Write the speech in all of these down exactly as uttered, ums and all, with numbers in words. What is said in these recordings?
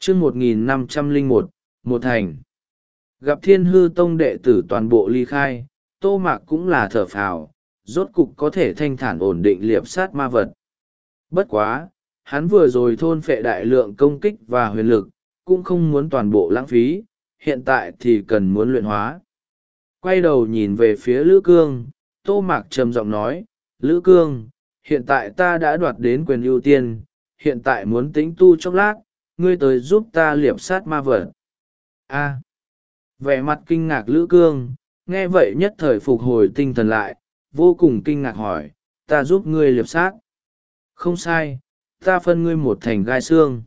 chương một nghìn năm trăm lẻ một, một thành. Gặp Thiên Hư Tông đệ tử toàn bộ ly khai, Tô Mạc cũng là thở phào, rốt cục có thể thanh thản ổn định liệp sát ma vật. Bất quá, hắn vừa rồi thôn phệ đại lượng công kích và huyền lực, cũng không muốn toàn bộ lãng phí, hiện tại thì cần muốn luyện hóa. Quay đầu nhìn về phía Lữ Cương, Tô Mạc trầm giọng nói, Lữ Cương, hiện tại ta đã đoạt đến quyền ưu tiên, hiện tại muốn tĩnh tu chốc lát, ngươi tới giúp ta liệp sát ma vật. A. Vẻ mặt kinh ngạc Lữ Cương, nghe vậy nhất thời phục hồi tinh thần lại, vô cùng kinh ngạc hỏi, ta giúp ngươi liệp sát. Không sai, ta phân ngươi một thành gai xương.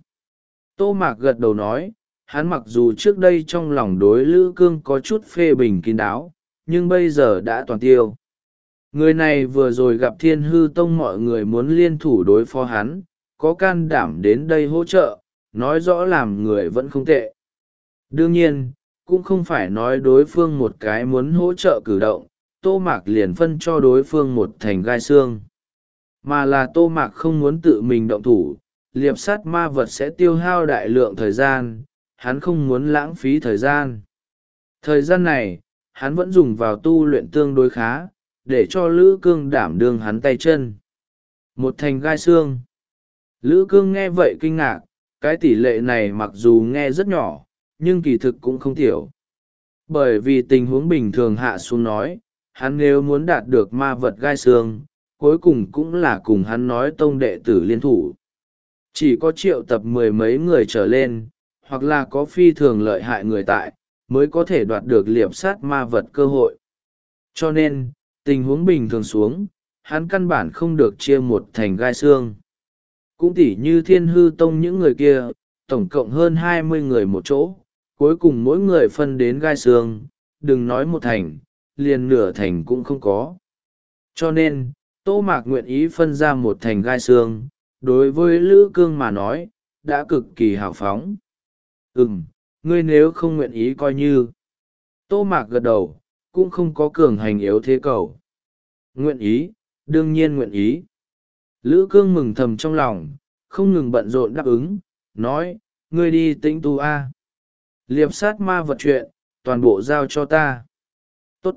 Tô Mạc gật đầu nói, hắn mặc dù trước đây trong lòng đối Lữ Cương có chút phê bình kín đáo, nhưng bây giờ đã toàn tiêu. Người này vừa rồi gặp Thiên Hư Tông mọi người muốn liên thủ đối phó hắn, có can đảm đến đây hỗ trợ, nói rõ làm người vẫn không tệ. Đương nhiên, cũng không phải nói đối phương một cái muốn hỗ trợ cử động, Tô Mạc liền phân cho đối phương một thành gai xương. Mà là Tô Mạc không muốn tự mình động thủ, liệp sát ma vật sẽ tiêu hao đại lượng thời gian, hắn không muốn lãng phí thời gian. Thời gian này, hắn vẫn dùng vào tu luyện tương đối khá, để cho Lữ Cương đảm đương hắn tay chân. Một thành gai xương. Lữ Cương nghe vậy kinh ngạc, cái tỷ lệ này mặc dù nghe rất nhỏ, nhưng kỳ thực cũng không tiểu. Bởi vì tình huống bình thường hạ xuống nói, hắn nếu muốn đạt được ma vật gai xương, cuối cùng cũng là cùng hắn nói tông đệ tử liên thủ. Chỉ có triệu tập mười mấy người trở lên, hoặc là có phi thường lợi hại người tại, mới có thể đoạt được liệp sát ma vật cơ hội. Cho nên, tình huống bình thường xuống, hắn căn bản không được chia một thành gai xương. Cũng tỉ như Thiên Hư Tông những người kia, tổng cộng hơn hai mươi người một chỗ, cuối cùng mỗi người phân đến gai xương, đừng nói một thành, liền nửa thành cũng không có. Cho nên, Tô Mạc nguyện ý phân ra một thành gai xương, đối với Lữ Cương mà nói, đã cực kỳ hào phóng. Ừm, ngươi nếu không nguyện ý coi như. Tô Mạc gật đầu, cũng không có cường hành yếu thế cầu. Nguyện ý, đương nhiên nguyện ý. Lữ Cương mừng thầm trong lòng, không ngừng bận rộn đáp ứng, nói, ngươi đi tĩnh tu a. Liệp sát ma vật chuyện, toàn bộ giao cho ta. Tốt.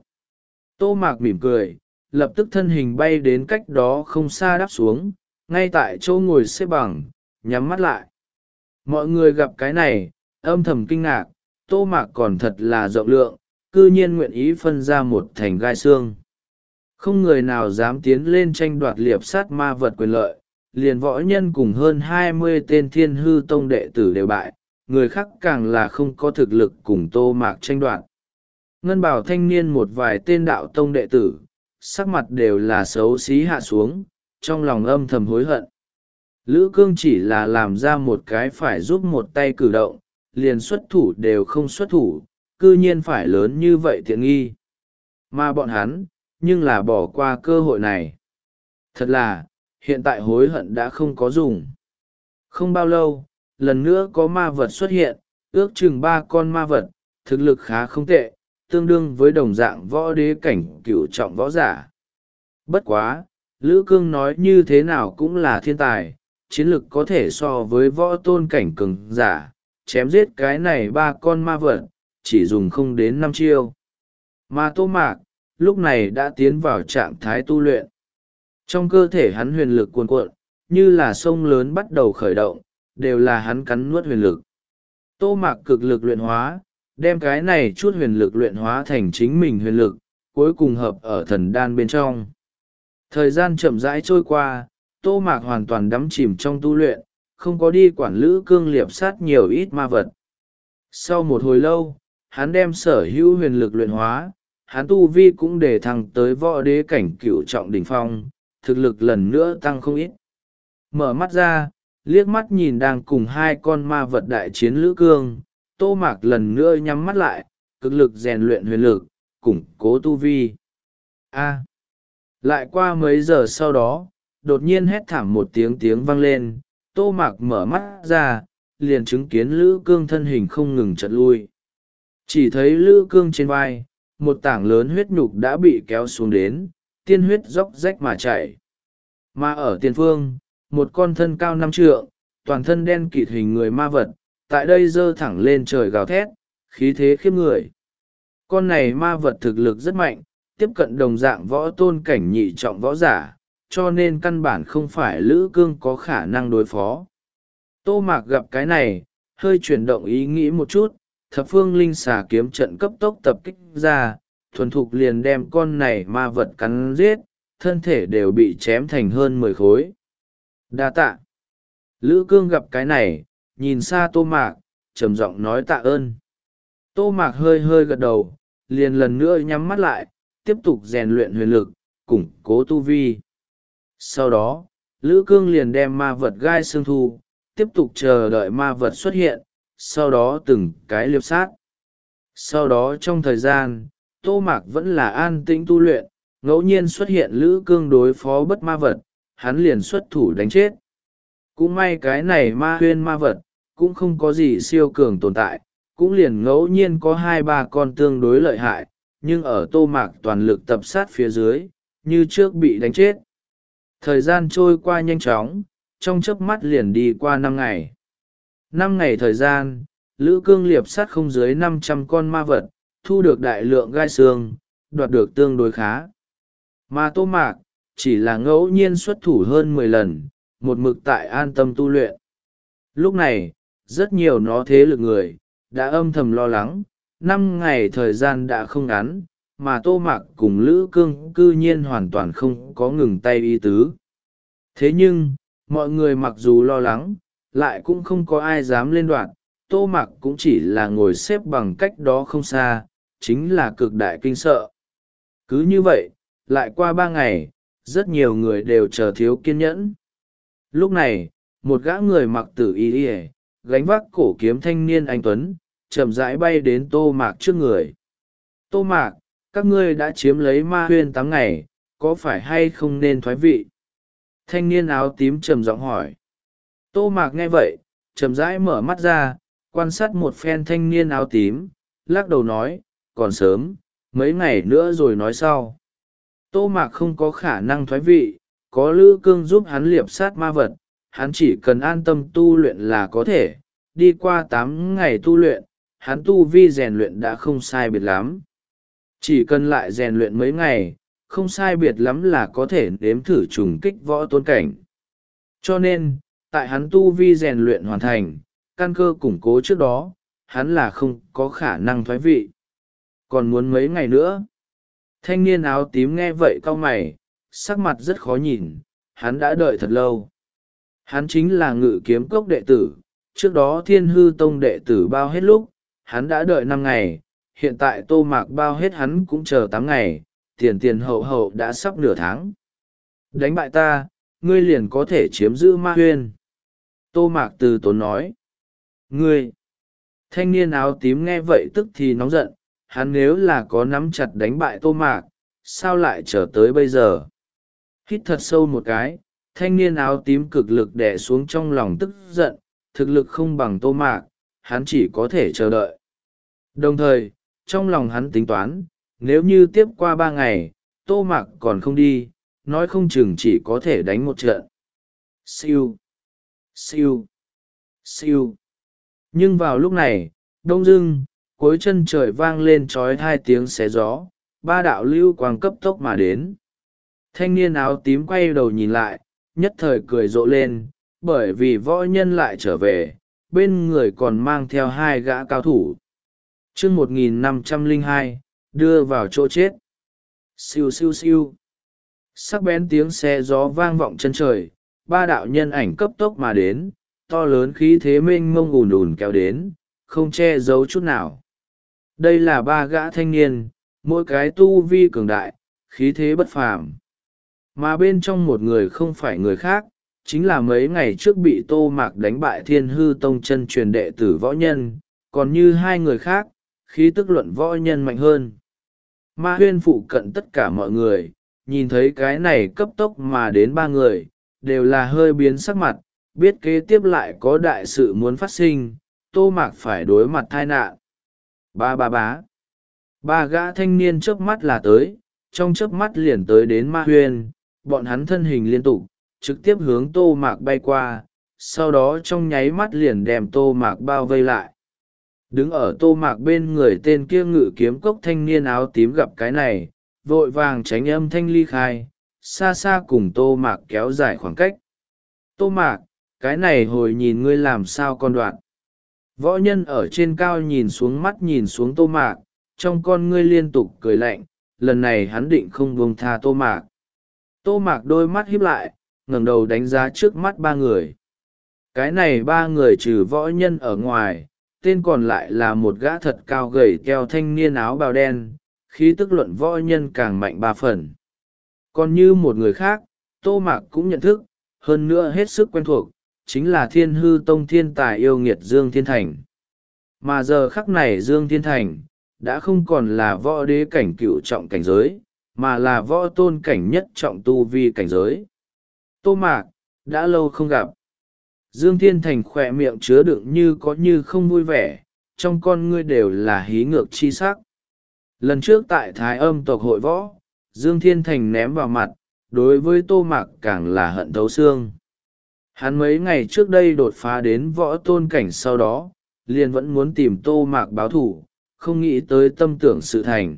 Tô Mạc mỉm cười, lập tức thân hình bay đến cách đó không xa đáp xuống, ngay tại chỗ ngồi xếp bằng, nhắm mắt lại. Mọi người gặp cái này, âm thầm kinh ngạc, Tô Mạc còn thật là rộng lượng, cư nhiên nguyện ý phân ra một thành gai xương. Không người nào dám tiến lên tranh đoạt liệp sát ma vật quyền lợi, liền võ nhân cùng hơn hai mươi tên Thiên Hư Tông đệ tử đều bại, người khác càng là không có thực lực cùng Tô Mạc tranh đoạt. Ngân bảo thanh niên một vài tên đạo tông đệ tử, sắc mặt đều là xấu xí hạ xuống, trong lòng âm thầm hối hận. Lữ Cương chỉ là làm ra một cái phải giúp một tay cử động, liền xuất thủ đều không xuất thủ, cư nhiên phải lớn như vậy tiện nghi. Mà bọn hắn, nhưng là bỏ qua cơ hội này. Thật là, hiện tại hối hận đã không có dùng. Không bao lâu, lần nữa có ma vật xuất hiện, ước chừng ba con ma vật, thực lực khá không tệ, tương đương với đồng dạng võ đế cảnh cửu trọng võ giả. Bất quá, Lữ Cương nói như thế nào cũng là thiên tài, chiến lực có thể so với võ tôn cảnh cường giả, chém giết cái này ba con ma vật, chỉ dùng không đến năm chiêu. Mà Tô Mạc, lúc này đã tiến vào trạng thái tu luyện. Trong cơ thể hắn huyền lực cuồn cuộn, như là sông lớn bắt đầu khởi động, đều là hắn cắn nuốt huyền lực. Tô Mạc cực lực luyện hóa, đem cái này chút huyền lực luyện hóa thành chính mình huyền lực, cuối cùng hợp ở thần đan bên trong. Thời gian chậm rãi trôi qua, Tô Mạc hoàn toàn đắm chìm trong tu luyện, không có đi quản Lữ Cương liệp sát nhiều ít ma vật. Sau một hồi lâu, hắn đem sở hữu huyền lực luyện hóa, hắn tu vi cũng để thăng tới võ đế cảnh cửu trọng đỉnh phong, thực lực lần nữa tăng không ít. Mở mắt ra, liếc mắt nhìn đang cùng hai con ma vật đại chiến Lữ Cương, Tô Mạc lần nữa nhắm mắt lại, cực lực rèn luyện huyền lực, củng cố tu vi. A. Lại qua mấy giờ sau đó, đột nhiên hét thảm một tiếng tiếng vang lên, Tô Mạc mở mắt ra, liền chứng kiến Lữ Cương thân hình không ngừng chật lui. Chỉ thấy Lữ Cương trên vai, một tảng lớn huyết nhục đã bị kéo xuống đến, tiên huyết róc rách mà chảy. Mà ở tiền phương, một con thân cao năm trượng, toàn thân đen kịt hình người ma vật, tại đây giơ thẳng lên trời gào thét, khí thế khiếp người. Con này ma vật thực lực rất mạnh, tiếp cận đồng dạng võ tôn cảnh nhị trọng võ giả, cho nên căn bản không phải Lữ Cương có khả năng đối phó. Tô Mạc gặp cái này, hơi chuyển động ý nghĩ một chút, thập phương linh xà kiếm trận cấp tốc tập kích ra, thuần thục liền đem con này ma vật cắn giết, thân thể đều bị chém thành hơn mười khối. Đa tạ. Lữ Cương gặp cái này, nhìn xa Tô Mạc, trầm giọng nói tạ ơn. Tô Mạc hơi hơi gật đầu, liền lần nữa nhắm mắt lại, tiếp tục rèn luyện huyền lực, củng cố tu vi. Sau đó, Lữ Cương liền đem ma vật gai xương thu, tiếp tục chờ đợi ma vật xuất hiện, sau đó từng cái liệp sát. Sau đó trong thời gian, Tô Mạc vẫn là an tĩnh tu luyện, ngẫu nhiên xuất hiện Lữ Cương đối phó bất ma vật, hắn liền xuất thủ đánh chết. Cũng may cái này ma huyên ma vật, cũng không có gì siêu cường tồn tại, cũng liền ngẫu nhiên có hai ba con tương đối lợi hại, nhưng ở Tô Mạc toàn lực tập sát phía dưới, như trước bị đánh chết. Thời gian trôi qua nhanh chóng, trong chớp mắt liền đi qua năm ngày. Năm ngày thời gian, Lữ Cương liệp sát không dưới năm trăm con ma vật, thu được đại lượng gai xương, đoạt được tương đối khá. Mà Tô Mạc, chỉ là ngẫu nhiên xuất thủ hơn mười lần, một mực tại an tâm tu luyện. Lúc này, rất nhiều nó thế lực người, đã âm thầm lo lắng, năm ngày thời gian đã không ngắn, mà Tô Mạc cùng Lữ Cương cư nhiên hoàn toàn không có ngừng tay ý tứ. Thế nhưng, mọi người mặc dù lo lắng, lại cũng không có ai dám lên đoạn, Tô Mạc cũng chỉ là ngồi xếp bằng cách đó không xa, chính là cực đại kinh sợ. Cứ như vậy, lại qua ba ngày, rất nhiều người đều chờ thiếu kiên nhẫn. Lúc này, một gã người mặc tử y y, gánh vác cổ kiếm thanh niên anh tuấn, chậm rãi bay đến Tô Mạc trước người. Tô Mạc, các ngươi đã chiếm lấy ma huyên tám ngày, có phải hay không nên thoái vị? Thanh niên áo tím trầm giọng hỏi. Tô Mạc nghe vậy, chậm rãi mở mắt ra, quan sát một phen thanh niên áo tím, lắc đầu nói, còn sớm, mấy ngày nữa rồi nói sau. Tô Mạc không có khả năng thoái vị, có Lữ Cương giúp hắn liệp sát ma vật, hắn chỉ cần an tâm tu luyện là có thể, đi qua tám ngày tu luyện, hắn tu vi rèn luyện đã không sai biệt lắm. Chỉ cần lại rèn luyện mấy ngày, không sai biệt lắm là có thể nếm thử trùng kích võ tôn cảnh. Cho nên, tại hắn tu vi rèn luyện hoàn thành, căn cơ củng cố trước đó, hắn là không có khả năng thoái vị. Còn muốn mấy ngày nữa? Thanh niên áo tím nghe vậy cau mày, sắc mặt rất khó nhìn, hắn đã đợi thật lâu. Hắn chính là Ngự Kiếm Cốc đệ tử, trước đó Thiên Hư Tông đệ tử bao hết lúc, hắn đã đợi năm ngày, hiện tại Tô Mạc bao hết hắn cũng chờ tám ngày, tiền tiền hậu hậu đã sắp nửa tháng. Đánh bại ta, ngươi liền có thể chiếm giữ ma huyên. Tô Mạc từ tốn nói. Ngươi! Thanh niên áo tím nghe vậy tức thì nóng giận, hắn nếu là có nắm chặt đánh bại Tô Mạc, sao lại chờ tới bây giờ? Hít thật sâu một cái, thanh niên áo tím cực lực đè xuống trong lòng tức giận, thực lực không bằng Tô Mạc, hắn chỉ có thể chờ đợi. Đồng thời, trong lòng hắn tính toán, nếu như tiếp qua ba ngày, Tô Mạc còn không đi, nói không chừng chỉ có thể đánh một trận. Siêu! Siêu! Siêu! Nhưng vào lúc này, đông dưng, cuối chân trời vang lên trói hai tiếng xé gió, ba đạo lưu quang cấp tốc mà đến. Thanh niên áo tím quay đầu nhìn lại, nhất thời cười rộ lên, bởi vì võ nhân lại trở về, bên người còn mang theo hai gã cao thủ. chương một nghìn năm trăm lẻ hai, đưa vào chỗ chết. Siêu siêu siêu. Sắc bén tiếng xe gió vang vọng chân trời, ba đạo nhân ảnh cấp tốc mà đến, to lớn khí thế mênh mông ùn ùn kéo đến, không che giấu chút nào. Đây là ba gã thanh niên, mỗi cái tu vi cường đại, khí thế bất phàm. Mà bên trong một người không phải người khác, chính là mấy ngày trước bị Tô Mạc đánh bại Thiên Hư Tông chân truyền đệ tử võ nhân, còn như hai người khác, khí tức luận võ nhân mạnh hơn. Ma huyên phụ cận tất cả mọi người, nhìn thấy cái này cấp tốc mà đến ba người, đều là hơi biến sắc mặt, biết kế tiếp lại có đại sự muốn phát sinh, Tô Mạc phải đối mặt tai nạn. Ba ba bá. Ba gã thanh niên chớp mắt là tới, trong chớp mắt liền tới đến ma huyên, bọn hắn thân hình liên tục, trực tiếp hướng Tô Mạc bay qua, sau đó trong nháy mắt liền đem tô mạc bao vây lại. Đứng ở tô mạc bên người tên kia ngự kiếm cốc thanh niên áo tím gặp cái này, vội vàng tránh âm thanh ly khai, xa xa cùng tô mạc kéo dài khoảng cách. Tô mạc, cái này hồi nhìn ngươi làm sao con đoạn. Võ nhân ở trên cao nhìn xuống mắt nhìn xuống tô mạc, trong con ngươi liên tục cười lạnh, lần này hắn định không buông tha tô mạc. Tô mạc đôi mắt híp lại, ngẩng đầu đánh giá trước mắt ba người. Cái này ba người trừ võ nhân ở ngoài, tên còn lại là một gã thật cao gầy keo thanh niên áo bào đen, khí tức luận võ nhân càng mạnh ba phần. Còn như một người khác, tô mạc cũng nhận thức, hơn nữa hết sức quen thuộc, chính là Thiên Hư Tông thiên tài yêu nghiệt Dương Thiên Thành. Mà giờ khắc này Dương Thiên Thành đã không còn là võ đế cảnh cựu trọng cảnh giới, mà là võ tôn cảnh nhất trọng tu vi cảnh giới. Tô mạc, đã lâu không gặp. Dương Thiên Thành khỏe miệng chứa đựng như có như không vui vẻ, trong con ngươi đều là hí ngược chi sắc. Lần trước tại Thái Âm tộc hội võ, Dương Thiên Thành ném vào mặt, đối với tô mạc càng là hận thấu xương. Hắn mấy ngày trước đây đột phá đến võ tôn cảnh sau đó, liền vẫn muốn tìm tô mạc báo thủ, không nghĩ tới tâm tưởng sự thành.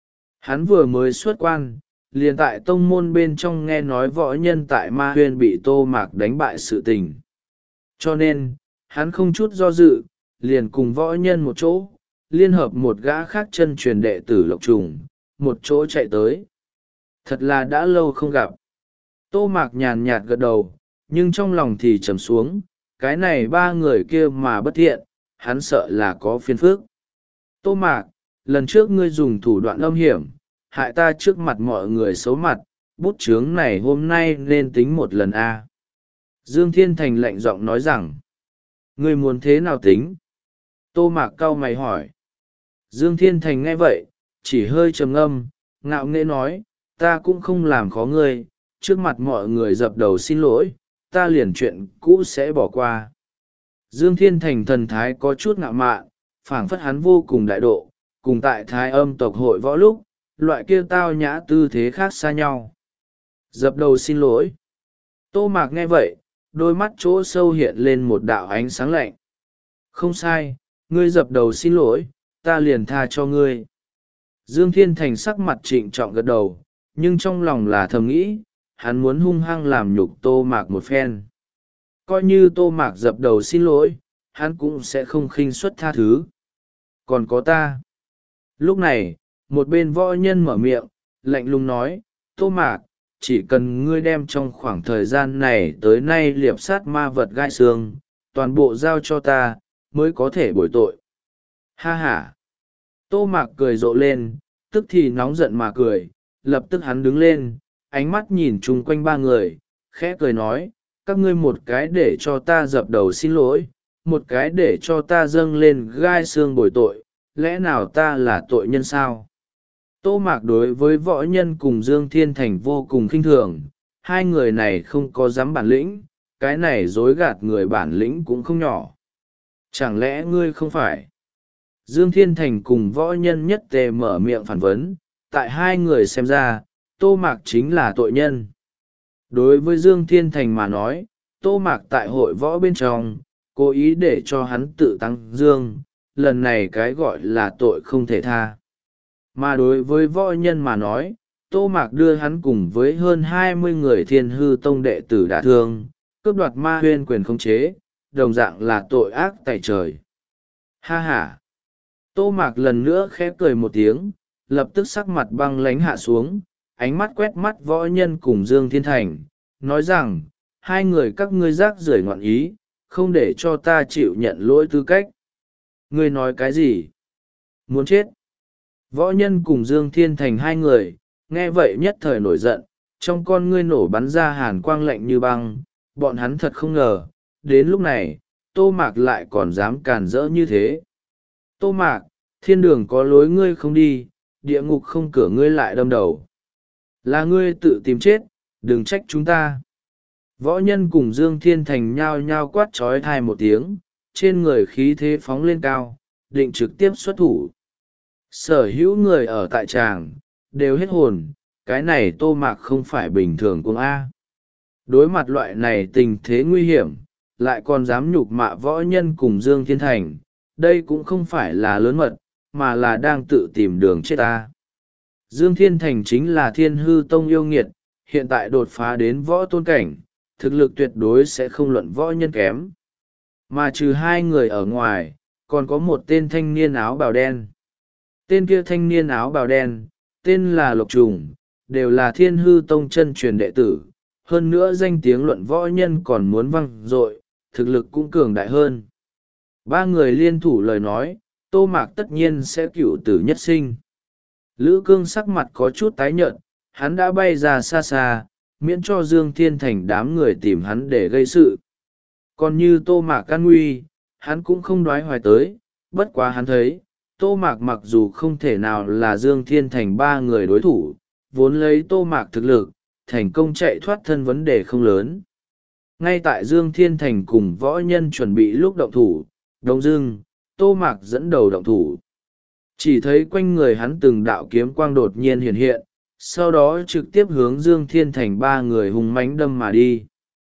Hắn vừa mới xuất quan, liền tại tông môn bên trong nghe nói võ nhân tại Ma Huyên bị tô mạc đánh bại sự tình. Cho nên, hắn không chút do dự, liền cùng võ nhân một chỗ, liên hợp một gã khác chân truyền đệ tử Lộc Trùng, một chỗ chạy tới. Thật là đã lâu không gặp. Tô mạc nhàn nhạt gật đầu, nhưng trong lòng thì trầm xuống, cái này ba người kia mà bất thiện, hắn sợ là có phiền phức. Tô mạc, lần trước ngươi dùng thủ đoạn âm hiểm, hại ta trước mặt mọi người xấu mặt, bút chướng này hôm nay nên tính một lần a. Dương Thiên Thành lạnh giọng nói rằng, ngươi muốn thế nào tính? Tô mạc cau mày hỏi. Dương Thiên Thành nghe vậy, chỉ hơi trầm ngâm, ngạo nghễ nói, ta cũng không làm khó ngươi, trước mặt mọi người dập đầu xin lỗi, ta liền chuyện cũ sẽ bỏ qua. Dương Thiên Thành thần thái có chút ngạo mạn, phảng phất hắn vô cùng đại độ, cùng tại Thái Âm tộc hội võ lúc, loại kia tao nhã tư thế khác xa nhau. Dập đầu xin lỗi. Tô mạc nghe vậy, đôi mắt chỗ sâu hiện lên một đạo ánh sáng lạnh. Không sai, ngươi dập đầu xin lỗi, ta liền tha cho ngươi. Dương Thiên Thành sắc mặt trịnh trọng gật đầu, nhưng trong lòng là thầm nghĩ, hắn muốn hung hăng làm nhục tô mạc một phen. Coi như tô mạc dập đầu xin lỗi, hắn cũng sẽ không khinh suất tha thứ. Còn có ta. Lúc này, một bên võ nhân mở miệng, lạnh lùng nói, tô mạc, chỉ cần ngươi đem trong khoảng thời gian này tới nay liệp sát ma vật gai xương, toàn bộ giao cho ta, mới có thể bồi tội. Ha ha. Tô mạc cười rộ lên, tức thì nóng giận mà cười, lập tức hắn đứng lên, ánh mắt nhìn chung quanh ba người, khẽ cười nói, các ngươi một cái để cho ta dập đầu xin lỗi, một cái để cho ta dâng lên gai xương bồi tội, lẽ nào ta là tội nhân sao? Tô mạc đối với võ nhân cùng Dương Thiên Thành vô cùng khinh thường, hai người này không có dám bản lĩnh, cái này dối gạt người bản lĩnh cũng không nhỏ. Chẳng lẽ ngươi không phải? Dương Thiên Thành cùng võ nhân nhất tề mở miệng phản vấn, tại hai người xem ra, Tô Mạc chính là tội nhân. Đối với Dương Thiên Thành mà nói, Tô Mạc tại hội võ bên trong, cố ý để cho hắn tự tăng dương, lần này cái gọi là tội không thể tha. Mà đối với võ nhân mà nói, Tô Mạc đưa hắn cùng với hơn hai mươi người Thiên Hư Tông đệ tử đả thương, cướp đoạt Ma Huyên quyền khống chế, đồng dạng là tội ác tại trời. Ha ha! Tô Mạc lần nữa khẽ cười một tiếng, lập tức sắc mặt băng lánh hạ xuống, ánh mắt quét mắt võ nhân cùng Dương Thiên Thành, nói rằng, hai người các ngươi rác rưởi ngoạn ý, không để cho ta chịu nhận lỗi tư cách. Ngươi nói cái gì? Muốn chết? Võ nhân cùng Dương Thiên Thành hai người, nghe vậy nhất thời nổi giận, trong con ngươi nổ bắn ra hàn quang lạnh như băng, bọn hắn thật không ngờ, đến lúc này, Tô Mạc lại còn dám càn rỡ như thế. Tô Mạc, thiên đường có lối ngươi không đi, địa ngục không cửa ngươi lại đâm đầu. Là ngươi tự tìm chết, đừng trách chúng ta. Võ nhân cùng Dương Thiên Thành nhao nhao quát trói thai một tiếng, trên người khí thế phóng lên cao, định trực tiếp xuất thủ. Sở hữu người ở tại tràng, đều hết hồn, cái này Tô Mạc không phải bình thường cùng A. Đối mặt loại này tình thế nguy hiểm, lại còn dám nhục mạ võ nhân cùng Dương Thiên Thành, đây cũng không phải là lớn mật, mà là đang tự tìm đường chết ta. Dương Thiên Thành chính là Thiên Hư Tông yêu nghiệt, hiện tại đột phá đến võ tôn cảnh, thực lực tuyệt đối sẽ không luận võ nhân kém. Mà trừ hai người ở ngoài, còn có một tên thanh niên áo bào đen. Tên kia thanh niên áo bào đen, tên là Lộc Trùng, đều là Thiên Hư Tông chân truyền đệ tử, hơn nữa danh tiếng luận võ nhân còn muốn vang dội, thực lực cũng cường đại hơn. Ba người liên thủ lời nói, Tô Mạc tất nhiên sẽ cựu tử nhất sinh. Lữ Cương sắc mặt có chút tái nhợt, hắn đã bay ra xa xa, miễn cho Dương Thiên Thành đám người tìm hắn để gây sự. Còn như Tô Mạc an nguy, hắn cũng không đoái hoài tới, bất quá hắn thấy, Tô Mạc mặc dù không thể nào là Dương Thiên Thành ba người đối thủ, vốn lấy Tô Mạc thực lực, thành công chạy thoát thân vấn đề không lớn. Ngay tại Dương Thiên Thành cùng võ nhân chuẩn bị lúc động thủ, đông dưng, Tô Mạc dẫn đầu động thủ. Chỉ thấy quanh người hắn từng đạo kiếm quang đột nhiên hiện hiện, sau đó trực tiếp hướng Dương Thiên Thành ba người hùng mãnh đâm mà đi.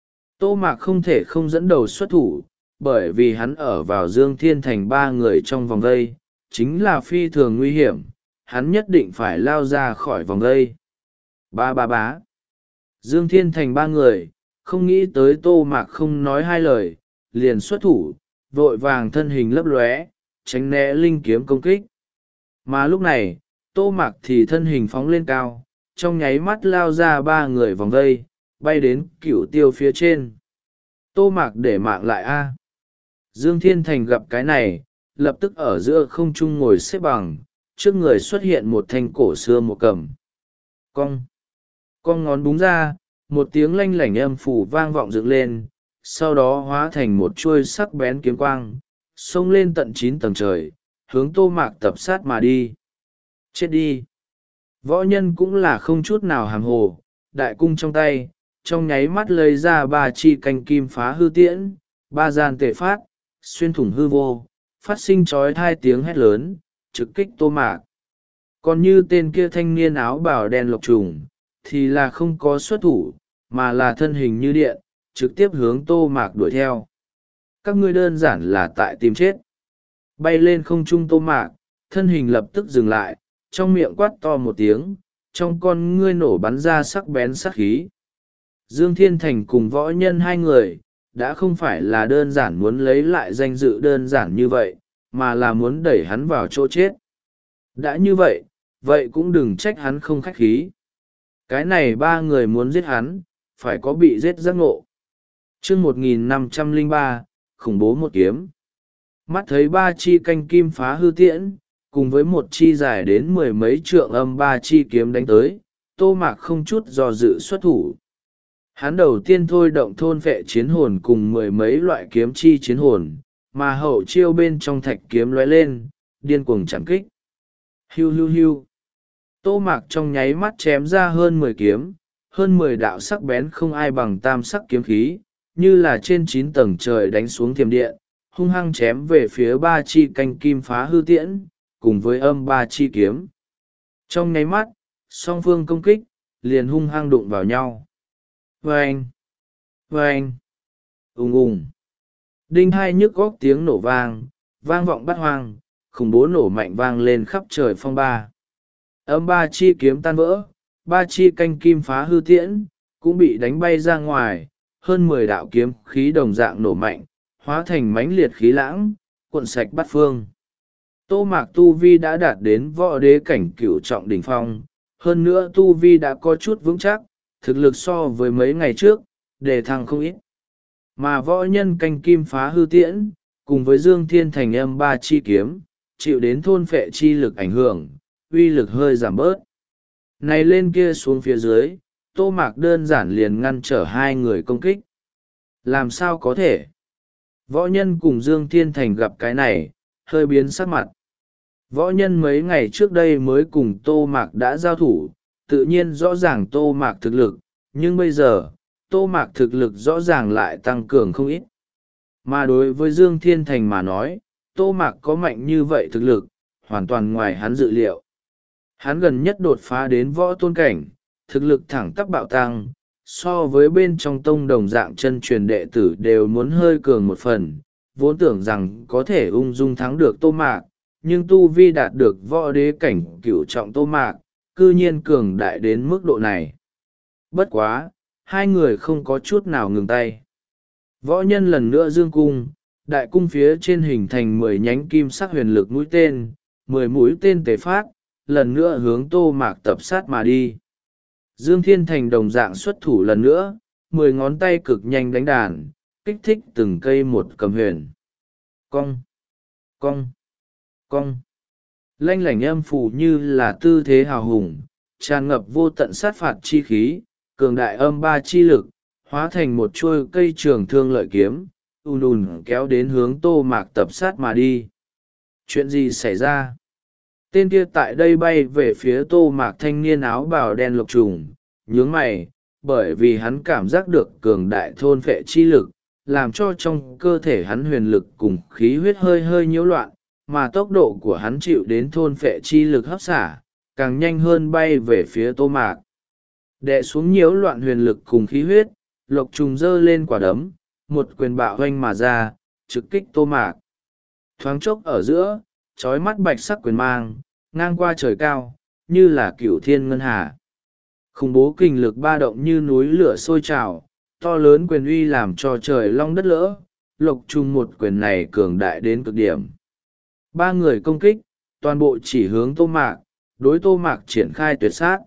Tô Mạc không thể không dẫn đầu xuất thủ, bởi vì hắn ở vào Dương Thiên Thành ba người trong vòng vây, chính là phi thường nguy hiểm, hắn nhất định phải lao ra khỏi vòng vây. Ba ba bá. Dương Thiên Thành ba người, không nghĩ tới Tô Mạc không nói hai lời, liền xuất thủ, vội vàng thân hình lấp lóe, tránh né linh kiếm công kích. Mà lúc này, Tô Mạc thì thân hình phóng lên cao, trong nháy mắt lao ra ba người vòng vây, bay đến cửu tiêu phía trên. Tô Mạc để mạng lại a. Dương Thiên Thành gặp cái này, lập tức ở giữa không trung ngồi xếp bằng, trước người xuất hiện một thanh cổ xưa một cầm. Cong. Cong ngón búng ra, một tiếng lanh lảnh âm phủ vang vọng dựng lên, sau đó hóa thành một chuôi sắc bén kiếm quang, xông lên tận chín tầng trời, hướng Tô Mạc tập sát mà đi. Chết đi! Võ nhân cũng là không chút nào hàm hồ, đại cung trong tay, trong nháy mắt lấy ra ba chi canh kim phá hư tiễn, ba gian tề phát, xuyên thủng hư vô, phát sinh trói hai tiếng hét lớn, trực kích Tô Mạc. Còn như tên kia thanh niên áo bào đen Lộc Trùng, thì là không có xuất thủ, mà là thân hình như điện, trực tiếp hướng Tô Mạc đuổi theo. Các ngươi đơn giản là tại tìm chết. Bay lên không trung Tô Mạc, thân hình lập tức dừng lại, trong miệng quát to một tiếng, trong con ngươi nổ bắn ra sắc bén sắc khí. Dương Thiên Thành cùng võ nhân hai người, đã không phải là đơn giản muốn lấy lại danh dự đơn giản như vậy, mà là muốn đẩy hắn vào chỗ chết. Đã như vậy, vậy cũng đừng trách hắn không khách khí. Cái này ba người muốn giết hắn, phải có bị giết giác ngộ. Chương một nghìn năm trăm lẻ ba, khủng bố một kiếm. Mắt thấy ba chi canh kim phá hư tiễn, cùng với một chi dài đến mười mấy trượng âm ba chi kiếm đánh tới, Tô Mạc không chút do dự xuất thủ. Hắn đầu tiên thôi động thôn vệ chiến hồn cùng mười mấy loại kiếm chi chiến hồn, mà hậu chiêu bên trong thạch kiếm lóe lên, điên cuồng chạm kích. Hiu hiu hiu. Tô Mạc trong nháy mắt chém ra hơn mười kiếm, hơn mười đạo sắc bén không ai bằng tam sắc kiếm khí, như là trên chín tầng trời đánh xuống thiềm điện, hung hăng chém về phía ba chi canh kim phá hư tiễn, cùng với âm ba chi kiếm. Trong nháy mắt, song phương công kích, liền hung hăng đụng vào nhau. Vâng! Vâng! Ùng ùng! Đinh hai nhức góc tiếng nổ vang, vang vọng bát hoang, khủng bố nổ mạnh vang lên khắp trời phong ba. Âm ba chi kiếm tan vỡ, ba chi canh kim phá hư tiễn, cũng bị đánh bay ra ngoài, hơn mười đạo kiếm khí đồng dạng nổ mạnh, hóa thành mãnh liệt khí lãng, cuộn sạch bát phương. Tô Mạc tu vi đã đạt đến võ đế cảnh cửu trọng đỉnh phong, hơn nữa tu vi đã có chút vững chắc, thực lực so với mấy ngày trước, đề thăng không ít. Mà võ nhân canh kim phá hư tiễn, cùng với Dương Thiên Thành âm ba chi kiếm, chịu đến thôn phệ chi lực ảnh hưởng, uy lực hơi giảm bớt. Này lên kia xuống phía dưới, Tô Mạc đơn giản liền ngăn trở hai người công kích. Làm sao có thể? Võ nhân cùng Dương Thiên Thành gặp cái này, hơi biến sắc mặt. Võ nhân mấy ngày trước đây mới cùng Tô Mạc đã giao thủ, tự nhiên rõ ràng Tô Mạc thực lực, nhưng bây giờ, Tô Mạc thực lực rõ ràng lại tăng cường không ít. Mà đối với Dương Thiên Thành mà nói, Tô Mạc có mạnh như vậy thực lực, hoàn toàn ngoài hắn dự liệu. Hắn gần nhất đột phá đến võ tôn cảnh, thực lực thẳng tắp bạo tăng, so với bên trong tông đồng dạng chân truyền đệ tử đều muốn hơi cường một phần, vốn tưởng rằng có thể ung dung thắng được Tô Mạc, nhưng tu vi đạt được võ đế cảnh cửu trọng Tô Mạc, cư nhiên cường đại đến mức độ này. Bất quá, hai người không có chút nào ngừng tay. Võ nhân lần nữa dương cung, đại cung phía trên hình thành mười nhánh kim sắc huyền lực mũi tên, mười mũi tên tề phát, lần nữa hướng Tô Mạc tập sát mà đi. Dương Thiên Thành đồng dạng xuất thủ lần nữa, mười ngón tay cực nhanh đánh đàn, kích thích từng cây một cầm huyền. Cong, cong, cong. Lanh lảnh âm phủ như là tư thế hào hùng, tràn ngập vô tận sát phạt chi khí, cường đại âm ba chi lực, hóa thành một chuôi cây trường thương lợi kiếm, ùn ùn kéo đến hướng Tô Mạc tập sát mà đi. Chuyện gì xảy ra? Tên kia tại đây bay về phía Tô Mạc thanh niên áo bào đen lục trùng, nhướng mày, bởi vì hắn cảm giác được cường đại thôn phệ chi lực, làm cho trong cơ thể hắn huyền lực cùng khí huyết hơi hơi nhiễu loạn, mà tốc độ của hắn chịu đến thôn phệ chi lực hấp xả, càng nhanh hơn bay về phía Tô Mạc. Đè xuống nhiễu loạn huyền lực cùng khí huyết, lục trùng giơ lên quả đấm, một quyền bạo hoanh mà ra, trực kích Tô Mạc. Thoáng chốc ở giữa, trói mắt bạch sắc quyền mang, ngang qua trời cao, như là cửu thiên ngân hà. Khủng bố kình lực ba động như núi lửa sôi trào, to lớn quyền uy làm cho trời long đất lỡ, lục trùng một quyền này cường đại đến cực điểm. Ba người công kích, toàn bộ chỉ hướng Tô Mạc, đối Tô Mạc triển khai tuyệt sát.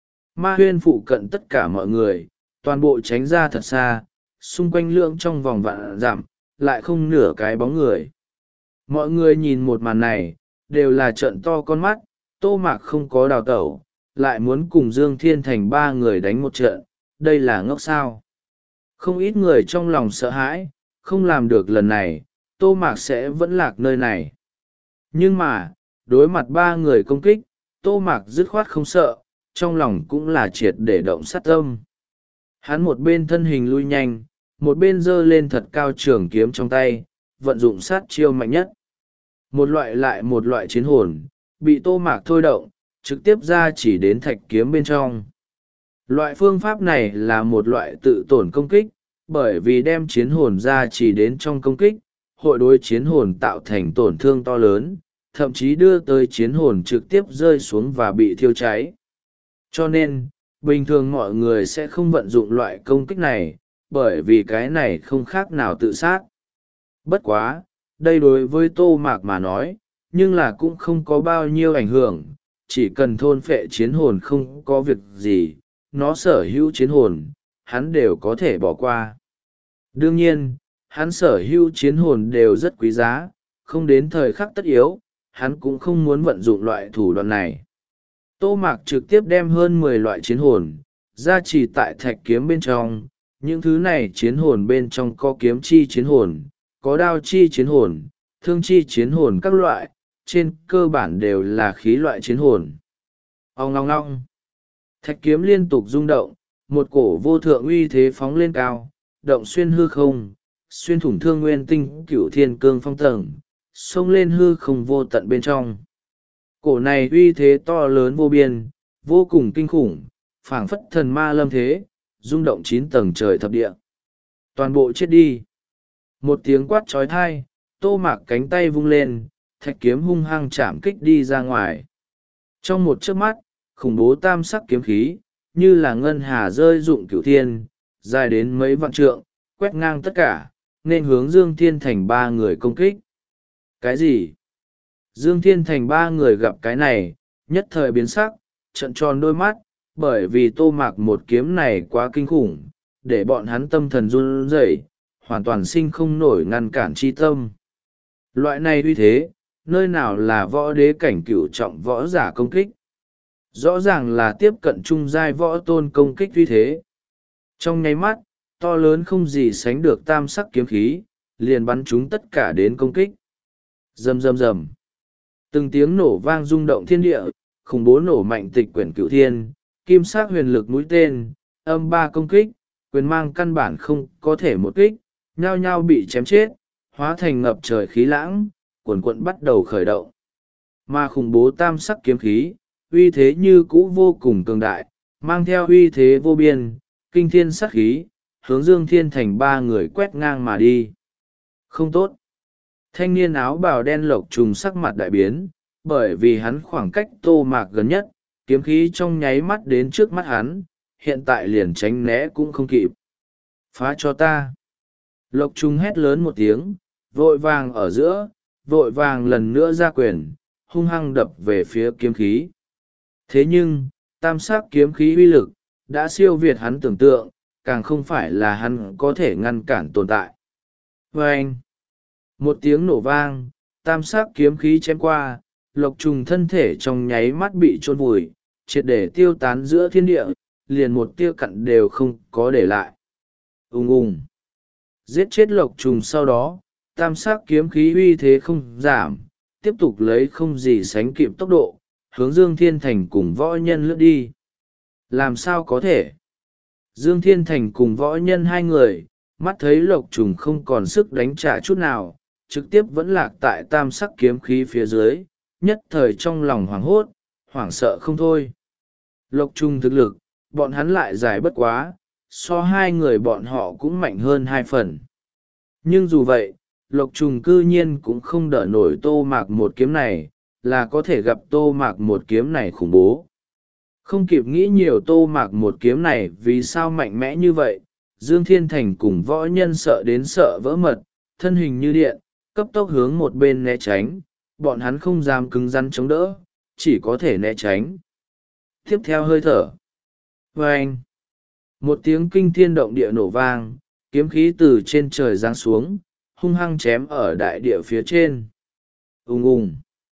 Ma Huyên phụ cận tất cả mọi người, toàn bộ tránh ra thật xa, xung quanh lượng trong vòng vạn dặm, lại không nửa cái bóng người. Mọi người nhìn một màn này, đều là trợn to con mắt, Tô Mạc không có đào tẩu, lại muốn cùng Dương Thiên Thành ba người đánh một trận, đây là ngốc sao. Không ít người trong lòng sợ hãi, không làm được lần này, Tô Mạc sẽ vẫn lạc nơi này. Nhưng mà, đối mặt ba người công kích, Tô Mạc dứt khoát không sợ, trong lòng cũng là triệt để động sát tâm. Hắn một bên thân hình lui nhanh, một bên giơ lên thật cao trường kiếm trong tay, vận dụng sát chiêu mạnh nhất. Một loại lại một loại chiến hồn, bị Tô Mạc thôi động, trực tiếp ra chỉ đến thạch kiếm bên trong. Loại phương pháp này là một loại tự tổn công kích, bởi vì đem chiến hồn ra chỉ đến trong công kích, hội đối chiến hồn tạo thành tổn thương to lớn, thậm chí đưa tới chiến hồn trực tiếp rơi xuống và bị thiêu cháy. Cho nên, bình thường mọi người sẽ không vận dụng loại công kích này, bởi vì cái này không khác nào tự sát. Bất quá, đây đối với Tô Mạc mà nói, nhưng là cũng không có bao nhiêu ảnh hưởng, chỉ cần thôn phệ chiến hồn không có việc gì, nó sở hữu chiến hồn, hắn đều có thể bỏ qua. Đương nhiên, hắn sở hữu chiến hồn đều rất quý giá, không đến thời khắc tất yếu, hắn cũng không muốn vận dụng loại thủ đoạn này. Tô Mạc trực tiếp đem hơn mười loại chiến hồn, ra chỉ tại thạch kiếm bên trong, những thứ này chiến hồn bên trong có kiếm chi chiến hồn, có đao chi chiến hồn, thương chi chiến hồn các loại, trên cơ bản đều là khí loại chiến hồn. Ong ngong ngong. Thạch kiếm liên tục rung động, một cổ vô thượng uy thế phóng lên cao, động xuyên hư không, xuyên thủng thương nguyên tinh cửu thiên cương phong tầng, xông lên hư không vô tận bên trong. Cổ này uy thế to lớn vô biên, vô cùng kinh khủng, phảng phất thần ma lâm thế, rung động chín tầng trời thập địa. Toàn bộ chết đi. Một tiếng quát trói thai, Tô Mạc cánh tay vung lên, thạch kiếm hung hăng chạm kích đi ra ngoài. Trong một chớp mắt, khủng bố tam sắc kiếm khí, như là ngân hà rơi rụng cửu thiên, dài đến mấy vạn trượng, quét ngang tất cả, nên hướng Dương Thiên Thành ba người công kích. Cái gì? Dương Thiên Thành ba người gặp cái này, nhất thời biến sắc, trợn tròn đôi mắt, bởi vì Tô Mạc một kiếm này quá kinh khủng, để bọn hắn tâm thần run rẩy, hoàn toàn sinh không nổi ngăn cản chi tâm. Loại này uy thế, nơi nào là võ đế cảnh cửu trọng võ giả công kích? Rõ ràng là tiếp cận trung giai võ tôn công kích uy thế. Trong nháy mắt, to lớn không gì sánh được tam sắc kiếm khí, liền bắn chúng tất cả đến công kích. Rầm rầm rầm. Từng tiếng nổ vang rung động thiên địa, khủng bố nổ mạnh tịch quyển cửu thiên, kim sắc huyền lực mũi tên, âm ba công kích, quyền mang căn bản không có thể một kích, nhao nhao bị chém chết, hóa thành ngập trời khí lãng, cuồn cuộn bắt đầu khởi động. Mà khủng bố tam sắc kiếm khí, uy thế như cũ vô cùng cường đại, mang theo uy thế vô biên, kinh thiên sát khí, hướng Dương Thiên Thành ba người quét ngang mà đi. Không tốt! Thanh niên áo bào đen Lộc Trùng sắc mặt đại biến, bởi vì hắn khoảng cách Tô Mạc gần nhất, kiếm khí trong nháy mắt đến trước mắt hắn, hiện tại liền tránh né cũng không kịp. Phá cho ta! Lộc Trùng hét lớn một tiếng, vội vàng ở giữa, vội vàng lần nữa ra quyền, hung hăng đập về phía kiếm khí. Thế nhưng, tam sắc kiếm khí uy lực, đã siêu việt hắn tưởng tượng, càng không phải là hắn có thể ngăn cản tồn tại. Vâng! Một tiếng nổ vang, tam sắc kiếm khí chém qua, Lộc Trùng thân thể trong nháy mắt bị chôn vùi, triệt để tiêu tán giữa thiên địa, liền một tia cặn đều không có để lại. Ùng ùng! Giết chết Lộc Trùng sau đó, tam sắc kiếm khí uy thế không giảm, tiếp tục lấy không gì sánh kịp tốc độ, hướng Dương Thiên Thành cùng võ nhân lướt đi. Làm sao có thể? Dương Thiên Thành cùng võ nhân hai người, mắt thấy Lộc Trùng không còn sức đánh trả chút nào, trực tiếp vẫn lạc tại tam sắc kiếm khí phía dưới, nhất thời trong lòng hoảng hốt, hoảng sợ không thôi. Lộc Trùng thực lực, bọn hắn lại giải bất quá, so hai người bọn họ cũng mạnh hơn hai phần. Nhưng dù vậy, Lộc Trùng cư nhiên cũng không đỡ nổi Tô Mạc một kiếm này, là có thể gặp Tô Mạc một kiếm này khủng bố. Không kịp nghĩ nhiều Tô Mạc một kiếm này vì sao mạnh mẽ như vậy, Dương Thiên Thành cùng võ nhân sợ đến sợ vỡ mật, thân hình như điện, cấp tốc hướng một bên né tránh, bọn hắn không dám cứng rắn chống đỡ, chỉ có thể né tránh. Tiếp theo hơi thở. Vâng! Một tiếng kinh thiên động địa nổ vang, kiếm khí từ trên trời giáng xuống, hung hăng chém ở đại địa phía trên. Ùng ùng!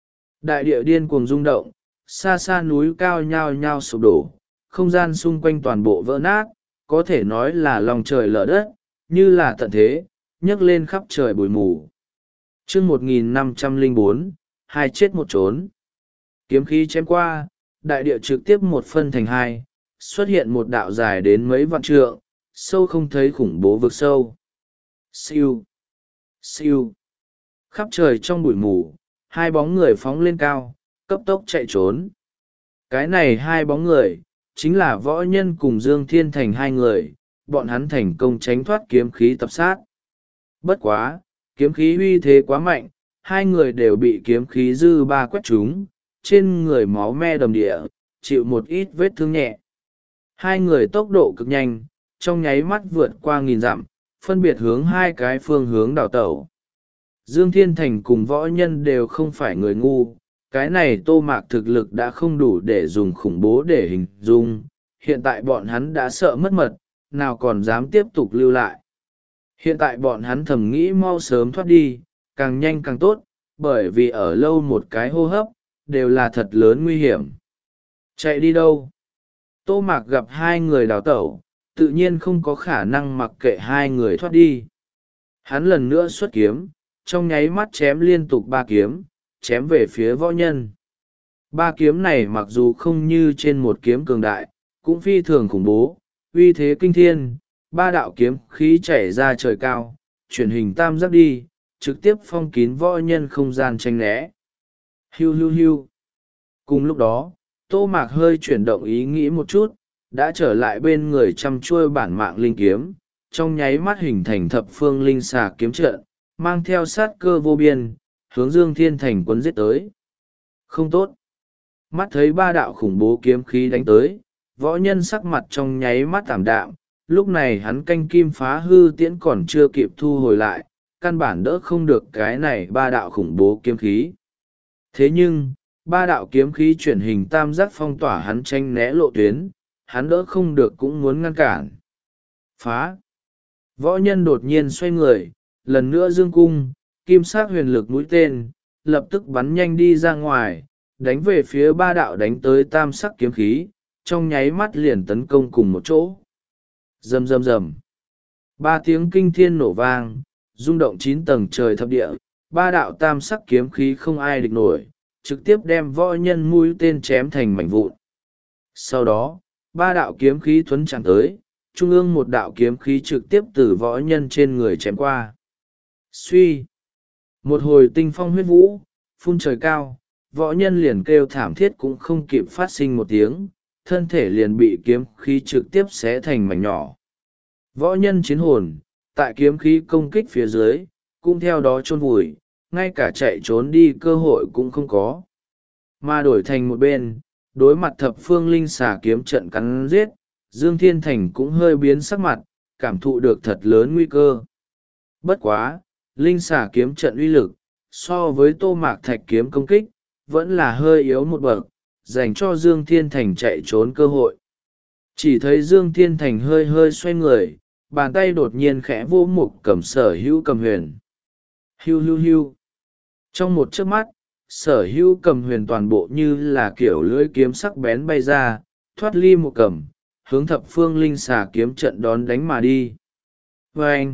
Đại địa điên cuồng rung động, xa xa núi cao nhao nhao sụp đổ, không gian xung quanh toàn bộ vỡ nát, có thể nói là lòng trời lở đất, như là tận thế, nhấc lên khắp trời bụi mù. Chương một nghìn năm trăm lẻ bốn, hai chết một trốn. Kiếm khí chém qua, đại địa trực tiếp một phân thành hai, xuất hiện một đạo dài đến mấy vạn trượng, sâu không thấy khủng bố vực sâu. Siêu, siêu. Khắp trời trong bụi mù, hai bóng người phóng lên cao, cấp tốc chạy trốn. Cái này hai bóng người, chính là võ nhân cùng Dương Thiên Thành hai người, bọn hắn thành công tránh thoát kiếm khí tập sát. Bất quá, kiếm khí uy thế quá mạnh, hai người đều bị kiếm khí dư ba quét trúng, trên người máu me đầm địa, chịu một ít vết thương nhẹ. Hai người tốc độ cực nhanh, trong nháy mắt vượt qua nghìn dặm, phân biệt hướng hai cái phương hướng đào tẩu. Dương Thiên Thành cùng võ nhân đều không phải người ngu, cái này Tô Mạc thực lực đã không đủ để dùng khủng bố để hình dung, hiện tại bọn hắn đã sợ mất mật, nào còn dám tiếp tục lưu lại. Hiện tại bọn hắn thầm nghĩ mau sớm thoát đi, càng nhanh càng tốt, bởi vì ở lâu một cái hô hấp, đều là thật lớn nguy hiểm. Chạy đi đâu? Tô Mạc gặp hai người đào tẩu, tự nhiên không có khả năng mặc kệ hai người thoát đi. Hắn lần nữa xuất kiếm, trong nháy mắt chém liên tục ba kiếm, chém về phía võ nhân. Ba kiếm này mặc dù không như trên một kiếm cường đại, cũng phi thường khủng bố, uy thế kinh thiên, ba đạo kiếm khí chảy ra trời cao, chuyển hình tam giác đi, trực tiếp phong kín võ nhân không gian tranh né. Hiu hiu hiu. Cùng lúc đó, Tô Mạc hơi chuyển động ý nghĩ một chút, đã trở lại bên người chăm chuôi bản mạng linh kiếm, trong nháy mắt hình thành thập phương linh xà kiếm trận, mang theo sát cơ vô biên, hướng Dương Thiên Thành quấn giết tới. Không tốt. Mắt thấy ba đạo khủng bố kiếm khí đánh tới, võ nhân sắc mặt trong nháy mắt tảm đạm, lúc này hắn canh kim phá hư tiễn còn chưa kịp thu hồi lại, căn bản đỡ không được cái này ba đạo khủng bố kiếm khí. Thế nhưng, ba đạo kiếm khí chuyển hình tam giác phong tỏa hắn tranh né lộ tuyến, hắn đỡ không được cũng muốn ngăn cản. Phá! Võ nhân đột nhiên xoay người, lần nữa dương cung, kim sắc huyền lực mũi tên, lập tức bắn nhanh đi ra ngoài, đánh về phía ba đạo đánh tới tam sắc kiếm khí, trong nháy mắt liền tấn công cùng một chỗ. Rầm rầm rầm. Ba tiếng kinh thiên nổ vang, rung động chín tầng trời thập địa, ba đạo tam sắc kiếm khí không ai địch nổi, trực tiếp đem võ nhân mũi tên chém thành mảnh vụn. Sau đó, ba đạo kiếm khí thuấn chẳng tới, trung ương một đạo kiếm khí trực tiếp từ võ nhân trên người chém qua. Suy! Một hồi tinh phong huyết vũ, phun trời cao, võ nhân liền kêu thảm thiết cũng không kịp phát sinh một tiếng, thân thể liền bị kiếm khí trực tiếp xé thành mảnh nhỏ. Võ nhân chiến hồn, tại kiếm khí công kích phía dưới, cũng theo đó chôn vùi, ngay cả chạy trốn đi cơ hội cũng không có. Mà đổi thành một bên, đối mặt thập phương linh xà kiếm trận cắn giết, Dương Thiên Thành cũng hơi biến sắc mặt, cảm thụ được thật lớn nguy cơ. Bất quá, linh xà kiếm trận uy lực, so với Tô Mạc Thạch kiếm công kích, vẫn là hơi yếu một bậc, dành cho Dương Thiên Thành chạy trốn cơ hội. Chỉ thấy Dương Thiên Thành hơi hơi xoay người, bàn tay đột nhiên khẽ vô mục cầm Sở Hữu Cầm Huyền. Hiu hiu hiu. Trong một chớp mắt, Sở Hữu Cầm Huyền toàn bộ như là kiểu lưỡi kiếm sắc bén bay ra, thoát ly một cầm, hướng thập phương linh xà kiếm trận đón đánh mà đi. Vâng!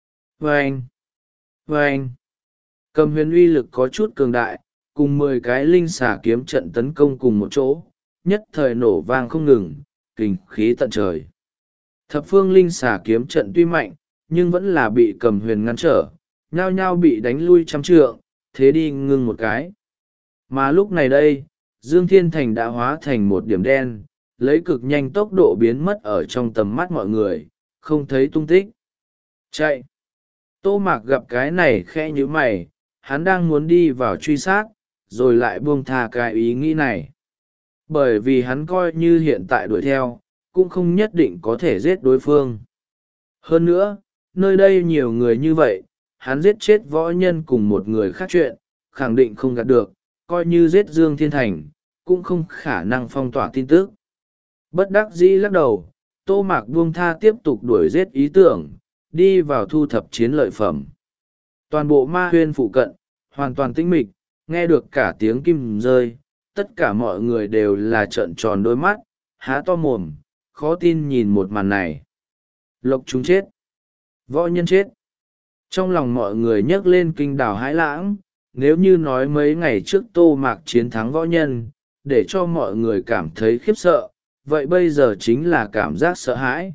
Vâng! Vâng! Cầm huyền uy lực có chút cường đại, cùng mười cái linh xà kiếm trận tấn công cùng một chỗ, nhất thời nổ vang không ngừng, kình khí tận trời. Thập phương linh xà kiếm trận tuy mạnh, nhưng vẫn là bị cầm huyền ngăn trở, nhao nhao bị đánh lui trăm trượng, thế đi ngưng một cái. Mà lúc này đây, Dương Thiên Thành đã hóa thành một điểm đen, lấy cực nhanh tốc độ biến mất ở trong tầm mắt mọi người, không thấy tung tích. Chạy! Tô Mạc gặp cái này khẽ nhíu mày, hắn đang muốn đi vào truy sát, rồi lại buông tha cái ý nghĩ này. Bởi vì hắn coi như hiện tại đuổi theo, cũng không nhất định có thể giết đối phương. Hơn nữa, nơi đây nhiều người như vậy, hắn giết chết võ nhân cùng một người khác chuyện, khẳng định không gạt được, coi như giết Dương Thiên Thành, cũng không khả năng phong tỏa tin tức. Bất đắc dĩ lắc đầu, Tô Mạc buông tha tiếp tục đuổi giết ý tưởng, đi vào thu thập chiến lợi phẩm. Toàn bộ ma huyên phụ cận, hoàn toàn tĩnh mịch, nghe được cả tiếng kim rơi, tất cả mọi người đều là trợn tròn đôi mắt, há to mồm, khó tin nhìn một màn này. Lộc chúng chết, võ nhân chết. Trong lòng mọi người nhấc lên kinh đảo hãi lãng, nếu như nói mấy ngày trước Tô Mạc chiến thắng võ nhân, để cho mọi người cảm thấy khiếp sợ, vậy bây giờ chính là cảm giác sợ hãi.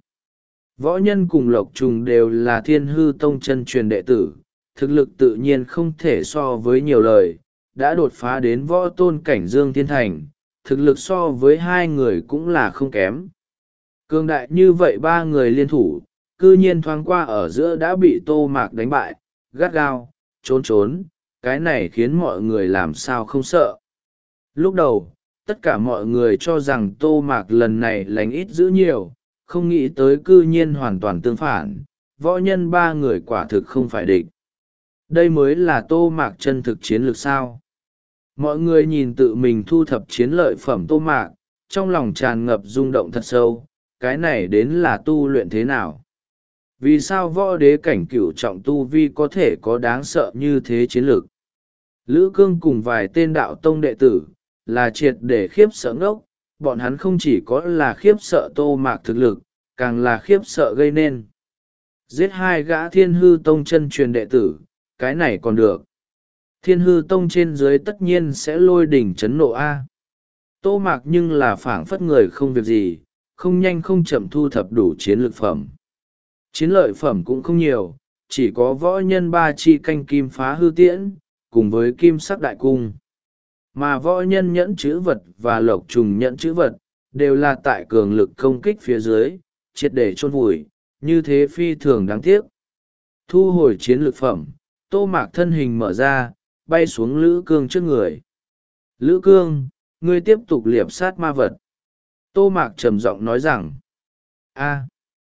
Võ nhân cùng Lộc Trùng đều là Thiên Hư Tông chân truyền đệ tử, thực lực tự nhiên không thể so với nhiều lời, đã đột phá đến võ tôn cảnh Dương Thiên Thành, thực lực so với hai người cũng là không kém. Cường đại như vậy ba người liên thủ, cư nhiên thoáng qua ở giữa đã bị Tô Mạc đánh bại, gắt gao, trốn trốn, cái này khiến mọi người làm sao không sợ. Lúc đầu, tất cả mọi người cho rằng Tô Mạc lần này lành ít giữ nhiều, không nghĩ tới cư nhiên hoàn toàn tương phản, võ nhân ba người quả thực không phải địch. Đây mới là Tô Mạc chân thực chiến lược sao. Mọi người nhìn tự mình thu thập chiến lợi phẩm Tô Mạc, trong lòng tràn ngập rung động thật sâu, cái này đến là tu luyện thế nào? Vì sao võ đế cảnh cửu trọng tu vi có thể có đáng sợ như thế chiến lược? Lữ Cương cùng vài tên đạo tông đệ tử, là triệt để khiếp sợ ngốc, bọn hắn không chỉ có là khiếp sợ Tô Mạc thực lực, càng là khiếp sợ gây nên. Giết hai gã Thiên Hư Tông chân truyền đệ tử, cái này còn được. Thiên Hư Tông trên dưới tất nhiên sẽ lôi đỉnh chấn nộ A. Tô Mạc nhưng là phảng phất người không việc gì, không nhanh không chậm thu thập đủ chiến lược phẩm. Chiến lợi phẩm cũng không nhiều, chỉ có võ nhân ba chi canh kim phá hư tiễn, cùng với kim sắc đại cung. Mà võ nhân nhẫn chữ vật và Lộc Trùng nhẫn chữ vật, đều là tại cường lực công kích phía dưới, triệt để chôn vùi, như thế phi thường đáng tiếc. Thu hồi chiến lược phẩm, Tô Mạc thân hình mở ra, bay xuống Lữ Cương trước người. Lữ Cương, ngươi tiếp tục liệp sát ma vật. Tô Mạc trầm giọng nói rằng, a.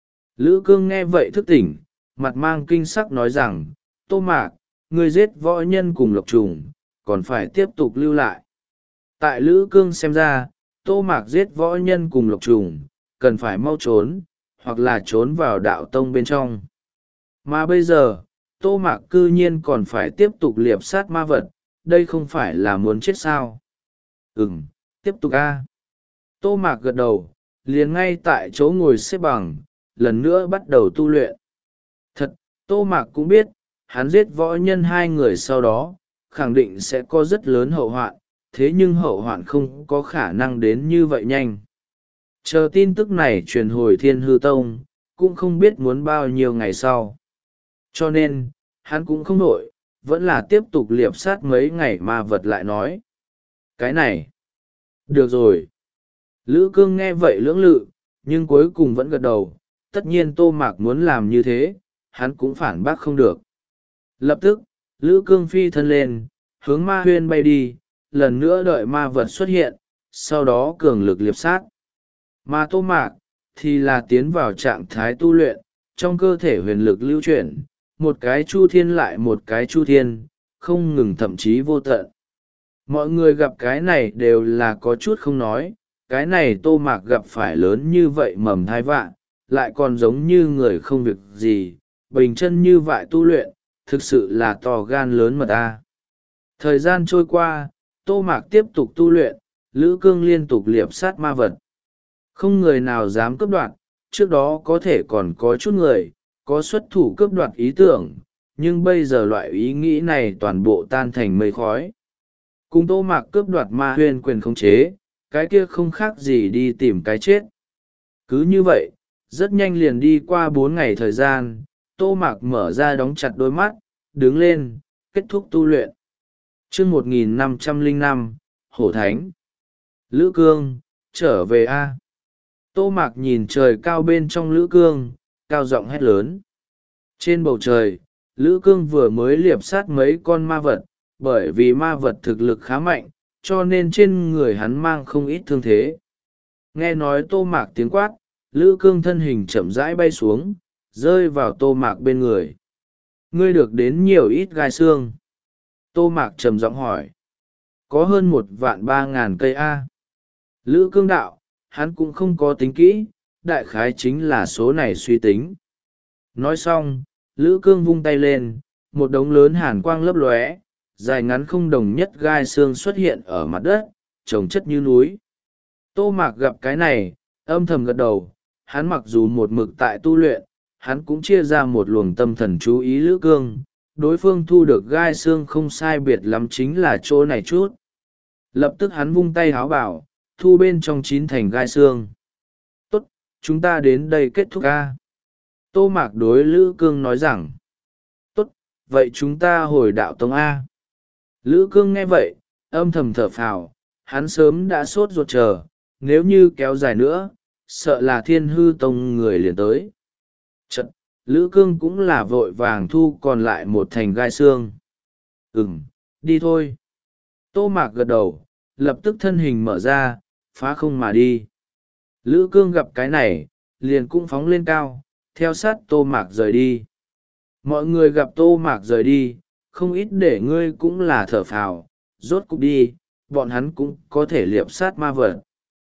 Lữ Cương nghe vậy thức tỉnh, mặt mang kinh sắc nói rằng, Tô Mạc, ngươi giết võ nhân cùng Lộc Trùng, còn phải tiếp tục lưu lại. Tại Lữ Cương xem ra, Tô Mạc giết võ nhân cùng Lộc Trùng, cần phải mau trốn, hoặc là trốn vào đạo tông bên trong. Mà bây giờ, Tô Mạc cư nhiên còn phải tiếp tục liệp sát ma vật, đây không phải là muốn chết sao? Ừm, tiếp tục a. Tô Mạc gật đầu, liền ngay tại chỗ ngồi xếp bằng, lần nữa bắt đầu tu luyện. Thật, Tô Mạc cũng biết, hắn giết võ nhân hai người sau đó, khẳng định sẽ có rất lớn hậu hoạn, thế nhưng hậu hoạn không có khả năng đến như vậy nhanh. Chờ tin tức này truyền hồi Thiên Hư Tông, cũng không biết muốn bao nhiêu ngày sau. Cho nên, hắn cũng không nổi, vẫn là tiếp tục liệp sát mấy ngày ma vật lại nói. Cái này, được rồi. Lữ Cương nghe vậy lưỡng lự, nhưng cuối cùng vẫn gật đầu. Tất nhiên Tô Mạc muốn làm như thế, hắn cũng phản bác không được. Lập tức, Lữ Cương phi thân lên, hướng ma huyên bay đi, lần nữa đợi ma vật xuất hiện, sau đó cường lực liệp sát. Mà Tô Mạc, thì là tiến vào trạng thái tu luyện, trong cơ thể huyền lực lưu chuyển, một cái chu thiên lại một cái chu thiên, không ngừng thậm chí vô tận. Mọi người gặp cái này đều là có chút không nói, cái này Tô Mạc gặp phải lớn như vậy mầm thai vạ, lại còn giống như người không việc gì, bình chân như vại tu luyện, thực sự là to gan lớn mà ta. Thời gian trôi qua, Tô Mạc tiếp tục tu luyện, Lữ Cương liên tục liệp sát ma vật. Không người nào dám cướp đoạt, trước đó có thể còn có chút người, có xuất thủ cướp đoạt ý tưởng, nhưng bây giờ loại ý nghĩ này toàn bộ tan thành mây khói. Cùng Tô Mạc cướp đoạt ma huyên quyền khống chế, cái kia không khác gì đi tìm cái chết. Cứ như vậy, rất nhanh liền đi qua bốn ngày thời gian, Tô Mạc mở ra đóng chặt đôi mắt, đứng lên, kết thúc tu luyện. Chương một nghìn năm trăm lẻ năm, Hổ Thánh. Lữ Cương, trở về a. Tô Mạc nhìn trời cao bên trong Lữ Cương, cao giọng hét lớn. Trên bầu trời, Lữ Cương vừa mới liệp sát mấy con ma vật, bởi vì ma vật thực lực khá mạnh, cho nên trên người hắn mang không ít thương thế. Nghe nói Tô Mạc tiếng quát, Lữ Cương thân hình chậm rãi bay xuống, rơi vào Tô Mạc bên người. Ngươi được đến nhiều ít gai xương? Tô Mạc trầm giọng hỏi. Có hơn một vạn ba ngàn cây A. Lữ Cương đạo, hắn cũng không có tính kỹ, đại khái chính là số này suy tính. Nói xong, Lữ Cương vung tay lên, một đống lớn hàn quang lấp lóe, dài ngắn không đồng nhất gai xương xuất hiện ở mặt đất, trồng chất như núi. Tô Mạc gặp cái này, âm thầm gật đầu, hắn mặc dù một mực tại tu luyện, hắn cũng chia ra một luồng tâm thần chú ý Lữ Cương, đối phương thu được gai xương không sai biệt lắm chính là chỗ này chút. Lập tức hắn vung tay háo bảo, thu bên trong chín thành gai xương. Tốt, chúng ta đến đây kết thúc ca. Tô Mạc đối Lữ Cương nói rằng, tốt, vậy chúng ta hồi đạo tông A. Lữ Cương nghe vậy, âm thầm thở phào, hắn sớm đã sốt ruột chờ, nếu như kéo dài nữa, sợ là Thiên Hư Tông người liền tới. Chật, Lữ Cương cũng là vội vàng thu còn lại một thành gai xương. Ừm, đi thôi. Tô Mạc gật đầu, lập tức thân hình mở ra, phá không mà đi. Lữ Cương gặp cái này, liền cũng phóng lên cao, theo sát Tô Mạc rời đi. Mọi người gặp Tô Mạc rời đi, không ít để ngươi cũng là thở phào, rốt cục đi, bọn hắn cũng có thể liệp sát ma vật.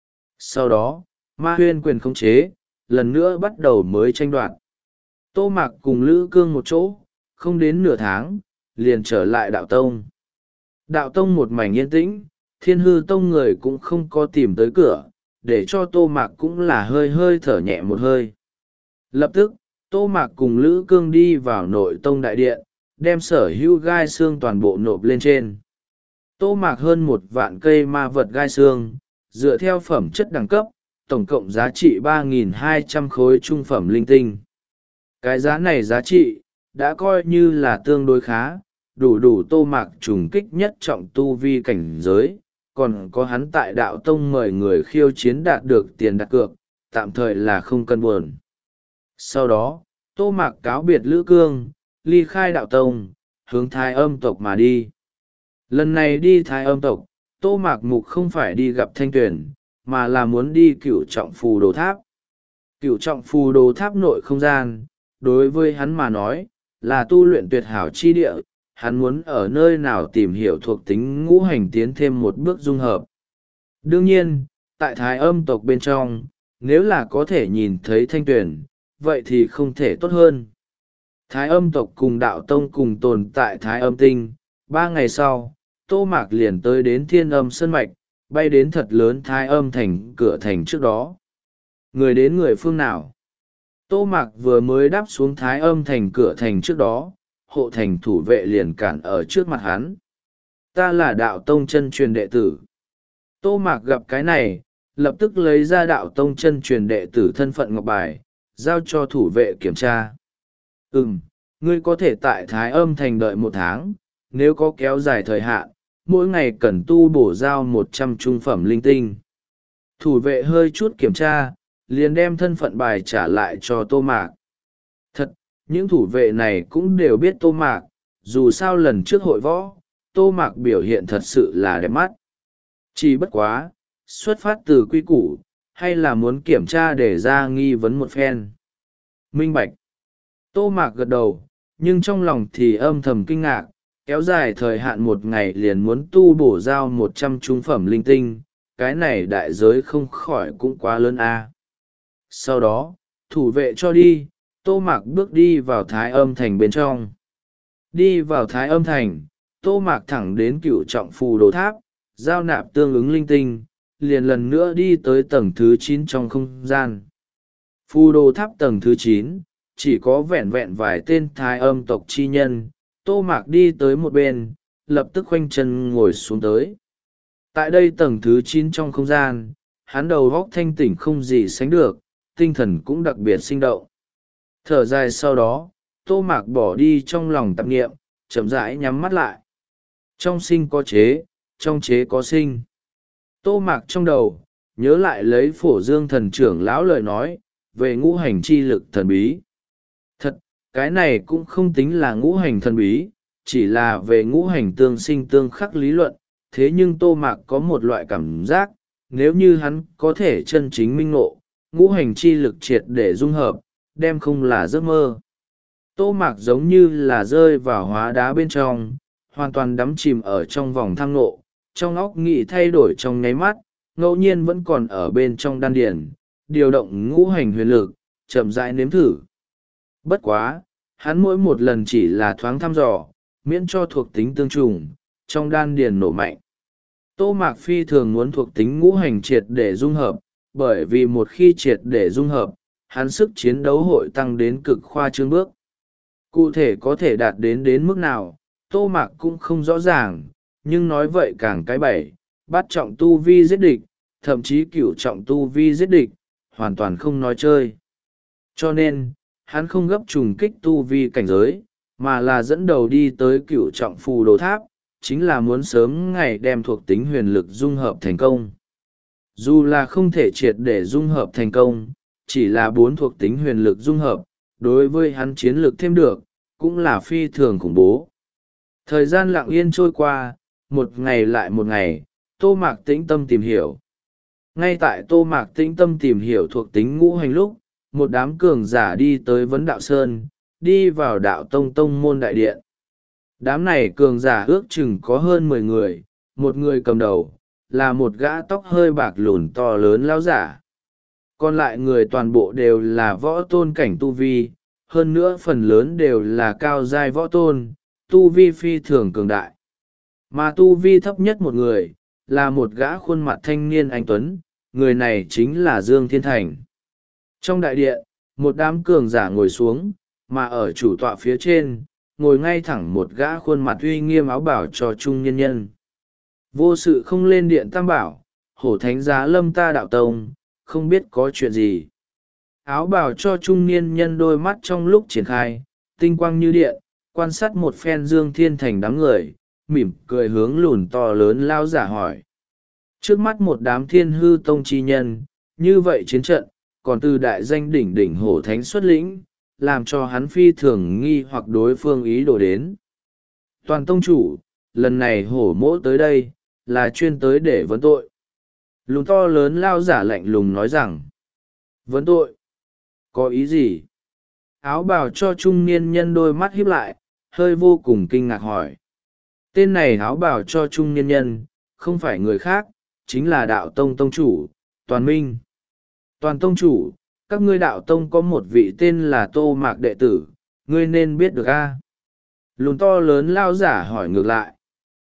Sau đó, ma huyên quyền khống chế, lần nữa bắt đầu mới tranh đoạt. Tô Mạc cùng Lữ Cương một chỗ, không đến nửa tháng, liền trở lại đạo tông. Đạo tông một mảnh yên tĩnh, Thiên Hư Tông người cũng không có tìm tới cửa, để cho Tô Mạc cũng là hơi hơi thở nhẹ một hơi. Lập tức, Tô Mạc cùng Lữ Cương đi vào nội tông đại điện, đem sở hữu gai xương toàn bộ nộp lên trên. Tô Mạc hơn một vạn cây ma vật gai xương, dựa theo phẩm chất đẳng cấp, tổng cộng giá trị ba nghìn hai trăm khối trung phẩm linh tinh. Cái giá này giá trị, đã coi như là tương đối khá, đủ đủ Tô Mạc trùng kích nhất trọng tu vi cảnh giới, còn có hắn tại đạo tông mời người khiêu chiến đạt được tiền đặt cược, tạm thời là không cần buồn. Sau đó, Tô Mạc cáo biệt Lữ Cương, ly khai đạo tông, hướng Thái Âm tộc mà đi. Lần này đi Thái Âm tộc, Tô Mạc mục không phải đi gặp Thanh Tuyền, mà là muốn đi cửu trọng phù đồ tháp. Cửu trọng phù đồ tháp nội không gian, đối với hắn mà nói, là tu luyện tuyệt hảo chi địa, hắn muốn ở nơi nào tìm hiểu thuộc tính ngũ hành tiến thêm một bước dung hợp. Đương nhiên, tại Thái Âm tộc bên trong, nếu là có thể nhìn thấy Thanh Tuyền, vậy thì không thể tốt hơn. Thái Âm tộc cùng đạo tông cùng tồn tại Thái Âm tinh, ba ngày sau, Tô Mạc liền tới đến Thiên Âm Sơn Mạch, bay đến thật lớn Thái Âm thành cửa thành trước đó. Người đến người phương nào? Tô Mạc vừa mới đáp xuống Thái Âm thành cửa thành trước đó, hộ thành thủ vệ liền cản ở trước mặt hắn. Ta là đạo tông chân truyền đệ tử. Tô Mạc gặp cái này, lập tức lấy ra đạo tông chân truyền đệ tử thân phận ngọc bài, giao cho thủ vệ kiểm tra. Ừm, ngươi có thể tại Thái Âm thành đợi một tháng, nếu có kéo dài thời hạn, mỗi ngày cần tu bổ giao một trăm trung phẩm linh tinh. Thủ vệ hơi chút kiểm tra, liền đem thân phận bài trả lại cho Tô Mạc. Thật, những thủ vệ này cũng đều biết Tô Mạc, dù sao lần trước hội võ, Tô Mạc biểu hiện thật sự là đẹp mắt. Chỉ bất quá, xuất phát từ quy củ, hay là muốn kiểm tra để ra nghi vấn một phen. Minh bạch. Tô Mạc gật đầu, nhưng trong lòng thì âm thầm kinh ngạc, kéo dài thời hạn một ngày liền muốn tu bổ giao một trăm trung phẩm linh tinh, cái này đại giới không khỏi cũng quá lớn a. Sau đó, thủ vệ cho đi, Tô Mạc bước đi vào Thái Âm Thành bên trong. Đi vào Thái Âm Thành, Tô Mạc thẳng đến Cựu Trọng Phù Đồ Tháp, giao nạp tương ứng linh tinh, liền lần nữa đi tới tầng thứ chín trong không gian. Phù Đồ Tháp tầng thứ chín, chỉ có vẹn vẹn vài tên Thái Âm tộc chi nhân. Tô Mạc đi tới một bên, lập tức khoanh chân ngồi xuống tới. Tại đây tầng thứ chín trong không gian, hắn đầu óc thanh tỉnh không gì sánh được, tinh thần cũng đặc biệt sinh động. Thở dài sau đó, Tô Mạc bỏ đi trong lòng tạp niệm, chậm rãi nhắm mắt lại. Trong sinh có chế, trong chế có sinh. Tô Mạc trong đầu, nhớ lại lấy Phổ Dương thần trưởng lão lời nói, về ngũ hành chi lực thần bí. Thật, cái này cũng không tính là ngũ hành thần bí, chỉ là về ngũ hành tương sinh tương khắc lý luận. Thế nhưng Tô Mạc có một loại cảm giác, nếu như hắn có thể chân chính minh ngộ, ngũ hành chi lực triệt để dung hợp, đem không là giấc mơ. Tô Mạc giống như là rơi vào hóa đá bên trong, hoàn toàn đắm chìm ở trong vòng thăng ngộ, trong óc nghĩ thay đổi trong nháy mắt, ngẫu nhiên vẫn còn ở bên trong đan điển, điều động ngũ hành huyền lực, chậm rãi nếm thử. Bất quá, hắn mỗi một lần chỉ là thoáng thăm dò, miễn cho thuộc tính tương trùng, trong đan điền nổ mạnh. Tô Mạc phi thường muốn thuộc tính ngũ hành triệt để dung hợp, bởi vì một khi triệt để dung hợp, hắn sức chiến đấu hội tăng đến cực khoa trương bước. Cụ thể có thể đạt đến đến mức nào, Tô Mạc cũng không rõ ràng, nhưng nói vậy càng cái bảy, bắt trọng tu vi giết địch, thậm chí cửu trọng tu vi giết địch, hoàn toàn không nói chơi. Cho nên, hắn không gấp trùng kích tu vi cảnh giới, mà là dẫn đầu đi tới cửu trọng phù đồ tháp, chính là muốn sớm ngày đem thuộc tính huyền lực dung hợp thành công. Dù là không thể triệt để dung hợp thành công, chỉ là bốn thuộc tính huyền lực dung hợp, đối với hắn chiến lược thêm được, cũng là phi thường khủng bố. Thời gian lặng yên trôi qua, một ngày lại một ngày, Tô Mạc tĩnh tâm tìm hiểu. Ngay tại Tô Mạc tĩnh tâm tìm hiểu thuộc tính ngũ hành lúc, một đám cường giả đi tới Vấn Đạo Sơn, đi vào Đạo Tông Tông môn đại điện. Đám này cường giả ước chừng có hơn mười người, một người cầm đầu, là một gã tóc hơi bạc lùn to lớn lão giả. Còn lại người toàn bộ đều là võ tôn cảnh tu vi, hơn nữa phần lớn đều là cao giai võ tôn, tu vi phi thường cường đại. Mà tu vi thấp nhất một người, là một gã khuôn mặt thanh niên anh tuấn, người này chính là Dương Thiên Thành. Trong đại điện, một đám cường giả ngồi xuống, mà ở chủ tọa phía trên, ngồi ngay thẳng một gã khuôn mặt uy nghiêm áo bảo cho trung nhân nhân. Vô sự không lên điện tam bảo, hổ thánh giá lâm ta đạo tông, không biết có chuyện gì. Áo bảo cho trung niên nhân đôi mắt trong lúc triển khai, tinh quang như điện, quan sát một phen Dương Thiên Thành đám người, mỉm cười hướng lùn to lớn lao giả hỏi. Trước mắt một đám thiên hư tông chi nhân, như vậy chiến trận, còn từ đại danh đỉnh đỉnh hổ thánh xuất lĩnh, làm cho hắn phi thường nghi hoặc đối phương ý đồ đến. Toàn tông chủ, lần này hổ mỗ tới đây, là chuyên tới để vấn tội. Lùn to lớn lao giả lạnh lùng nói rằng, vấn tội? Có ý gì? Áo bào cho trung niên nhân đôi mắt híp lại, hơi vô cùng kinh ngạc hỏi. Tên này áo bào cho trung niên nhân, không phải người khác, chính là đạo tông tông chủ, Toàn Minh. Toàn tông chủ, các ngươi đạo tông có một vị tên là Tô Mạc đệ tử, ngươi nên biết được a? Lùn to lớn lao giả hỏi ngược lại.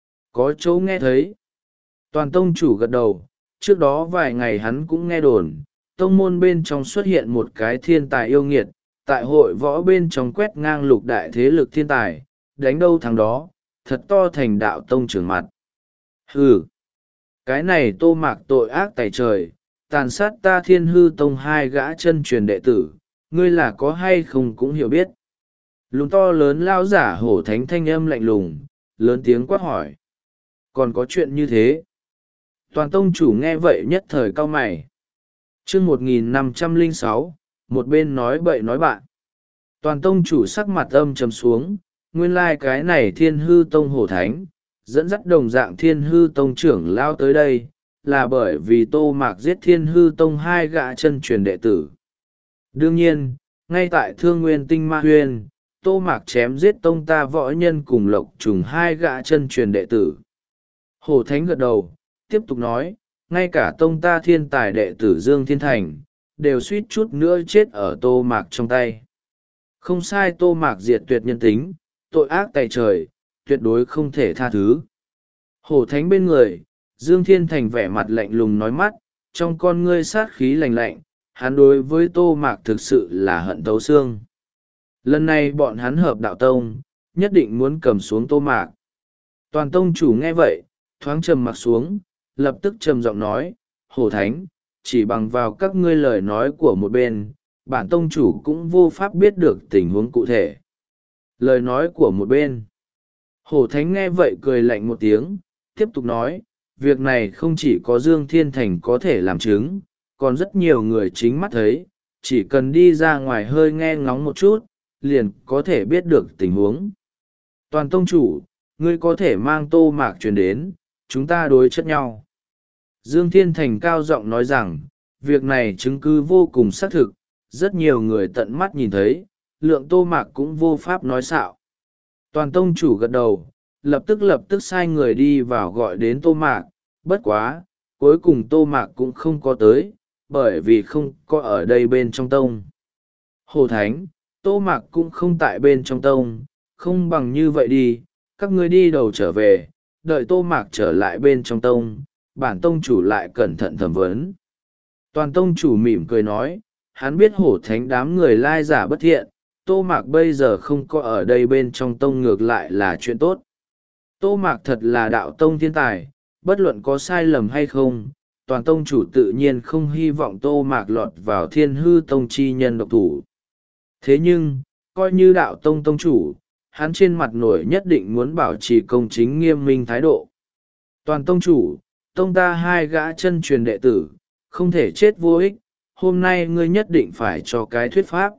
Có chỗ nghe thấy. Toàn tông chủ gật đầu, trước đó vài ngày hắn cũng nghe đồn, tông môn bên trong xuất hiện một cái thiên tài yêu nghiệt, tại hội võ bên trong quét ngang lục đại thế lực thiên tài, đánh đâu thằng đó, thật to thành đạo tông trưởng mặt. Hừ, cái này Tô Mạc tội ác tày trời, tàn sát ta thiên hư tông hai gã chân truyền đệ tử, ngươi là có hay không cũng hiểu biết. Lùn to lớn lao giả hổ thánh thanh âm lạnh lùng, lớn tiếng quát hỏi. Còn có chuyện như thế? Toàn tông chủ nghe vậy nhất thời cau mày. chương một nghìn năm trăm lẻ sáu, một bên nói bậy nói bạn. Toàn tông chủ sắc mặt âm trầm xuống, nguyên lai cái này Thiên Hư Tông hổ thánh, dẫn dắt đồng dạng Thiên Hư Tông trưởng lao tới đây, là bởi vì Tô Mạc giết Thiên Hư Tông hai gã chân truyền đệ tử. Đương nhiên, ngay tại Thương Nguyên Tinh Ma Huyên, Tô Mạc chém giết tông ta võ nhân cùng Lộc Trùng hai gã chân truyền đệ tử. Hổ thánh gật đầu, tiếp tục nói, ngay cả tông ta thiên tài đệ tử Dương Thiên Thành, đều suýt chút nữa chết ở Tô Mạc trong tay. Không sai, Tô Mạc diệt tuyệt nhân tính, tội ác tày trời, tuyệt đối không thể tha thứ. Hổ thánh bên người, Dương Thiên Thành vẻ mặt lạnh lùng nói mắt, trong con ngươi sát khí lạnh lạnh, hắn đối với Tô Mạc thực sự là hận thấu xương. Lần này bọn hắn hợp đạo tông, nhất định muốn cầm xuống Tô Mạc. Toàn tông chủ nghe vậy, thoáng trầm mặc xuống, lập tức trầm giọng nói, Hổ thánh, chỉ bằng vào các ngươi lời nói của một bên, bản tông chủ cũng vô pháp biết được tình huống cụ thể. Lời nói của một bên. Hổ thánh nghe vậy cười lạnh một tiếng, tiếp tục nói, việc này không chỉ có Dương Thiên Thành có thể làm chứng, còn rất nhiều người chính mắt thấy, chỉ cần đi ra ngoài hơi nghe ngóng một chút, liền có thể biết được tình huống. Toàn tông chủ, ngươi có thể mang Tô Mạc truyền đến, chúng ta đối chất nhau. Dương Thiên Thành cao giọng nói rằng, việc này chứng cứ vô cùng xác thực, rất nhiều người tận mắt nhìn thấy, lượng Tô Mạc cũng vô pháp nói xạo. Toàn tông chủ gật đầu, lập tức lập tức sai người đi vào gọi đến Tô Mạc, bất quá, cuối cùng Tô Mạc cũng không có tới, bởi vì không có ở đây bên trong tông. Hồ Thánh, Tô Mạc cũng không tại bên trong tông, không bằng như vậy đi, các ngươi đi đầu trở về, đợi Tô Mạc trở lại bên trong tông, bản tông chủ lại cẩn thận thẩm vấn. Toàn tông chủ mỉm cười nói, hắn biết Hổ Thánh đám người lai giả bất thiện, Tô Mạc bây giờ không có ở đây bên trong tông ngược lại là chuyện tốt. Tô Mạc thật là đạo tông thiên tài, bất luận có sai lầm hay không, toàn tông chủ tự nhiên không hy vọng Tô Mạc lọt vào Thiên Hư Tông chi nhân độc thủ. Thế nhưng, coi như đạo tông tông chủ, hắn trên mặt nổi nhất định muốn bảo trì công chính nghiêm minh thái độ. Toàn tông chủ, tông ta hai gã chân truyền đệ tử, không thể chết vô ích, hôm nay ngươi nhất định phải cho cái thuyết pháp.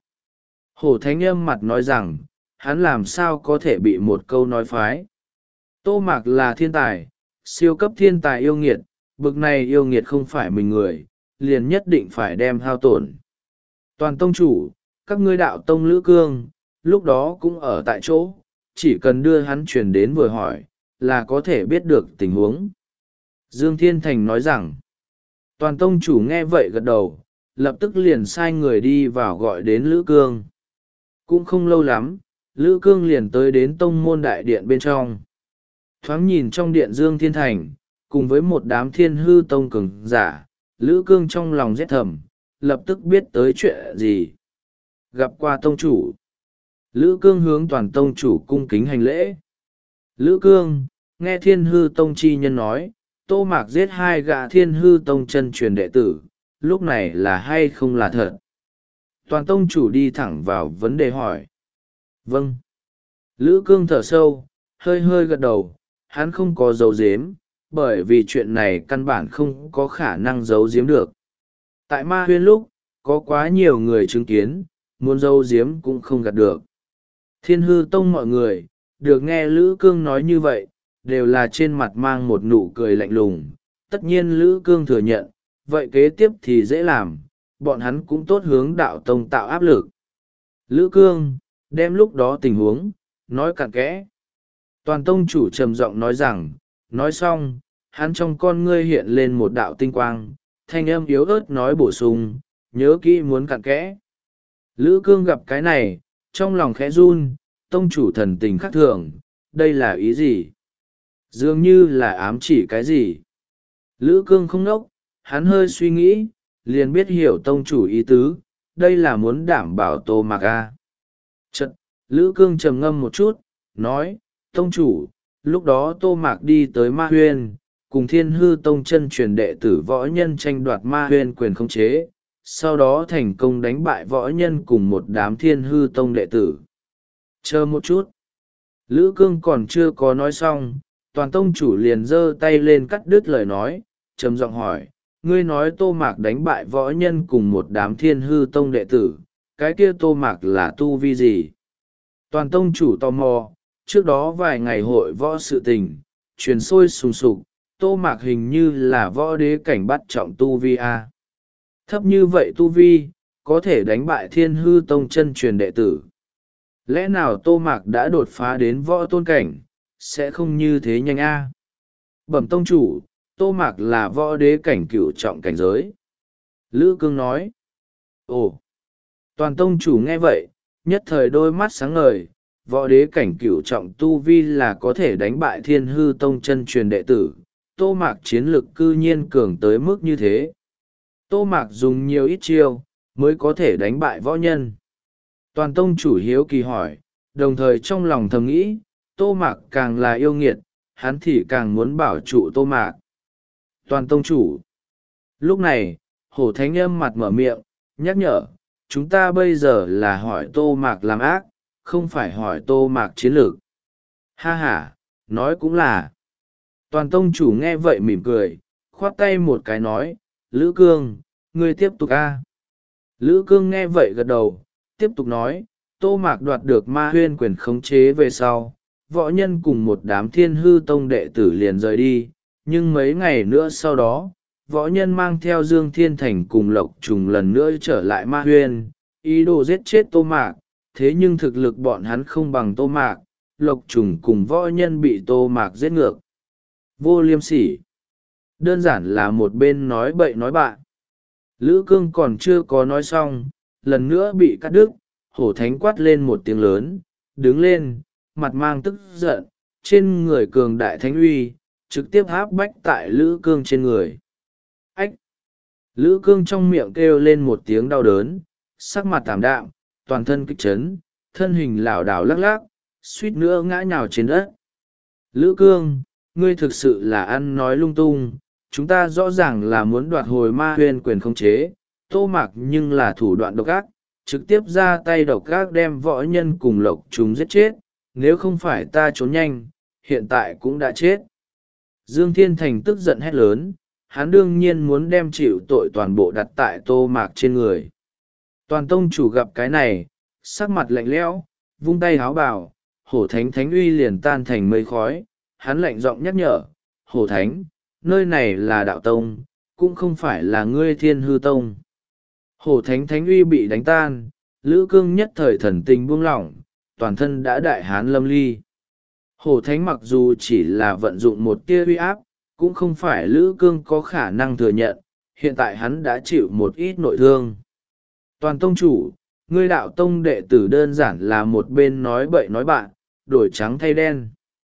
Hổ thánh âm mặt nói rằng, hắn làm sao có thể bị một câu nói phái. Tô Mạc là thiên tài, siêu cấp thiên tài yêu nghiệt, bực này yêu nghiệt không phải mình người, liền nhất định phải đem hao tổn. Toàn tông chủ, các ngươi đạo tông Lữ Cương, lúc đó cũng ở tại chỗ, chỉ cần đưa hắn truyền đến vừa hỏi, là có thể biết được tình huống. Dương Thiên Thành nói rằng, toàn tông chủ nghe vậy gật đầu, lập tức liền sai người đi vào gọi đến Lữ Cương. Cũng không lâu lắm, Lữ Cương liền tới đến tông môn đại điện bên trong. Thoáng nhìn trong điện Dương Thiên Thành, cùng với một đám Thiên Hư Tông cường giả, Lữ Cương trong lòng rét thầm, lập tức biết tới chuyện gì. Gặp qua tông chủ. Lữ Cương hướng toàn tông chủ cung kính hành lễ. Lữ Cương, nghe Thiên Hư Tông chi nhân nói, Tô Mạc giết hai gã Thiên Hư Tông chân truyền đệ tử, lúc này là hay không là thật? Toàn tông chủ đi thẳng vào vấn đề hỏi. Vâng. Lữ Cương thở sâu, hơi hơi gật đầu, hắn không có giấu giếm, bởi vì chuyện này căn bản không có khả năng giấu giếm được. Tại Ma Huyên lúc, có quá nhiều người chứng kiến, muốn giấu giếm cũng không gạt được. Thiên Hư Tông mọi người, được nghe Lữ Cương nói như vậy, đều là trên mặt mang một nụ cười lạnh lùng. Tất nhiên Lữ Cương thừa nhận, vậy kế tiếp thì dễ làm, bọn hắn cũng tốt hướng đạo tông tạo áp lực. Lữ Cương, đem lúc đó tình huống, nói cặn kẽ. Toàn tông chủ trầm giọng nói rằng, nói xong, hắn trong con ngươi hiện lên một đạo tinh quang, thanh âm yếu ớt nói bổ sung, nhớ kỹ muốn cặn kẽ. Lữ Cương gặp cái này, trong lòng khẽ run, tông chủ thần tình khác thường, đây là ý gì? Dường như là ám chỉ cái gì? Lữ Cương không nốc, hắn hơi suy nghĩ, liền biết hiểu tông chủ ý tứ, đây là muốn đảm bảo Tô Mạc a. Chật, Lữ Cương trầm ngâm một chút, nói, tông chủ, lúc đó Tô Mạc đi tới Ma Huyên, cùng Thiên Hư Tông chân truyền đệ tử võ nhân tranh đoạt Ma Huyên quyền khống chế, sau đó thành công đánh bại võ nhân cùng một đám Thiên Hư Tông đệ tử. Chờ một chút. Lữ Cương còn chưa có nói xong, toàn tông chủ liền giơ tay lên cắt đứt lời nói, trầm giọng hỏi, ngươi nói tô mạc đánh bại võ nhân cùng một đám thiên hư tông đệ tử, cái kia tô mạc là tu vi gì? Toàn tông chủ tò mò, trước đó vài ngày hội võ sự tình, truyền sôi sùng sục, tô mạc hình như là võ đế cảnh bắt trọng tu vi a. Thấp như vậy tu vi, có thể đánh bại thiên hư tông chân truyền đệ tử. Lẽ nào tô mạc đã đột phá đến võ tôn cảnh, sẽ không như thế nhanh a? Bẩm tông chủ, tô mạc là võ đế cảnh cửu trọng cảnh giới. Lữ Cương nói. Ồ! Toàn tông chủ nghe vậy, nhất thời đôi mắt sáng ngời, võ đế cảnh cửu trọng tu vi là có thể đánh bại thiên hư tông chân truyền đệ tử. Tô mạc chiến lực cư nhiên cường tới mức như thế. Tô mạc dùng nhiều ít chiêu, mới có thể đánh bại võ nhân. Toàn tông chủ hiếu kỳ hỏi, đồng thời trong lòng thầm nghĩ, tô mạc càng là yêu nghiệt, hắn thì càng muốn bảo trụ tô mạc. Toàn tông chủ. Lúc này, hổ thánh âm mặt mở miệng, nhắc nhở, chúng ta bây giờ là hỏi tô mạc làm ác, không phải hỏi tô mạc chiến lược. Ha ha, nói cũng là. Toàn tông chủ nghe vậy mỉm cười, khoát tay một cái nói, Lữ Cương, ngươi tiếp tục a. Lữ Cương nghe vậy gật đầu, tiếp tục nói, tô mạc đoạt được ma huyên quyền khống chế về sau, võ nhân cùng một đám thiên hư tông đệ tử liền rời đi, nhưng mấy ngày nữa sau đó, võ nhân mang theo Dương Thiên Thành cùng Lộc Trùng lần nữa trở lại ma huyên, ý đồ giết chết tô mạc, thế nhưng thực lực bọn hắn không bằng tô mạc, Lộc Trùng cùng võ nhân bị tô mạc giết ngược. Vô liêm sỉ. Đơn giản là một bên nói bậy nói bạ. Lữ Cương còn chưa có nói xong, lần nữa bị cắt đứt, hổ thánh quát lên một tiếng lớn, đứng lên, mặt mang tức giận, trên người cường đại thánh uy, trực tiếp áp bách tại Lữ Cương trên người. Ách! Lữ Cương trong miệng kêu lên một tiếng đau đớn, sắc mặt tảm đạm, toàn thân kích chấn, thân hình lảo đảo lắc lắc, suýt nữa ngã nhào trên đất. Lữ Cương, ngươi thực sự là ăn nói lung tung, chúng ta rõ ràng là muốn đoạt hồi ma huyên quyền khống chế, tô mạc nhưng là thủ đoạn độc ác, trực tiếp ra tay độc ác đem võ nhân cùng Lộc Trùng giết chết, nếu không phải ta trốn nhanh, hiện tại cũng đã chết. Dương Thiên Thành tức giận hét lớn, hắn đương nhiên muốn đem chịu tội toàn bộ đặt tại tô mạc trên người. Toàn tông chủ gặp cái này, sắc mặt lạnh lẽo, vung tay háo bảo, hổ thánh thánh uy liền tan thành mây khói, hắn lạnh giọng nhắc nhở, hổ thánh, nơi này là đạo tông, cũng không phải là ngươi thiên hư tông. Hổ thánh thánh uy bị đánh tan, Lữ Cương nhất thời thần tình buông lỏng, toàn thân đã đại hán lâm ly. Hổ thánh mặc dù chỉ là vận dụng một tia uy áp, cũng không phải Lữ Cương có khả năng thừa nhận, hiện tại hắn đã chịu một ít nội thương. Toàn tông chủ, ngươi đạo tông đệ tử đơn giản là một bên nói bậy nói bạn, đổi trắng thay đen.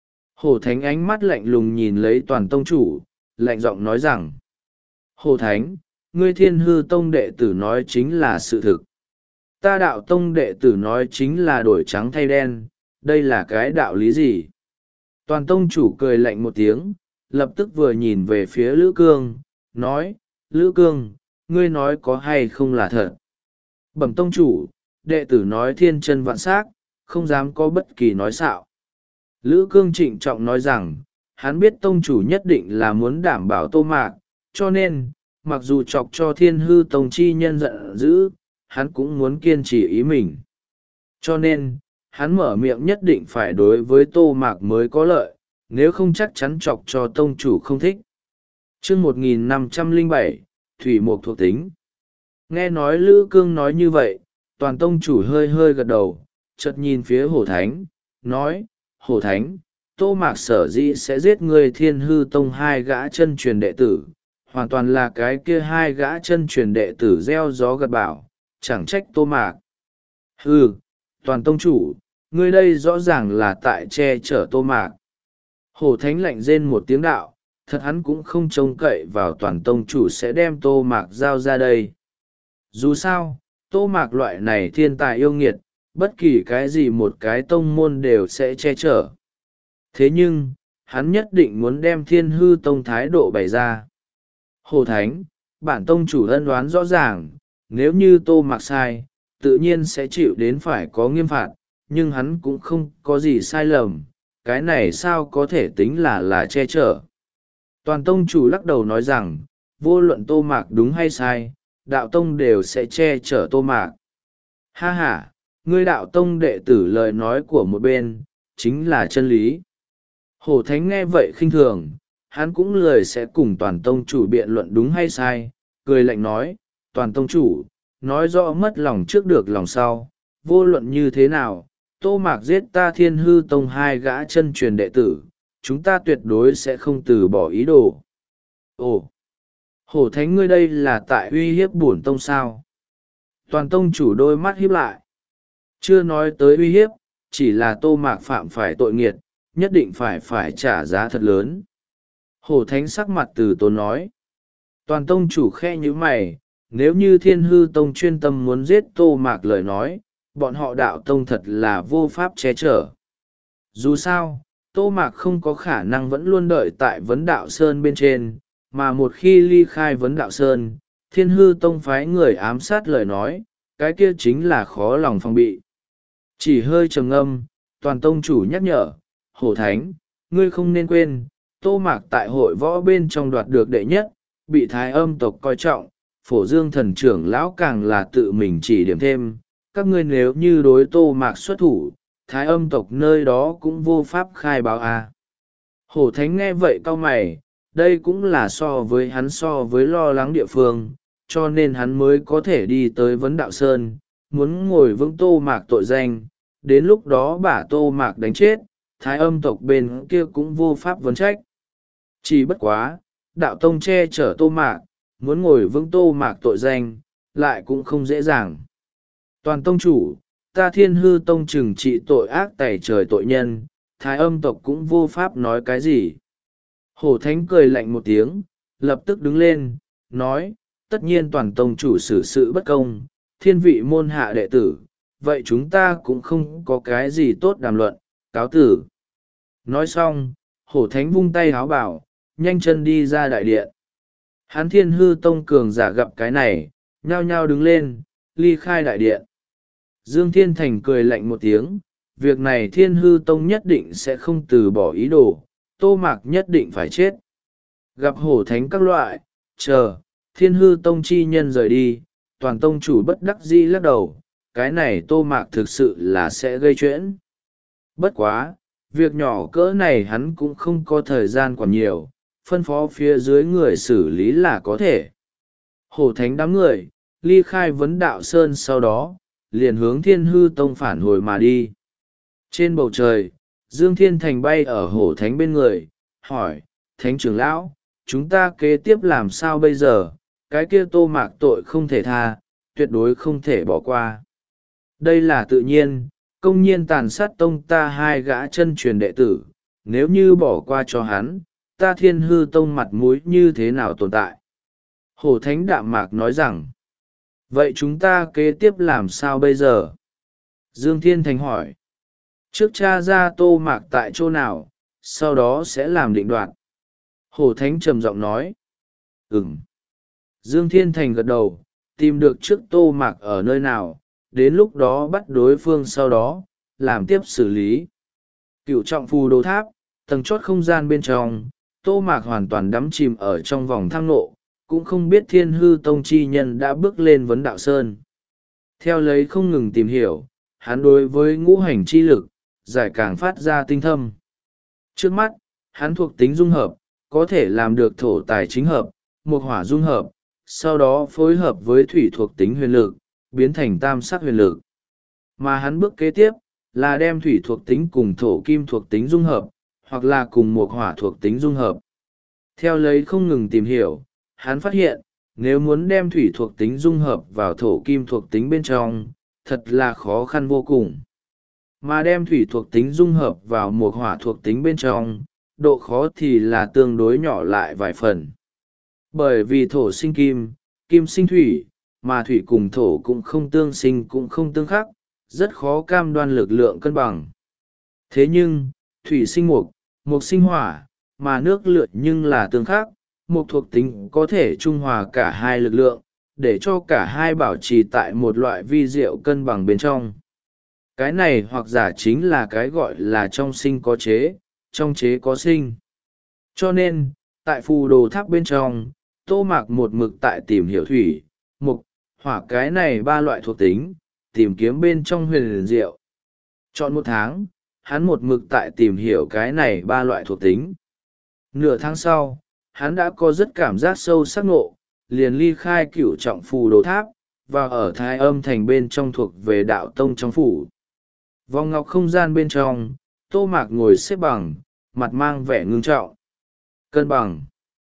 Hổ thánh ánh mắt lạnh lùng nhìn lấy toàn tông chủ, lạnh giọng nói rằng, Hổ thánh, ngươi thiên hư tông đệ tử nói chính là sự thực. Ta đạo tông đệ tử nói chính là đổi trắng thay đen, đây là cái đạo lý gì? Toàn tông chủ cười lạnh một tiếng, lập tức vừa nhìn về phía Lữ Cương, nói, Lữ Cương, ngươi nói có hay không là thật? Bẩm tông chủ, đệ tử nói thiên chân vạn s á c không dám có bất kỳ nói xạo. Lữ Cương trịnh trọng nói rằng, hắn biết tông chủ nhất định là muốn đảm bảo tô mạc, cho nên, mặc dù chọc cho thiên hư tông chi nhân giận dữ, hắn cũng muốn kiên trì ý mình. Cho nên, hắn mở miệng nhất định phải đối với tô mạc mới có lợi, nếu không chắc chắn chọc cho tông chủ không thích. chương một nghìn năm trăm lẻ bảy, Thủy Mộc thuộc tính. Nghe nói Lữ Cương nói như vậy, toàn tông chủ hơi hơi gật đầu, chợt nhìn phía Hổ Thánh, nói, Hổ Thánh, tô mạc sở dĩ sẽ giết người thiên hư tông hai gã chân truyền đệ tử, hoàn toàn là cái kia hai gã chân truyền đệ tử gieo gió gật bảo, chẳng trách tô mạc. Hừ, toàn tông chủ, ngươi đây rõ ràng là tại che chở tô mạc. Hổ thánh lạnh rên một tiếng đạo, thật hắn cũng không trông cậy vào toàn tông chủ sẽ đem tô mạc giao ra đây. Dù sao, tô mạc loại này thiên tài yêu nghiệt, bất kỳ cái gì một cái tông môn đều sẽ che chở. Thế nhưng, hắn nhất định muốn đem thiên hư tông thái độ bày ra. Hổ thánh, bản tông chủ ân đoán rõ ràng, nếu như tô mạc sai, tự nhiên sẽ chịu đến phải có nghiêm phạt, nhưng hắn cũng không có gì sai lầm, cái này sao có thể tính là là che chở. Toàn tông chủ lắc đầu nói rằng, vô luận Tô Mạc đúng hay sai, đạo tông đều sẽ che chở Tô Mạc. Ha ha, ngươi đạo tông đệ tử lời nói của một bên, chính là chân lý. Hổ Thánh nghe vậy khinh thường, hắn cũng lười sẽ cùng toàn tông chủ biện luận đúng hay sai, cười lạnh nói, toàn tông chủ, nói rõ mất lòng trước được lòng sau, vô luận như thế nào, Tô Mạc giết ta Thiên Hư Tông hai gã chân truyền đệ tử, chúng ta tuyệt đối sẽ không từ bỏ ý đồ. Ồ, Hổ Thánh ngươi đây là tại uy hiếp bổn tông sao? Toàn tông chủ đôi mắt híp lại. Chưa nói tới uy hiếp, chỉ là Tô Mạc phạm phải tội nghiệt, nhất định phải phải trả giá thật lớn. Hổ Thánh sắc mặt từ tốn nói. Toàn tông chủ khe như mày, nếu như Thiên Hư Tông chuyên tâm muốn giết Tô Mạc lời nói, bọn họ đạo tông thật là vô pháp che chở. Dù sao, Tô Mạc không có khả năng vẫn luôn đợi tại Vấn Đạo Sơn bên trên, mà một khi ly khai Vấn Đạo Sơn, Thiên Hư Tông phái người ám sát lời nói, cái kia chính là khó lòng phòng bị. Chỉ hơi trầm ngâm, toàn tông chủ nhắc nhở, Hổ Thánh, ngươi không nên quên, Tô Mạc tại hội võ bên trong đoạt được đệ nhất, bị Thái Âm tộc coi trọng, Phổ Dương thần trưởng lão càng là tự mình chỉ điểm thêm, các ngươi nếu như đối Tô Mạc xuất thủ, Thái Âm tộc nơi đó cũng vô pháp khai báo a. À. Hổ Thánh nghe vậy cau mày, đây cũng là so với hắn so với lo lắng địa phương, cho nên hắn mới có thể đi tới Vấn Đạo Sơn, muốn ngồi vững Tô Mạc tội danh, đến lúc đó bả Tô Mạc đánh chết, Thái Âm tộc bên kia cũng vô pháp vấn trách. Chỉ bất quá, đạo tông che chở Tô Mạc, muốn ngồi vững Tô Mạc tội danh, lại cũng không dễ dàng. Toàn tông chủ, ta Thiên Hư Tông trừng trị tội ác tày trời tội nhân, Thái Âm tộc cũng vô pháp nói cái gì. Hổ Thánh cười lạnh một tiếng, lập tức đứng lên, nói, tất nhiên toàn tông chủ xử sự bất công, thiên vị môn hạ đệ tử, vậy chúng ta cũng không có cái gì tốt đàm luận, cáo tử. Nói xong, Hổ Thánh vung tay háo bảo, nhanh chân đi ra đại điện. Hán Thiên Hư Tông cường giả gặp cái này, nhao nhao đứng lên, ly khai đại điện. Dương Thiên Thành cười lạnh một tiếng, việc này Thiên Hư Tông nhất định sẽ không từ bỏ ý đồ, Tô Mạc nhất định phải chết. Gặp Hổ Thánh các loại, chờ, Thiên Hư Tông chi nhân rời đi, toàn tông chủ bất đắc dĩ lắc đầu, cái này Tô Mạc thực sự là sẽ gây chuyện. Bất quá, việc nhỏ cỡ này hắn cũng không có thời gian còn nhiều, phân phó phía dưới người xử lý là có thể. Hổ Thánh đám người, ly khai Vấn Đạo Sơn sau đó, liền hướng Thiên Hư Tông phản hồi mà đi. Trên bầu trời, Dương Thiên Thành bay ở Hổ Thánh bên người, hỏi, Thánh trưởng lão, chúng ta kế tiếp làm sao bây giờ, cái kia Tô Mạc tội không thể tha, tuyệt đối không thể bỏ qua. Đây là tự nhiên, công nhiên tàn sát tông ta hai gã chân truyền đệ tử, nếu như bỏ qua cho hắn, ta Thiên Hư Tông mặt mũi như thế nào tồn tại. Hổ Thánh đạm mạc nói rằng, vậy chúng ta kế tiếp làm sao bây giờ? Dương Thiên Thành hỏi, trước cha ra Tô Mạc tại chỗ nào, sau đó sẽ làm định đoạt. Hổ Thánh trầm giọng nói, ừm. Dương Thiên Thành gật đầu, tìm được trước Tô Mạc ở nơi nào, đến lúc đó bắt đối phương sau đó, làm tiếp xử lý. Cựu trọng phù đồ tháp, tầng chót không gian bên trong, Tô Mạc hoàn toàn đắm chìm ở trong vòng thăng nộ, cũng không biết Thiên Hư Tông chi nhân đã bước lên Vấn Đạo Sơn. Theo lấy không ngừng tìm hiểu, hắn đối với ngũ hành chi lực, giải càng phát ra tinh thâm. Trước mắt, hắn thuộc tính dung hợp, có thể làm được thổ tài chính hợp, mộc hỏa dung hợp, sau đó phối hợp với thủy thuộc tính huyền lực, biến thành tam sắc huyền lực. Mà hắn bước kế tiếp, là đem thủy thuộc tính cùng thổ kim thuộc tính dung hợp, hoặc là cùng mộc hỏa thuộc tính dung hợp. Theo lấy không ngừng tìm hiểu, hắn phát hiện, nếu muốn đem thủy thuộc tính dung hợp vào thổ kim thuộc tính bên trong, thật là khó khăn vô cùng. Mà đem thủy thuộc tính dung hợp vào mộc hỏa thuộc tính bên trong, độ khó thì là tương đối nhỏ lại vài phần. Bởi vì thổ sinh kim, kim sinh thủy, mà thủy cùng thổ cũng không tương sinh cũng không tương khắc, rất khó cam đoan lực lượng cân bằng. Thế nhưng, thủy sinh mộc, mộc sinh hỏa, mà nước lượt nhưng là tương khắc, mộc thuộc tính có thể trung hòa cả hai lực lượng, để cho cả hai bảo trì tại một loại vi diệu cân bằng bên trong. Cái này hoặc giả chính là cái gọi là trong sinh có chế, trong chế có sinh. Cho nên, tại phù đồ tháp bên trong, Tô Mạc một mực tại tìm hiểu thủy, mộc, hỏa cái này ba loại thuộc tính, tìm kiếm bên trong huyền liền diệu. Chọn một tháng, hắn một mực tại tìm hiểu cái này ba loại thuộc tính. Nửa tháng sau, hắn đã có rất cảm giác sâu sắc ngộ, liền ly khai cửu trọng phù đồ tháp, và ở Thái Âm thành bên trong thuộc về đạo tông trong phủ. Vòng ngọc không gian bên trong, Tô Mạc ngồi xếp bằng, mặt mang vẻ ngưng trọng. Cân bằng.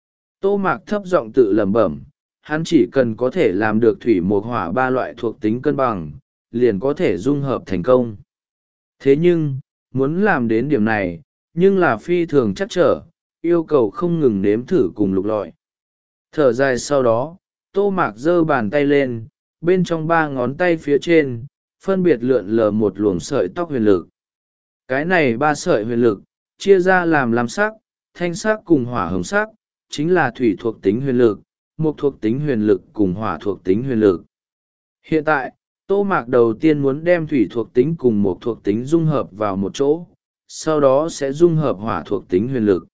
Tô Mạc thấp giọng tự lẩm bẩm, hắn chỉ cần có thể làm được thủy mộc hỏa ba loại thuộc tính cân bằng, liền có thể dung hợp thành công. Thế nhưng, muốn làm đến điểm này, nhưng là phi thường chắc trở, yêu cầu không ngừng nếm thử cùng lục lọi. Thở dài sau đó, Tô Mạc giơ bàn tay lên, bên trong ba ngón tay phía trên, phân biệt lượn lờ một luồng sợi tóc huyền lực. Cái này ba sợi huyền lực, chia ra làm lam sắc, thanh sắc cùng hỏa hồng sắc, chính là thủy thuộc tính huyền lực, mộc thuộc tính huyền lực cùng hỏa thuộc tính huyền lực. Hiện tại, Tô Mạc đầu tiên muốn đem thủy thuộc tính cùng mộc thuộc tính dung hợp vào một chỗ, sau đó sẽ dung hợp hỏa thuộc tính huyền lực.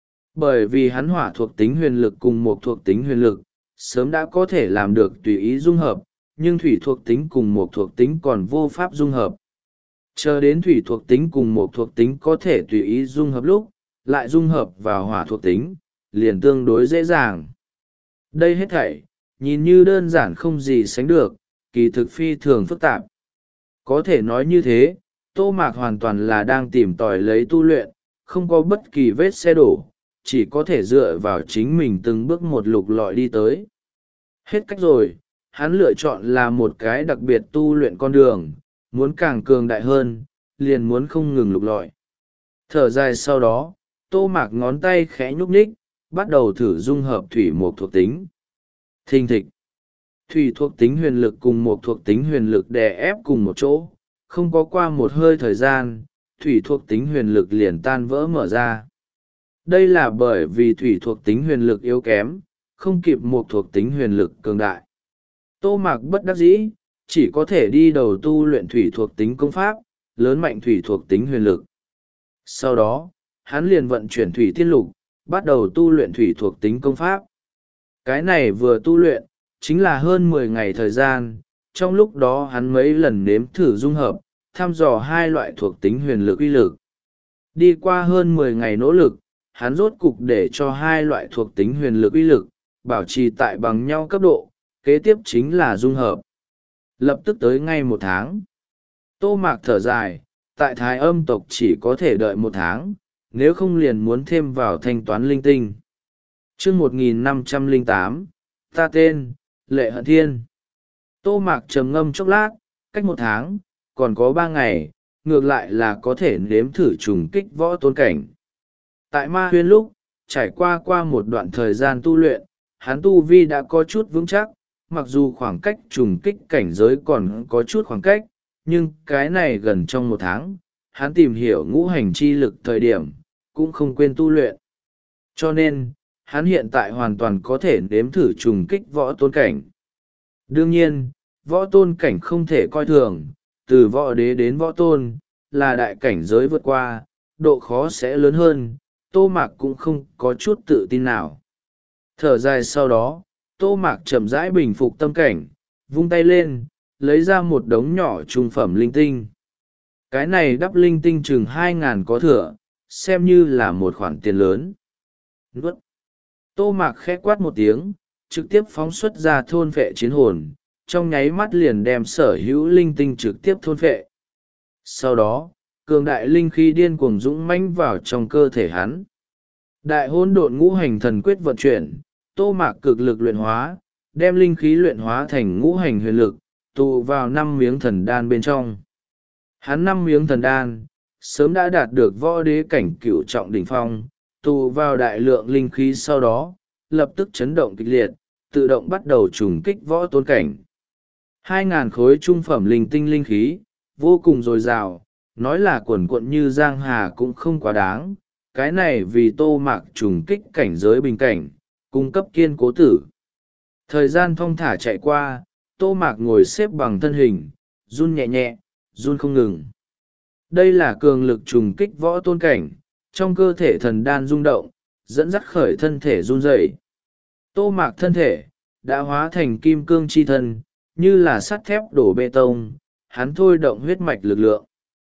Bởi vì hắn hỏa thuộc tính huyền lực cùng mộc thuộc tính huyền lực, sớm đã có thể làm được tùy ý dung hợp, nhưng thủy thuộc tính cùng mộc thuộc tính còn vô pháp dung hợp. Chờ đến thủy thuộc tính cùng mộc thuộc tính có thể tùy ý dung hợp lúc, lại dung hợp vào hỏa thuộc tính, liền tương đối dễ dàng. Đây hết thảy, nhìn như đơn giản không gì sánh được, kỳ thực phi thường phức tạp. Có thể nói như thế, Tô Mạc hoàn toàn là đang tìm tòi lấy tu luyện, không có bất kỳ vết xe đổ, chỉ có thể dựa vào chính mình từng bước một lục lọi đi tới. Hết cách rồi, hắn lựa chọn là một cái đặc biệt tu luyện con đường, muốn càng cường đại hơn, liền muốn không ngừng lục lọi. Thở dài sau đó, Tô Mạc ngón tay khẽ nhúc nhích, bắt đầu thử dung hợp thủy mộc thuộc tính. Thình thịch. Thủy thuộc tính huyền lực cùng mộc thuộc tính huyền lực đè ép cùng một chỗ, không có qua một hơi thời gian, thủy thuộc tính huyền lực liền tan vỡ mở ra. Đây là bởi vì thủy thuộc tính huyền lực yếu kém, không kịp mộc thuộc tính huyền lực cường đại. Tô Mạc bất đắc dĩ, chỉ có thể đi đầu tu luyện thủy thuộc tính công pháp, lớn mạnh thủy thuộc tính huyền lực. Sau đó, hắn liền vận chuyển thủy thiên lục, bắt đầu tu luyện thủy thuộc tính công pháp. Cái này vừa tu luyện, chính là hơn mười ngày thời gian, trong lúc đó hắn mấy lần nếm thử dung hợp, thăm dò hai loại thuộc tính huyền lực uy lực. Đi qua hơn mười ngày nỗ lực, hắn rốt cục để cho hai loại thuộc tính huyền lực uy lực, bảo trì tại bằng nhau cấp độ, kế tiếp chính là dung hợp. Lập tức tới ngay một tháng. Tô Mạc thở dài, tại Thái Âm tộc chỉ có thể đợi một tháng, nếu không liền muốn thêm vào thanh toán linh tinh. chương một nghìn năm trăm lẻ tám, ta tên, Lệ Hận Thiên. Tô Mạc trầm ngâm chốc lát, cách một tháng, còn có ba ngày, ngược lại là có thể nếm thử trùng kích võ tôn cảnh. Tại Ma Huyên lúc, trải qua qua một đoạn thời gian tu luyện, hắn tu vi đã có chút vững chắc, mặc dù khoảng cách trùng kích cảnh giới còn có chút khoảng cách, nhưng cái này gần trong một tháng, hắn tìm hiểu ngũ hành chi lực thời điểm, cũng không quên tu luyện. Cho nên, hắn hiện tại hoàn toàn có thể nếm thử trùng kích võ tôn cảnh. Đương nhiên, võ tôn cảnh không thể coi thường, từ võ đế đến võ tôn, là đại cảnh giới vượt qua, độ khó sẽ lớn hơn, Tô Mạc cũng không có chút tự tin nào. Thở dài sau đó, Tô Mạc chậm rãi bình phục tâm cảnh, vung tay lên, lấy ra một đống nhỏ trung phẩm linh tinh. Cái này đắp linh tinh chừng hai ngàn có thừa, xem như là một khoản tiền lớn. Nuốt. Tô Mạc khẽ quát một tiếng, trực tiếp phóng xuất ra thôn phệ chiến hồn, trong nháy mắt liền đem sở hữu linh tinh trực tiếp thôn phệ. Sau đó, cường đại linh khí điên cuồng dũng mãnh vào trong cơ thể hắn. Đại hỗn độn ngũ hành thần quyết vận chuyển, Tô Mạc cực lực luyện hóa, đem linh khí luyện hóa thành ngũ hành huyền lực, tụ vào năm miếng thần đan bên trong. Hắn năm miếng thần đan, sớm đã đạt được võ đế cảnh cửu trọng đỉnh phong, tụ vào đại lượng linh khí sau đó, lập tức chấn động kịch liệt, tự động bắt đầu trùng kích võ tôn cảnh. Hai ngàn khối trung phẩm linh tinh linh khí, vô cùng dồi dào, nói là quần quận như giang hà cũng không quá đáng, cái này vì Tô Mạc trùng kích cảnh giới bình cảnh, cung cấp kiên cố tử. Thời gian thong thả chạy qua, Tô Mạc ngồi xếp bằng thân hình, run nhẹ nhẹ, run không ngừng. Đây là cường lực trùng kích võ tôn cảnh, trong cơ thể thần đan rung động, dẫn dắt khởi thân thể run rẩy. Tô Mạc thân thể đã hóa thành kim cương chi thân, như là sắt thép đổ bê tông, hắn thôi động huyết mạch lực lượng.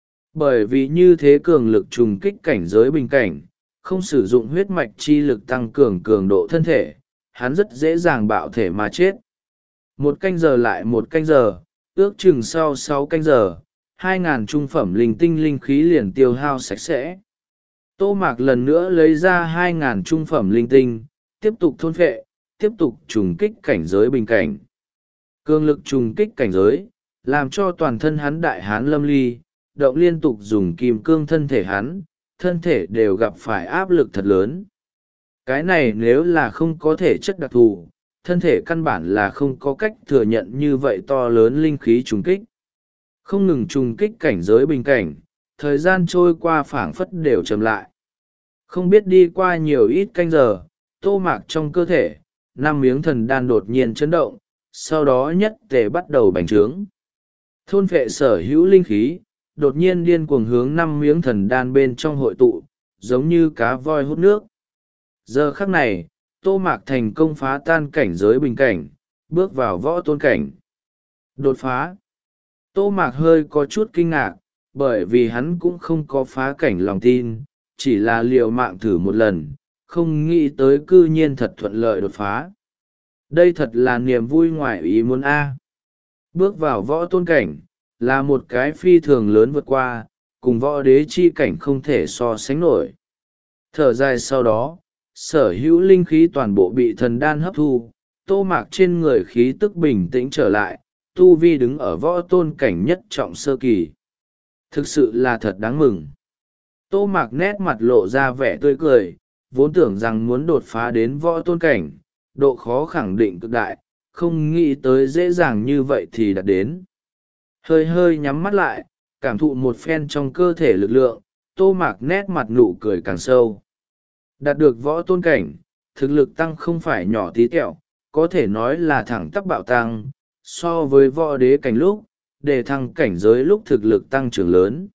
Bởi vì như thế cường lực trùng kích cảnh giới bình cảnh, không sử dụng huyết mạch chi lực tăng cường cường độ thân thể, hắn rất dễ dàng bạo thể mà chết. Một canh giờ lại một canh giờ, ước chừng sau sáu canh giờ, hai ngàn trung phẩm linh tinh linh khí liền tiêu hao sạch sẽ. Tô Mạc lần nữa lấy ra hai ngàn trung phẩm linh tinh, tiếp tục thôn phệ, tiếp tục trùng kích cảnh giới bình cảnh. Cường lực trùng kích cảnh giới, làm cho toàn thân hắn đại hán lâm ly, động liên tục dùng kim cương thân thể hắn, thân thể đều gặp phải áp lực thật lớn. Cái này nếu là không có thể chất đặc thù, thân thể căn bản là không có cách thừa nhận như vậy to lớn linh khí trùng kích. Không ngừng trùng kích cảnh giới bình cảnh, thời gian trôi qua phảng phất đều chậm lại. Không biết đi qua nhiều ít canh giờ, Tô Mạc trong cơ thể, năm miếng thần đan đột nhiên chấn động, sau đó nhất tề bắt đầu bành trướng. Thôn phệ sở hữu linh khí, đột nhiên điên cuồng hướng năm miếng thần đan bên trong hội tụ, giống như cá voi hút nước. Giờ khắc này, Tô Mạc thành công phá tan cảnh giới bình cảnh, bước vào võ tôn cảnh. Đột phá. Tô Mạc hơi có chút kinh ngạc, bởi vì hắn cũng không có phá cảnh lòng tin, chỉ là liều mạng thử một lần, không nghĩ tới cư nhiên thật thuận lợi đột phá. Đây thật là niềm vui ngoài ý muốn a. Bước vào võ tôn cảnh, là một cái phi thường lớn vượt qua, cùng võ đế chi cảnh không thể so sánh nổi. Thở dài sau đó, sở hữu linh khí toàn bộ bị thần đan hấp thu, Tô Mạc trên người khí tức bình tĩnh trở lại, tu vi đứng ở võ tôn cảnh nhất trọng sơ kỳ. Thực sự là thật đáng mừng. Tô Mạc nét mặt lộ ra vẻ tươi cười, vốn tưởng rằng muốn đột phá đến võ tôn cảnh, độ khó khẳng định cực đại, không nghĩ tới dễ dàng như vậy thì đạt đến. Hơi hơi nhắm mắt lại, cảm thụ một phen trong cơ thể lực lượng, Tô Mạc nét mặt nụ cười càng sâu. Đạt được võ tôn cảnh, thực lực tăng không phải nhỏ tí tẹo, có thể nói là thẳng tắp bạo tăng, so với võ đế cảnh lúc, để thăng cảnh giới lúc thực lực tăng trưởng lớn.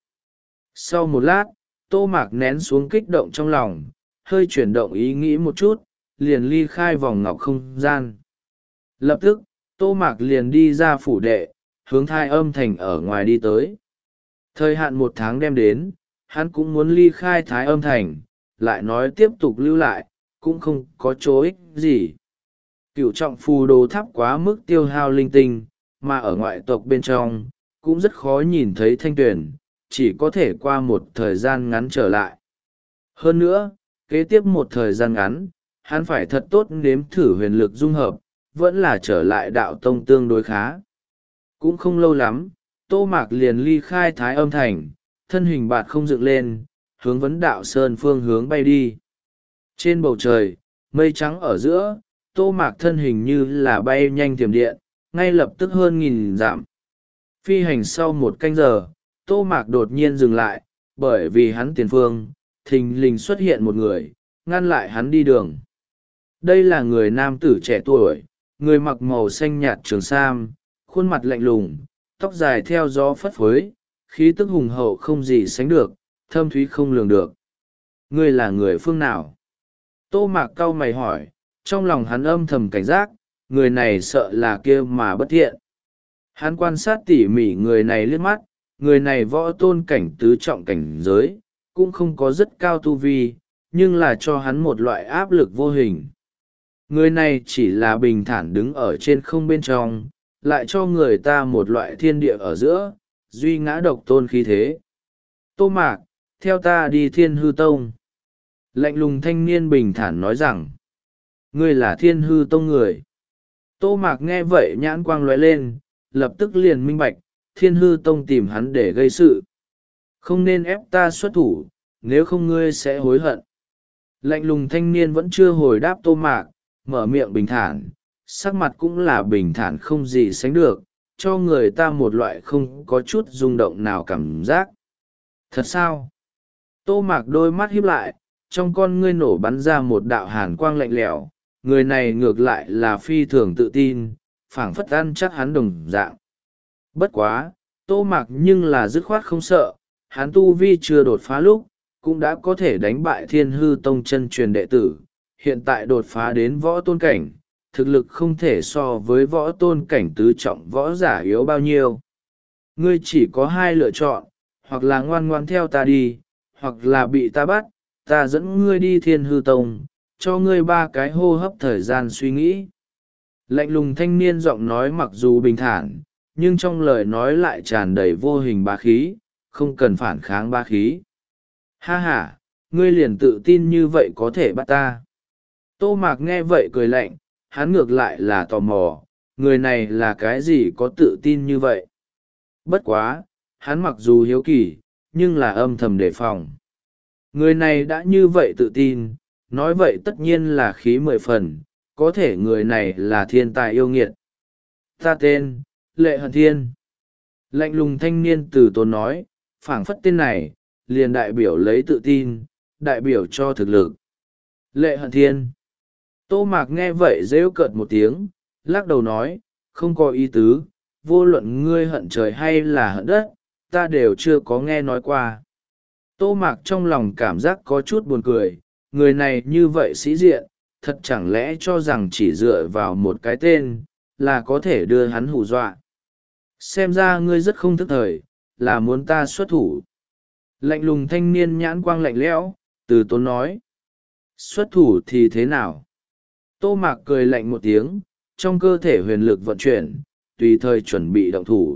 Sau một lát, Tô Mạc nén xuống kích động trong lòng, hơi chuyển động ý nghĩ một chút, liền ly khai vòng ngọc không gian. Lập tức, Tô Mạc liền đi ra phủ đệ, hướng Thai Âm Thành ở ngoài đi tới. Thời hạn một tháng đem đến, hắn cũng muốn ly khai Thái Âm Thành, lại nói tiếp tục lưu lại, cũng không có chỗ ích gì. Cửu trọng phù đồ tháp quá mức tiêu hao linh tinh, mà ở ngoại tộc bên trong, cũng rất khó nhìn thấy thanh tuyển, chỉ có thể qua một thời gian ngắn trở lại. Hơn nữa, kế tiếp một thời gian ngắn, hắn phải thật tốt nếm thử huyền lực dung hợp, vẫn là trở lại đạo tông tương đối khá. Cũng không lâu lắm, Tô Mạc liền ly khai Thái Âm Thành, thân hình bạt không dựng lên, hướng vấn đạo sơn phương hướng bay đi. Trên bầu trời, mây trắng ở giữa, Tô Mạc thân hình như là bay nhanh tiềm điện, ngay lập tức hơn nghìn dặm. Phi hành sau một canh giờ, Tô Mạc đột nhiên dừng lại, bởi vì hắn tiền phương, thình lình xuất hiện một người, ngăn lại hắn đi đường. Đây là người nam tử trẻ tuổi, người mặc màu xanh nhạt trường sam, khuôn mặt lạnh lùng, tóc dài theo gió phất phới, khí tức hùng hậu không gì sánh được, thâm thúy không lường được. Ngươi là người phương nào? Tô Mạc cau mày hỏi, trong lòng hắn âm thầm cảnh giác, người này sợ là kia mà bất thiện. Hắn quan sát tỉ mỉ người này liếc mắt, người này võ tôn cảnh tứ trọng cảnh giới, cũng không có rất cao tu vi, nhưng là cho hắn một loại áp lực vô hình. Người này chỉ là bình thản đứng ở trên không bên trong, lại cho người ta một loại thiên địa ở giữa, duy ngã độc tôn khí thế. Tô Mạc, theo ta đi Thiên Hư Tông. Lạnh lùng thanh niên bình thản nói rằng, ngươi là Thiên Hư Tông người. Tô Mạc nghe vậy nhãn quang lóe lên, lập tức liền minh bạch, Thiên Hư Tông tìm hắn để gây sự. Không nên ép ta xuất thủ, nếu không ngươi sẽ hối hận. Lạnh lùng thanh niên vẫn chưa hồi đáp Tô Mạc, mở miệng bình thản, sắc mặt cũng là bình thản không gì sánh được, cho người ta một loại không có chút rung động nào cảm giác. Thật sao? Tô Mạc đôi mắt híp lại, trong con ngươi nổ bắn ra một đạo hàn quang lạnh lẽo, người này ngược lại là phi thường tự tin, phảng phất ăn chắc hắn đồng dạng. Bất quá, Tô Mạc nhưng là dứt khoát không sợ, hắn tu vi chưa đột phá lúc, cũng đã có thể đánh bại Thiên Hư Tông chân truyền đệ tử, hiện tại đột phá đến võ tôn cảnh, thực lực không thể so với võ tôn cảnh tứ trọng võ giả yếu bao nhiêu. Ngươi chỉ có hai lựa chọn, hoặc là ngoan ngoan theo ta đi, hoặc là bị ta bắt, ta dẫn ngươi đi Thiên Hư Tông, cho ngươi ba cái hô hấp thời gian suy nghĩ. Lạnh lùng thanh niên giọng nói mặc dù bình thản, nhưng trong lời nói lại tràn đầy vô hình bá khí, không cần phản kháng bá khí. Ha ha, ngươi liền tự tin như vậy có thể bắt ta. Tô Mạc nghe vậy cười lạnh, hắn ngược lại là tò mò, người này là cái gì có tự tin như vậy. Bất quá, hắn mặc dù hiếu kỳ, nhưng là âm thầm đề phòng. Người này đã như vậy tự tin, nói vậy tất nhiên là khí mười phần, có thể người này là thiên tài yêu nghiệt. Ta tên, Lệ Hận Thiên. Lạnh lùng thanh niên từ tốn nói, phảng phất tên này, liền đại biểu lấy tự tin, đại biểu cho thực lực. Lệ Hận Thiên. Tô Mạc nghe vậy rêu cợt một tiếng, lắc đầu nói, không có ý tứ, vô luận ngươi hận trời hay là hận đất, ta đều chưa có nghe nói qua. Tô Mạc trong lòng cảm giác có chút buồn cười, người này như vậy sĩ diện, thật chẳng lẽ cho rằng chỉ dựa vào một cái tên, là có thể đưa hắn hù dọa. Xem ra ngươi rất không thức thời, là muốn ta xuất thủ. Lạnh lùng thanh niên nhãn quang lạnh lẽo, từ tốn nói. Xuất thủ thì thế nào? Tô Mạc cười lạnh một tiếng, trong cơ thể huyền lực vận chuyển, tùy thời chuẩn bị động thủ.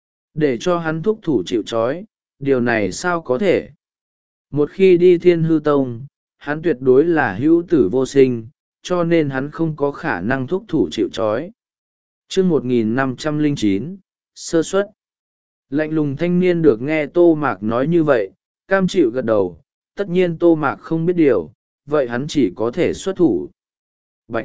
Để cho hắn thúc thủ chịu trói, điều này sao có thể? Một khi đi Thiên Hư Tông, hắn tuyệt đối là hữu tử vô sinh, cho nên hắn không có khả năng thúc thủ chịu trói. Chương một nghìn năm trăm lẻ chín, sơ suất. Lạnh lùng thanh niên được nghe Tô Mạc nói như vậy, cam chịu gật đầu, tất nhiên Tô Mạc không biết điều, vậy hắn chỉ có thể xuất thủ. Bạch!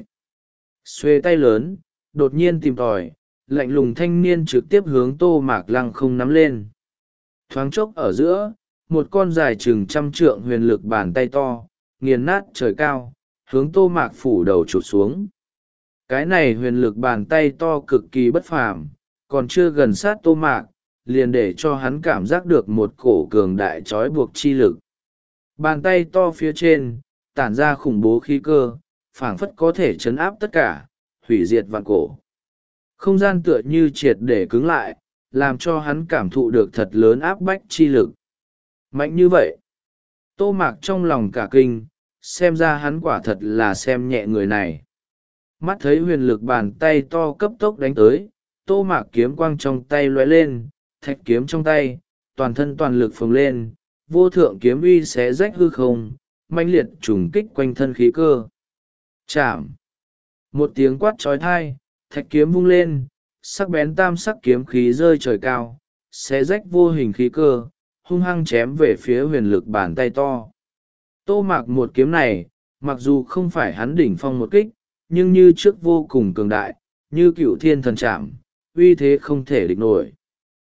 Xuê tay lớn, đột nhiên tìm tòi, lạnh lùng thanh niên trực tiếp hướng Tô Mạc lăng không nắm lên. Thoáng chốc ở giữa, một con dài chừng trăm trượng huyền lực bàn tay to, nghiền nát trời cao, hướng Tô Mạc phủ đầu chụp xuống. Cái này huyền lực bàn tay to cực kỳ bất phàm, còn chưa gần sát Tô Mạc, liền để cho hắn cảm giác được một cổ cường đại trói buộc chi lực. Bàn tay to phía trên, tản ra khủng bố khí cơ, phảng phất có thể chấn áp tất cả, hủy diệt vạn cổ. Không gian tựa như triệt để cứng lại, làm cho hắn cảm thụ được thật lớn áp bách chi lực. Mạnh như vậy, Tô Mạc trong lòng cả kinh, xem ra hắn quả thật là xem nhẹ người này. Mắt thấy huyền lực bàn tay to cấp tốc đánh tới, Tô Mạc kiếm quang trong tay lóe lên, thạch kiếm trong tay, toàn thân toàn lực phồng lên, vô thượng kiếm uy xé rách hư không, mãnh liệt trùng kích quanh thân khí cơ. Chạm! Một tiếng quát trói thai, thạch kiếm vung lên, sắc bén tam sắc kiếm khí rơi trời cao, xé rách vô hình khí cơ, hung hăng chém về phía huyền lực bàn tay to. Tô Mạc một kiếm này, mặc dù không phải hắn đỉnh phong một kích, nhưng như trước vô cùng cường đại, như cựu thiên thần trảm, uy thế không thể địch nổi.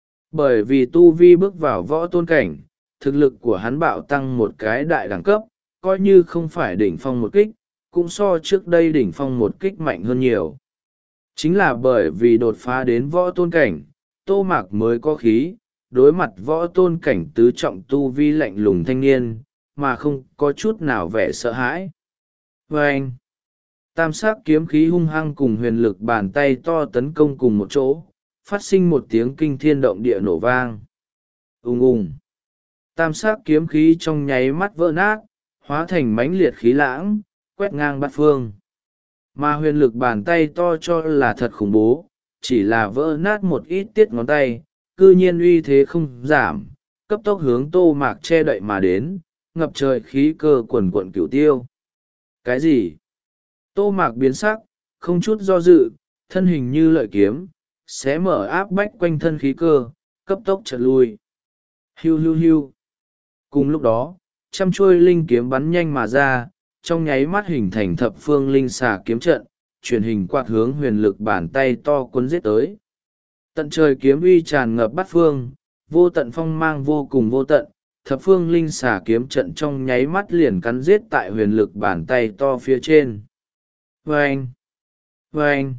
Bởi vì tu vi bước vào võ tôn cảnh, thực lực của hắn bạo tăng một cái đại đẳng cấp, coi như không phải đỉnh phong một kích, cũng so trước đây đỉnh phong một kích mạnh hơn nhiều. Chính là bởi vì đột phá đến võ tôn cảnh, Tô Mạc mới có khí, đối mặt võ tôn cảnh tứ trọng tu vi lạnh lùng thanh niên, mà không có chút nào vẻ sợ hãi. Và anh, tam sắc kiếm khí hung hăng cùng huyền lực bàn tay to tấn công cùng một chỗ, phát sinh một tiếng kinh thiên động địa nổ vang. Ùng ùng, tam sắc kiếm khí trong nháy mắt vỡ nát, hóa thành mãnh liệt khí lãng, quét ngang bát phương. Mà huyền lực bàn tay to cho là thật khủng bố, chỉ là vỡ nát một ít tiết ngón tay, cư nhiên uy thế không giảm, cấp tốc hướng Tô Mạc che đậy mà đến, ngập trời khí cơ quần quận cửu tiêu. Cái gì? Tô Mạc biến sắc, không chút do dự, thân hình như lợi kiếm, xé mở áp bách quanh thân khí cơ, cấp tốc chợt lui. Hiu hiu hiu. Cùng lúc đó, trăm chuôi linh kiếm bắn nhanh mà ra, trong nháy mắt hình thành thập phương linh xà kiếm trận, truyền hình quạt hướng huyền lực bàn tay to cuốn giết tới. Tận trời kiếm uy tràn ngập bát phương, vô tận phong mang vô cùng vô tận, thập phương linh xà kiếm trận trong nháy mắt liền cắn giết tại huyền lực bàn tay to phía trên. Vâng! Vâng!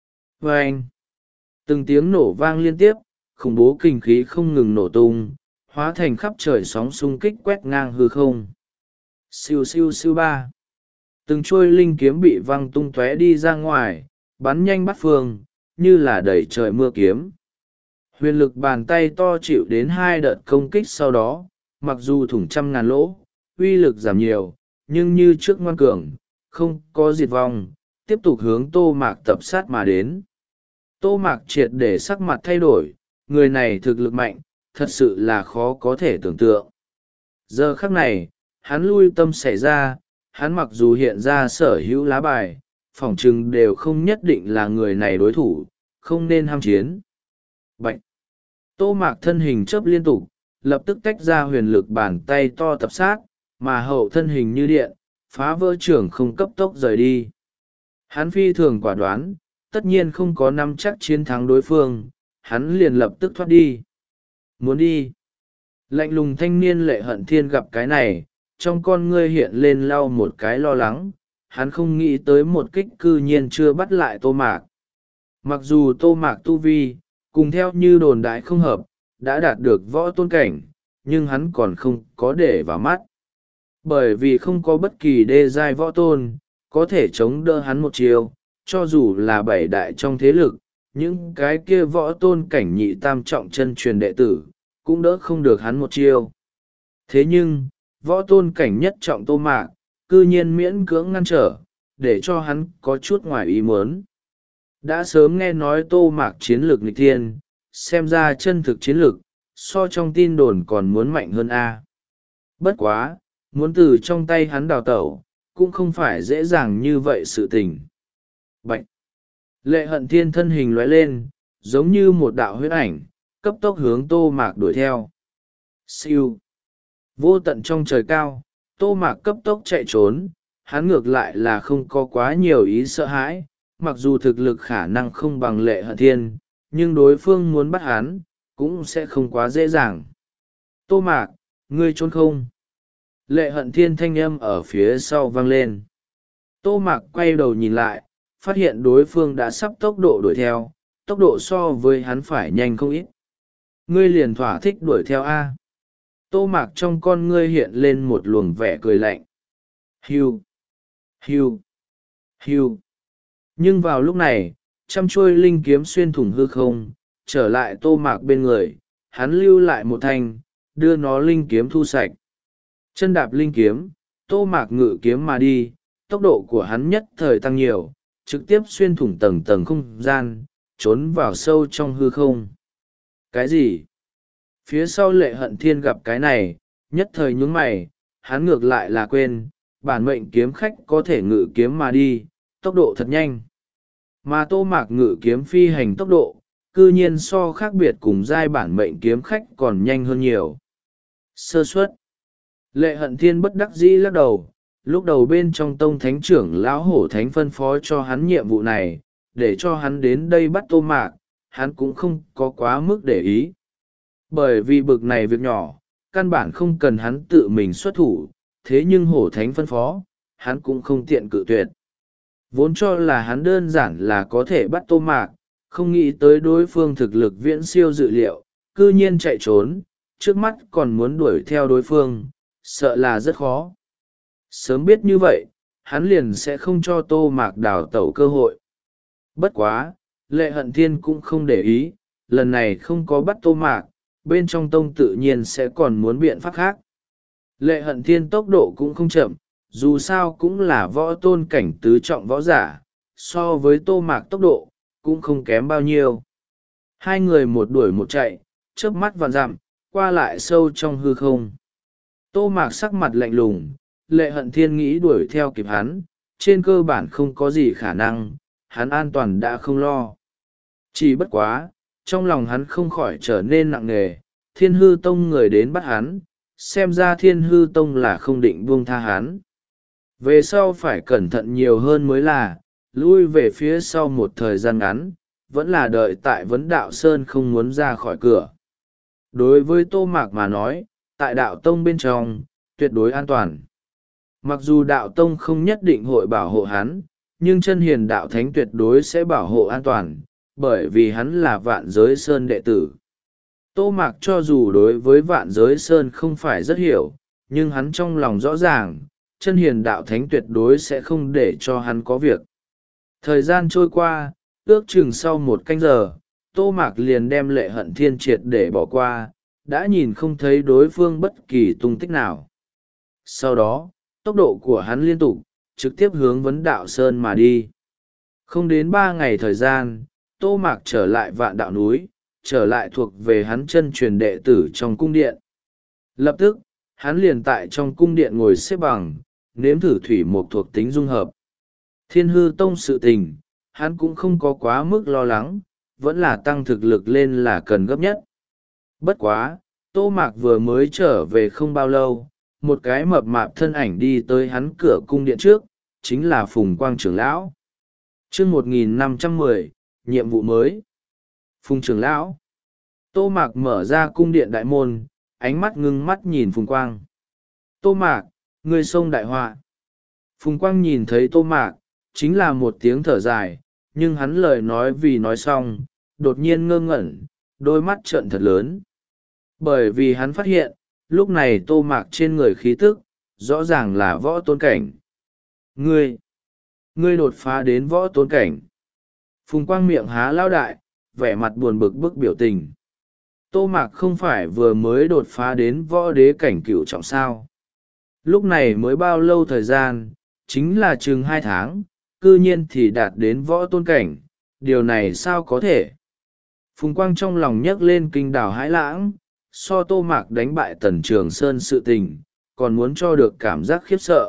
Vâng! Từng tiếng nổ vang liên tiếp, khủng bố kinh khí không ngừng nổ tung, hóa thành khắp trời sóng xung kích quét ngang hư không. Siêu siêu siêu ba. Từng trôi linh kiếm bị văng tung tóe đi ra ngoài, bắn nhanh bắt phương, như là đẩy trời mưa kiếm. Huyền lực bàn tay to chịu đến hai đợt công kích sau đó, mặc dù thủng trăm ngàn lỗ, uy lực giảm nhiều, nhưng như trước ngoan cường, không có diệt vong, tiếp tục hướng Tô Mạc tập sát mà đến. Tô Mạc triệt để sắc mặt thay đổi, người này thực lực mạnh, thật sự là khó có thể tưởng tượng. Giờ khắc này, hắn lui tâm xảy ra, hắn mặc dù hiện ra sở hữu lá bài, phỏng chừng đều không nhất định là người này đối thủ, không nên ham chiến. Bạch! Tô Mạc thân hình chớp liên tục, lập tức tách ra huyền lực bàn tay to tập sát, mà hậu thân hình như điện, phá vỡ trưởng không cấp tốc rời đi. Hắn phi thường quả đoán, tất nhiên không có nắm chắc chiến thắng đối phương, hắn liền lập tức thoát đi. Muốn đi. Lạnh lùng thanh niên Lệ Hận Thiên gặp cái này, trong con ngươi hiện lên lau một cái lo lắng, hắn không nghĩ tới một kích cư nhiên chưa bắt lại Tô Mạc. Mặc dù Tô Mạc tu vi, cùng theo như đồn đại không hợp, đã đạt được võ tôn cảnh, nhưng hắn còn không có để vào mắt. Bởi vì không có bất kỳ đê giai võ tôn, có thể chống đỡ hắn một chiều, cho dù là bảy đại trong thế lực, những cái kia võ tôn cảnh nhị tam trọng chân truyền đệ tử, cũng đỡ không được hắn một chiêu. Thế nhưng, võ tôn cảnh nhất trọng Tô Mạc, cư nhiên miễn cưỡng ngăn trở, để cho hắn có chút ngoài ý muốn. Đã sớm nghe nói Tô Mạc chiến lược nghịch thiên, xem ra chân thực chiến lược, so trong tin đồn còn muốn mạnh hơn A. Bất quá, muốn từ trong tay hắn đào tẩu, cũng không phải dễ dàng như vậy sự tình. Bạch! Lệ Hận Thiên thân hình lóe lên, giống như một đạo huyết ảnh, cấp tốc hướng Tô Mạc đuổi theo. Siêu! Vô tận trong trời cao, Tô Mạc cấp tốc chạy trốn, hắn ngược lại là không có quá nhiều ý sợ hãi, mặc dù thực lực khả năng không bằng Lệ Hận Thiên, nhưng đối phương muốn bắt hắn, cũng sẽ không quá dễ dàng. Tô Mạc, ngươi trốn không? Lệ Hận Thiên thanh âm ở phía sau vang lên. Tô Mạc quay đầu nhìn lại, phát hiện đối phương đã sắp tốc độ đuổi theo, tốc độ so với hắn phải nhanh không ít. Ngươi liền thỏa thích đuổi theo A. Tô Mạc trong con ngươi hiện lên một luồng vẻ cười lạnh. Hiu! Hiu! Hiu! Nhưng vào lúc này, trăm chuôi linh kiếm xuyên thủng hư không, trở lại Tô Mạc bên người, hắn lưu lại một thanh, đưa nó linh kiếm thu sạch. Chân đạp linh kiếm, Tô Mạc ngự kiếm mà đi, tốc độ của hắn nhất thời tăng nhiều, trực tiếp xuyên thủng tầng tầng không gian, trốn vào sâu trong hư không. Cái gì? Phía sau Lệ Hận Thiên gặp cái này, nhất thời nhướng mày, hắn ngược lại là quên, bản mệnh kiếm khách có thể ngự kiếm mà đi, tốc độ thật nhanh. Mà Tô Mạc ngự kiếm phi hành tốc độ, cư nhiên so khác biệt cùng giai bản mệnh kiếm khách còn nhanh hơn nhiều. Sơ suất. Lệ Hận Thiên bất đắc dĩ lắc đầu, lúc đầu bên trong tông thánh trưởng lão hổ thánh phân phó cho hắn nhiệm vụ này, để cho hắn đến đây bắt Tô Mạc, hắn cũng không có quá mức để ý. Bởi vì bực này việc nhỏ, căn bản không cần hắn tự mình xuất thủ, thế nhưng hổ thánh phân phó, hắn cũng không tiện cự tuyệt. Vốn cho là hắn đơn giản là có thể bắt Tô Mạc, không nghĩ tới đối phương thực lực viễn siêu dự liệu, cư nhiên chạy trốn, trước mắt còn muốn đuổi theo đối phương, sợ là rất khó. Sớm biết như vậy, hắn liền sẽ không cho Tô Mạc đào tẩu cơ hội. Bất quá, Lệ Hận Thiên cũng không để ý, lần này không có bắt Tô Mạc, bên trong tông tự nhiên sẽ còn muốn biện pháp khác. Lệ Hận Thiên tốc độ cũng không chậm, dù sao cũng là võ tôn cảnh tứ trọng võ giả, so với Tô Mạc tốc độ, cũng không kém bao nhiêu. Hai người một đuổi một chạy, chớp mắt vạn dặm, qua lại sâu trong hư không. Tô Mạc sắc mặt lạnh lùng, Lệ Hận Thiên nghĩ đuổi theo kịp hắn, trên cơ bản không có gì khả năng, hắn an toàn đã không lo. Chỉ bất quá, trong lòng hắn không khỏi trở nên nặng nề, Thiên Hư Tông người đến bắt hắn, xem ra Thiên Hư Tông là không định buông tha hắn. Về sau phải cẩn thận nhiều hơn mới là, lui về phía sau một thời gian ngắn, vẫn là đợi tại Vấn Đạo Sơn không muốn ra khỏi cửa. Đối với Tô Mạc mà nói, tại Đạo Tông bên trong, tuyệt đối an toàn. Mặc dù Đạo Tông không nhất định hội bảo hộ hắn, nhưng chân hiền Đạo Thánh tuyệt đối sẽ bảo hộ an toàn, bởi vì hắn là Vạn Giới Sơn đệ tử. Tô Mạc cho dù đối với Vạn Giới Sơn không phải rất hiểu, nhưng hắn trong lòng rõ ràng, chân hiền Đạo Thánh tuyệt đối sẽ không để cho hắn có việc. Thời gian trôi qua, ước chừng sau một canh giờ, Tô Mạc liền đem Lệ Hận Thiên triệt để bỏ qua, đã nhìn không thấy đối phương bất kỳ tung tích nào. Sau đó, tốc độ của hắn liên tục, trực tiếp hướng Vấn Đạo Sơn mà đi. Không đến ba ngày thời gian, Tô Mạc trở lại Vạn Đạo núi, trở lại thuộc về hắn chân truyền đệ tử trong cung điện. Lập tức, hắn liền tại trong cung điện ngồi xếp bằng, nếm thử thủy mộc thuộc tính dung hợp. Thiên hư tông sự tình, hắn cũng không có quá mức lo lắng, vẫn là tăng thực lực lên là cần gấp nhất. Bất quá, Tô Mạc vừa mới trở về không bao lâu, một cái mập mạp thân ảnh đi tới hắn cửa cung điện trước, chính là Phùng Quang trưởng lão. Chương một nghìn năm trăm mười, nhiệm vụ mới. Phùng trưởng lão. Tô Mạc mở ra cung điện đại môn, ánh mắt ngưng mắt nhìn Phùng Quang. Tô Mạc, ngươi xông đại họa. Phùng Quang nhìn thấy Tô Mạc, chính là một tiếng thở dài, nhưng hắn lời nói vì nói xong, đột nhiên ngơ ngẩn, đôi mắt trợn thật lớn. Bởi vì hắn phát hiện, lúc này Tô Mạc trên người khí tức, rõ ràng là võ tôn cảnh. Ngươi, ngươi đột phá đến võ tôn cảnh. Phùng Quang miệng há lao đại, vẻ mặt buồn bực bức biểu tình. Tô Mạc không phải vừa mới đột phá đến võ đế cảnh cửu trọng sao. Lúc này mới bao lâu thời gian, chính là chừng hai tháng, cư nhiên thì đạt đến võ tôn cảnh, điều này sao có thể. Phùng Quang trong lòng nhấc lên kinh đảo hãi lãng, so Tô Mạc đánh bại Tần Trường Sơn sự tình, còn muốn cho được cảm giác khiếp sợ.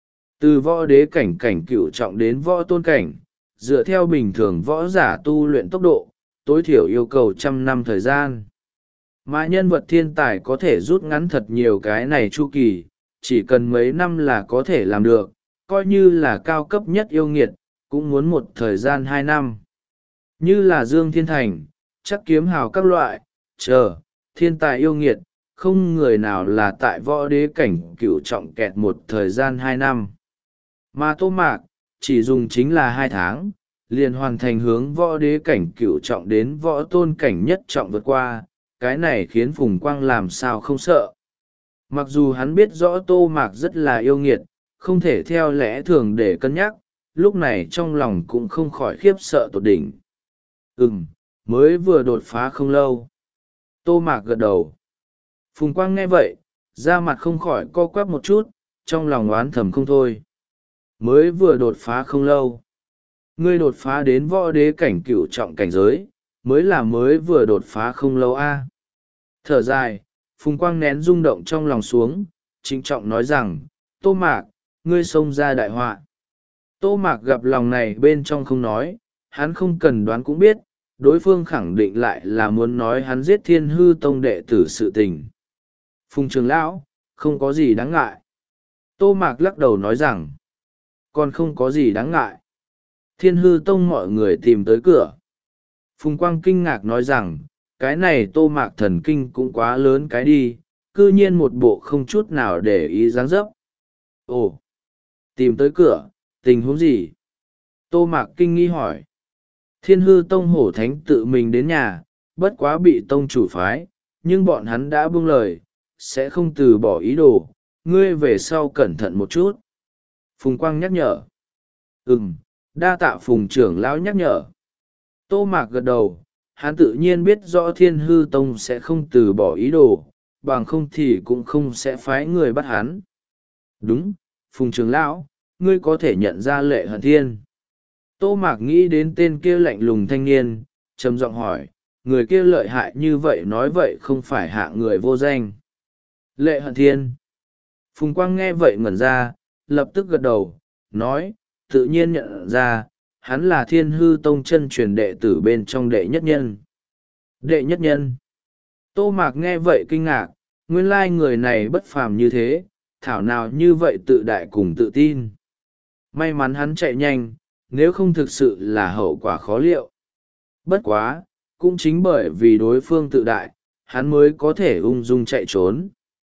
Từ võ đế cảnh cảnh cửu trọng đến võ tôn cảnh, dựa theo bình thường võ giả tu luyện tốc độ, tối thiểu yêu cầu trăm năm thời gian. Mà nhân vật thiên tài có thể rút ngắn thật nhiều cái này chu kỳ, chỉ cần mấy năm là có thể làm được, coi như là cao cấp nhất yêu nghiệt, cũng muốn một thời gian hai năm. Như là Dương Thiên Thành, chắc kiếm hào các loại, chờ, thiên tài yêu nghiệt, không người nào là tại võ đế cảnh cửu trọng kẹt một thời gian hai năm. Mà Tô Mạc, chỉ dùng chính là hai tháng, liền hoàn thành hướng võ đế cảnh cửu trọng đến võ tôn cảnh nhất trọng vượt qua, cái này khiến Phùng Quang làm sao không sợ. Mặc dù hắn biết rõ Tô Mạc rất là yêu nghiệt, không thể theo lẽ thường để cân nhắc, lúc này trong lòng cũng không khỏi khiếp sợ tột đỉnh. Ừm, mới vừa đột phá không lâu. Tô Mạc gật đầu. Phùng Quang nghe vậy, da mặt không khỏi co quắp một chút, trong lòng oán thầm không thôi. Mới vừa đột phá không lâu. Ngươi đột phá đến võ đế cảnh cửu trọng cảnh giới, mới là mới vừa đột phá không lâu a. Thở dài, Phùng Quang nén rung động trong lòng xuống, trịnh trọng nói rằng, Tô Mạc, ngươi xông ra đại họa. Tô Mạc gặp lòng này bên trong không nói, hắn không cần đoán cũng biết, đối phương khẳng định lại là muốn nói hắn giết Thiên Hư Tông đệ tử sự tình. Phùng trưởng lão, không có gì đáng ngại. Tô Mạc lắc đầu nói rằng, còn không có gì đáng ngại. Thiên Hư Tông mọi người tìm tới cửa. Phùng Quang kinh ngạc nói rằng, cái này Tô Mạc thần kinh cũng quá lớn cái đi, cư nhiên một bộ không chút nào để ý dáng dấp. Ồ, tìm tới cửa, tình huống gì? Tô Mạc kinh nghi hỏi. Thiên Hư Tông hổ thánh tự mình đến nhà, bất quá bị tông chủ phái, nhưng bọn hắn đã buông lời, sẽ không từ bỏ ý đồ, ngươi về sau cẩn thận một chút. Phùng Quang nhắc nhở. Ừm, đa tạ Phùng trưởng lão nhắc nhở. Tô Mạc gật đầu, hắn tự nhiên biết rõ Thiên Hư Tông sẽ không từ bỏ ý đồ, bằng không thì cũng không sẽ phái người bắt hắn. Đúng, Phùng trưởng lão, ngươi có thể nhận ra Lệ Hận Thiên. Tô Mạc nghĩ đến tên kia lạnh lùng thanh niên, trầm giọng hỏi, người kia lợi hại như vậy nói vậy không phải hạ người vô danh. Lệ Hận Thiên. Phùng Quang nghe vậy ngẩn ra, lập tức gật đầu, nói, tự nhiên nhận ra, hắn là Thiên Hư Tông chân truyền đệ tử bên trong đệ nhất nhân. Đệ nhất nhân. Tô Mạc nghe vậy kinh ngạc, nguyên lai người này bất phàm như thế, thảo nào như vậy tự đại cùng tự tin. May mắn hắn chạy nhanh, nếu không thực sự là hậu quả khó liệu. Bất quá, cũng chính bởi vì đối phương tự đại, hắn mới có thể ung dung chạy trốn.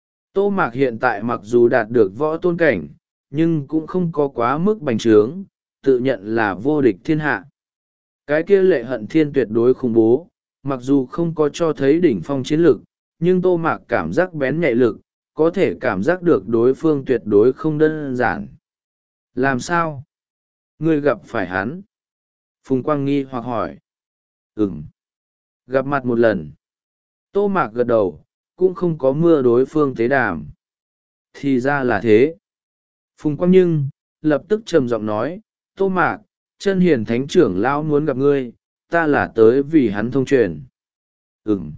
Tô Mạc hiện tại mặc dù đạt được võ tôn cảnh, nhưng cũng không có quá mức bành trướng, tự nhận là vô địch thiên hạ. Cái kia Lệ Hận Thiên tuyệt đối khủng bố, mặc dù không có cho thấy đỉnh phong chiến lực, nhưng Tô Mạc cảm giác bén nhạy lực, có thể cảm giác được đối phương tuyệt đối không đơn giản. Làm sao? Ngươi gặp phải hắn. Phùng Quang nghi hoặc hỏi. Ừm. Gặp mặt một lần. Tô Mạc gật đầu, cũng không có mưa đối phương tế đàm. Thì ra là thế. Phùng Quang nhưng, lập tức trầm giọng nói, Tô Mạc, chân hiền thánh trưởng lão muốn gặp ngươi, ta là tới vì hắn thông truyền. Ừm.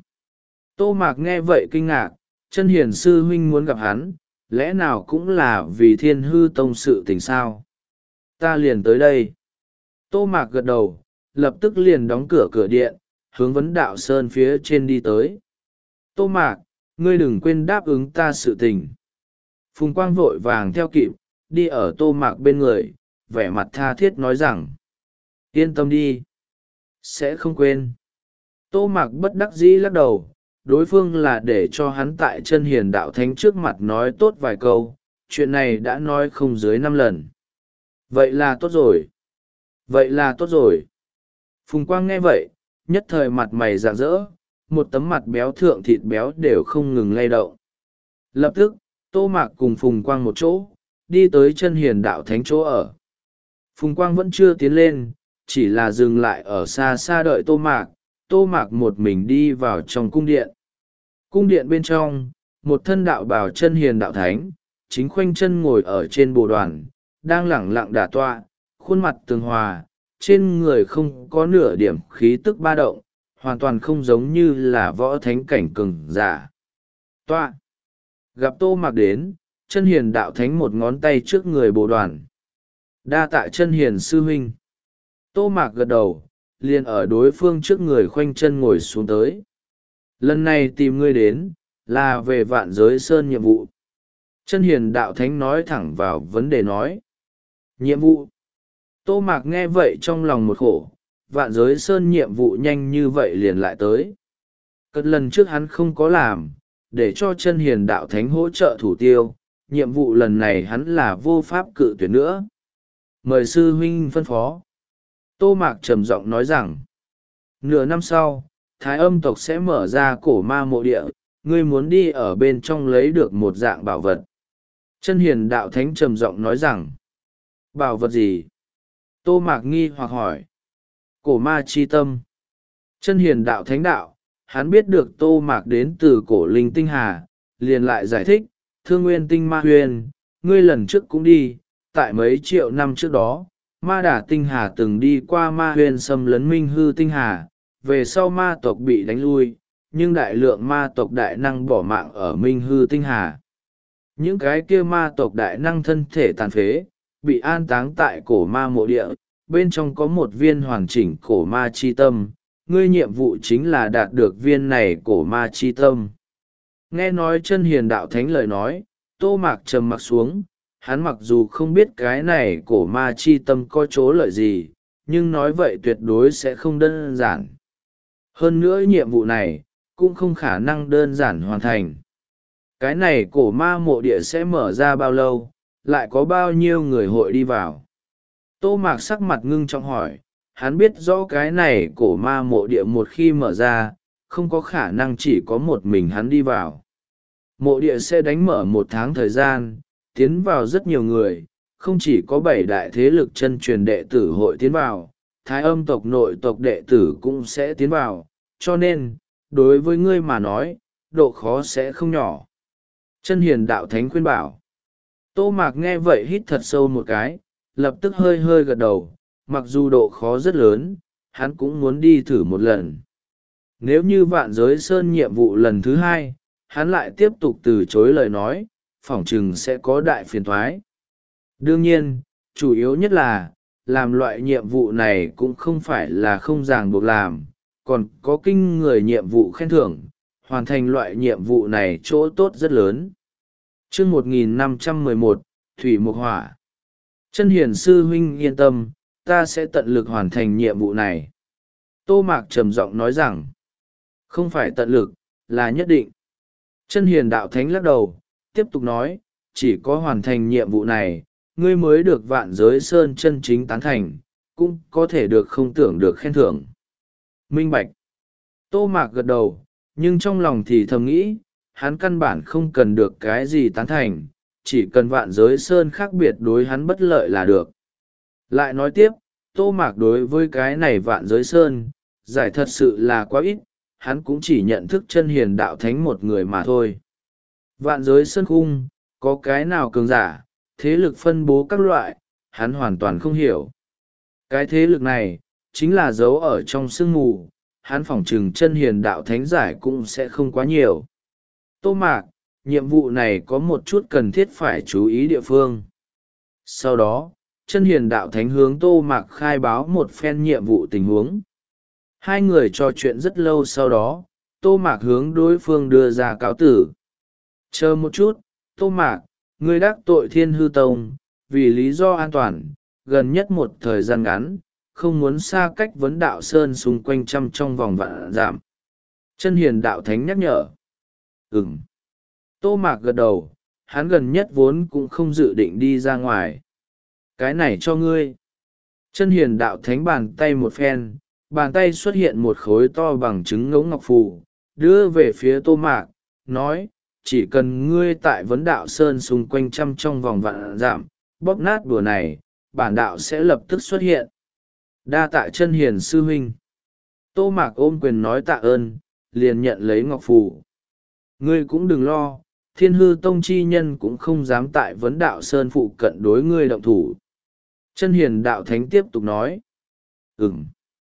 Tô Mạc nghe vậy kinh ngạc, chân hiền sư huynh muốn gặp hắn, lẽ nào cũng là vì thiên hư tông sự tình sao? Ta liền tới đây. Tô Mạc gật đầu, lập tức liền đóng cửa cửa điện, hướng vấn đạo sơn phía trên đi tới. Tô Mạc, ngươi đừng quên đáp ứng ta sự tình. Phùng Quang vội vàng theo kịp, đi ở Tô Mạc bên người, vẻ mặt tha thiết nói rằng. Yên tâm đi. Sẽ không quên. Tô Mạc bất đắc dĩ lắc đầu, đối phương là để cho hắn tại chân hiền đạo thánh trước mặt nói tốt vài câu, chuyện này đã nói không dưới năm lần. Vậy là tốt rồi. Vậy là tốt rồi. Phùng Quang nghe vậy, nhất thời mặt mày rạng rỡ, một tấm mặt béo thượng thịt béo đều không ngừng lay động. Lập tức, Tô Mạc cùng Phùng Quang một chỗ, đi tới chân hiền đạo thánh chỗ ở. Phùng Quang vẫn chưa tiến lên, chỉ là dừng lại ở xa xa đợi Tô Mạc. Tô Mạc một mình đi vào trong cung điện. Cung điện bên trong, một thân đạo bào chân hiền đạo thánh, chính khoanh chân ngồi ở trên bồ đoàn, đang lẳng lặng đả tọa, khuôn mặt tường hòa, trên người không có nửa điểm khí tức ba động, hoàn toàn không giống như là võ thánh cảnh cường giả. Tọa! Gặp Tô Mạc đến, chân hiền đạo thánh một ngón tay trước người bồ đoàn. Đa tạ chân hiền sư huynh. Tô Mạc gật đầu, liền ở đối phương trước người khoanh chân ngồi xuống tới. Lần này tìm ngươi đến, là về vạn giới sơn nhiệm vụ. Chân hiền đạo thánh nói thẳng vào vấn đề nói. Nhiệm vụ. Tô Mạc nghe vậy trong lòng một khổ, vạn giới sơn nhiệm vụ nhanh như vậy liền lại tới. Cất lần trước hắn không có làm, để cho chân hiền đạo thánh hỗ trợ thủ tiêu, nhiệm vụ lần này hắn là vô pháp cự tuyệt nữa. Mời sư huynh phân phó. Tô Mạc trầm giọng nói rằng, nửa năm sau, Thái Âm tộc sẽ mở ra cổ ma mộ địa, ngươi muốn đi ở bên trong lấy được một dạng bảo vật. Chân hiền đạo thánh trầm giọng nói rằng, bảo vật gì? Tô Mạc nghi hoặc hỏi. Cổ ma chi tâm. Chân hiền đạo thánh đạo, hắn biết được Tô Mạc đến từ cổ linh tinh hà, liền lại giải thích, thương nguyên tinh ma huyền, ngươi lần trước cũng đi, tại mấy triệu năm trước đó, ma đả tinh hà từng đi qua ma huyền xâm lấn minh hư tinh hà, về sau ma tộc bị đánh lui, nhưng đại lượng ma tộc đại năng bỏ mạng ở minh hư tinh hà. Những cái kia ma tộc đại năng thân thể tàn phế, bị an táng tại cổ ma mộ địa, bên trong có một viên hoàn chỉnh cổ ma chi tâm, ngươi nhiệm vụ chính là đạt được viên này cổ ma chi tâm. Nghe nói chân hiền đạo thánh lời nói, Tô Mạc trầm mặc xuống, hắn mặc dù không biết cái này cổ ma chi tâm có chỗ lợi gì, nhưng nói vậy tuyệt đối sẽ không đơn giản. Hơn nữa nhiệm vụ này, cũng không khả năng đơn giản hoàn thành. Cái này cổ ma mộ địa sẽ mở ra bao lâu, lại có bao nhiêu người hội đi vào? Tô Mạc sắc mặt ngưng trọng hỏi, hắn biết rõ cái này cổ ma mộ địa một khi mở ra, không có khả năng chỉ có một mình hắn đi vào. Mộ địa sẽ đánh mở một tháng thời gian, tiến vào rất nhiều người, không chỉ có bảy đại thế lực chân truyền đệ tử hội tiến vào, Thái Âm tộc nội tộc đệ tử cũng sẽ tiến vào, cho nên, đối với ngươi mà nói, độ khó sẽ không nhỏ. Chân hiền đạo thánh khuyên bảo. Tô Mạc nghe vậy hít thật sâu một cái, lập tức hơi hơi gật đầu, mặc dù độ khó rất lớn, hắn cũng muốn đi thử một lần. Nếu như vạn giới sơn nhiệm vụ lần thứ hai, hắn lại tiếp tục từ chối lời nói, phỏng chừng sẽ có đại phiền thoái. Đương nhiên, chủ yếu nhất là, làm loại nhiệm vụ này cũng không phải là không ràng buộc làm, còn có kinh người nhiệm vụ khen thưởng, hoàn thành loại nhiệm vụ này chỗ tốt rất lớn. Chương một nghìn năm trăm mười một, Thủy Mục Hỏa. Chân hiền sư huynh yên tâm, ta sẽ tận lực hoàn thành nhiệm vụ này. Tô Mạc trầm giọng nói rằng, không phải tận lực, là nhất định. Chân hiền đạo thánh lắc đầu, tiếp tục nói, chỉ có hoàn thành nhiệm vụ này, ngươi mới được vạn giới sơn chân chính tán thành, cũng có thể được không tưởng được khen thưởng. Minh bạch. Tô Mạc gật đầu, nhưng trong lòng thì thầm nghĩ, hắn căn bản không cần được cái gì tán thành, chỉ cần vạn giới sơn khác biệt đối hắn bất lợi là được. Lại nói tiếp, Tô Mạc đối với cái này Vạn Giới Sơn, giải thật sự là quá ít, hắn cũng chỉ nhận thức chân hiền đạo thánh một người mà thôi. Vạn Giới Sơn khung, có cái nào cường giả, thế lực phân bố các loại, hắn hoàn toàn không hiểu. Cái thế lực này, chính là giấu ở trong sương mù, hắn phỏng chừng chân hiền đạo thánh giải cũng sẽ không quá nhiều. Tô Mạc, nhiệm vụ này có một chút cần thiết phải chú ý địa phương. Sau đó, chân hiền đạo thánh hướng Tô Mạc khai báo một phen nhiệm vụ tình huống. Hai người trò chuyện rất lâu sau đó, Tô Mạc hướng đối phương đưa ra cáo tử. Chờ một chút, Tô Mạc, ngươi đắc tội Thiên Hư Tông, vì lý do an toàn, gần nhất một thời gian ngắn, không muốn xa cách vấn đạo sơn xung quanh trăm trong vòng vạn giảm. Chân hiền đạo thánh nhắc nhở. Ừm. Tô Mạc gật đầu, hắn gần nhất vốn cũng không dự định đi ra ngoài. Cái này cho ngươi. Chân hiền đạo thánh bàn tay một phen, bàn tay xuất hiện một khối to bằng trứng ngỗng ngọc phù, đưa về phía Tô Mạc, nói, chỉ cần ngươi tại vấn đạo sơn xung quanh trăm trong vòng vạn giảm, bóp nát đùa này, bản đạo sẽ lập tức xuất hiện. Đa tạ chân hiền sư huynh. Tô Mạc ôm quyền nói tạ ơn, liền nhận lấy ngọc phù. Ngươi cũng đừng lo, Thiên Hư Tông chi nhân cũng không dám tại vấn đạo sơn phụ cận đối ngươi động thủ. Chân hiền đạo thánh tiếp tục nói. Ừm.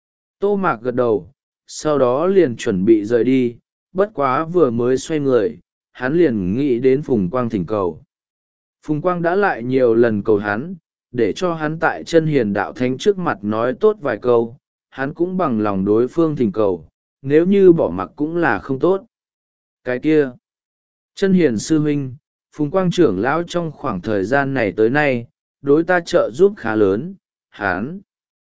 Tô Mạc gật đầu, sau đó liền chuẩn bị rời đi, bất quá vừa mới xoay người, hắn liền nghĩ đến Phùng Quang thỉnh cầu. Phùng Quang đã lại nhiều lần cầu hắn, để cho hắn tại chân hiền đạo thánh trước mặt nói tốt vài câu, hắn cũng bằng lòng đối phương thỉnh cầu, nếu như bỏ mặc cũng là không tốt. Cái kia, chân hiền sư huynh, Phùng Quang trưởng lão trong khoảng thời gian này tới nay, đối ta trợ giúp khá lớn, hắn.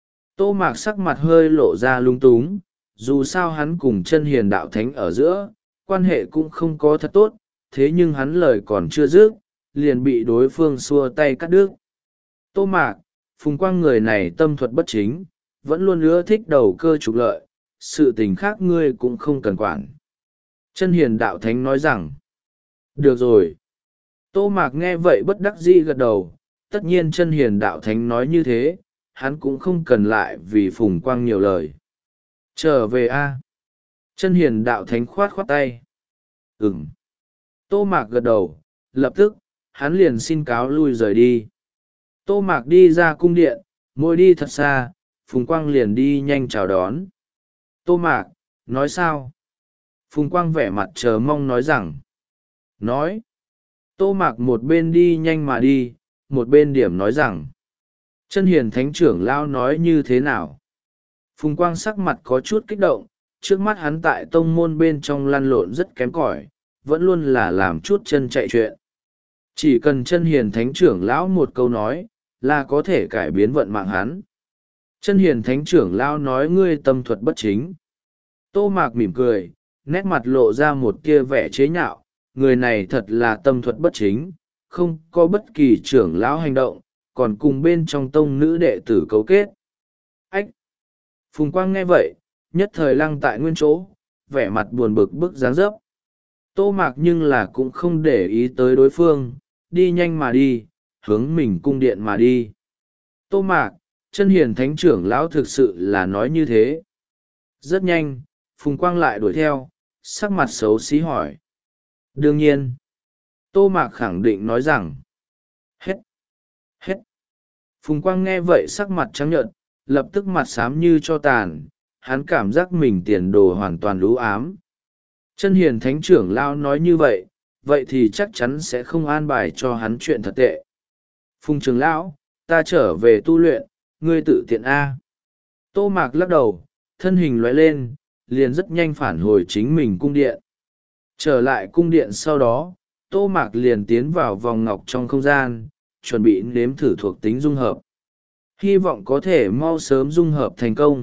Tô Mạc sắc mặt hơi lộ ra lung túng, dù sao hắn cùng chân hiền đạo thánh ở giữa, quan hệ cũng không có thật tốt, thế nhưng hắn lời còn chưa dứt, liền bị đối phương xua tay cắt đứt. Tô Mạc, Phùng Quang người này tâm thuật bất chính, vẫn luôn ưa thích đầu cơ trục lợi, sự tình khác ngươi cũng không cần quản. Chân hiền đạo thánh nói rằng, được rồi. Tô Mạc nghe vậy bất đắc dĩ gật đầu, tất nhiên chân hiền đạo thánh nói như thế, hắn cũng không cần lại vì Phùng Quang nhiều lời. Trở về a. Chân hiền đạo thánh khoát khoát tay. Ừm. Tô Mạc gật đầu, lập tức, hắn liền xin cáo lui rời đi. Tô Mạc đi ra cung điện, mỗi đi thật xa, Phùng Quang liền đi nhanh chào đón. Tô Mạc, nói sao? Phùng Quang vẻ mặt chờ mong nói rằng. Nói. Tô Mạc một bên đi nhanh mà đi, một bên điểm nói rằng. Chân hiền thánh trưởng lao nói như thế nào? Phùng Quang sắc mặt có chút kích động, trước mắt hắn tại tông môn bên trong lăn lộn rất kém cỏi, vẫn luôn là làm chút chân chạy chuyện. Chỉ cần chân hiền thánh trưởng lão một câu nói, là có thể cải biến vận mạng hắn. Chân hiền thánh trưởng lão nói ngươi tâm thuật bất chính. Tô Mạc mỉm cười, nét mặt lộ ra một tia vẻ chế nhạo, người này thật là tâm thuật bất chính, không có bất kỳ trưởng lão hành động, còn cùng bên trong tông nữ đệ tử cấu kết. Ách! Phùng Quang nghe vậy, nhất thời lăng tại nguyên chỗ, vẻ mặt buồn bực bức dáng dấp. Tô Mạc nhưng là cũng không để ý tới đối phương, đi nhanh mà đi, hướng mình cung điện mà đi. Tô Mạc, chân hiền thánh trưởng lão thực sự là nói như thế. Rất nhanh, Phùng Quang lại đuổi theo, sắc mặt xấu xí hỏi. Đương nhiên, Tô Mạc khẳng định nói rằng. Hết! Hết! Phùng Quang nghe vậy sắc mặt trắng nhợt, lập tức mặt xám như cho tàn, hắn cảm giác mình tiền đồ hoàn toàn lú ám. Chân hiền thánh trưởng lão nói như vậy, vậy thì chắc chắn sẽ không an bài cho hắn chuyện thật tệ. Phùng trưởng lão, ta trở về tu luyện, ngươi tự tiện A. Tô Mạc lắc đầu, thân hình lóe lên, liền rất nhanh phản hồi chính mình cung điện. Trở lại cung điện sau đó, Tô Mạc liền tiến vào vòng ngọc trong không gian, chuẩn bị nếm thử thuộc tính dung hợp. Hy vọng có thể mau sớm dung hợp thành công.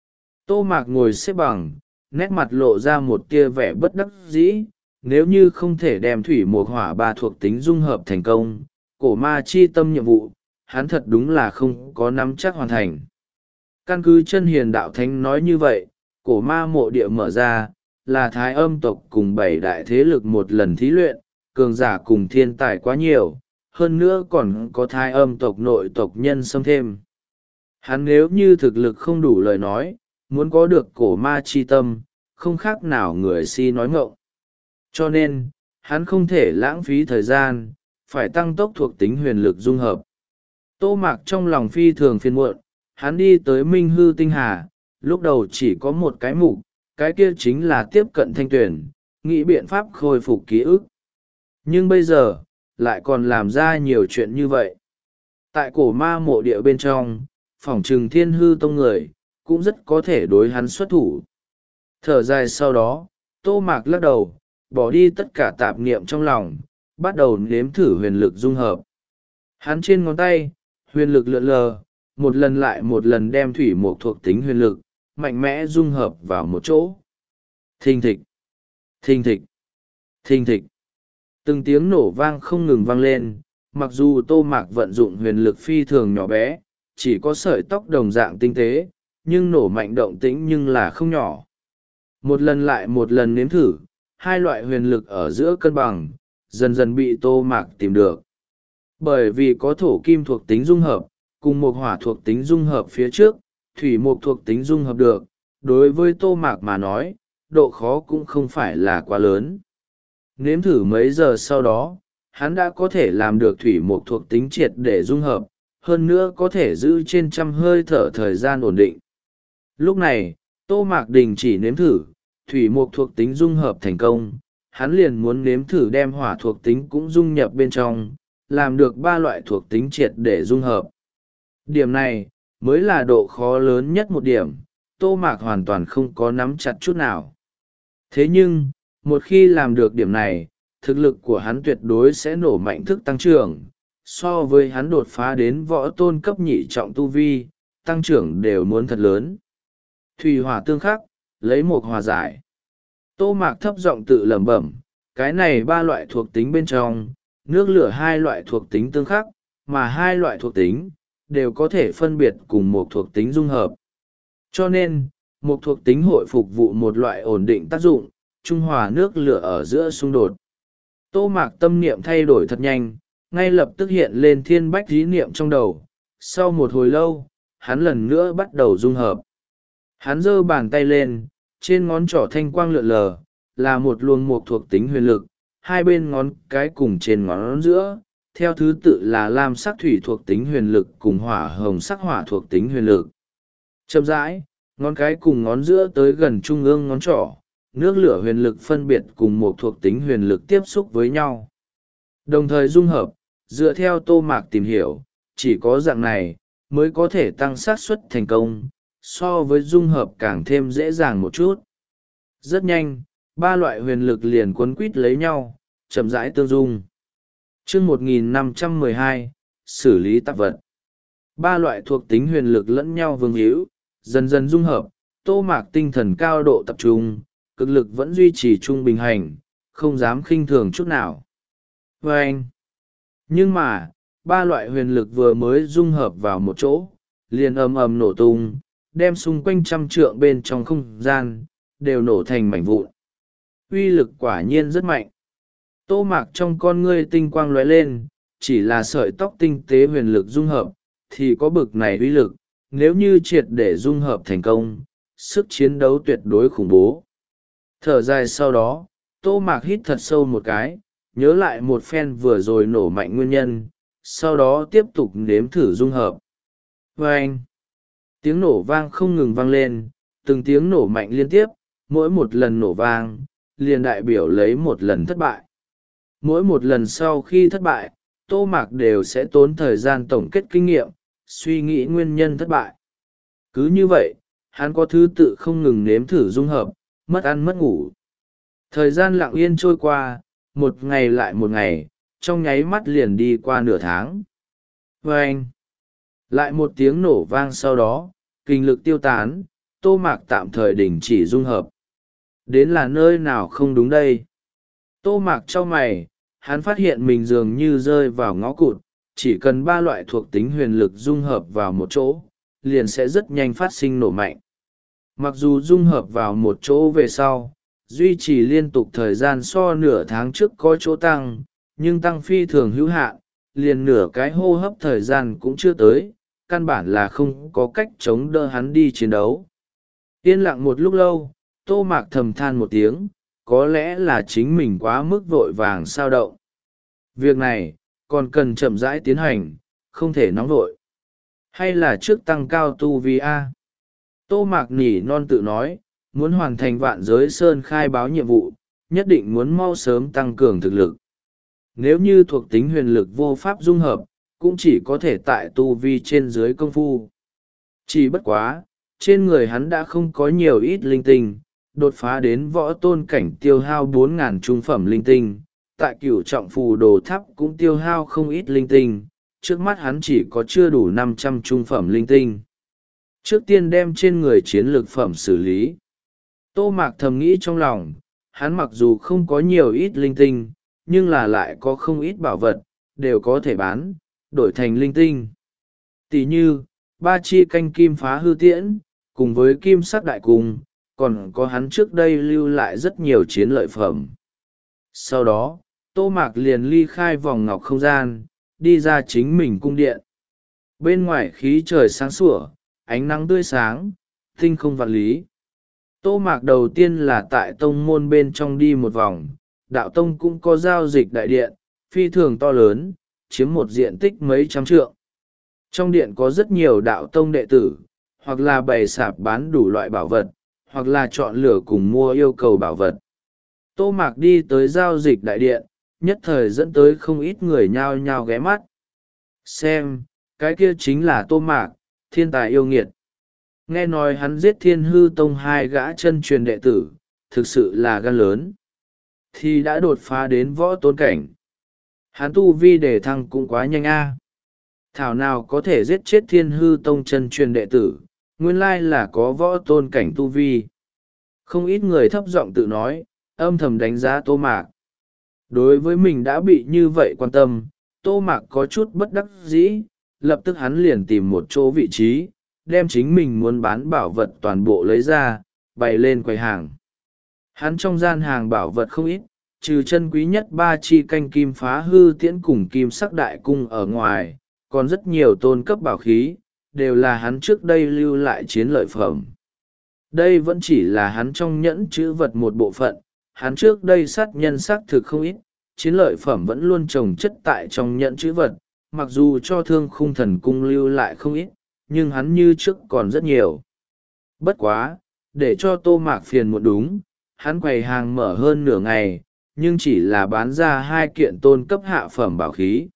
Tô Mạc ngồi xếp bằng, nét mặt lộ ra một tia vẻ bất đắc dĩ, nếu như không thể đem thủy mộc hỏa ba thuộc tính dung hợp thành công, cổ ma chi tâm nhiệm vụ, hắn thật đúng là không có nắm chắc hoàn thành. Căn cứ chân hiền đạo thánh nói như vậy, cổ ma mộ địa mở ra, là thái âm tộc cùng bảy đại thế lực một lần thí luyện, cường giả cùng thiên tài quá nhiều, hơn nữa còn có thái âm tộc nội tộc nhân xâm thêm. Hắn nếu như thực lực không đủ lời nói, muốn có được cổ ma chi tâm, không khác nào người si nói ngọng. Cho nên, hắn không thể lãng phí thời gian, phải tăng tốc thuộc tính huyền lực dung hợp. Tô Mạc trong lòng phi thường phiền muộn, hắn đi tới Minh Hư Tinh Hà, lúc đầu chỉ có một cái mục, cái kia chính là tiếp cận Thanh Tuyền, nghĩ biện pháp khôi phục ký ức. Nhưng bây giờ, lại còn làm ra nhiều chuyện như vậy. Tại cổ ma mộ địa bên trong, phỏng trừng Thiên Hư Tông người, cũng rất có thể đối hắn xuất thủ. Thở dài sau đó, Tô Mạc lắc đầu, bỏ đi tất cả tạp niệm trong lòng, bắt đầu nếm thử huyền lực dung hợp. Hắn trên ngón tay, huyền lực lượn lờ, một lần lại một lần đem thủy mộc thuộc tính huyền lực, mạnh mẽ dung hợp vào một chỗ. Thình thịch, thình thịch, thình thịch. Từng tiếng nổ vang không ngừng vang lên, mặc dù Tô Mạc vận dụng huyền lực phi thường nhỏ bé, chỉ có sợi tóc đồng dạng tinh tế, nhưng nổ mạnh động tĩnh nhưng là không nhỏ. Một lần lại một lần nếm thử, hai loại huyền lực ở giữa cân bằng, dần dần bị Tô Mạc tìm được. Bởi vì có thổ kim thuộc tính dung hợp, cùng một hỏa thuộc tính dung hợp phía trước, thủy mộc thuộc tính dung hợp được, đối với Tô Mạc mà nói, độ khó cũng không phải là quá lớn. Nếm thử mấy giờ sau đó, hắn đã có thể làm được thủy mộc thuộc tính triệt để dung hợp, hơn nữa có thể giữ trên trăm hơi thở thời gian ổn định. Lúc này, Tô Mạc đình chỉ nếm thử, thủy mộc thuộc tính dung hợp thành công, hắn liền muốn nếm thử đem hỏa thuộc tính cũng dung nhập bên trong, làm được ba loại thuộc tính triệt để dung hợp. Điểm này, mới là độ khó lớn nhất một điểm, Tô Mạc hoàn toàn không có nắm chặt chút nào. Thế nhưng, một khi làm được điểm này, thực lực của hắn tuyệt đối sẽ nổ mạnh thức tăng trưởng, so với hắn đột phá đến võ tôn cấp nhị trọng tu vi, tăng trưởng đều muốn thật lớn. Thủy hỏa tương khắc, lấy một hòa giải. Tô Mạc thấp giọng tự lẩm bẩm, cái này ba loại thuộc tính bên trong, nước lửa hai loại thuộc tính tương khắc, mà hai loại thuộc tính, đều có thể phân biệt cùng một thuộc tính dung hợp. Cho nên, một thuộc tính hội phục vụ một loại ổn định tác dụng, trung hòa nước lửa ở giữa xung đột. Tô Mạc tâm niệm thay đổi thật nhanh, ngay lập tức hiện lên thiên bách ý niệm trong đầu. Sau một hồi lâu, hắn lần nữa bắt đầu dung hợp. Hắn giơ bàn tay lên, trên ngón trỏ thanh quang lượn lờ, là một luồng một thuộc tính huyền lực, hai bên ngón cái cùng trên ngón giữa, theo thứ tự là lam sắc thủy thuộc tính huyền lực cùng hỏa hồng sắc hỏa thuộc tính huyền lực. Chậm rãi, ngón cái cùng ngón giữa tới gần trung ương ngón trỏ, nước lửa huyền lực phân biệt cùng một thuộc tính huyền lực tiếp xúc với nhau. Đồng thời dung hợp, dựa theo Tô Mạc tìm hiểu, chỉ có dạng này, mới có thể tăng xác suất thành công, so với dung hợp càng thêm dễ dàng một chút. Rất nhanh, ba loại huyền lực liền quấn quít lấy nhau, chậm rãi tương dung. Chương một nghìn năm trăm mười hai, xử lý tạp vật. Ba loại thuộc tính huyền lực lẫn nhau vương hữu, dần dần dung hợp, Tô Mạc tinh thần cao độ tập trung, cực lực vẫn duy trì trung bình hành, không dám khinh thường chút nào. Và anh. Nhưng mà, ba loại huyền lực vừa mới dung hợp vào một chỗ, liền ầm ầm nổ tung, đem xung quanh trăm trượng bên trong không gian, đều nổ thành mảnh vụn. Uy lực quả nhiên rất mạnh. Tô Mạc trong con ngươi tinh quang lóe lên, chỉ là sợi tóc tinh tế huyền lực dung hợp, thì có bực này uy lực, nếu như triệt để dung hợp thành công, sức chiến đấu tuyệt đối khủng bố. Thở dài sau đó, Tô Mạc hít thật sâu một cái, nhớ lại một phen vừa rồi nổ mạnh nguyên nhân, sau đó tiếp tục nếm thử dung hợp. Và anh, tiếng nổ vang không ngừng vang lên, từng tiếng nổ mạnh liên tiếp, mỗi một lần nổ vang, liền đại biểu lấy một lần thất bại. Mỗi một lần sau khi thất bại, Tô Mạc đều sẽ tốn thời gian tổng kết kinh nghiệm, suy nghĩ nguyên nhân thất bại. Cứ như vậy, hắn có thứ tự không ngừng nếm thử dung hợp, mất ăn mất ngủ. Thời gian lặng yên trôi qua, một ngày lại một ngày, trong nháy mắt liền đi qua nửa tháng. Và anh, lại một tiếng nổ vang sau đó, kinh lực tiêu tán, Tô Mạc tạm thời đình chỉ dung hợp. Đến là nơi nào không đúng đây? Tô Mạc chau mày, hắn phát hiện mình dường như rơi vào ngõ cụt, chỉ cần ba loại thuộc tính huyền lực dung hợp vào một chỗ, liền sẽ rất nhanh phát sinh nổ mạnh. Mặc dù dung hợp vào một chỗ về sau, duy trì liên tục thời gian so nửa tháng trước có chỗ tăng, nhưng tăng phi thường hữu hạn, liền nửa cái hô hấp thời gian cũng chưa tới, căn bản là không có cách chống đỡ hắn đi chiến đấu. Yên lặng một lúc lâu, Tô Mạc thầm than một tiếng, có lẽ là chính mình quá mức vội vàng sao động. Việc này, còn cần chậm rãi tiến hành, không thể nóng vội. Hay là trước tăng cao tu vi A? Tô Mạc nỉ non tự nói, muốn hoàn thành vạn giới sơn khai báo nhiệm vụ, nhất định muốn mau sớm tăng cường thực lực. Nếu như thuộc tính huyền lực vô pháp dung hợp, cũng chỉ có thể tại tu vi trên dưới công phu. Chỉ bất quá, trên người hắn đã không có nhiều ít linh tinh, đột phá đến võ tôn cảnh tiêu hao bốn ngàn trung phẩm linh tinh, tại cửu trọng phù đồ tháp cũng tiêu hao không ít linh tinh, trước mắt hắn chỉ có chưa đủ năm trăm trung phẩm linh tinh. Trước tiên đem trên người chiến lược phẩm xử lý. Tô Mạc thầm nghĩ trong lòng, hắn mặc dù không có nhiều ít linh tinh, nhưng là lại có không ít bảo vật, đều có thể bán, đổi thành linh tinh. Tỷ như, ba chi canh kim phá hư tiễn, cùng với kim sắc đại cung, còn có hắn trước đây lưu lại rất nhiều chiến lợi phẩm. Sau đó, Tô Mạc liền ly khai vòng ngọc không gian, đi ra chính mình cung điện. Bên ngoài khí trời sáng sủa, ánh nắng tươi sáng, tinh không vạn lý. Tô Mạc đầu tiên là tại tông môn bên trong đi một vòng, đạo tông cũng có giao dịch đại điện, phi thường to lớn, chiếm một diện tích mấy trăm trượng. Trong điện có rất nhiều đạo tông đệ tử, hoặc là bày sạp bán đủ loại bảo vật, hoặc là chọn lựa cùng mua yêu cầu bảo vật. Tô Mạc đi tới giao dịch đại điện, nhất thời dẫn tới không ít người nhao nhao ghé mắt. Xem, cái kia chính là Tô Mạc, thiên tài yêu nghiệt. Nghe nói hắn giết Thiên Hư Tông hai gã chân truyền đệ tử, thực sự là gan lớn. Thì đã đột phá đến võ tôn cảnh. Hắn tu vi đề thăng cũng quá nhanh a. Thảo nào có thể giết chết Thiên Hư Tông chân truyền đệ tử, nguyên lai là có võ tôn cảnh tu vi. Không ít người thấp giọng tự nói, âm thầm đánh giá Tô Mạc. Đối với mình đã bị như vậy quan tâm, Tô Mạc có chút bất đắc dĩ, lập tức hắn liền tìm một chỗ vị trí, đem chính mình muốn bán bảo vật toàn bộ lấy ra, bày lên quầy hàng. Hắn trong gian hàng bảo vật không ít, trừ chân quý nhất ba chi canh kim phá hư tiễn cùng kim sắc đại cung ở ngoài, còn rất nhiều tôn cấp bảo khí, đều là hắn trước đây lưu lại chiến lợi phẩm. Đây vẫn chỉ là hắn trong nhẫn chữ vật một bộ phận, hắn trước đây sát nhân xác thực không ít, chiến lợi phẩm vẫn luôn trồng chất tại trong nhẫn chữ vật, mặc dù cho thương khung thần cung lưu lại không ít, nhưng hắn như trước còn rất nhiều. Bất quá, để cho Tô Mạc phiền một đúng, hắn quầy hàng mở hơn nửa ngày, nhưng chỉ là bán ra hai kiện tôn cấp hạ phẩm bảo khí.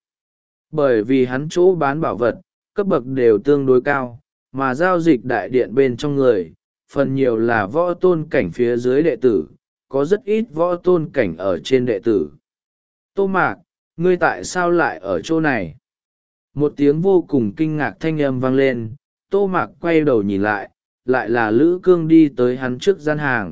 Bởi vì hắn chỗ bán bảo vật, cấp bậc đều tương đối cao, mà giao dịch đại điện bên trong người, phần nhiều là võ tôn cảnh phía dưới đệ tử, có rất ít võ tôn cảnh ở trên đệ tử. Tô Mạc, ngươi tại sao lại ở chỗ này? Một tiếng vô cùng kinh ngạc thanh âm vang lên, Tô Mạc quay đầu nhìn lại, lại là Lữ Cương đi tới hắn trước gian hàng.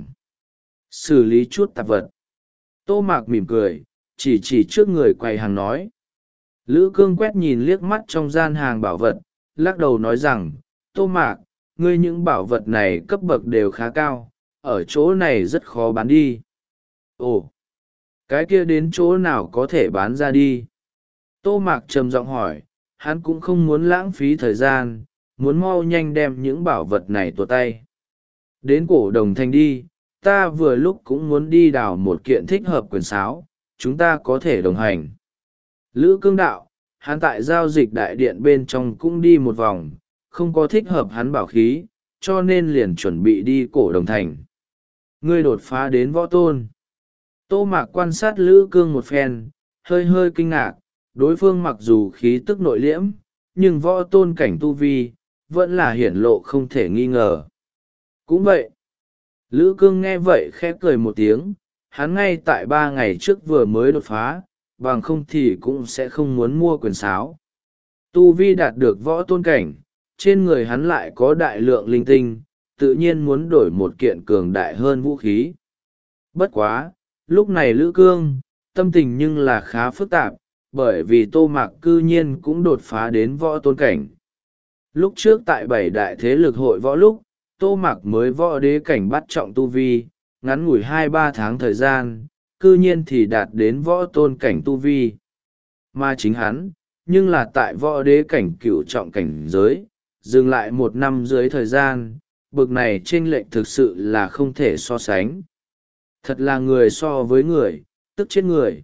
Xử lý chút tạp vật. Tô Mạc mỉm cười, chỉ chỉ trước người quầy hàng nói. Lữ Cương quét nhìn liếc mắt trong gian hàng bảo vật, lắc đầu nói rằng, Tô Mạc, ngươi những bảo vật này cấp bậc đều khá cao, ở chỗ này rất khó bán đi. Ồ, cái kia đến chỗ nào có thể bán ra đi? Tô Mạc trầm giọng hỏi, hắn cũng không muốn lãng phí thời gian, muốn mau nhanh đem những bảo vật này tuột tay. Đến cổ đồng thành đi, ta vừa lúc cũng muốn đi đào một kiện thích hợp quyền sáo, chúng ta có thể đồng hành. Lữ Cương đạo, hắn tại giao dịch đại điện bên trong cũng đi một vòng, không có thích hợp hắn bảo khí, cho nên liền chuẩn bị đi cổ đồng thành. Ngươi đột phá đến võ tôn. Tô Mạc quan sát Lữ Cương một phen, hơi hơi kinh ngạc, đối phương mặc dù khí tức nội liễm, nhưng võ tôn cảnh tu vi, vẫn là hiển lộ không thể nghi ngờ. Cũng vậy. Lữ Cương nghe vậy khẽ cười một tiếng, hắn ngay tại ba ngày trước vừa mới đột phá, bằng không thì cũng sẽ không muốn mua quyền sáo. Tu vi đạt được võ tôn cảnh, trên người hắn lại có đại lượng linh tinh, tự nhiên muốn đổi một kiện cường đại hơn vũ khí. Bất quá, lúc này Lữ Cương, tâm tình nhưng là khá phức tạp, bởi vì Tô Mạc cư nhiên cũng đột phá đến võ tôn cảnh. Lúc trước tại bảy đại thế lực hội võ lúc, Tô Mạc mới võ đế cảnh bắt trọng tu vi, ngắn ngủi hai ba tháng thời gian, cư nhiên thì đạt đến võ tôn cảnh tu vi. Mà chính hắn, nhưng là tại võ đế cảnh cửu trọng cảnh giới, dừng lại một năm dưới thời gian, bực này chênh lệch thực sự là không thể so sánh. Thật là người so với người, tức chết người.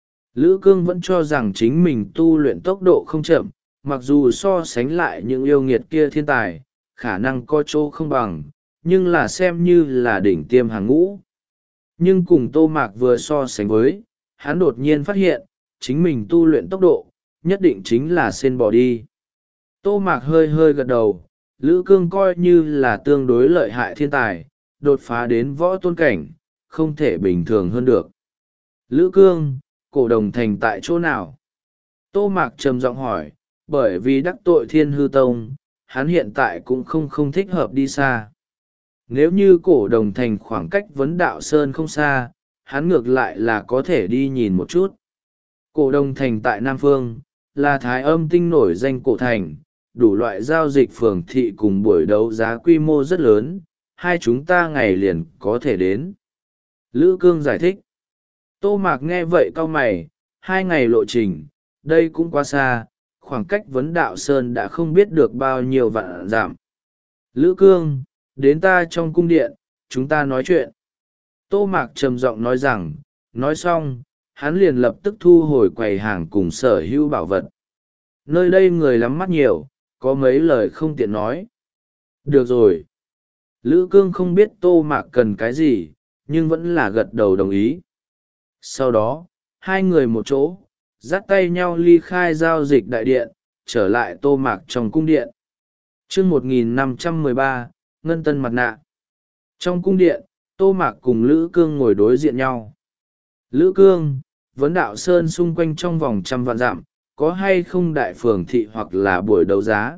Lữ Cương vẫn cho rằng chính mình tu luyện tốc độ không chậm, mặc dù so sánh lại những yêu nghiệt kia thiên tài, khả năng có chỗ không bằng, nhưng là xem như là đỉnh tiêm hàng ngũ. Nhưng cùng Tô Mạc vừa so sánh với, hắn đột nhiên phát hiện, chính mình tu luyện tốc độ, nhất định chính là sen bỏ đi. Tô Mạc hơi hơi gật đầu, Lữ Cương coi như là tương đối lợi hại thiên tài, đột phá đến võ tôn cảnh, không thể bình thường hơn được. Lữ Cương, cổ đồng thành tại chỗ nào? Tô Mạc trầm giọng hỏi, bởi vì đắc tội Thiên Hư Tông, hắn hiện tại cũng không không thích hợp đi xa. Nếu như cổ đồng thành khoảng cách Vấn Đạo Sơn không xa, hắn ngược lại là có thể đi nhìn một chút. Cổ đồng thành tại Nam Phương, là Thái Âm Tinh nổi danh cổ thành, đủ loại giao dịch phường thị cùng buổi đấu giá quy mô rất lớn, hai chúng ta ngày liền có thể đến. Lữ Cương giải thích. Tô Mạc nghe vậy cau mày, hai ngày lộ trình, đây cũng quá xa, khoảng cách Vấn Đạo Sơn đã không biết được bao nhiêu vạn dặm. Lữ Cương, đến ta trong cung điện, chúng ta nói chuyện. Tô Mạc trầm giọng nói rằng, nói xong, hắn liền lập tức thu hồi quầy hàng cùng sở hữu bảo vật. Nơi đây người lắm mắt nhiều, có mấy lời không tiện nói. Được rồi. Lữ Cương không biết Tô Mạc cần cái gì, nhưng vẫn là gật đầu đồng ý. Sau đó, hai người một chỗ, dắt tay nhau ly khai giao dịch đại điện, trở lại Tô Mạc trong cung điện. chương một nghìn năm trăm mười ba, Ngân Tân Mặt Nạ. Trong cung điện, Tô Mạc cùng Lữ Cương ngồi đối diện nhau. Lữ Cương, Vấn Đạo Sơn xung quanh trong vòng trăm vạn dặm, có hay không đại phường thị hoặc là buổi đấu giá?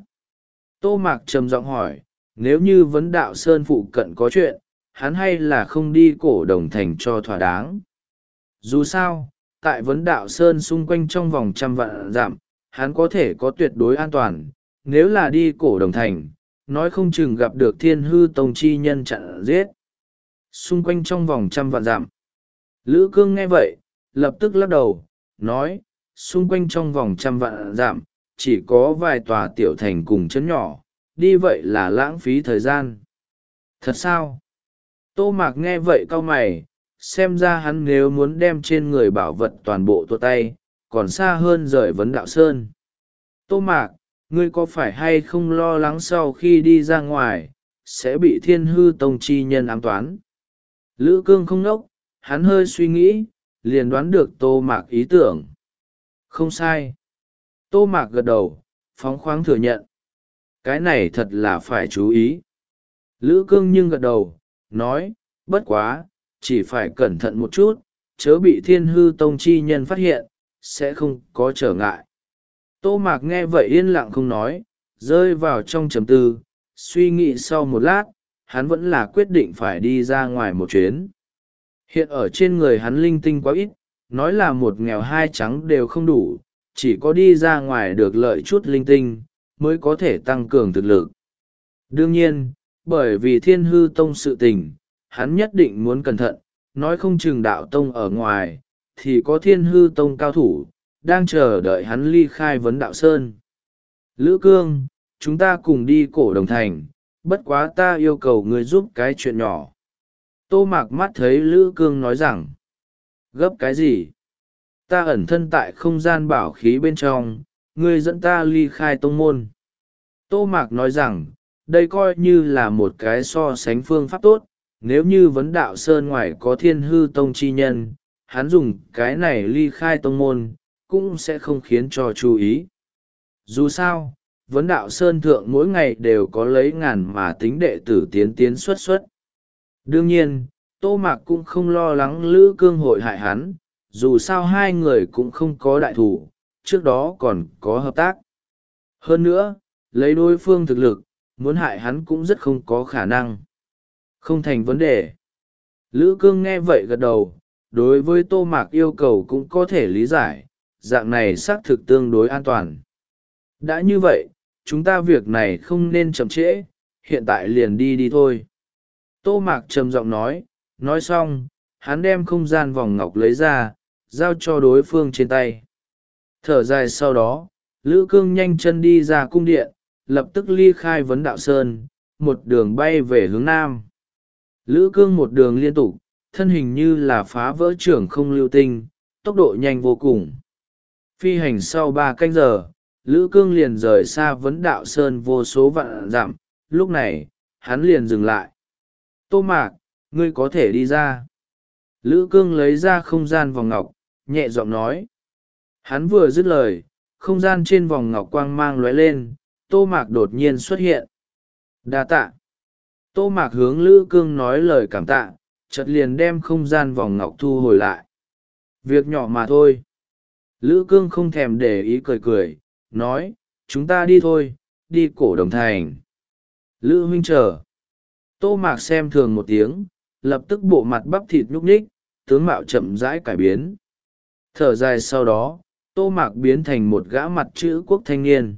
Tô Mạc trầm giọng hỏi, nếu như Vấn Đạo Sơn phụ cận có chuyện, hắn hay là không đi cổ đồng thành cho thỏa đáng. Dù sao, tại Vấn Đạo Sơn xung quanh trong vòng trăm vạn dặm, hắn có thể có tuyệt đối an toàn. Nếu là đi cổ đồng thành, nói không chừng gặp được Thiên Hư Tông chi nhân chặn giết. Xung quanh trong vòng trăm vạn dặm. Lữ Cương nghe vậy, lập tức lắc đầu, nói, xung quanh trong vòng trăm vạn dặm, chỉ có vài tòa tiểu thành cùng chấn nhỏ, đi vậy là lãng phí thời gian. Thật sao? Tô Mạc nghe vậy cau mày, xem ra hắn nếu muốn đem trên người bảo vật toàn bộ tuột tay, còn xa hơn rời Vấn Đạo Sơn. Tô Mạc, ngươi có phải hay không lo lắng sau khi đi ra ngoài, sẽ bị Thiên Hư Tông chi nhân ám toán? Lữ Cương không ngốc, hắn hơi suy nghĩ, liền đoán được Tô Mạc ý tưởng. Không sai. Tô Mạc gật đầu, phóng khoáng thừa nhận. Cái này thật là phải chú ý. Lữ Cương nhưng gật đầu, nói, bất quá, chỉ phải cẩn thận một chút, chớ bị Thiên Hư Tông chi nhân phát hiện, sẽ không có trở ngại. Tô Mạc nghe vậy yên lặng không nói, rơi vào trong trầm tư, suy nghĩ sau một lát, hắn vẫn là quyết định phải đi ra ngoài một chuyến. Hiện ở trên người hắn linh tinh quá ít, nói là một nghèo hai trắng đều không đủ, chỉ có đi ra ngoài được lợi chút linh tinh, mới có thể tăng cường thực lực. Đương nhiên, bởi vì Thiên Hư Tông sự tình, hắn nhất định muốn cẩn thận, nói không chừng đạo tông ở ngoài, thì có Thiên Hư Tông cao thủ, đang chờ đợi hắn ly khai Vấn Đạo Sơn. Lữ Cương, chúng ta cùng đi cổ đồng thành, bất quá ta yêu cầu ngươi giúp cái chuyện nhỏ. Tô Mạc mắt thấy Lữ Cương nói rằng, gấp cái gì? Ta ẩn thân tại không gian bảo khí bên trong, ngươi dẫn ta ly khai tông môn. Tô Mạc nói rằng, đây coi như là một cái so sánh phương pháp tốt, nếu như Vấn Đạo Sơn ngoài có Thiên Hư Tông chi nhân, hắn dùng cái này ly khai tông môn, cũng sẽ không khiến cho chú ý. Dù sao, Vấn Đạo Sơn thượng mỗi ngày đều có lấy ngàn mà tính đệ tử tiến tiến xuất xuất. Đương nhiên, Tô Mạc cũng không lo lắng Lữ Cương hội hại hắn, dù sao hai người cũng không có đại thủ, trước đó còn có hợp tác. Hơn nữa, lấy đối phương thực lực, muốn hại hắn cũng rất không có khả năng. Không thành vấn đề. Lữ Cương nghe vậy gật đầu, đối với Tô Mạc yêu cầu cũng có thể lý giải, dạng này xác thực tương đối an toàn. Đã như vậy, chúng ta việc này không nên chậm trễ, hiện tại liền đi đi thôi. Tô Mạc trầm giọng nói, nói xong, hắn đem không gian vòng ngọc lấy ra, giao cho đối phương trên tay. Thở dài sau đó, Lữ Cương nhanh chân đi ra cung điện, lập tức ly khai Vấn Đạo Sơn, một đường bay về hướng nam. Lữ Cương một đường liên tục, thân hình như là phá vỡ trưởng không lưu tinh, tốc độ nhanh vô cùng. Phi hành sau ba canh giờ, Lữ Cương liền rời xa Vấn Đạo Sơn vô số vạn dặm, lúc này, hắn liền dừng lại. Tô Mạc, ngươi có thể đi ra. Lữ Cương lấy ra không gian vòng ngọc, nhẹ giọng nói. Hắn vừa dứt lời, không gian trên vòng ngọc quang mang lóe lên, Tô Mạc đột nhiên xuất hiện. Đa tạ. Tô Mạc hướng Lữ Cương nói lời cảm tạ, chợt liền đem không gian vòng ngọc thu hồi lại. Việc nhỏ mà thôi. Lữ Cương không thèm để ý cười cười, nói, chúng ta đi thôi, đi Cổ Đồng Thành. Lữ huynh chờ. Tô Mạc xem thường một tiếng, lập tức bộ mặt bắp thịt nhúc nhích, tướng mạo chậm rãi cải biến. Thở dài sau đó, Tô Mạc biến thành một gã mặt chữ quốc thanh niên.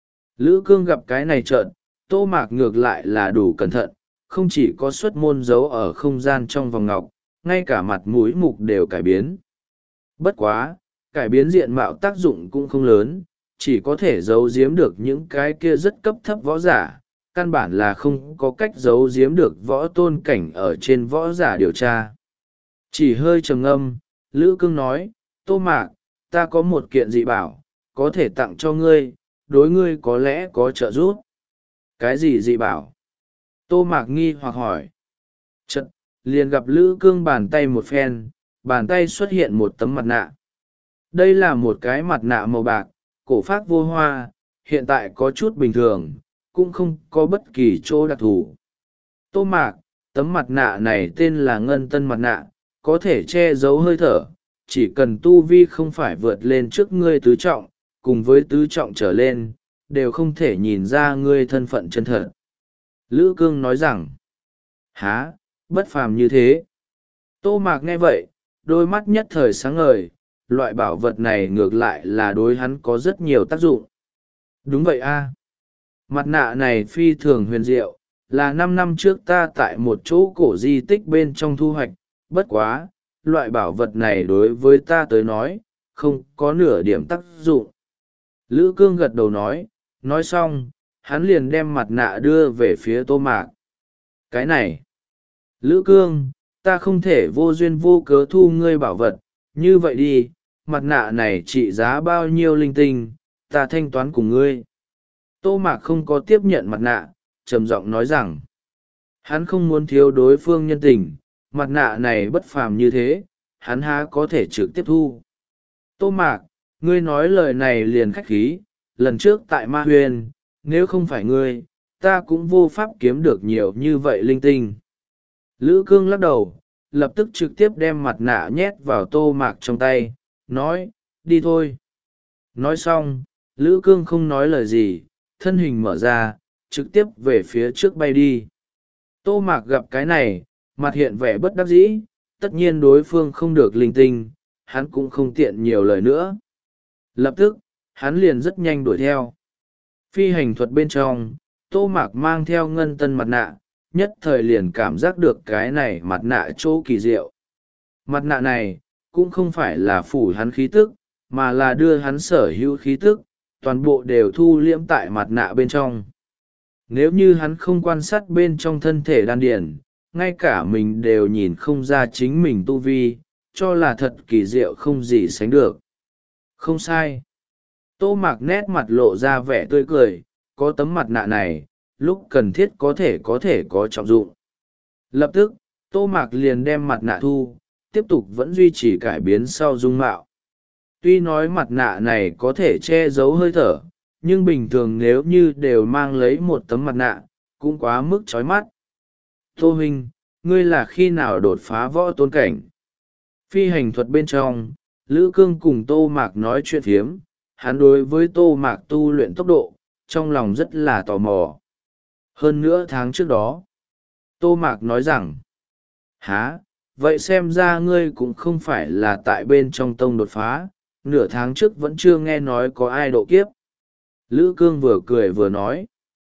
Lữ Cương gặp cái này trợn, Tô Mạc ngược lại là đủ cẩn thận, không chỉ có xuất môn giấu ở không gian trong vòng ngọc, ngay cả mặt mũi mục đều cải biến. Bất quá, cải biến diện mạo tác dụng cũng không lớn, chỉ có thể giấu giếm được những cái kia rất cấp thấp võ giả, căn bản là không có cách giấu giếm được võ tôn cảnh ở trên võ giả điều tra. Chỉ hơi trầm ngâm, Lữ Cương nói, Tô Mạc, ta có một kiện dị bảo, có thể tặng cho ngươi, đối ngươi có lẽ có trợ giúp. Cái gì dị bảo? Tô Mạc nghi hoặc hỏi. Chật, liền gặp Lữ Cương bàn tay một phen, bàn tay xuất hiện một tấm mặt nạ. Đây là một cái mặt nạ màu bạc, cổ phác vô hoa, hiện tại có chút bình thường, cũng không có bất kỳ chỗ đặc thù. Tô Mạc, tấm mặt nạ này tên là Ngân Tân mặt nạ, có thể che giấu hơi thở, chỉ cần tu vi không phải vượt lên trước ngươi tứ trọng, cùng với tứ trọng trở lên, đều không thể nhìn ra ngươi thân phận chân thật. Lữ Cương nói rằng, há, bất phàm như thế. Tô Mạc nghe vậy, đôi mắt nhất thời sáng ngời, loại bảo vật này ngược lại là đối hắn có rất nhiều tác dụng. Đúng vậy a. Mặt nạ này phi thường huyền diệu, là năm năm trước ta tại một chỗ cổ di tích bên trong thu hoạch, bất quá, loại bảo vật này đối với ta tới nói, không có nửa điểm tác dụng. Lữ Cương gật đầu nói, nói xong, hắn liền đem mặt nạ đưa về phía Tô Mạc. Cái này, Lữ Cương, ta không thể vô duyên vô cớ thu ngươi bảo vật, như vậy đi, mặt nạ này trị giá bao nhiêu linh tinh, ta thanh toán cùng ngươi. Tô Mạc không có tiếp nhận mặt nạ, trầm giọng nói rằng, hắn không muốn thiếu đối phương nhân tình, mặt nạ này bất phàm như thế, hắn há có thể trực tiếp thu. Tô Mạc, ngươi nói lời này liền khách khí, lần trước tại Ma Huyền, nếu không phải ngươi, ta cũng vô pháp kiếm được nhiều như vậy linh tinh. Lữ Cương lắc đầu, lập tức trực tiếp đem mặt nạ nhét vào Tô Mạc trong tay, nói, đi thôi. Nói xong, Lữ Cương không nói lời gì, thân hình mở ra, trực tiếp về phía trước bay đi. Tô Mạc gặp cái này, mặt hiện vẻ bất đắc dĩ, tất nhiên đối phương không được linh tinh, hắn cũng không tiện nhiều lời nữa. Lập tức, hắn liền rất nhanh đuổi theo. Phi hành thuật bên trong, Tô Mạc mang theo Ngân Tân mặt nạ, nhất thời liền cảm giác được cái này mặt nạ chỗ kỳ diệu. Mặt nạ này, cũng không phải là phủ hắn khí tức, mà là đưa hắn sở hữu khí tức, toàn bộ đều thu liễm tại mặt nạ bên trong. Nếu như hắn không quan sát bên trong thân thể đan điển, ngay cả mình đều nhìn không ra chính mình tu vi, cho là thật kỳ diệu không gì sánh được. Không sai. Tô Mạc nét mặt lộ ra vẻ tươi cười, có tấm mặt nạ này, lúc cần thiết có thể có thể có trọng dụng. Lập tức, Tô Mạc liền đem mặt nạ thu, tiếp tục vẫn duy trì cải biến sau dung mạo. Tuy nói mặt nạ này có thể che giấu hơi thở, nhưng bình thường nếu như đều mang lấy một tấm mặt nạ, cũng quá mức chói mắt. Tô huynh, ngươi là khi nào đột phá võ tôn cảnh? Phi hành thuật bên trong, Lữ Cương cùng Tô Mạc nói chuyện phiếm, hắn đối với Tô Mạc tu luyện tốc độ, trong lòng rất là tò mò. Hơn nữa tháng trước đó, Tô Mạc nói rằng, há, vậy xem ra ngươi cũng không phải là tại bên trong tông đột phá, nửa tháng trước vẫn chưa nghe nói có ai độ kiếp. Lữ Cương vừa cười vừa nói,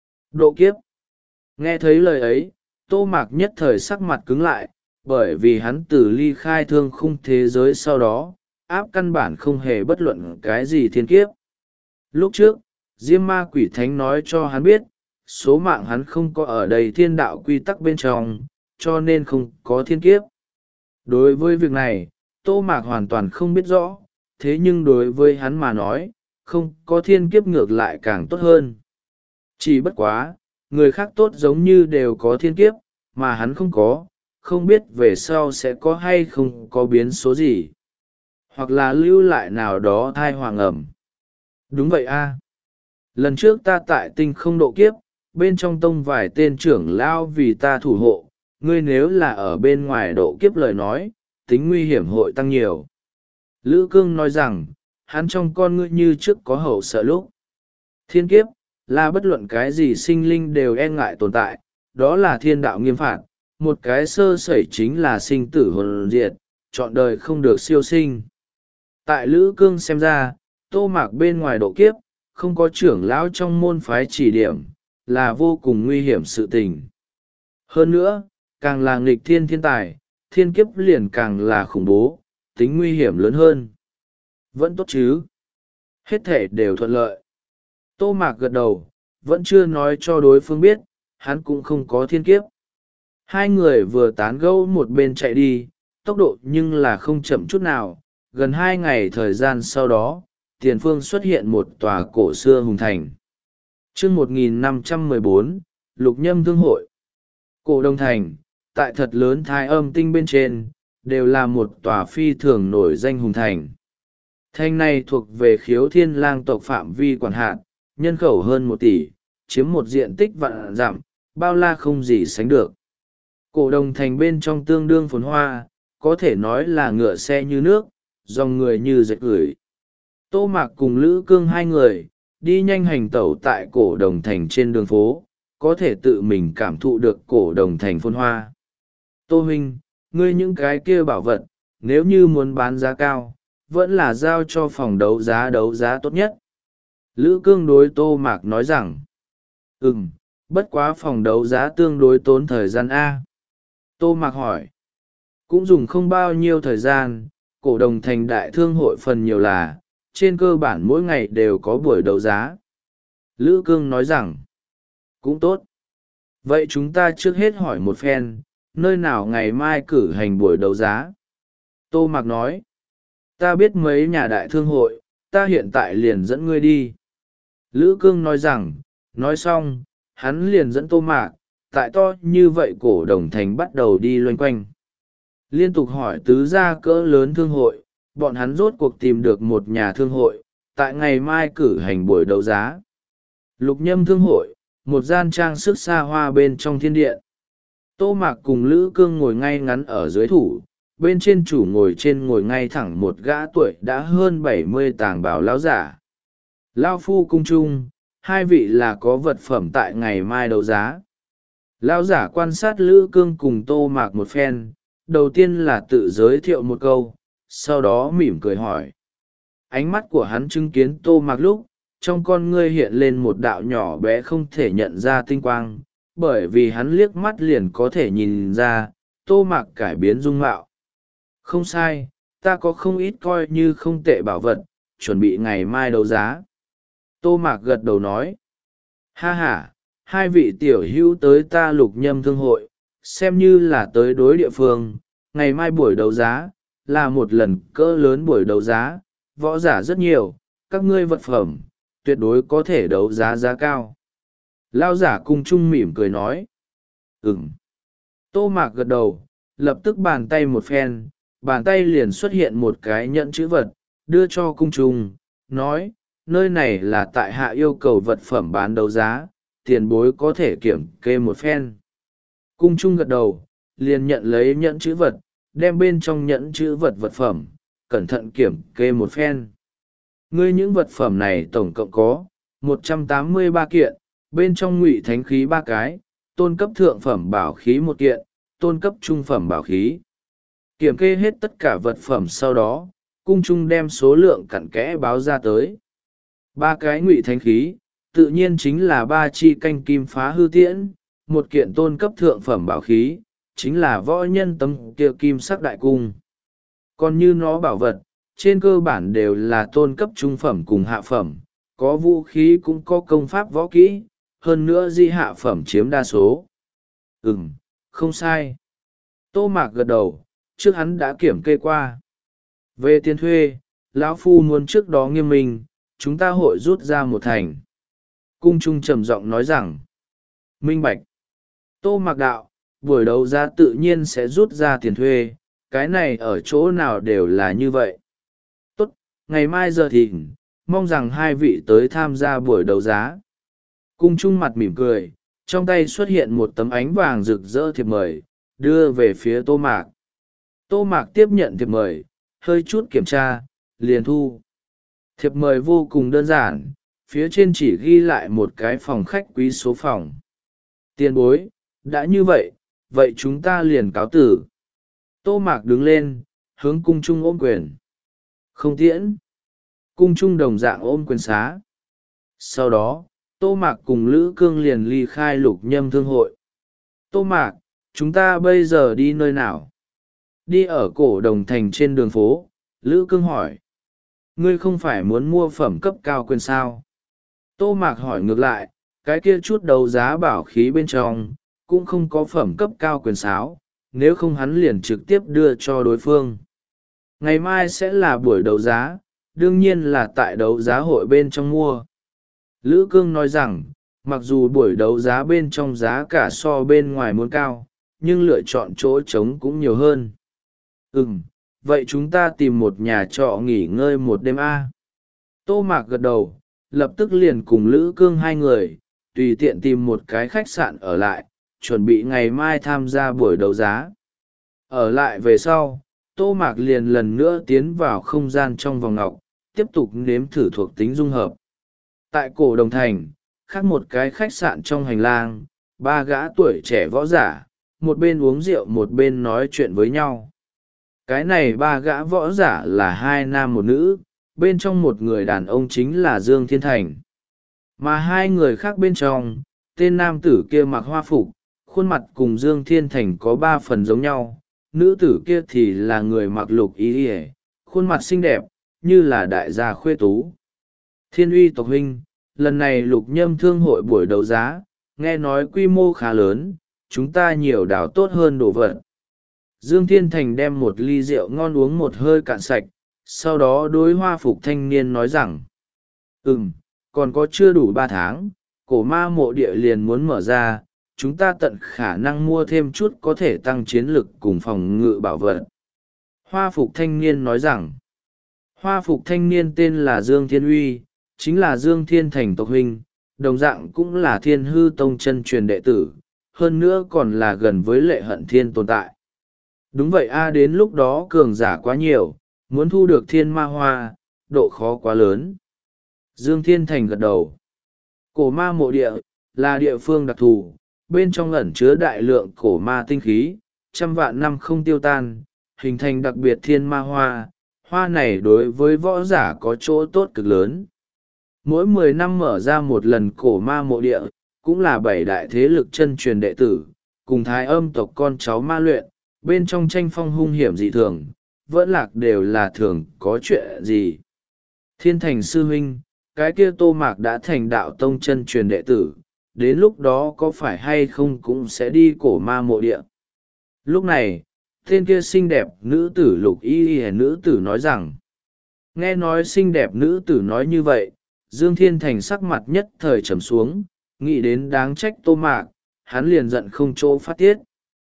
độ kiếp. Nghe thấy lời ấy, Tô Mạc nhất thời sắc mặt cứng lại, bởi vì hắn từ ly khai thương khung thế giới sau đó, áp căn bản không hề bất luận cái gì thiên kiếp. Lúc trước, Diêm Ma Quỷ Thánh nói cho hắn biết, số mạng hắn không có ở đầy thiên đạo quy tắc bên trong, cho nên không có thiên kiếp. Đối với việc này, Tô Mạc hoàn toàn không biết rõ, thế nhưng đối với hắn mà nói, không có thiên kiếp ngược lại càng tốt hơn. Chỉ bất quá, người khác tốt giống như đều có thiên kiếp, mà hắn không có, không biết về sau sẽ có hay không có biến số gì. Hoặc là lưu lại nào đó thai hoàng ẩm. Đúng vậy a. Lần trước ta tại tinh không độ kiếp, bên trong tông vài tên trưởng lao vì ta thủ hộ, ngươi nếu là ở bên ngoài độ kiếp lời nói, tính nguy hiểm hội tăng nhiều. Lữ Cương nói rằng, hắn trong con ngươi như trước có hậu sợ lúc. Thiên kiếp, là bất luận cái gì sinh linh đều e ngại tồn tại, đó là thiên đạo nghiêm phạt, một cái sơ sẩy chính là sinh tử hồn diệt, trọn đời không được siêu sinh. Tại Lữ Cương xem ra, Tô Mạc bên ngoài độ kiếp, không có trưởng lão trong môn phái chỉ điểm, là vô cùng nguy hiểm sự tình. Hơn nữa, càng là nghịch thiên thiên tài, thiên kiếp liền càng là khủng bố, tính nguy hiểm lớn hơn. Vẫn tốt chứ? Hết thể đều thuận lợi. Tô Mạc gật đầu, vẫn chưa nói cho đối phương biết, hắn cũng không có thiên kiếp. Hai người vừa tán gẫu một bên chạy đi, tốc độ nhưng là không chậm chút nào. Gần hai ngày thời gian sau đó, tiền phương xuất hiện một tòa cổ xưa hùng thành. chương một nghìn năm trăm mười bốn, Lục Nhâm Thương Hội. Cổ Đông Thành, tại thật lớn Thái Âm Tinh bên trên, đều là một tòa phi thường nổi danh hùng thành. Thành này thuộc về Khiếu Thiên Lang tộc phạm vi quản hạt, nhân khẩu hơn một tỷ, chiếm một diện tích vạn dặm, bao la không gì sánh được. Cổ Đồng Thành bên trong tương đương phồn hoa, có thể nói là ngựa xe như nước, dòng người như dệt gửi. Tô Mạc cùng Lữ Cương hai người, đi nhanh hành tẩu tại Cổ Đồng Thành trên đường phố, có thể tự mình cảm thụ được Cổ Đồng Thành phồn hoa. Tô huynh, ngươi những cái kia bảo vật, nếu như muốn bán giá cao, vẫn là giao cho phòng đấu giá đấu giá tốt nhất. Lữ Cương đối Tô Mạc nói rằng, ừm, bất quá phòng đấu giá tương đối tốn thời gian A. Tô Mạc hỏi, cũng dùng không bao nhiêu thời gian, Cổ Đồng Thành đại thương hội phần nhiều là, trên cơ bản mỗi ngày đều có buổi đấu giá. Lữ Cương nói rằng, cũng tốt. Vậy chúng ta trước hết hỏi một phen, nơi nào ngày mai cử hành buổi đấu giá? Tô Mạc nói, ta biết mấy nhà đại thương hội, ta hiện tại liền dẫn ngươi đi. Lữ Cương nói rằng, nói xong, hắn liền dẫn Tô Mạc, tại to như vậy Cổ Đồng Thành bắt đầu đi loanh quanh. Liên tục hỏi tứ gia cỡ lớn thương hội, bọn hắn rốt cuộc tìm được một nhà thương hội, tại ngày mai cử hành buổi đấu giá. Lục Nhâm Thương Hội, một gian trang sức xa hoa bên trong thiên điện. Tô Mạc cùng Lữ Cương ngồi ngay ngắn ở dưới thủ, bên trên chủ ngồi trên ngồi ngay thẳng một gã tuổi đã hơn bảy mươi tàng bảo lão giả. Lao phu cung trung, hai vị là có vật phẩm tại ngày mai đấu giá. Lão giả quan sát Lữ Cương cùng Tô Mạc một phen, đầu tiên là tự giới thiệu một câu, sau đó mỉm cười hỏi. Ánh mắt của hắn chứng kiến Tô Mạc lúc, trong con ngươi hiện lên một đạo nhỏ bé không thể nhận ra tinh quang, bởi vì hắn liếc mắt liền có thể nhìn ra, Tô Mạc cải biến dung mạo. Không sai, ta có không ít coi như không tệ bảo vật, chuẩn bị ngày mai đấu giá. Tô Mạc gật đầu nói. Ha ha, hai vị tiểu hữu tới ta Lục Nhâm Thương Hội, xem như là tới đối địa phương, ngày mai buổi đấu giá, là một lần cỡ lớn buổi đấu giá, võ giả rất nhiều, các ngươi vật phẩm, tuyệt đối có thể đấu giá giá cao. Lao giả cung trung mỉm cười nói. Ừm. Tô Mạc gật đầu, lập tức bàn tay một phen, bàn tay liền xuất hiện một cái nhẫn chữ vật, đưa cho cung trung, nói, nơi này là tại hạ yêu cầu vật phẩm bán đấu giá, tiền bối có thể kiểm kê một phen. Cung trung gật đầu, liền nhận lấy nhẫn chữ vật, đem bên trong nhẫn chữ vật vật phẩm, cẩn thận kiểm kê một phen. Ngươi những vật phẩm này tổng cộng có một trăm tám mươi ba kiện, bên trong ngụy thánh khí ba cái, tôn cấp thượng phẩm bảo khí một kiện, tôn cấp trung phẩm bảo khí. Kiểm kê hết tất cả vật phẩm sau đó, cung trung đem số lượng cặn kẽ báo ra tới. Ba cái ngụy thánh khí, tự nhiên chính là ba chi canh kim phá hư tiễn, một kiện tôn cấp thượng phẩm bảo khí, chính là võ nhân tấm kia kim sắc đại cung. Còn như nó bảo vật, trên cơ bản đều là tôn cấp trung phẩm cùng hạ phẩm, có vũ khí cũng có công pháp võ kỹ, hơn nữa di hạ phẩm chiếm đa số. Ừm, không sai. Tô Mạc gật đầu, trước hắn đã kiểm kê qua. Về tiền thuê, lão phu muốn trước đó nghiêm minh, chúng ta hội rút ra một thành. Cung trung trầm giọng nói rằng, minh bạch. Tô Mạc đạo, buổi đấu giá tự nhiên sẽ rút ra tiền thuê, cái này ở chỗ nào đều là như vậy. Tốt, ngày mai giờ thìn, mong rằng hai vị tới tham gia buổi đấu giá. Cung trung mặt mỉm cười, trong tay xuất hiện một tấm ánh vàng rực rỡ thiệp mời, đưa về phía Tô Mạc. Tô Mạc tiếp nhận thiệp mời, hơi chút kiểm tra, liền thu. Thiệp mời vô cùng đơn giản, phía trên chỉ ghi lại một cái phòng khách quý số phòng. Tiền bối, đã như vậy, vậy chúng ta liền cáo tử. Tô Mạc đứng lên, hướng cung trung ôm quyền. Không tiễn. Cung trung đồng dạng ôm quyền xá. Sau đó, Tô Mạc cùng Lữ Cương liền ly khai Lục Nhâm Thương hội. Tô Mạc, chúng ta bây giờ đi nơi nào? Đi ở cổ đồng thành trên đường phố, Lữ Cương hỏi. Ngươi không phải muốn mua phẩm cấp cao quyền sao? Tô Mạc hỏi ngược lại, cái kia chút đấu giá bảo khí bên trong, cũng không có phẩm cấp cao quyền sáo, nếu không hắn liền trực tiếp đưa cho đối phương. Ngày mai sẽ là buổi đấu giá, đương nhiên là tại đấu giá hội bên trong mua. Lữ Cương nói rằng, mặc dù buổi đấu giá bên trong giá cả so bên ngoài muốn cao, nhưng lựa chọn chỗ trống cũng nhiều hơn. Ừm, vậy chúng ta tìm một nhà trọ nghỉ ngơi một đêm a. Tô Mạc gật đầu, lập tức liền cùng Lữ Cương hai người, tùy tiện tìm một cái khách sạn ở lại, chuẩn bị ngày mai tham gia buổi đấu giá. Ở lại về sau, Tô Mạc liền lần nữa tiến vào không gian trong vòng ngọc, tiếp tục nếm thử thuộc tính dung hợp. Tại cổ đồng thành, khác một cái khách sạn trong hành lang, ba gã tuổi trẻ võ giả, một bên uống rượu một bên nói chuyện với nhau. Cái này ba gã võ giả là hai nam một nữ, bên trong một người đàn ông chính là Dương Thiên Thành. Mà hai người khác bên trong, tên nam tử kia mặc hoa phục, khuôn mặt cùng Dương Thiên Thành có ba phần giống nhau, nữ tử kia thì là người mặc lục y ỉa, khuôn mặt xinh đẹp, như là đại gia khuê tú. Thiên uy tộc huynh, lần này Lục Nhâm Thương hội buổi đấu giá, nghe nói quy mô khá lớn, chúng ta nhiều đào tốt hơn đồ vật. Dương Thiên Thành đem một ly rượu ngon uống một hơi cạn sạch, sau đó đối hoa phục thanh niên nói rằng, ừm, còn có chưa đủ ba tháng, cổ ma mộ địa liền muốn mở ra, chúng ta tận khả năng mua thêm chút có thể tăng chiến lực cùng phòng ngự bảo vật. Hoa phục thanh niên nói rằng, hoa phục thanh niên tên là Dương Thiên Uy, chính là Dương Thiên Thành tộc huynh, đồng dạng cũng là Thiên Hư Tông chân truyền đệ tử, hơn nữa còn là gần với Lệ Hận Thiên tồn tại. Đúng vậy a, đến lúc đó cường giả quá nhiều, muốn thu được thiên ma hoa, độ khó quá lớn. Dương Thiên Thành gật đầu. Cổ ma mộ địa, là địa phương đặc thù, bên trong ẩn chứa đại lượng cổ ma tinh khí, trăm vạn năm không tiêu tan, hình thành đặc biệt thiên ma hoa. Hoa này đối với võ giả có chỗ tốt cực lớn. Mỗi mười năm mở ra một lần cổ ma mộ địa, cũng là bảy đại thế lực chân truyền đệ tử, cùng thái âm tộc con cháu ma luyện, bên trong tranh phong hung hiểm dị thường, vẫn lạc đều là thường có chuyện gì. Thiên Thành sư huynh, cái kia Tô Mạc đã thành đạo tông chân truyền đệ tử, đến lúc đó có phải hay không cũng sẽ đi cổ ma mộ địa. Lúc này, tên kia xinh đẹp nữ tử lục y y nữ tử nói rằng, nghe nói xinh đẹp nữ tử nói như vậy, Dương Thiên Thành sắc mặt nhất thời trầm xuống, nghĩ đến đáng trách Tô Mạc, hắn liền giận không chỗ phát tiết.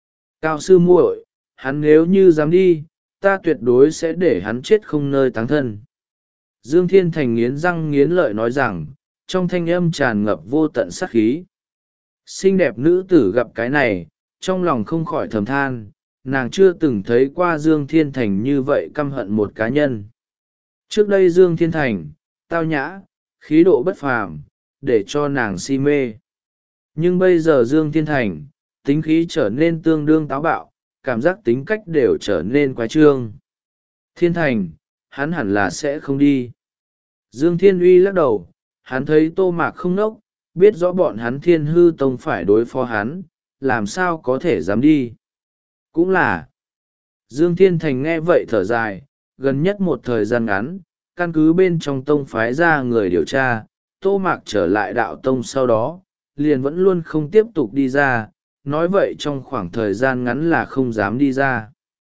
Cao sư muội, hắn nếu như dám đi, ta tuyệt đối sẽ để hắn chết không nơi táng thân. Dương Thiên Thành nghiến răng nghiến lợi nói rằng, trong thanh âm tràn ngập vô tận sát khí. Xinh đẹp nữ tử gặp cái này, trong lòng không khỏi thầm than, nàng chưa từng thấy qua Dương Thiên Thành như vậy căm hận một cá nhân. Trước đây Dương Thiên Thành, tao nhã, khí độ bất phàm, để cho nàng si mê. Nhưng bây giờ Dương Thiên Thành, tính khí trở nên tương đương táo bạo, cảm giác tính cách đều trở nên quái trương. Thiên Thành, hắn hẳn là sẽ không đi. Dương Thiên Uy lắc đầu, hắn thấy Tô Mạc không nốc, biết rõ bọn hắn Thiên Hư Tông phải đối phó hắn, làm sao có thể dám đi. Cũng là, Dương Thiên Thành nghe vậy thở dài, gần nhất một thời gian ngắn, căn cứ bên trong tông phái ra người điều tra, Tô Mạc trở lại đạo tông sau đó liền vẫn luôn không tiếp tục đi ra, nói vậy trong khoảng thời gian ngắn là không dám đi ra.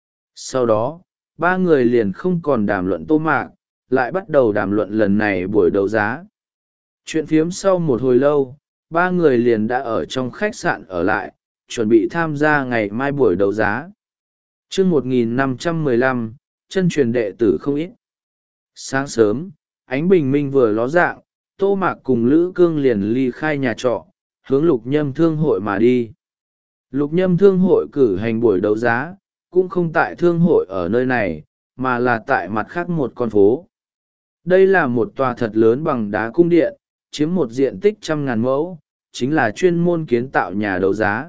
Sau đó ba người liền không còn đàm luận Tô Mạc, lại bắt đầu đàm luận lần này buổi đấu giá. Chuyện phiếm sau một hồi lâu, ba người liền đã ở trong khách sạn ở lại, chuẩn bị tham gia ngày mai buổi đấu giá. chương một nghìn năm trăm mười lăm, chân truyền đệ tử không ít. Sáng sớm, ánh bình minh vừa ló dạng, Tô Mạc cùng Lữ Cương liền ly khai nhà trọ, hướng Lục Nhâm Thương hội mà đi. Lục Nhâm Thương hội cử hành buổi đấu giá, cũng không tại thương hội ở nơi này, mà là tại mặt khác một con phố. Đây là một tòa thật lớn bằng đá cung điện, chiếm một diện tích trăm ngàn mẫu, chính là chuyên môn kiến tạo nhà đấu giá.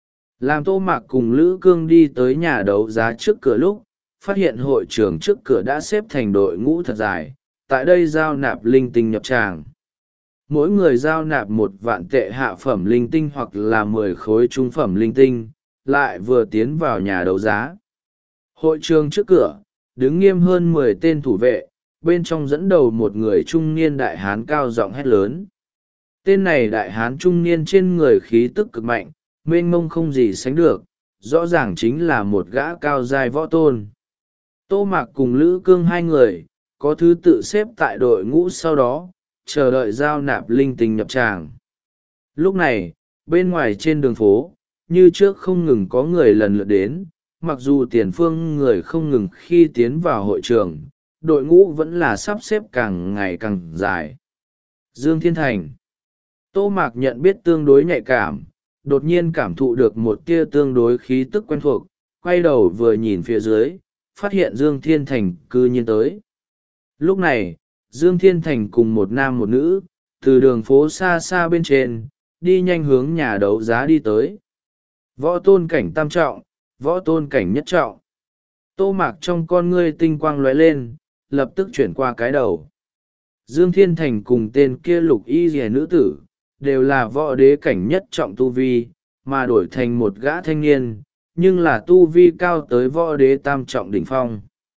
Làm Tô Mạc cùng Lữ Cương đi tới nhà đấu giá trước cửa lúc, phát hiện hội trường trước cửa đã xếp thành đội ngũ thật dài, tại đây giao nạp linh tinh nhập tràng. Mỗi người giao nạp một vạn tệ hạ phẩm linh tinh hoặc là mười khối trung phẩm linh tinh, lại vừa tiến vào nhà đấu giá. Hội trường trước cửa, đứng nghiêm hơn mười tên thủ vệ, bên trong dẫn đầu một người trung niên đại hán cao giọng hét lớn. Tên này đại hán trung niên trên người khí tức cực mạnh, mênh mông không gì sánh được, rõ ràng chính là một gã cao giai võ tôn. Tô Mạc cùng Lữ Cương hai người, có thứ tự xếp tại đội ngũ sau đó, chờ đợi giao nạp linh tinh nhập tràng. Lúc này, bên ngoài trên đường phố, như trước không ngừng có người lần lượt đến, mặc dù tiền phương người không ngừng khi tiến vào hội trường, đội ngũ vẫn là sắp xếp càng ngày càng dài. Dương Thiên Thành. Tô Mạc nhận biết tương đối nhạy cảm, đột nhiên cảm thụ được một tia tương đối khí tức quen thuộc, quay đầu vừa nhìn phía dưới, phát hiện Dương Thiên Thành cư nhiên tới. Lúc này, Dương Thiên Thành cùng một nam một nữ, từ đường phố xa xa bên trên, đi nhanh hướng nhà đấu giá đi tới. Võ tôn cảnh tam trọng, võ tôn cảnh nhất trọng. Tô Mạc trong con ngươi tinh quang lóe lên, lập tức chuyển qua cái đầu. Dương Thiên Thành cùng tên kia lục y rìa nữ tử, đều là võ đế cảnh nhất trọng tu vi, mà đổi thành một gã thanh niên, nhưng là tu vi cao tới võ đế tam trọng đỉnh phong.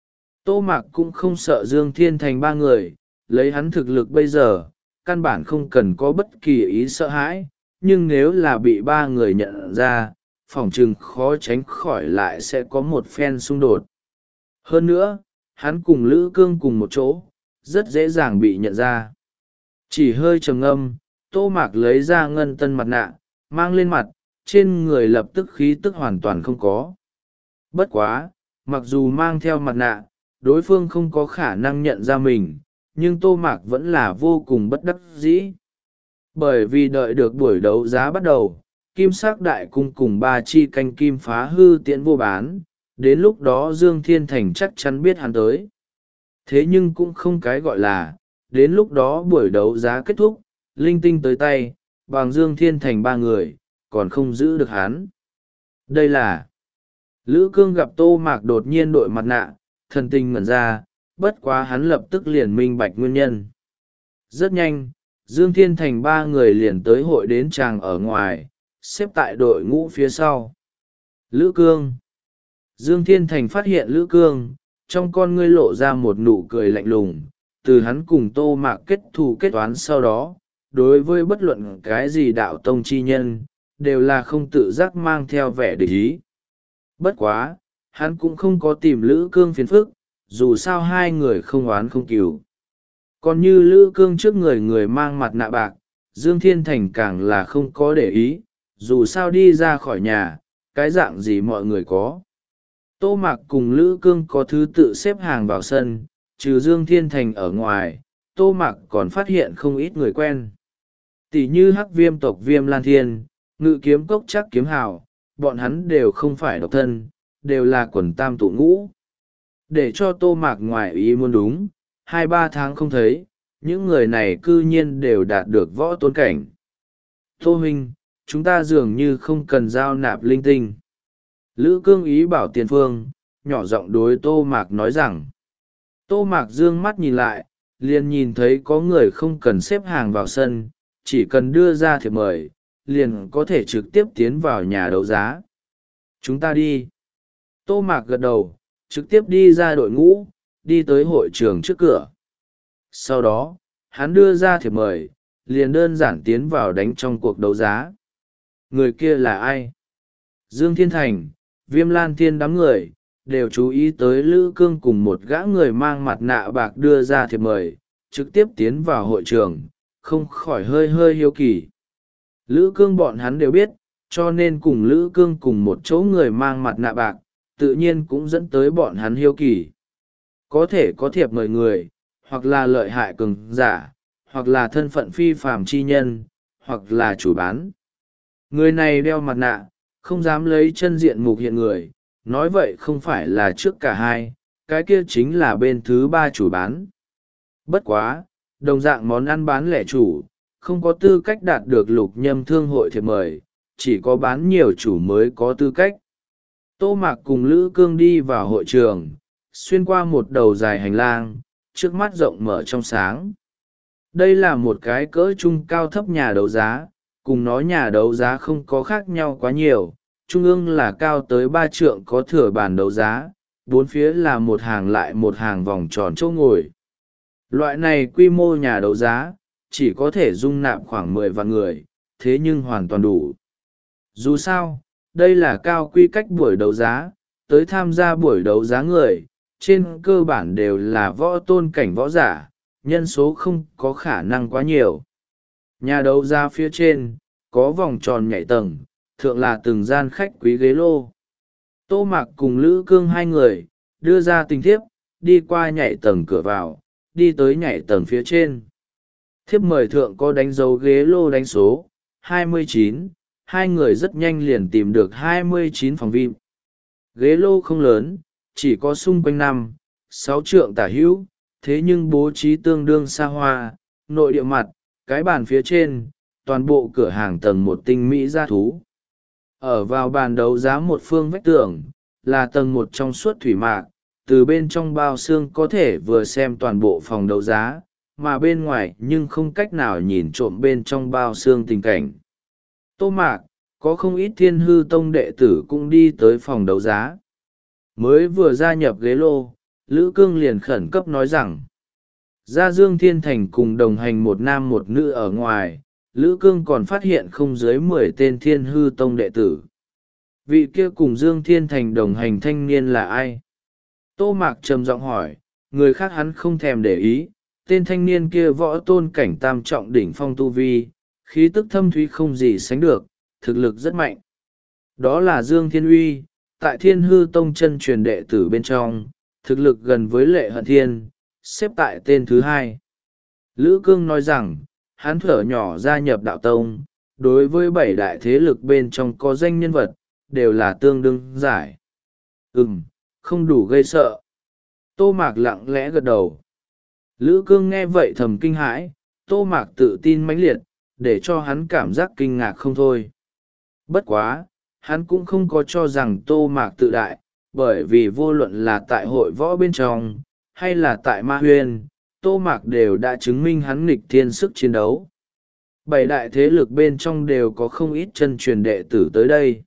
Tô Mạc cũng không sợ Dương Thiên Thành ba người, lấy hắn thực lực bây giờ, căn bản không cần có bất kỳ ý sợ hãi, nhưng nếu là bị ba người nhận ra, phỏng chừng khó tránh khỏi lại sẽ có một phen xung đột. Hơn nữa, hắn cùng Lữ Cương cùng một chỗ, rất dễ dàng bị nhận ra. Chỉ hơi trầm ngâm, Tô Mạc lấy ra ngân tân mặt nạ, mang lên mặt, trên người lập tức khí tức hoàn toàn không có. Bất quá, mặc dù mang theo mặt nạ, đối phương không có khả năng nhận ra mình, nhưng Tô Mạc vẫn là vô cùng bất đắc dĩ. Bởi vì đợi được buổi đấu giá bắt đầu, kim sắc đại cung cùng ba chi canh kim phá hư tiễn vô bán, đến lúc đó Dương Thiên Thành chắc chắn biết hắn tới. Thế nhưng cũng không cái gọi là, đến lúc đó buổi đấu giá kết thúc, linh tinh tới tay, bằng Dương Thiên Thành ba người, còn không giữ được hắn. Đây là Lữ Cương gặp Tô Mạc đột nhiên đội mặt nạ, thần tình ngẩn ra, bất quá hắn lập tức liền minh bạch nguyên nhân. Rất nhanh, Dương Thiên Thành ba người liền tới hội đến tràng ở ngoài, xếp tại đội ngũ phía sau. Lữ Cương. Dương Thiên Thành phát hiện Lữ Cương, trong con ngươi lộ ra một nụ cười lạnh lùng, từ hắn cùng Tô Mạc kết thù kết toán sau đó, đối với bất luận cái gì đạo tông chi nhân, đều là không tự giác mang theo vẻ địch ý. Bất quá, hắn cũng không có tìm Lữ Cương phiền phức, dù sao hai người không oán không cừu. Còn như Lữ Cương trước người người mang mặt nạ bạc, Dương Thiên Thành càng là không có để ý, dù sao đi ra khỏi nhà, cái dạng gì mọi người có. Tô Mạc cùng Lữ Cương có thứ tự xếp hàng vào sân, trừ Dương Thiên Thành ở ngoài, Tô Mạc còn phát hiện không ít người quen. Tỷ như Hắc Viêm tộc Viêm Lan Thiên, Ngự Kiếm Cốc Chắc Kiếm Hào, bọn hắn đều không phải độc thân, đều là quần tam tụ ngũ. Để cho Tô Mạc ngoài ý muốn đúng, hai ba tháng không thấy, những người này cư nhiên đều đạt được võ tôn cảnh. Tô huynh, chúng ta dường như không cần giao nạp linh tinh. Lữ Cương ý bảo tiền phương, nhỏ giọng đối Tô Mạc nói rằng. Tô Mạc dương mắt nhìn lại, liền nhìn thấy có người không cần xếp hàng vào sân, chỉ cần đưa ra thiệp mời, liền có thể trực tiếp tiến vào nhà đấu giá. Chúng ta đi. Tô Mạc gật đầu, trực tiếp đi ra đội ngũ, đi tới hội trường trước cửa. Sau đó, hắn đưa ra thiệp mời, liền đơn giản tiến vào đánh trong cuộc đấu giá. Người kia là ai? Dương Thiên Thành, Viêm Lan Thiên đám người đều chú ý tới Lữ Cương cùng một gã người mang mặt nạ bạc đưa ra thiệp mời, trực tiếp tiến vào hội trường, không khỏi hơi hơi hiếu kỳ. Lữ Cương bọn hắn đều biết, cho nên cùng Lữ Cương cùng một chỗ người mang mặt nạ bạc, tự nhiên cũng dẫn tới bọn hắn hiếu kỳ. Có thể có thiệp mời người, hoặc là lợi hại cường giả, hoặc là thân phận phi phàm chi nhân, hoặc là chủ bán. Người này đeo mặt nạ, không dám lấy chân diện mục hiện người, nói vậy không phải là trước cả hai, cái kia chính là bên thứ ba chủ bán. Bất quá, đồng dạng món ăn bán lẻ chủ, không có tư cách đạt được lục nhâm thương hội thiệp mời, chỉ có bán nhiều chủ mới có tư cách. Tô Mạc cùng Lữ Cương đi vào hội trường, xuyên qua một đầu dài hành lang, trước mắt rộng mở trong sáng. Đây là một cái cỡ trung cao thấp nhà đấu giá, cùng nói nhà đấu giá không có khác nhau quá nhiều. Trung ương là cao tới ba trượng có thửa bàn đấu giá, bốn phía là một hàng lại một hàng vòng tròn chỗ ngồi. Loại này quy mô nhà đấu giá, chỉ có thể dung nạp khoảng mười vạn người, thế nhưng hoàn toàn đủ. Dù sao, đây là cao quy cách buổi đấu giá, tới tham gia buổi đấu giá người, trên cơ bản đều là võ tôn cảnh võ giả, nhân số không có khả năng quá nhiều. Nhà đấu giá phía trên, có vòng tròn nhảy tầng, thượng là từng gian khách quý ghế lô. Tô Mạc cùng Lữ Cương hai người, đưa ra tình thiếp, đi qua nhảy tầng cửa vào, đi tới nhảy tầng phía trên. Thiếp mời thượng có đánh dấu ghế lô đánh số, hai mươi chín, hai người rất nhanh liền tìm được hai mươi chín phòng vi ai pi. Ghế lô không lớn, chỉ có xung quanh năm, sáu trượng tả hữu, thế nhưng bố trí tương đương xa hoa, nội địa mặt, cái bàn phía trên, toàn bộ cửa hàng tầng một tinh mỹ gia thú. Ở vào bàn đấu giá một phương vách tường, là tầng một trong suốt thủy mạc, từ bên trong bao xương có thể vừa xem toàn bộ phòng đấu giá, mà bên ngoài nhưng không cách nào nhìn trộm bên trong bao xương tình cảnh. Tô Mạc, có không ít Thiên Hư Tông đệ tử cũng đi tới phòng đấu giá. Mới vừa gia nhập ghế lô, Lữ Cương liền khẩn cấp nói rằng, ra Dương Thiên Thành cùng đồng hành một nam một nữ ở ngoài, Lữ Cương còn phát hiện không dưới mười tên Thiên Hư Tông đệ tử. Vị kia cùng Dương Thiên Thành đồng hành thanh niên là ai? Tô Mạc trầm giọng hỏi, người khác hắn không thèm để ý, tên thanh niên kia võ tôn cảnh tam trọng đỉnh phong tu vi, khí tức thâm thúy không gì sánh được, thực lực rất mạnh. Đó là Dương Thiên Uy, tại Thiên Hư Tông chân truyền đệ tử bên trong, thực lực gần với Lệ Hận Thiên, xếp tại tên thứ hai. Lữ Cương nói rằng, hắn thở nhỏ gia nhập đạo tông, đối với bảy đại thế lực bên trong có danh nhân vật, đều là tương đương giải. Ừm, không đủ gây sợ. Tô Mạc lặng lẽ gật đầu. Lữ Cương nghe vậy thầm kinh hãi, Tô Mạc tự tin mãnh liệt, để cho hắn cảm giác kinh ngạc không thôi. Bất quá, hắn cũng không có cho rằng Tô Mạc tự đại, bởi vì vô luận là tại hội võ bên trong, hay là tại Ma Huyên, Tô Mạc đều đã chứng minh hắn nghịch thiên sức chiến đấu. Bảy đại thế lực bên trong đều có không ít chân truyền đệ tử tới đây.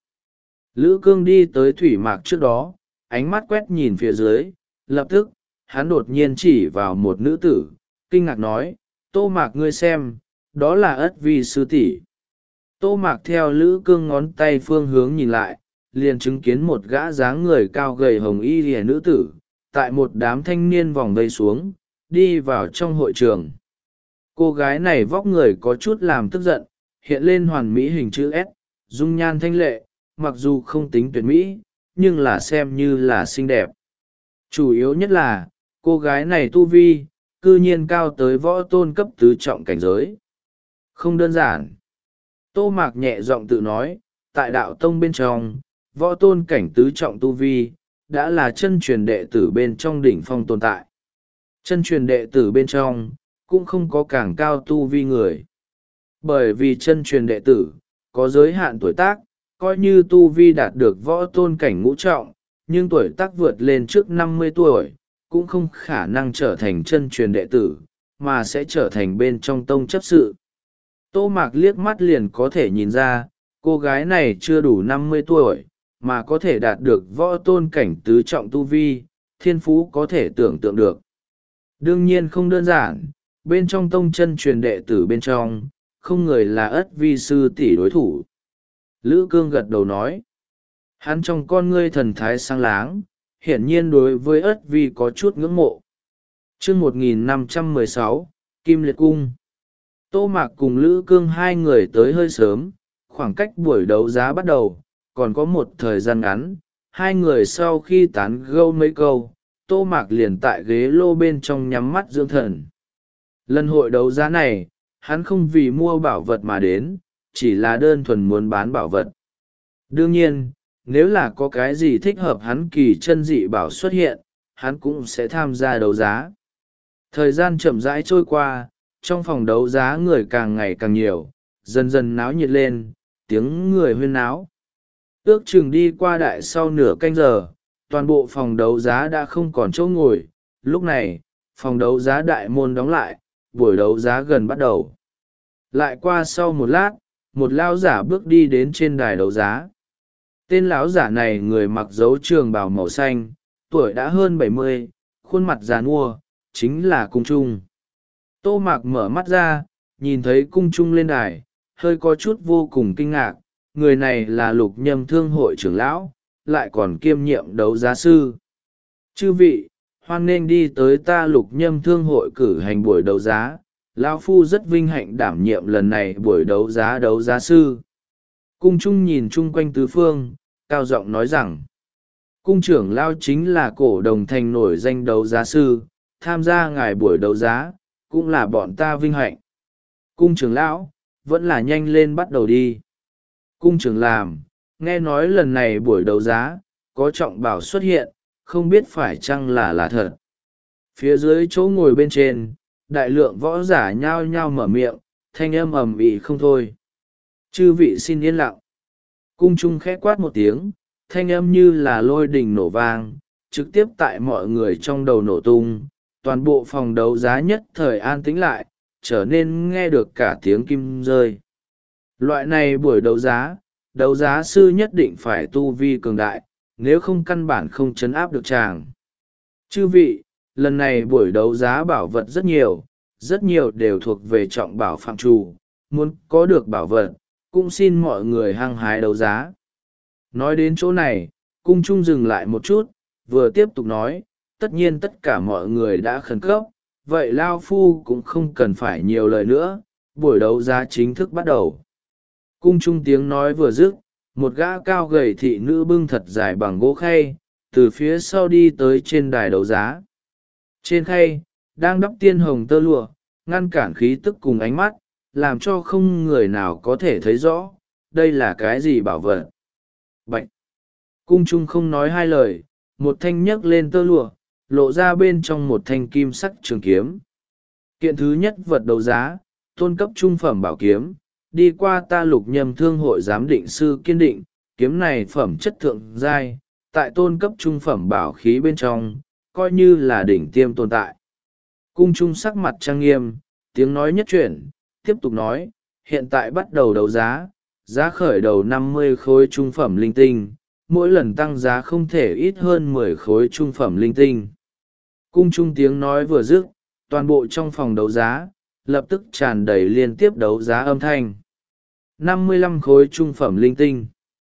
Lữ Cương đi tới thủy mạc trước đó, ánh mắt quét nhìn phía dưới, lập tức, hắn đột nhiên chỉ vào một nữ tử, kinh ngạc nói, Tô Mạc ngươi xem, đó là Ất Vi sư tỷ. Tô Mạc theo Lữ Cương ngón tay phương hướng nhìn lại, liền chứng kiến một gã dáng người cao gầy hồng y lìa nữ tử, tại một đám thanh niên vòng vây xuống, đi vào trong hội trường. Cô gái này vóc người có chút làm tức giận, hiện lên hoàn mỹ hình chữ S, dung nhan thanh lệ, mặc dù không tính tuyệt mỹ, nhưng là xem như là xinh đẹp. Chủ yếu nhất là, cô gái này tu vi, cư nhiên cao tới võ tôn cấp tứ trọng cảnh giới. Không đơn giản. Tô Mạc nhẹ giọng tự nói, tại đạo tông bên trong, võ tôn cảnh tứ trọng tu vi, đã là chân truyền đệ tử bên trong đỉnh phong tồn tại. Chân truyền đệ tử bên trong, cũng không có càng cao tu vi người. Bởi vì chân truyền đệ tử, có giới hạn tuổi tác, coi như tu vi đạt được võ tôn cảnh ngũ trọng, nhưng tuổi tác vượt lên trước năm mươi tuổi, cũng không khả năng trở thành chân truyền đệ tử, mà sẽ trở thành bên trong tông chấp sự. Tô Mạc liếc mắt liền có thể nhìn ra, cô gái này chưa đủ năm mươi tuổi, mà có thể đạt được võ tôn cảnh tứ trọng tu vi, thiên phú có thể tưởng tượng được. Đương nhiên không đơn giản, bên trong tông chân truyền đệ tử bên trong, không người là ất vi sư tỷ đối thủ. Lữ Cương gật đầu nói. Hắn trong con ngươi thần thái sáng láng, hiển nhiên đối với ất vi có chút ngưỡng mộ. chương một nghìn năm trăm mười sáu, Kim Liệt Cung. Tô Mạc cùng Lữ Cương hai người tới hơi sớm, khoảng cách buổi đấu giá bắt đầu, còn có một thời gian ngắn. Hai người sau khi tán gẫu mấy câu, Tô Mạc liền tại ghế lô bên trong nhắm mắt dưỡng thần. Lần hội đấu giá này, hắn không vì mua bảo vật mà đến, chỉ là đơn thuần muốn bán bảo vật. Đương nhiên, nếu là có cái gì thích hợp hắn kỳ chân dị bảo xuất hiện, hắn cũng sẽ tham gia đấu giá. Thời gian chậm rãi trôi qua, trong phòng đấu giá người càng ngày càng nhiều, dần dần náo nhiệt lên, tiếng người huyên náo. Ước chừng đi qua đại sau nửa canh giờ, toàn bộ phòng đấu giá đã không còn chỗ ngồi. Lúc này, phòng đấu giá đại môn đóng lại, buổi đấu giá gần bắt đầu. Lại qua sau một lát, một lão giả bước đi đến trên đài đấu giá. Tên lão giả này người mặc dấu trường bào màu xanh, tuổi đã hơn bảy mươi, khuôn mặt già nua, chính là Cung Trung. Tô Mạc mở mắt ra, nhìn thấy Cung Trung lên đài, hơi có chút vô cùng kinh ngạc. Người này là Lục Nhâm Thương hội trưởng lão, lại còn kiêm nhiệm đấu giá sư. Chư vị, hoan nghênh đi tới ta Lục Nhâm Thương hội cử hành buổi đấu giá. Lão phu rất vinh hạnh đảm nhiệm lần này buổi đấu giá đấu giá sư. Cung Trung nhìn chung quanh tứ phương, cao giọng nói rằng, cung trưởng lão chính là cổ đồng thành nổi danh đấu giá sư, tham gia ngài buổi đấu giá, cũng là bọn ta vinh hạnh. Cung trưởng lão, vẫn là nhanh lên bắt đầu đi. Cung trưởng làm, nghe nói lần này buổi đấu giá, có trọng bảo xuất hiện, không biết phải chăng là là thật. Phía dưới chỗ ngồi bên trên, đại lượng võ giả nhao nhao mở miệng, thanh âm ầm ĩ không thôi. Chư vị xin yên lặng. Cung Trung khẽ quát một tiếng, thanh âm như là lôi đình nổ vang, trực tiếp tại mọi người trong đầu nổ tung. Toàn bộ phòng đấu giá nhất thời an tĩnh lại, trở nên nghe được cả tiếng kim rơi. Loại này buổi đấu giá, đấu giá sư nhất định phải tu vi cường đại, nếu không căn bản không chấn áp được chàng. Chư vị, lần này buổi đấu giá bảo vật rất nhiều, rất nhiều đều thuộc về trọng bảo phạm trù, muốn có được bảo vật, cũng xin mọi người hăng hái đấu giá. Nói đến chỗ này, Cung Trung dừng lại một chút, vừa tiếp tục nói, tất nhiên tất cả mọi người đã khẩn cấp, vậy Lao Phu cũng không cần phải nhiều lời nữa, buổi đấu giá chính thức bắt đầu. Cung Trung tiếng nói vừa dứt, một gã cao gầy thị nữ bưng thật dài bằng gỗ khay, từ phía sau đi tới trên đài đấu giá. Trên khay, đang đắp tiên hồng tơ lụa, ngăn cản khí tức cùng ánh mắt, làm cho không người nào có thể thấy rõ, đây là cái gì bảo vật. Bạch! Cung Trung không nói hai lời, một thanh nhấc lên tơ lụa, lộ ra bên trong một thanh kim sắc trường kiếm. Kiện thứ nhất vật đấu giá, tôn cấp trung phẩm bảo kiếm, đi qua ta Lục Nhâm Thương hội giám định sư kiên định, kiếm này phẩm chất thượng giai, tại tôn cấp trung phẩm bảo khí bên trong, coi như là đỉnh tiêm tồn tại. Cung Trung sắc mặt trang nghiêm, tiếng nói nhất chuyển, tiếp tục nói, hiện tại bắt đầu đấu giá, giá khởi đầu năm mươi khối trung phẩm linh tinh, mỗi lần tăng giá không thể ít hơn mười khối trung phẩm linh tinh. Cung Trung tiếng nói vừa dứt, toàn bộ trong phòng đấu giá, lập tức tràn đầy liên tiếp đấu giá âm thanh. năm mươi lăm khối trung phẩm linh tinh,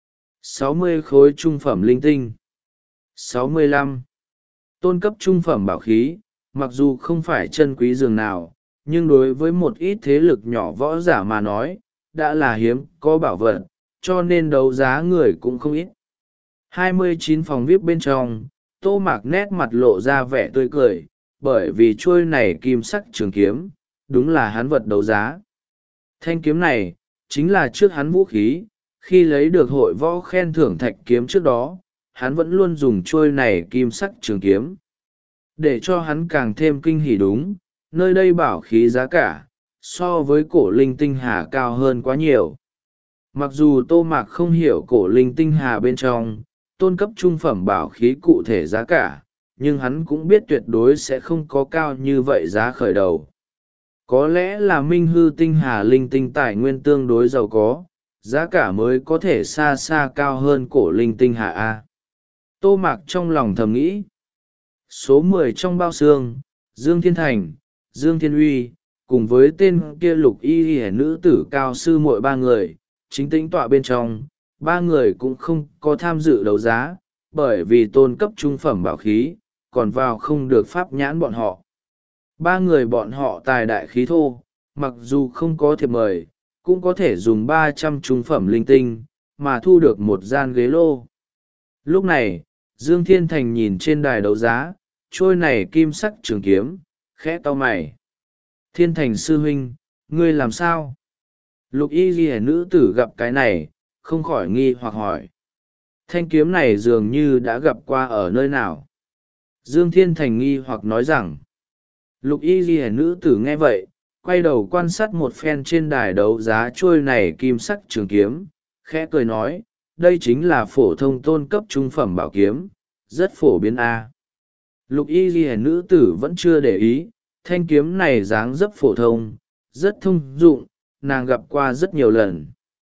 sáu mươi khối trung phẩm linh tinh, sáu mươi lăm. Tôn cấp trung phẩm bảo khí, mặc dù không phải chân quý dường nào, nhưng đối với một ít thế lực nhỏ võ giả mà nói, đã là hiếm có bảo vật, cho nên đấu giá người cũng không ít. hai mươi chín phòng vi ai pi bên trong, Tô Mạc nét mặt lộ ra vẻ tươi cười, bởi vì chuôi này kim sắc trường kiếm, đúng là hắn vật đấu giá. Thanh kiếm này, chính là trước hắn vũ khí, khi lấy được hội võ khen thưởng thạch kiếm trước đó, hắn vẫn luôn dùng chuôi này kim sắc trường kiếm. Để cho hắn càng thêm kinh hỉ đúng, nơi đây bảo khí giá cả, so với cổ linh tinh hà cao hơn quá nhiều. Mặc dù Tô Mạc không hiểu cổ linh tinh hà bên trong, tôn cấp trung phẩm bảo khí cụ thể giá cả, nhưng hắn cũng biết tuyệt đối sẽ không có cao như vậy giá khởi đầu. Có lẽ là minh hư tinh hà linh tinh tài nguyên tương đối giàu có, giá cả mới có thể xa xa cao hơn cổ linh tinh hà A. Tô Mạc trong lòng thầm nghĩ. Số mười trong bao xương, Dương Thiên Thành, Dương Thiên Uy, cùng với tên kia lục y y nữ tử cao sư muội ba người chính tĩnh tọa bên trong. Ba người cũng không có tham dự đấu giá, bởi vì tôn cấp trung phẩm bảo khí còn vào không được pháp nhãn bọn họ. Ba người bọn họ tài đại khí thô, mặc dù không có thiệp mời cũng có thể dùng ba trăm trung phẩm linh tinh mà thu được một gian ghế lô. Lúc này Dương Thiên Thành nhìn trên đài đấu giá trôi này kim sắc trường kiếm, khẽ cau mày. Thiên Thành sư huynh, ngươi làm sao? Lục y ghi nữ tử gặp cái này không khỏi nghi hoặc hỏi. Thanh kiếm này dường như đã gặp qua ở nơi nào? Dương Thiên Thành nghi hoặc nói rằng. Lục y ghi nữ tử nghe vậy quay đầu quan sát một phen trên đài đấu giá trôi này kim sắc trường kiếm, khẽ cười nói, đây chính là phổ thông tôn cấp trung phẩm bảo kiếm, rất phổ biến a. Lục y ghi nữ tử vẫn chưa để ý, thanh kiếm này dáng dấp phổ thông, rất thông dụng, nàng gặp qua rất nhiều lần.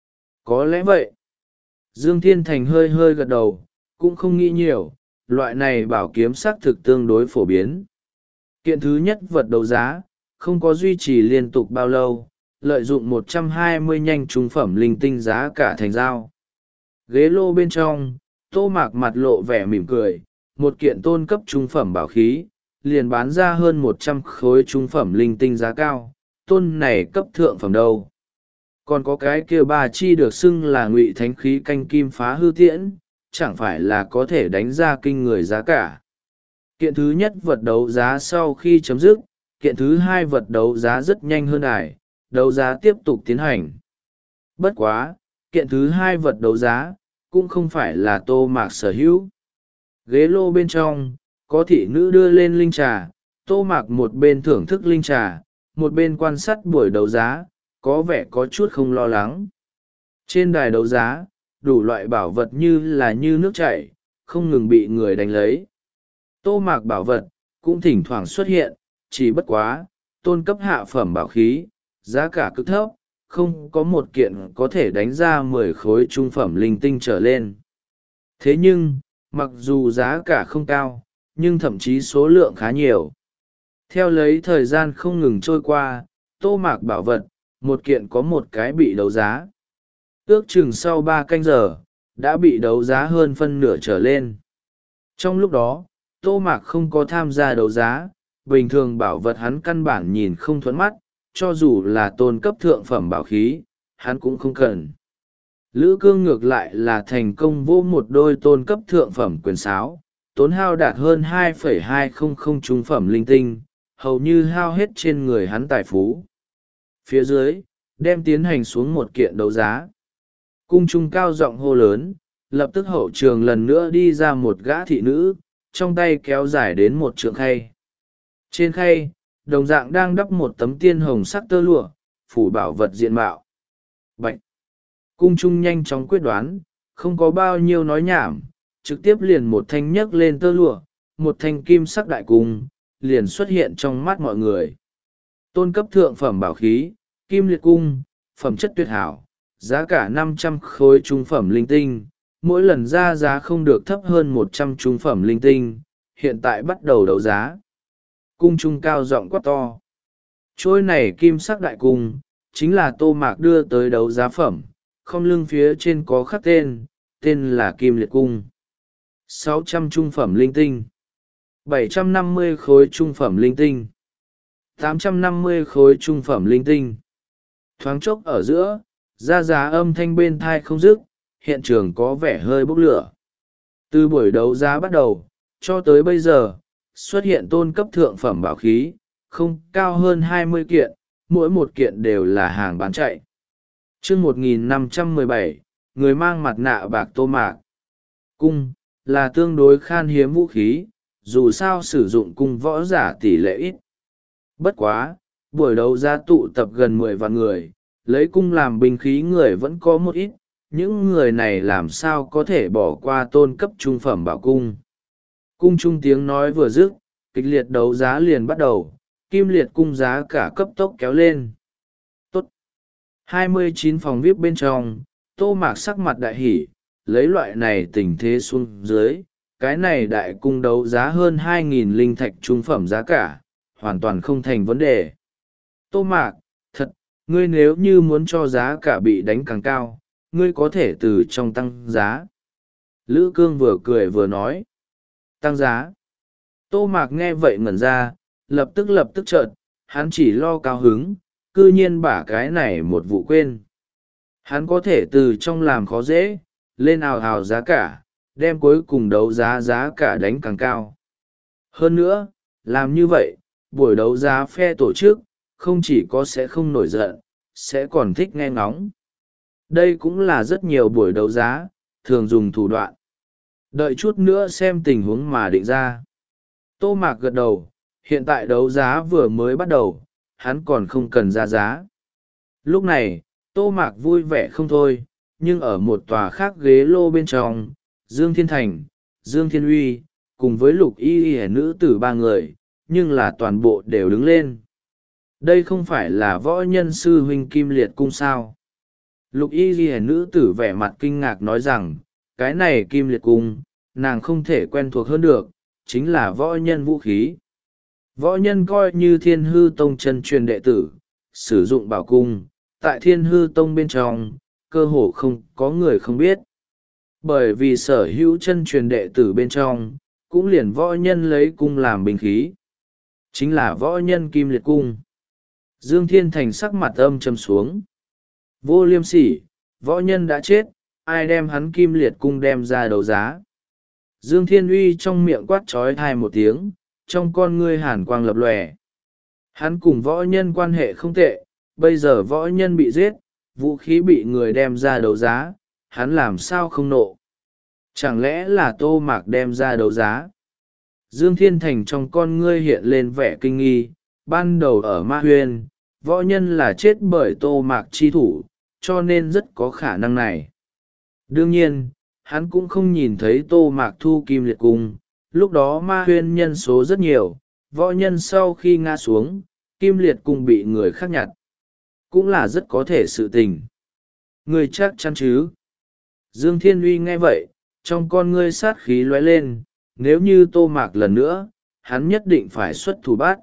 Có lẽ vậy. Dương Thiên Thành hơi hơi gật đầu, cũng không nghĩ nhiều, loại này bảo kiếm xác thực tương đối phổ biến. Kiện thứ nhất vật đấu giá, không có duy trì liên tục bao lâu, lợi dụng một trăm hai mươi nhanh trung phẩm linh tinh giá cả thành dao. Ghế lô bên trong, Tô Mạc mặt lộ vẻ mỉm cười, một kiện tôn cấp trung phẩm bảo khí, liền bán ra hơn một trăm khối trung phẩm linh tinh giá cao, tôn này cấp thượng phẩm đâu. Còn có cái kia ba chi được xưng là ngụy thánh khí canh kim phá hư tiễn, chẳng phải là có thể đánh ra kinh người giá cả. Kiện thứ nhất vật đấu giá sau khi chấm dứt, kiện thứ hai vật đấu giá rất nhanh hơn đài, đấu giá tiếp tục tiến hành. Bất quá, kiện thứ hai vật đấu giá, cũng không phải là Tô Mạc sở hữu. Ghế lô bên trong, có thị nữ đưa lên linh trà, Tô Mạc một bên thưởng thức linh trà, một bên quan sát buổi đấu giá, có vẻ có chút không lo lắng. Trên đài đấu giá, đủ loại bảo vật như là như nước chảy, không ngừng bị người đánh lấy. Tô Mạc bảo vật, cũng thỉnh thoảng xuất hiện, chỉ bất quá, tôn cấp hạ phẩm bảo khí, giá cả cực thấp, không có một kiện có thể đánh ra mười khối trung phẩm linh tinh trở lên. Thế nhưng, mặc dù giá cả không cao, nhưng thậm chí số lượng khá nhiều. Theo lấy thời gian không ngừng trôi qua, Tô Mạc bảo vật, một kiện có một cái bị đấu giá. Ước chừng sau ba canh giờ, đã bị đấu giá hơn phân nửa trở lên. Trong lúc đó, Tô Mạc không có tham gia đấu giá, bình thường bảo vật hắn căn bản nhìn không thuẫn mắt, cho dù là tôn cấp thượng phẩm bảo khí, hắn cũng không cần. Lữ Cương ngược lại là thành công vô một đôi tôn cấp thượng phẩm quyền sáo, tốn hao đạt hơn hai phẩy hai không không trung phẩm linh tinh, hầu như hao hết trên người hắn tài phú. Phía dưới, đem tiến hành xuống một kiện đấu giá. Cung trung cao giọng hô lớn, lập tức hậu trường lần nữa đi ra một gã thị nữ, trong tay kéo dài đến một trượng khay. Trên khay, đồng dạng đang đắp một tấm tiên hồng sắc tơ lụa, phủ bảo vật diện mạo. Bạch! Cung trung nhanh chóng quyết đoán, không có bao nhiêu nói nhảm, trực tiếp liền một thanh nhấc lên tơ lụa, một thanh kim sắc đại cung, liền xuất hiện trong mắt mọi người. Tôn cấp thượng phẩm bảo khí, kim liệt cung, phẩm chất tuyệt hảo, giá cả năm trăm khối trung phẩm linh tinh, mỗi lần ra giá không được thấp hơn một trăm trung phẩm linh tinh, hiện tại bắt đầu đấu giá. Cung trung cao giọng quát to. Trôi này kim sắc đại cung, chính là Tô Mạc đưa tới đấu giá phẩm, không lưng phía trên có khắc tên, tên là Kim Liệt Cung. sáu trăm trung phẩm linh tinh, bảy trăm năm mươi khối trung phẩm linh tinh, tám trăm năm mươi khối trung phẩm linh tinh. Thoáng chốc ở giữa, ra giá âm thanh bên thai không dứt, hiện trường có vẻ hơi bốc lửa. Từ buổi đấu giá bắt đầu, cho tới bây giờ, xuất hiện tôn cấp thượng phẩm bảo khí, không cao hơn hai mươi kiện, mỗi một kiện đều là hàng bán chạy. Chương một nghìn năm trăm mười bảy, người mang mặt nạ bạc Tô Mạc. Cung, là tương đối khan hiếm vũ khí, dù sao sử dụng cung võ giả tỷ lệ ít. Bất quá, buổi đấu giá tụ tập gần mười vạn người, lấy cung làm binh khí người vẫn có một ít, những người này làm sao có thể bỏ qua tôn cấp trung phẩm bảo cung. Cung trung tiếng nói vừa dứt, kịch liệt đấu giá liền bắt đầu, kim liệt cung giá cả cấp tốc kéo lên. Tốt! hai mươi chín phòng vi ai pi bên trong, Tô Mạc sắc mặt đại hỉ, lấy loại này tình thế xuống dưới, cái này đại cung đấu giá hơn hai nghìn linh thạch trung phẩm giá cả, hoàn toàn không thành vấn đề. Tô Mạc, thật, ngươi nếu như muốn cho giá cả bị đánh càng cao, ngươi có thể từ trong tăng giá. Lữ Cương vừa cười vừa nói. Tăng giá. Tô Mạc nghe vậy ngẩn ra, lập tức lập tức chợt, hắn chỉ lo cao hứng, cư nhiên bả cái này một vụ quên. Hắn có thể từ trong làm khó dễ, lên ào ào giá cả, đem cuối cùng đấu giá giá cả đánh càng cao. Hơn nữa, làm như vậy, buổi đấu giá phe tổ chức, không chỉ có sẽ không nổi giận, sẽ còn thích nghe ngóng. Đây cũng là rất nhiều buổi đấu giá, thường dùng thủ đoạn. Đợi chút nữa xem tình huống mà định ra. Tô Mạc gật đầu, hiện tại đấu giá vừa mới bắt đầu, hắn còn không cần ra giá. Lúc này, Tô Mạc vui vẻ không thôi, nhưng ở một tòa khác ghế lô bên trong, Dương Thiên Thành, Dương Thiên Uy, cùng với Lục Y Y nữ tử ba người, nhưng là toàn bộ đều đứng lên. Đây không phải là võ nhân sư huynh Kim Liệt Cung sao? Lục Y Y nữ tử vẻ mặt kinh ngạc nói rằng, cái này Kim Liệt Cung, nàng không thể quen thuộc hơn được, chính là võ nhân vũ khí. Võ nhân coi như Thiên Hư Tông chân truyền đệ tử, sử dụng bảo cung, tại Thiên Hư Tông bên trong, cơ hồ không có người không biết. Bởi vì sở hữu chân truyền đệ tử bên trong, cũng liền võ nhân lấy cung làm binh khí. Chính là võ nhân Kim Liệt Cung. Dương Thiên Thành sắc mặt âm trầm xuống. Vô liêm sỉ, võ nhân đã chết, ai đem hắn Kim Liệt Cung đem ra đấu giá. Dương Thiên Uy trong miệng quát trói thai một tiếng, trong con ngươi hàn quang lập lòe. Hắn cùng võ nhân quan hệ không tệ, bây giờ võ nhân bị giết, vũ khí bị người đem ra đấu giá, hắn làm sao không nộ. Chẳng lẽ là Tô Mạc đem ra đấu giá? Dương Thiên Thành trong con ngươi hiện lên vẻ kinh nghi, ban đầu ở Ma Huyên, võ nhân là chết bởi Tô Mạc chi thủ, cho nên rất có khả năng này. Đương nhiên, hắn cũng không nhìn thấy Tô Mạc thu Kim Liệt Cung, lúc đó Ma Huyên nhân số rất nhiều, võ nhân sau khi ngã xuống, Kim Liệt Cung bị người khác nhặt. Cũng là rất có thể sự tình. Người chắc chắn chứ? Dương Thiên Uy nghe vậy, trong con ngươi sát khí lóe lên, nếu như Tô Mạc lần nữa, hắn nhất định phải xuất thủ bắt.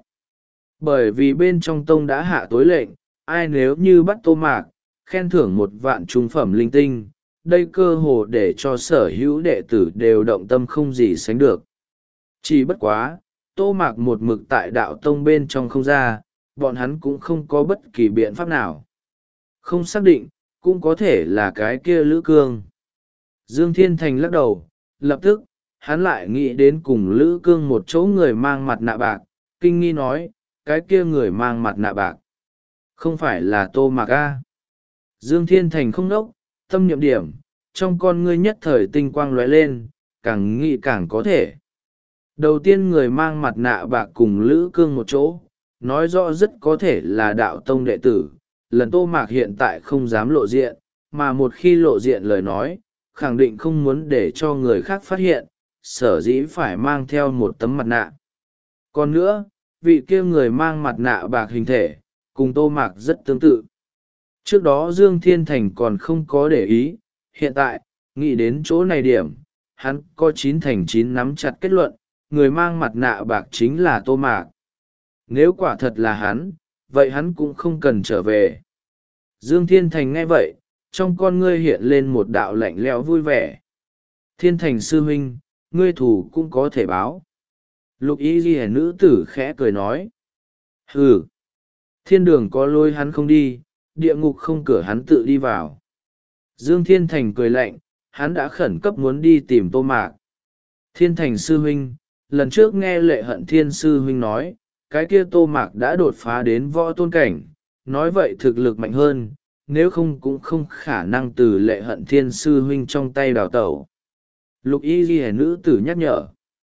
Bởi vì bên trong tông đã hạ tối lệnh, ai nếu như bắt Tô Mạc, khen thưởng một vạn trung phẩm linh tinh, đây cơ hồ để cho sở hữu đệ tử đều động tâm không gì sánh được. Chỉ bất quá, Tô Mạc một mực tại đạo tông bên trong không ra, bọn hắn cũng không có bất kỳ biện pháp nào. Không xác định, cũng có thể là cái kia Lữ Cương. Dương Thiên Thành lắc đầu, lập tức, hắn lại nghĩ đến cùng Lữ Cương một chỗ người mang mặt nạ bạc, kinh nghi nói, cái kia người mang mặt nạ bạc. Không phải là Tô Mạc A. Dương Thiên Thành không đốc, tâm niệm điểm, trong con ngươi nhất thời tinh quang lóe lên, càng nghĩ càng có thể. Đầu tiên người mang mặt nạ bạc cùng Lữ Cương một chỗ, nói rõ rất có thể là đạo tông đệ tử, lần Tô Mạc hiện tại không dám lộ diện, mà một khi lộ diện lời nói, khẳng định không muốn để cho người khác phát hiện, sở dĩ phải mang theo một tấm mặt nạ. Còn nữa, vị kia người mang mặt nạ bạc hình thể, cùng Tô Mạc rất tương tự. Trước đó Dương Thiên Thành còn không có để ý, hiện tại, nghĩ đến chỗ này điểm, hắn có chín thành chín nắm chặt kết luận, người mang mặt nạ bạc chính là Tô Mạc. Nếu quả thật là hắn, vậy hắn cũng không cần trở về. Dương Thiên Thành nghe vậy, trong con ngươi hiện lên một đạo lạnh lẽo vui vẻ. Thiên Thành sư huynh, ngươi thủ cũng có thể báo. Lục Y Ghi nữ tử khẽ cười nói. Hừ, thiên đường có lối hắn không đi, địa ngục không cửa hắn tự đi vào. Dương Thiên Thành cười lạnh, hắn đã khẩn cấp muốn đi tìm Tô Mạc. Thiên Thành sư huynh, lần trước nghe Lệ Hận Thiên sư huynh nói, cái kia Tô Mạc đã đột phá đến võ tôn cảnh, nói vậy thực lực mạnh hơn, nếu không cũng không khả năng từ Lệ Hận Thiên sư huynh trong tay đào tẩu. Lục Y Ghi nữ tử nhắc nhở.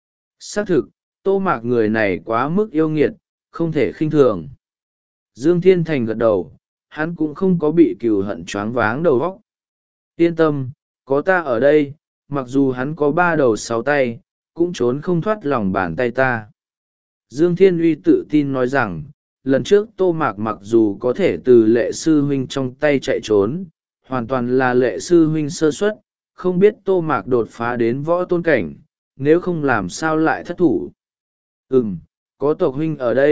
Xác thực, Tô Mạc người này quá mức yêu nghiệt, không thể khinh thường. Dương Thiên Thành gật đầu, hắn cũng không có bị cừu hận choáng váng đầu óc. Yên tâm, có ta ở đây, mặc dù hắn có ba đầu sáu tay, cũng trốn không thoát lòng bàn tay ta. Dương Thiên Uy tự tin nói rằng, lần trước Tô Mạc mặc dù có thể từ Lệ sư huynh trong tay chạy trốn, hoàn toàn là Lệ sư huynh sơ suất, không biết Tô Mạc đột phá đến võ tôn cảnh, nếu không làm sao lại thất thủ. Ừm, có tộc huynh ở đây,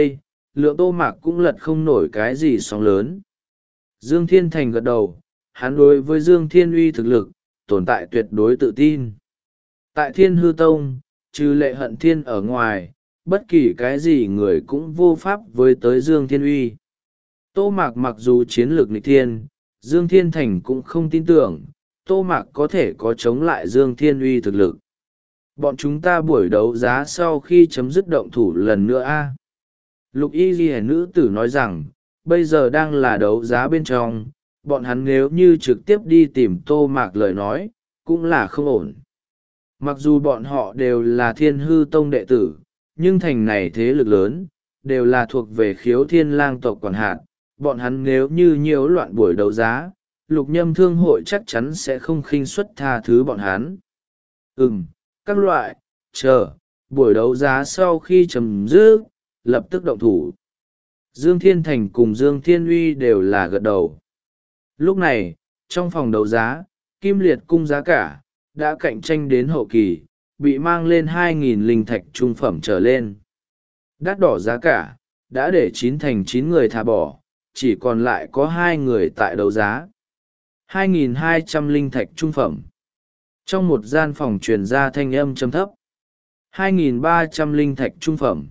lượng Tô Mạc cũng lật không nổi cái gì sóng lớn. Dương Thiên Thành gật đầu, hắn đối với Dương Thiên Uy thực lực, tồn tại tuyệt đối tự tin. Tại Thiên Hư Tông, trừ Lệ Hận Thiên ở ngoài, bất kỳ cái gì người cũng vô pháp với tới Dương Thiên Uy. Tô Mạc mặc dù chiến lược nghịch thiên, Dương Thiên Thành cũng không tin tưởng, Tô Mạc có thể có chống lại Dương Thiên Uy thực lực. Bọn chúng ta buổi đấu giá sau khi chấm dứt động thủ lần nữa a. Lục y ghi nữ tử nói rằng, bây giờ đang là đấu giá bên trong, bọn hắn nếu như trực tiếp đi tìm Tô Mạc lời nói, cũng là không ổn. Mặc dù bọn họ đều là Thiên Hư Tông đệ tử, nhưng thành này thế lực lớn, đều là thuộc về Khiếu Thiên Lang tộc quản hạt. Bọn hắn nếu như nhiễu loạn buổi đấu giá, Lục Nhâm Thương hội chắc chắn sẽ không khinh suất tha thứ bọn hắn. Ừm, các loại, chờ, buổi đấu giá sau khi chấm dứt, lập tức động thủ. Dương Thiên Thành cùng Dương Thiên Uy đều là gật đầu. Lúc này, trong phòng đấu giá, Kim Liệt cung giá cả, đã cạnh tranh đến hậu kỳ, bị mang lên hai nghìn linh thạch trung phẩm trở lên. Đắt đỏ giá cả, đã để chín thành chín người thả bỏ, chỉ còn lại có hai người tại đấu giá. hai nghìn hai trăm linh thạch trung phẩm. Trong một gian phòng truyền ra thanh âm trầm thấp. hai nghìn ba trăm linh thạch trung phẩm.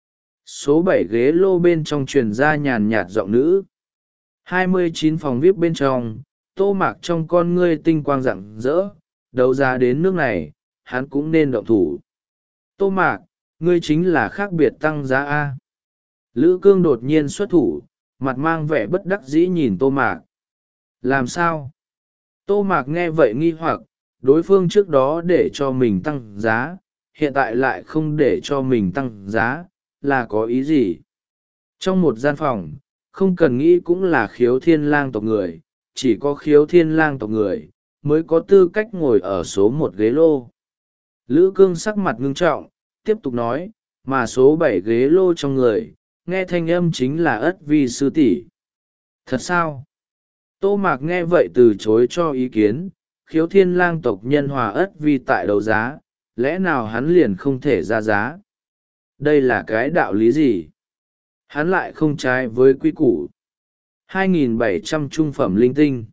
Số bảy ghế lô bên trong truyền ra nhàn nhạt giọng nữ. hai mươi chín phòng vi ai pi bên trong, Tô Mạc trong con ngươi tinh quang rạng rỡ, đấu giá đến nước này, hắn cũng nên động thủ. Tô Mạc, ngươi chính là khác biệt tăng giá A. Lữ Cương đột nhiên xuất thủ, mặt mang vẻ bất đắc dĩ nhìn Tô Mạc. Làm sao? Tô Mạc nghe vậy nghi hoặc, đối phương trước đó để cho mình tăng giá, hiện tại lại không để cho mình tăng giá, là có ý gì? Trong một gian phòng, không cần nghĩ cũng là Khiếu Thiên Lang tộc người, chỉ có Khiếu Thiên Lang tộc người, mới có tư cách ngồi ở số một ghế lô. Lữ Cương sắc mặt ngưng trọng, tiếp tục nói, mà số bảy ghế lô trong người, nghe thanh âm chính là Ất Vi sư tỷ. Thật sao? Tô Mạc nghe vậy từ chối cho ý kiến, Khiếu Thiên Lang tộc nhân hòa Ất Vi tại đấu giá, lẽ nào hắn liền không thể ra giá? Đây là cái đạo lý gì? Hắn lại không trái với quy củ. hai nghìn bảy trăm trung phẩm linh tinh.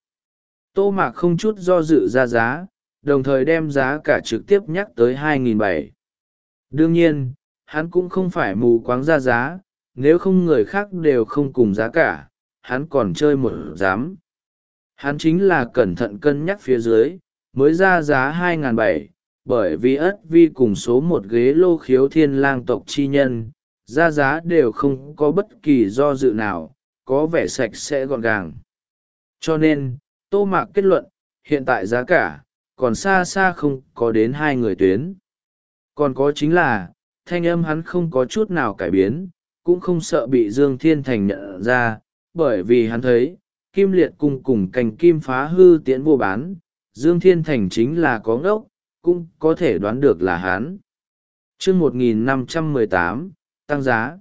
Tô Mạc không chút do dự ra giá, đồng thời đem giá cả trực tiếp nhắc tới hai nghìn bảy trăm. Đương nhiên, hắn cũng không phải mù quáng ra giá, nếu không người khác đều không cùng giá cả, hắn còn chơi một giám. Hắn chính là cẩn thận cân nhắc phía dưới, mới ra giá hai nghìn bảy trăm, bởi vì Ất Vi cùng số một ghế lô Khiếu Thiên Lang tộc chi nhân, ra giá đều không có bất kỳ do dự nào, có vẻ sạch sẽ gọn gàng. Cho nên, Tô Mạc kết luận, hiện tại giá cả, còn xa xa không có đến hai người tuyến. Còn có chính là, thanh âm hắn không có chút nào cải biến, cũng không sợ bị Dương Thiên Thành nhận ra, bởi vì hắn thấy, Kim Liệt cung cùng cành kim phá hư tiễn vô bán, Dương Thiên Thành chính là có ngốc, cũng có thể đoán được là hắn. Chương một nghìn năm trăm mười tám, tăng giá.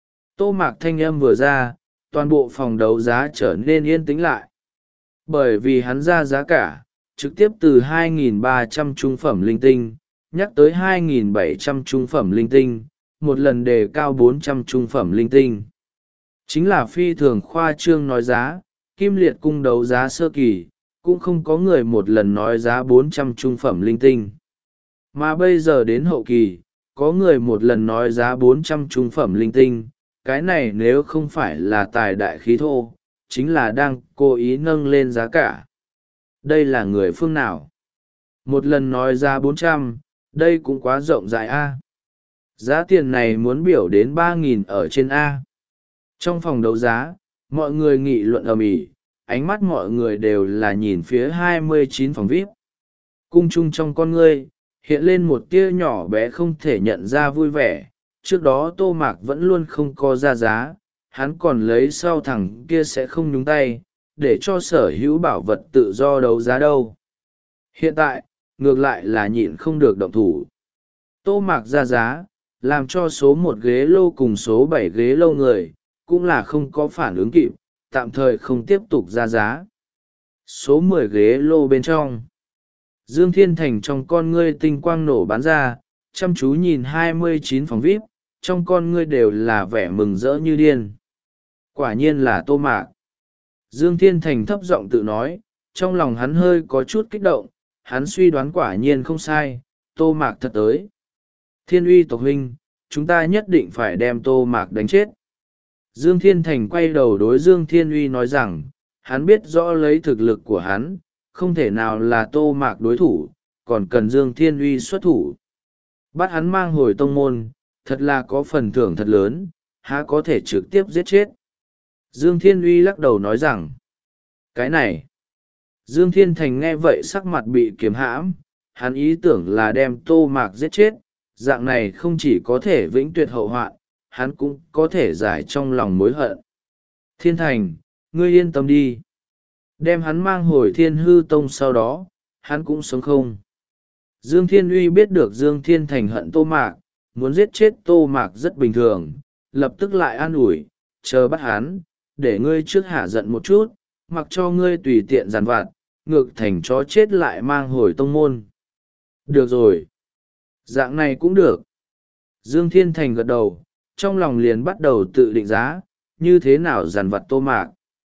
Tô Mạc thanh âm vừa ra, toàn bộ phòng đấu giá trở nên yên tĩnh lại. Bởi vì hắn ra giá cả, trực tiếp từ hai nghìn ba trăm trung phẩm linh tinh, nhắc tới hai nghìn bảy trăm trung phẩm linh tinh, một lần đề cao bốn trăm trung phẩm linh tinh. Chính là phi thường khoa trương nói giá, Kim Liệt cung đấu giá sơ kỳ, cũng không có người một lần nói giá bốn trăm trung phẩm linh tinh. Mà bây giờ đến hậu kỳ, có người một lần nói giá bốn trăm trung phẩm linh tinh, cái này nếu không phải là tài đại khí thô, chính là đang cố ý nâng lên giá cả. Đây là người phương nào? Một lần nói giá bốn trăm, đây cũng quá rộng rãi a. Giá tiền này muốn biểu đến ba nghìn ở trên A. Trong phòng đấu giá, mọi người nghị luận ầm ĩ, ánh mắt mọi người đều là nhìn phía hai mươi chín phòng vi ai pi. Cung chung trong con ngươi, hiện lên một tia nhỏ bé không thể nhận ra vui vẻ. Trước đó Tô Mạc vẫn luôn không có ra giá, hắn còn lấy sau thằng kia sẽ không nhúng tay, để cho sở hữu bảo vật tự do đấu giá đâu. Hiện tại, ngược lại là nhịn không được động thủ. Tô Mạc ra giá, làm cho số một ghế lô cùng số bảy ghế lô người, cũng là không có phản ứng kịp, tạm thời không tiếp tục ra giá. Số mười ghế lô bên trong. Dương Thiên Thành trong con ngươi tinh quang nổ bắn ra, chăm chú nhìn hai mươi chín phòng vi ai pi, trong con ngươi đều là vẻ mừng rỡ như điên. Quả nhiên là Tô Mạc. Dương Thiên Thành thấp giọng tự nói, trong lòng hắn hơi có chút kích động, hắn suy đoán quả nhiên không sai, Tô Mạc thật tới. Thiên Uy tộc huynh, chúng ta nhất định phải đem Tô Mạc đánh chết. Dương Thiên Thành quay đầu đối Dương Thiên Uy nói rằng, hắn biết rõ lấy thực lực của hắn, không thể nào là Tô Mạc đối thủ, còn cần Dương Thiên Uy xuất thủ. Bắt hắn mang hồi tông môn, thật là có phần thưởng thật lớn, há có thể trực tiếp giết chết. Dương Thiên Uy lắc đầu nói rằng, cái này. Dương Thiên Thành nghe vậy sắc mặt bị kiếm hãm, hắn ý tưởng là đem Tô Mạc giết chết, dạng này không chỉ có thể vĩnh tuyệt hậu hoạn, hắn cũng có thể giải trong lòng mối hận. Thiên Thành, ngươi yên tâm đi. Đem hắn mang hồi Thiên Hư Tông sau đó, hắn cũng sống không. Dương Thiên Uy biết được Dương Thiên Thành hận Tô Mạc, muốn giết chết Tô Mạc rất bình thường, lập tức lại an ủi, chờ bắt hắn, để ngươi trước hạ giận một chút, mặc cho ngươi tùy tiện giàn vặt, ngược thành chó chết lại mang hồi tông môn. Được rồi. Dạng này cũng được. Dương Thiên Thành gật đầu, trong lòng liền bắt đầu tự định giá, như thế nào giàn vặt Tô Mạc.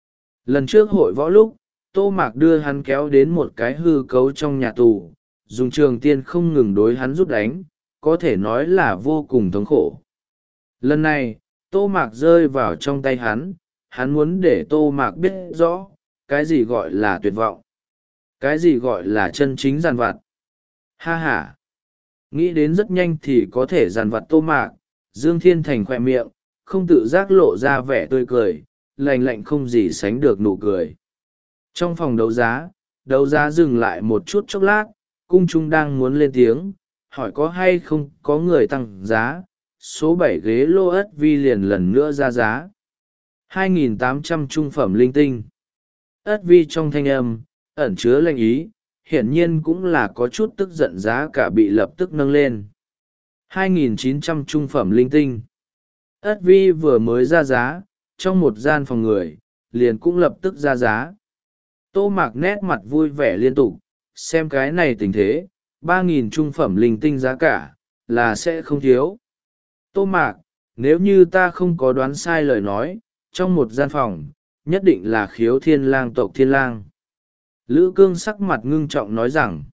Lần trước hội võ lúc, Tô Mạc đưa hắn kéo đến một cái hư cấu trong nhà tù, dùng trường tiên không ngừng đối hắn giúp đánh, có thể nói là vô cùng thống khổ. Lần này, Tô Mạc rơi vào trong tay hắn, hắn muốn để Tô Mạc biết rõ, cái gì gọi là tuyệt vọng, cái gì gọi là chân chính giàn vặt. Ha ha! Nghĩ đến rất nhanh thì có thể giàn vặt Tô Mạc, Dương Thiên Thành khỏe miệng, không tự giác lộ ra vẻ tươi cười, lành lạnh không gì sánh được nụ cười. Trong phòng đấu giá, đấu giá dừng lại một chút chốc lát, cung trung đang muốn lên tiếng, hỏi có hay không có người tăng giá, số bảy ghế lô ất vi liền lần nữa ra giá. hai nghìn tám trăm trung phẩm linh tinh. Ất vi trong thanh âm, ẩn chứa lệnh ý, hiển nhiên cũng là có chút tức giận, giá cả bị lập tức nâng lên. hai nghìn chín trăm trung phẩm linh tinh. Ất vi vừa mới ra giá, trong một gian phòng người, liền cũng lập tức ra giá. Tô Mạc nét mặt vui vẻ liên tục, xem cái này tình thế, ba nghìn trung phẩm linh tinh giá cả, là sẽ không thiếu. Tô Mạc, nếu như ta không có đoán sai lời nói, trong một gian phòng, nhất định là Khiếu Thiên Lang tộc Thiên Lang. Lữ Cương sắc mặt ngưng trọng nói rằng,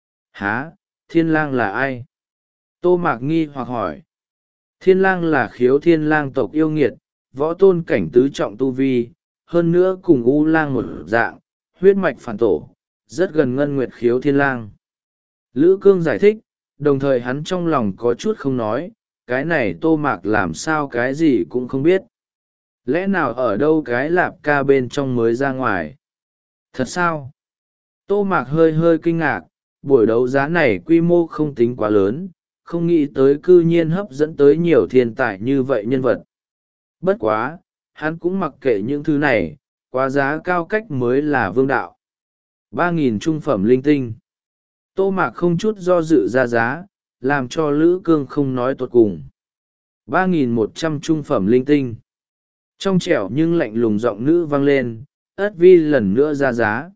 há, Thiên Lang là ai? Tô Mạc nghi hoặc hỏi. Thiên Lang là Khiếu Thiên Lang tộc yêu nghiệt, võ tôn cảnh tứ trọng tu vi, hơn nữa cùng U Lang một dạng, huyết mạch phản tổ, rất gần Ngân Nguyệt Khiếu Thiên Lang. Lữ Cương giải thích, đồng thời hắn trong lòng có chút không nói, cái này Tô Mạc làm sao cái gì cũng không biết. Lẽ nào ở đâu cái lạp ca bên trong mới ra ngoài? Thật sao? Tô Mạc hơi hơi kinh ngạc, buổi đấu giá này quy mô không tính quá lớn, không nghĩ tới cư nhiên hấp dẫn tới nhiều thiên tài như vậy nhân vật. Bất quá, hắn cũng mặc kệ những thứ này, quá giá cao cách mới là vương đạo. ba nghìn trung phẩm linh tinh. Tô Mạc không chút do dự ra giá, làm cho Lữ Cương không nói tuột cùng. ba nghìn một trăm trung phẩm linh tinh. Trong trẻo nhưng lạnh lùng giọng nữ vang lên, ất vi lần nữa ra giá.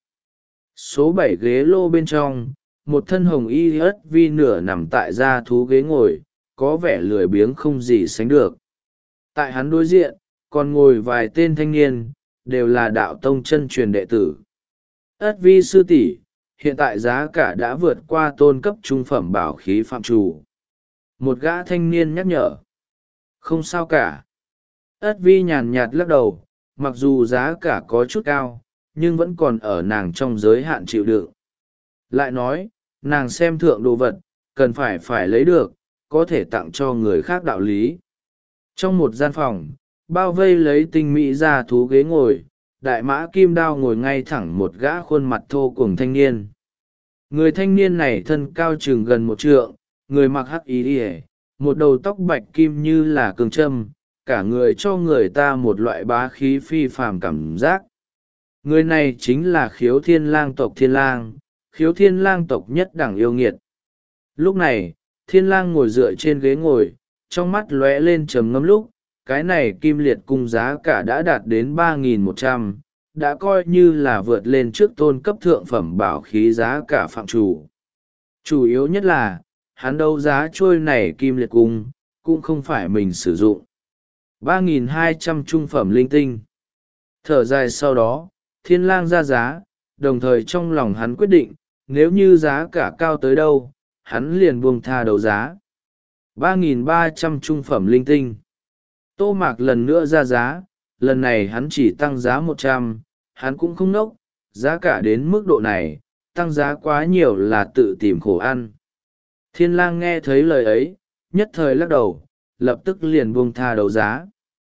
Số bảy ghế lô bên trong, một thân hồng y ất vi nửa nằm tại gia thú ghế ngồi, có vẻ lười biếng không gì sánh được. Tại hắn đối diện, còn ngồi vài tên thanh niên, đều là đạo tông chân truyền đệ tử. Ất vi sư tỷ, hiện tại giá cả đã vượt qua tôn cấp trung phẩm bảo khí phạm trù. Một gã thanh niên nhắc nhở. Không sao cả. Ất vi nhàn nhạt lắc đầu, mặc dù giá cả có chút cao, nhưng vẫn còn ở nàng trong giới hạn chịu đựng. Lại nói, nàng xem thượng đồ vật, cần phải phải lấy được, có thể tặng cho người khác đạo lý. Trong một gian phòng, bao vây lấy tinh mỹ ra thú ghế ngồi, đại mã kim đao ngồi ngay thẳng một gã khuôn mặt thô cuồng thanh niên. Người thanh niên này thân cao chừng gần một trượng, người mặc hắc y ỉa, một đầu tóc bạch kim như là cường châm, cả người cho người ta một loại bá khí phi phàm cảm giác. Người này chính là Khiếu Thiên Lang tộc Thiên Lang, Khiếu Thiên Lang tộc nhất đẳng yêu nghiệt. Lúc này, Thiên Lang ngồi dựa trên ghế ngồi, trong mắt lóe lên trầm ngâm lúc, cái này kim liệt cung giá cả đã đạt đến ba nghìn một trăm, đã coi như là vượt lên trước tôn cấp thượng phẩm bảo khí giá cả phạm chủ. Chủ yếu nhất là, hắn đấu giá trôi này kim liệt cung, cũng không phải mình sử dụng. ba nghìn hai trăm trung phẩm linh tinh. Thở dài sau đó, Thiên Lang ra giá, đồng thời trong lòng hắn quyết định, nếu như giá cả cao tới đâu, hắn liền buông tha đấu giá. ba nghìn ba trăm trung phẩm linh tinh. Tô Mạc lần nữa ra giá, lần này hắn chỉ tăng giá một trăm, hắn cũng không nốc, giá cả đến mức độ này, tăng giá quá nhiều là tự tìm khổ ăn. Thiên Lang nghe thấy lời ấy, nhất thời lắc đầu, lập tức liền buông tha đấu giá.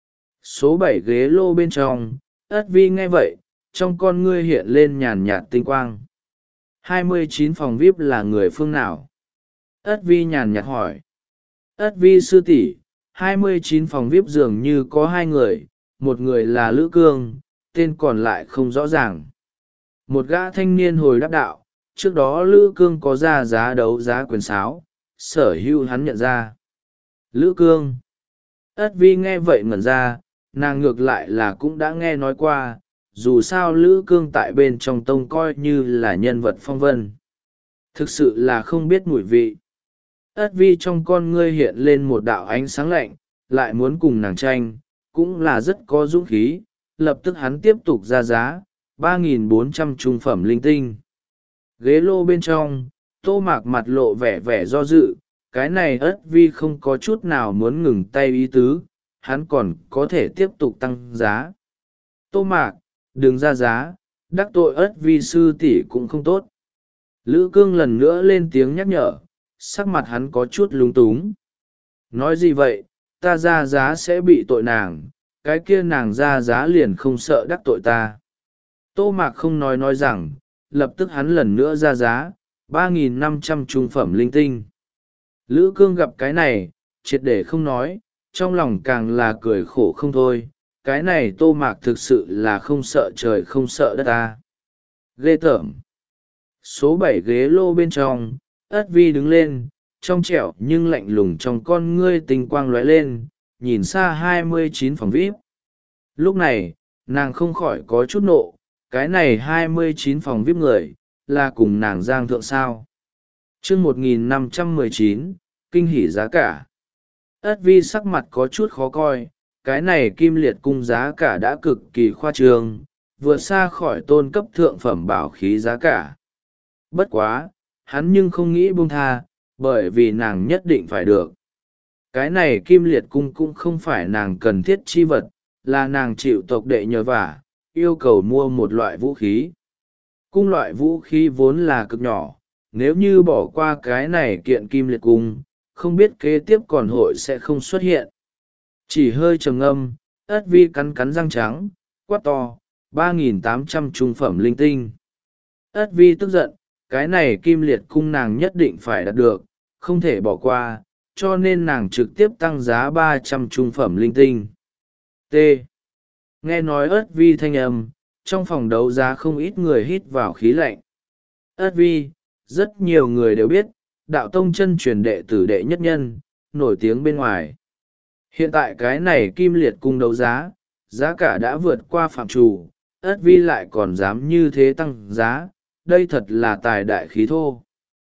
Số bảy ghế lô bên trong, Ất Vi nghe vậy, trong con ngươi hiện lên nhàn nhạt tinh quang. hai mươi chín phòng vi ai pi là người phương nào? Ất Vi nhàn nhạt hỏi. Ất Vi sư tỷ, hai mươi chín phòng vi ai pi dường như có hai người, một người là Lữ Cương, tên còn lại không rõ ràng. Một gã thanh niên hồi đáp đạo, trước đó Lữ Cương có ra giá đấu giá quyền sáo, sở hữu hắn nhận ra. Lữ Cương. Ất Vi nghe vậy ngẩn ra, nàng ngược lại là cũng đã nghe nói qua, dù sao Lữ Cương tại bên trong tông coi như là nhân vật phong vân. Thực sự là không biết mùi vị. Ất Vi trong con ngươi hiện lên một đạo ánh sáng lạnh, lại muốn cùng nàng tranh, cũng là rất có dũng khí, lập tức hắn tiếp tục ra giá, ba nghìn bốn trăm trung phẩm linh tinh. Ghế lô bên trong, Tô Mạc mặt lộ vẻ vẻ do dự, cái này Ất Vi không có chút nào muốn ngừng tay ý tứ, hắn còn có thể tiếp tục tăng giá. Tô Mạc, đừng ra giá, đắc tội Ất Vi sư tỷ cũng không tốt. Lữ Cương lần nữa lên tiếng nhắc nhở, sắc mặt hắn có chút lúng túng. Nói gì vậy, ta ra giá sẽ bị tội nàng, cái kia nàng ra giá liền không sợ đắc tội ta. Tô Mạc không nói nói rằng, lập tức hắn lần nữa ra giá, ba nghìn năm trăm trung phẩm linh tinh. Lữ Cương gặp cái này, triệt để không nói, trong lòng càng là cười khổ không thôi, cái này Tô Mạc thực sự là không sợ trời không sợ đất ta. Ghê tởm. Số bảy ghế lô bên trong, Ất Vi đứng lên, trong trẻo nhưng lạnh lùng trong con ngươi tinh quang lóe lên, nhìn xa hai mươi chín phòng vi ai pi. Lúc này, nàng không khỏi có chút nộ, cái này hai mươi chín phòng vi ai pi người, là cùng nàng giang thượng sao. chương một nghìn năm trăm mười chín, kinh hỉ giá cả. Ất Vi sắc mặt có chút khó coi, cái này kim liệt cung giá cả đã cực kỳ khoa trương, vượt xa khỏi tôn cấp thượng phẩm bảo khí giá cả. Bất quá, hắn nhưng không nghĩ buông tha, bởi vì nàng nhất định phải được. Cái này kim liệt cung cũng không phải nàng cần thiết chi vật, là nàng chịu tộc đệ nhờ vả, yêu cầu mua một loại vũ khí. Cung loại vũ khí vốn là cực nhỏ, nếu như bỏ qua cái này kiện kim liệt cung, không biết kế tiếp còn hội sẽ không xuất hiện. Chỉ hơi trầm ngâm, Ất Vi cắn cắn răng trắng, quát to, ba nghìn tám trăm trung phẩm linh tinh. Ất Vi tức giận, cái này kim liệt cung nàng nhất định phải đạt được, không thể bỏ qua, cho nên nàng trực tiếp tăng giá ba trăm trung phẩm linh tinh. T. Nghe nói Ất Vi thanh âm, trong phòng đấu giá không ít người hít vào khí lạnh. Ất Vi, rất nhiều người đều biết, đạo tông chân truyền đệ tử đệ nhất nhân, nổi tiếng bên ngoài. Hiện tại cái này kim liệt cung đấu giá, giá cả đã vượt qua phạm trù, Ất Vi lại còn dám như thế tăng giá, đây thật là tài đại khí thô.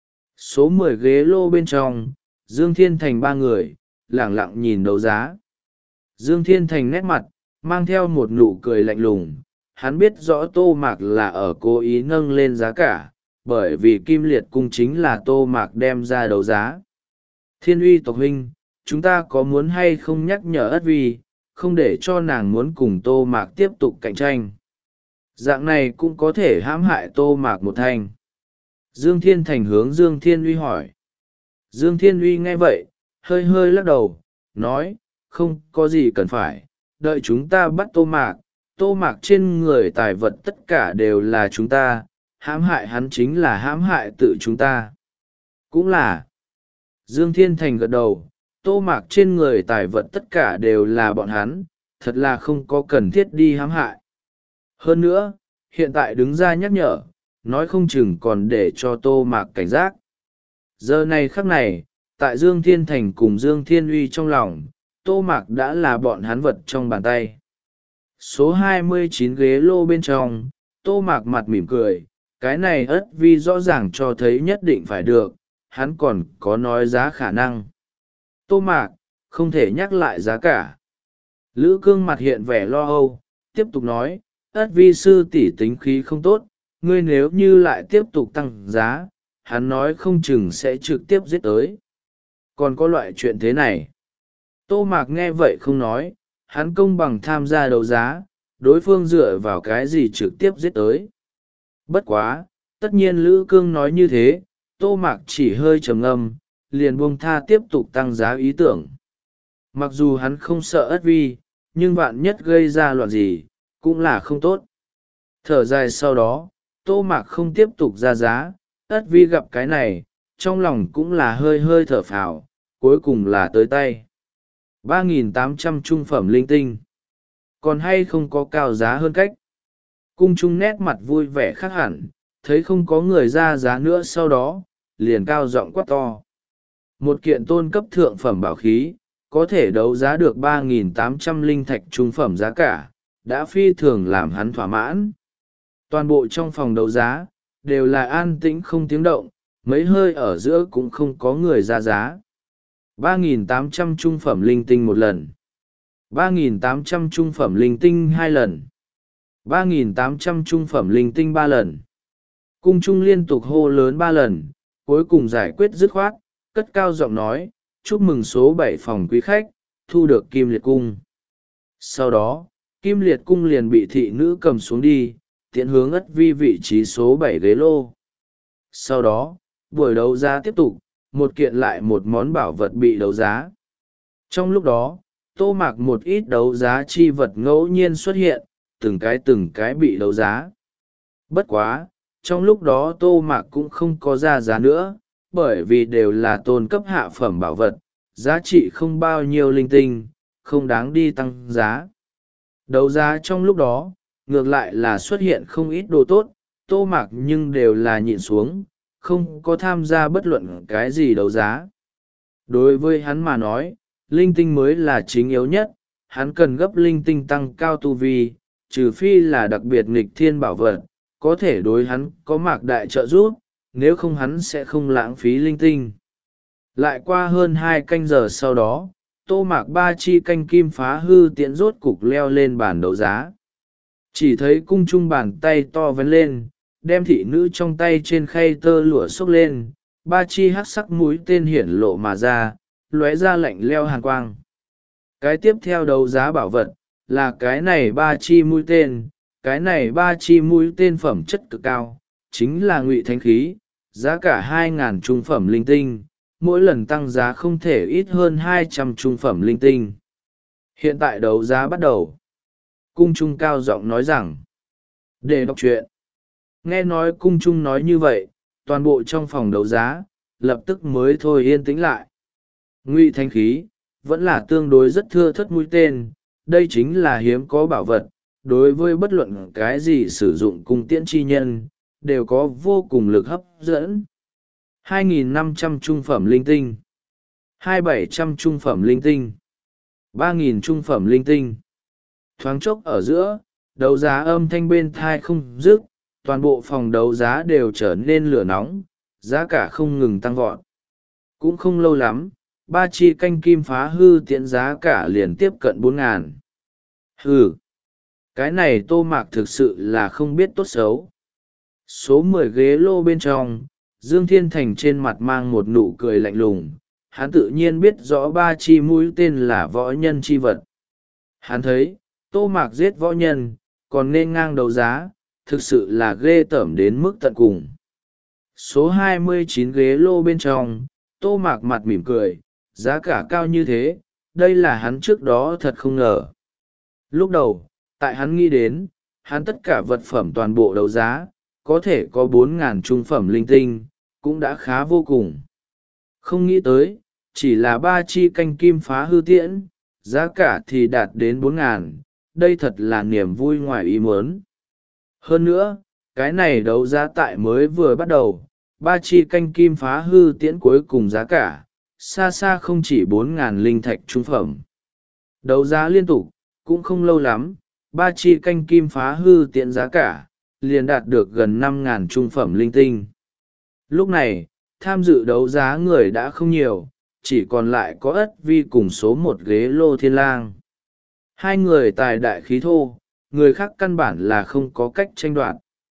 Số mười ghế lô bên trong, Dương Thiên Thành ba người, lẳng lặng nhìn đấu giá. Dương Thiên Thành nét mặt, mang theo một nụ cười lạnh lùng, hắn biết rõ Tô Mạc là ở cố ý nâng lên giá cả, bởi vì kim liệt cung chính là Tô Mạc đem ra đấu giá. Thiên uy tộc huynh, chúng ta có muốn hay không nhắc nhở Ất Vi, không để cho nàng muốn cùng Tô Mạc tiếp tục cạnh tranh. Dạng này cũng có thể hãm hại Tô Mạc một thành. Dương Thiên Thành hướng Dương Thiên Uy hỏi. Dương Thiên Uy nghe vậy, hơi hơi lắc đầu, nói, không có gì cần phải, đợi chúng ta bắt Tô Mạc, Tô Mạc trên người tài vật tất cả đều là chúng ta, hãm hại hắn chính là hãm hại tự chúng ta. Cũng là. Dương Thiên Thành gật đầu, Tô Mạc trên người tài vật tất cả đều là bọn hắn, thật là không có cần thiết đi hãm hại. Hơn nữa, hiện tại đứng ra nhắc nhở, nói không chừng còn để cho Tô Mạc cảnh giác. Giờ này khắc này, tại Dương Thiên Thành cùng Dương Thiên Uy trong lòng, Tô Mạc đã là bọn hắn vật trong bàn tay. Số hai mươi chín ghế lô bên trong, Tô Mạc mặt mỉm cười, cái này Ất Vi rõ ràng cho thấy nhất định phải được, hắn còn có nói giá khả năng. Tô Mạc, không thể nhắc lại giá cả. Lữ Cương mặt hiện vẻ lo âu, tiếp tục nói, ất vi sư tỷ tính khí không tốt, ngươi nếu như lại tiếp tục tăng giá, hắn nói không chừng sẽ trực tiếp giết tới. Còn có loại chuyện thế này. Tô Mạc nghe vậy không nói, hắn công bằng tham gia đấu giá, đối phương dựa vào cái gì trực tiếp giết tới. Bất quá, tất nhiên Lữ Cương nói như thế, Tô Mạc chỉ hơi trầm ngâm, liền buông tha tiếp tục tăng giá ý tưởng. Mặc dù hắn không sợ ất vi, nhưng vạn nhất gây ra loạn gì, cũng là không tốt. Thở dài sau đó, Tô Mạc không tiếp tục ra giá, ất vi gặp cái này, trong lòng cũng là hơi hơi thở phào, cuối cùng là tới tay. ba nghìn tám trăm trung phẩm linh tinh. Còn hay không có cao giá hơn cách. Cung trung nét mặt vui vẻ khác hẳn, thấy không có người ra giá nữa sau đó, liền cao giọng quát to. Một kiện tôn cấp thượng phẩm bảo khí, có thể đấu giá được ba nghìn tám trăm linh thạch trung phẩm giá cả, đã phi thường làm hắn thỏa mãn. Toàn bộ trong phòng đấu giá, đều là an tĩnh không tiếng động, mấy hơi ở giữa cũng không có người ra giá. ba nghìn tám trăm trung phẩm linh tinh một lần. ba nghìn tám trăm trung phẩm linh tinh hai lần. ba nghìn tám trăm trung phẩm linh tinh ba lần. Cung trung liên tục hô lớn ba lần, cuối cùng giải quyết dứt khoát, cất cao giọng nói, chúc mừng số bảy phòng quý khách, thu được kim liệt cung. Sau đó, kim liệt cung liền bị thị nữ cầm xuống đi, tiện hướng ất vi vị trí số bảy ghế lô. Sau đó, buổi đấu giá tiếp tục, một kiện lại một món bảo vật bị đấu giá. Trong lúc đó, Tô Mạc một ít đấu giá chi vật ngẫu nhiên xuất hiện, từng cái từng cái bị đấu giá. Bất quá, trong lúc đó Tô Mạc cũng không có ra giá nữa, bởi vì đều là tôn cấp hạ phẩm bảo vật, giá trị không bao nhiêu linh tinh, không đáng đi tăng giá. Đấu giá trong lúc đó, ngược lại là xuất hiện không ít đồ tốt, Tô Mạc nhưng đều là nhịn xuống, không có tham gia bất luận cái gì đấu giá. Đối với hắn mà nói, linh tinh mới là chính yếu nhất, hắn cần gấp linh tinh tăng cao tu vi, trừ phi là đặc biệt nghịch thiên bảo vật, có thể đối hắn có Mạc đại trợ giúp, nếu không hắn sẽ không lãng phí linh tinh. Lại qua hơn hai canh giờ sau đó, Tô Mạc ba chi canh kim phá hư tiễn rốt cục leo lên bàn đấu giá. Chỉ thấy cung trung bàn tay to vén lên, đem thị nữ trong tay trên khay tơ lụa xốc lên, ba chi hắc sắc mũi tên hiển lộ mà ra, lóe ra lạnh leo hàn quang. Cái tiếp theo đấu giá bảo vật, là cái này ba chi mũi tên, cái này ba chi mũi tên phẩm chất cực cao, chính là ngụy thánh khí, giá cả hai ngàn trung phẩm linh tinh, mỗi lần tăng giá không thể ít hơn hai trăm trung phẩm linh tinh. Hiện tại đấu giá bắt đầu. Cung trung cao giọng nói rằng, để đọc truyện. Nghe nói cung trung nói như vậy, toàn bộ trong phòng đấu giá, lập tức mới thôi yên tĩnh lại. Ngụy thanh khí, vẫn là tương đối rất thưa thất mũi tên, đây chính là hiếm có bảo vật, đối với bất luận cái gì sử dụng cung tiễn chi nhân, đều có vô cùng lực hấp dẫn. hai nghìn năm trăm trung phẩm linh tinh, hai nghìn bảy trăm trung phẩm linh tinh, ba nghìn trung phẩm linh tinh. Thoáng chốc ở giữa, đấu giá âm thanh bên thai không dứt, toàn bộ phòng đấu giá đều trở nên lửa nóng, giá cả không ngừng tăng vọt. Cũng không lâu lắm, ba chi canh kim phá hư tiễn giá cả liền tiếp cận bốn ngàn. Hừ, cái này Tô Mạc thực sự là không biết tốt xấu. Số mười ghế lô bên trong, Dương Thiên Thành trên mặt mang một nụ cười lạnh lùng, hắn tự nhiên biết rõ ba chi mũi tên là võ nhân chi vật. Hắn thấy, Tô Mạc giết võ nhân, còn nên ngang đấu giá, thực sự là ghê tởm đến mức tận cùng. Số hai mươi chín ghế lô bên trong, Tô Mạc mặt mỉm cười, giá cả cao như thế, đây là hắn trước đó thật không ngờ. Lúc đầu, tại hắn nghĩ đến, hắn tất cả vật phẩm toàn bộ đấu giá, có thể có bốn ngàn trung phẩm linh tinh, cũng đã khá vô cùng. Không nghĩ tới, chỉ là ba chi canh kim phá hư tiễn, giá cả thì đạt đến bốn ngàn, đây thật là niềm vui ngoài ý muốn. Hơn nữa, cái này đấu giá tại mới vừa bắt đầu, ba chi canh kim phá hư tiễn cuối cùng giá cả, xa xa không chỉ bốn ngàn linh thạch trung phẩm. Đấu giá liên tục, cũng không lâu lắm, ba chi canh kim phá hư tiễn giá cả, liền đạt được gần năm ngàn trung phẩm linh tinh. Lúc này, tham dự đấu giá người đã không nhiều, chỉ còn lại có ất vi cùng số một ghế lô thiên lang. Hai người tài đại khí thô, người khác căn bản là không có cách tranh đoạt.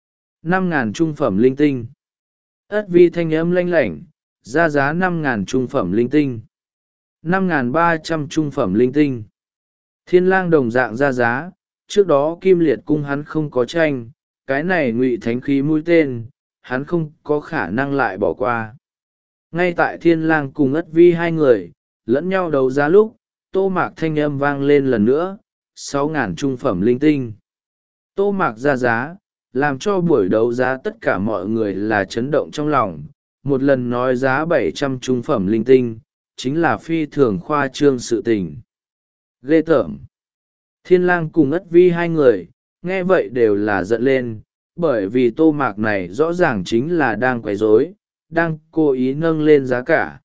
Năm ngàn trung phẩm linh tinh. Ất vi thanh âm lanh lảnh, ra giá năm ngàn trung phẩm linh tinh. Năm ngàn ba trăm trung phẩm linh tinh. Thiên lang đồng dạng ra giá, trước đó kim liệt cung hắn không có tranh, cái này ngụy thánh khí mũi tên, hắn không có khả năng lại bỏ qua. Ngay tại thiên lang cùng ất vi hai người, lẫn nhau đấu giá lúc, tô mạc thanh âm vang lên lần nữa, sáu ngàn trung phẩm linh tinh. Tô mạc ra giá, làm cho buổi đấu giá tất cả mọi người là chấn động trong lòng, một lần nói giá bảy trăm trung phẩm linh tinh, chính là phi thường khoa trương sự tình. Ghê tởm. Thiên lang cùng ất vi hai người, nghe vậy đều là giận lên, bởi vì tô mạc này rõ ràng chính là đang quấy rối, đang cố ý nâng lên giá cả.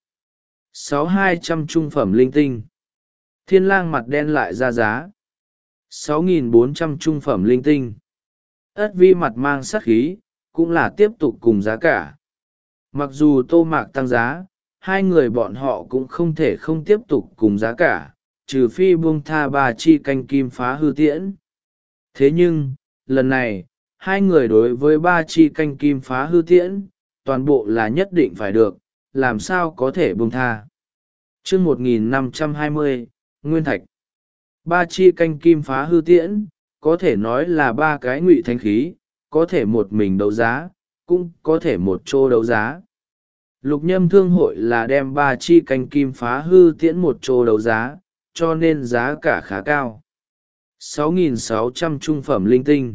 Sáu hai trăm trung phẩm linh tinh. Thiên lang mặt đen lại ra giá. Sáu nghìn bốn trăm trung phẩm linh tinh. Ất vi mặt mang sát khí, cũng là tiếp tục cùng giá cả. Mặc dù tô mạc tăng giá, hai người bọn họ cũng không thể không tiếp tục cùng giá cả, trừ phi buông tha ba chi canh kim phá hư tiễn. Thế nhưng, lần này, hai người đối với ba chi canh kim phá hư tiễn, toàn bộ là nhất định phải được, làm sao có thể buông tha. Chương một nghìn năm trăm hai mươi, Nguyên Thạch. Ba chi canh kim phá hư tiễn, có thể nói là ba cái ngụy thánh khí, có thể một mình đấu giá, cũng có thể một chỗ đấu giá. Lục Nhâm Thương hội là đem ba chi canh kim phá hư tiễn một chỗ đấu giá, cho nên giá cả khá cao. sáu nghìn sáu trăm trung phẩm linh tinh.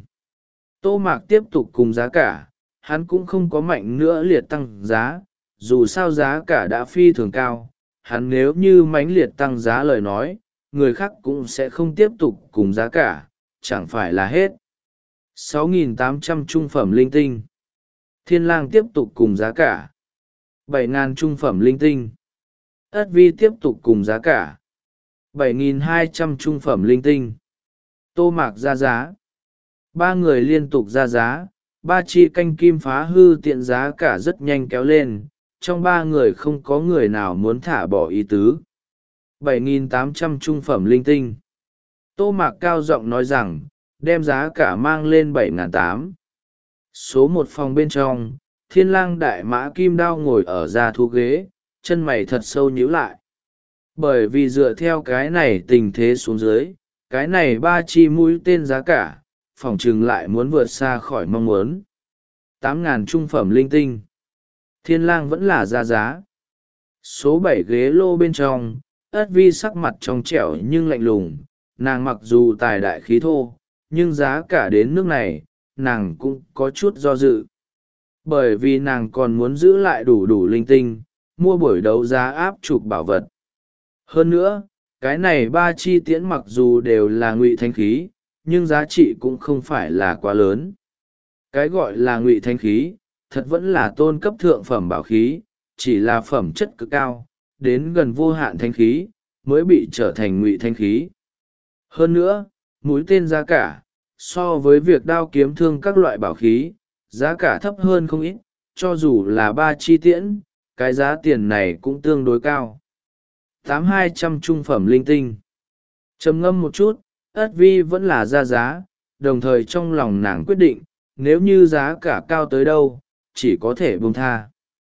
Tô Mạc tiếp tục cùng giá cả, hắn cũng không có mạnh nữa liệt tăng giá, dù sao giá cả đã phi thường cao, hắn nếu như mãnh liệt tăng giá lời nói, người khác cũng sẽ không tiếp tục cùng giá cả, chẳng phải là hết. sáu nghìn tám trăm trung phẩm linh tinh. Thiên lang tiếp tục cùng giá cả. bảy nghìn trung phẩm linh tinh. Ất vi tiếp tục cùng giá cả. bảy nghìn hai trăm trung phẩm linh tinh. Tô Mạc ra giá. Ba người liên tục ra giá, ba chi canh kim phá hư tiện giá cả rất nhanh kéo lên, trong ba người không có người nào muốn thả bỏ ý tứ. bảy nghìn tám trăm trung phẩm linh tinh. Tô Mạc cao giọng nói rằng, đem giá cả mang lên bảy nghìn tám trăm. Số một phòng bên trong, Thiên lang đại mã kim đao ngồi ở gia thú ghế, chân mày thật sâu nhíu lại. Bởi vì dựa theo cái này tình thế xuống dưới, cái này ba chi mũi tên giá cả, phỏng chừng lại muốn vượt xa khỏi mong muốn. tám ngàn trung phẩm linh tinh. Thiên lang vẫn là ra giá. Số bảy ghế lô bên trong, ất vi sắc mặt trong trẻo nhưng lạnh lùng, nàng mặc dù tài đại khí thô, nhưng giá cả đến nước này, nàng cũng có chút do dự. Bởi vì nàng còn muốn giữ lại đủ đủ linh tinh, mua buổi đấu giá áp chụp bảo vật. Hơn nữa, cái này ba chi tiễn mặc dù đều là ngụy thánh khí, nhưng giá trị cũng không phải là quá lớn. Cái gọi là ngụy thánh khí, thật vẫn là tôn cấp thượng phẩm bảo khí, chỉ là phẩm chất cực cao, đến gần vô hạn thánh khí, mới bị trở thành ngụy thánh khí. Hơn nữa, mũi tên giá cả, so với việc đao kiếm thương các loại bảo khí, giá cả thấp hơn không ít, cho dù là ba chi tiễn, cái giá tiền này cũng tương đối cao. tám hai trăm trung phẩm linh tinh. Trầm ngâm một chút, ất vi vẫn là ra giá, đồng thời trong lòng nàng quyết định, nếu như giá cả cao tới đâu, chỉ có thể buông tha.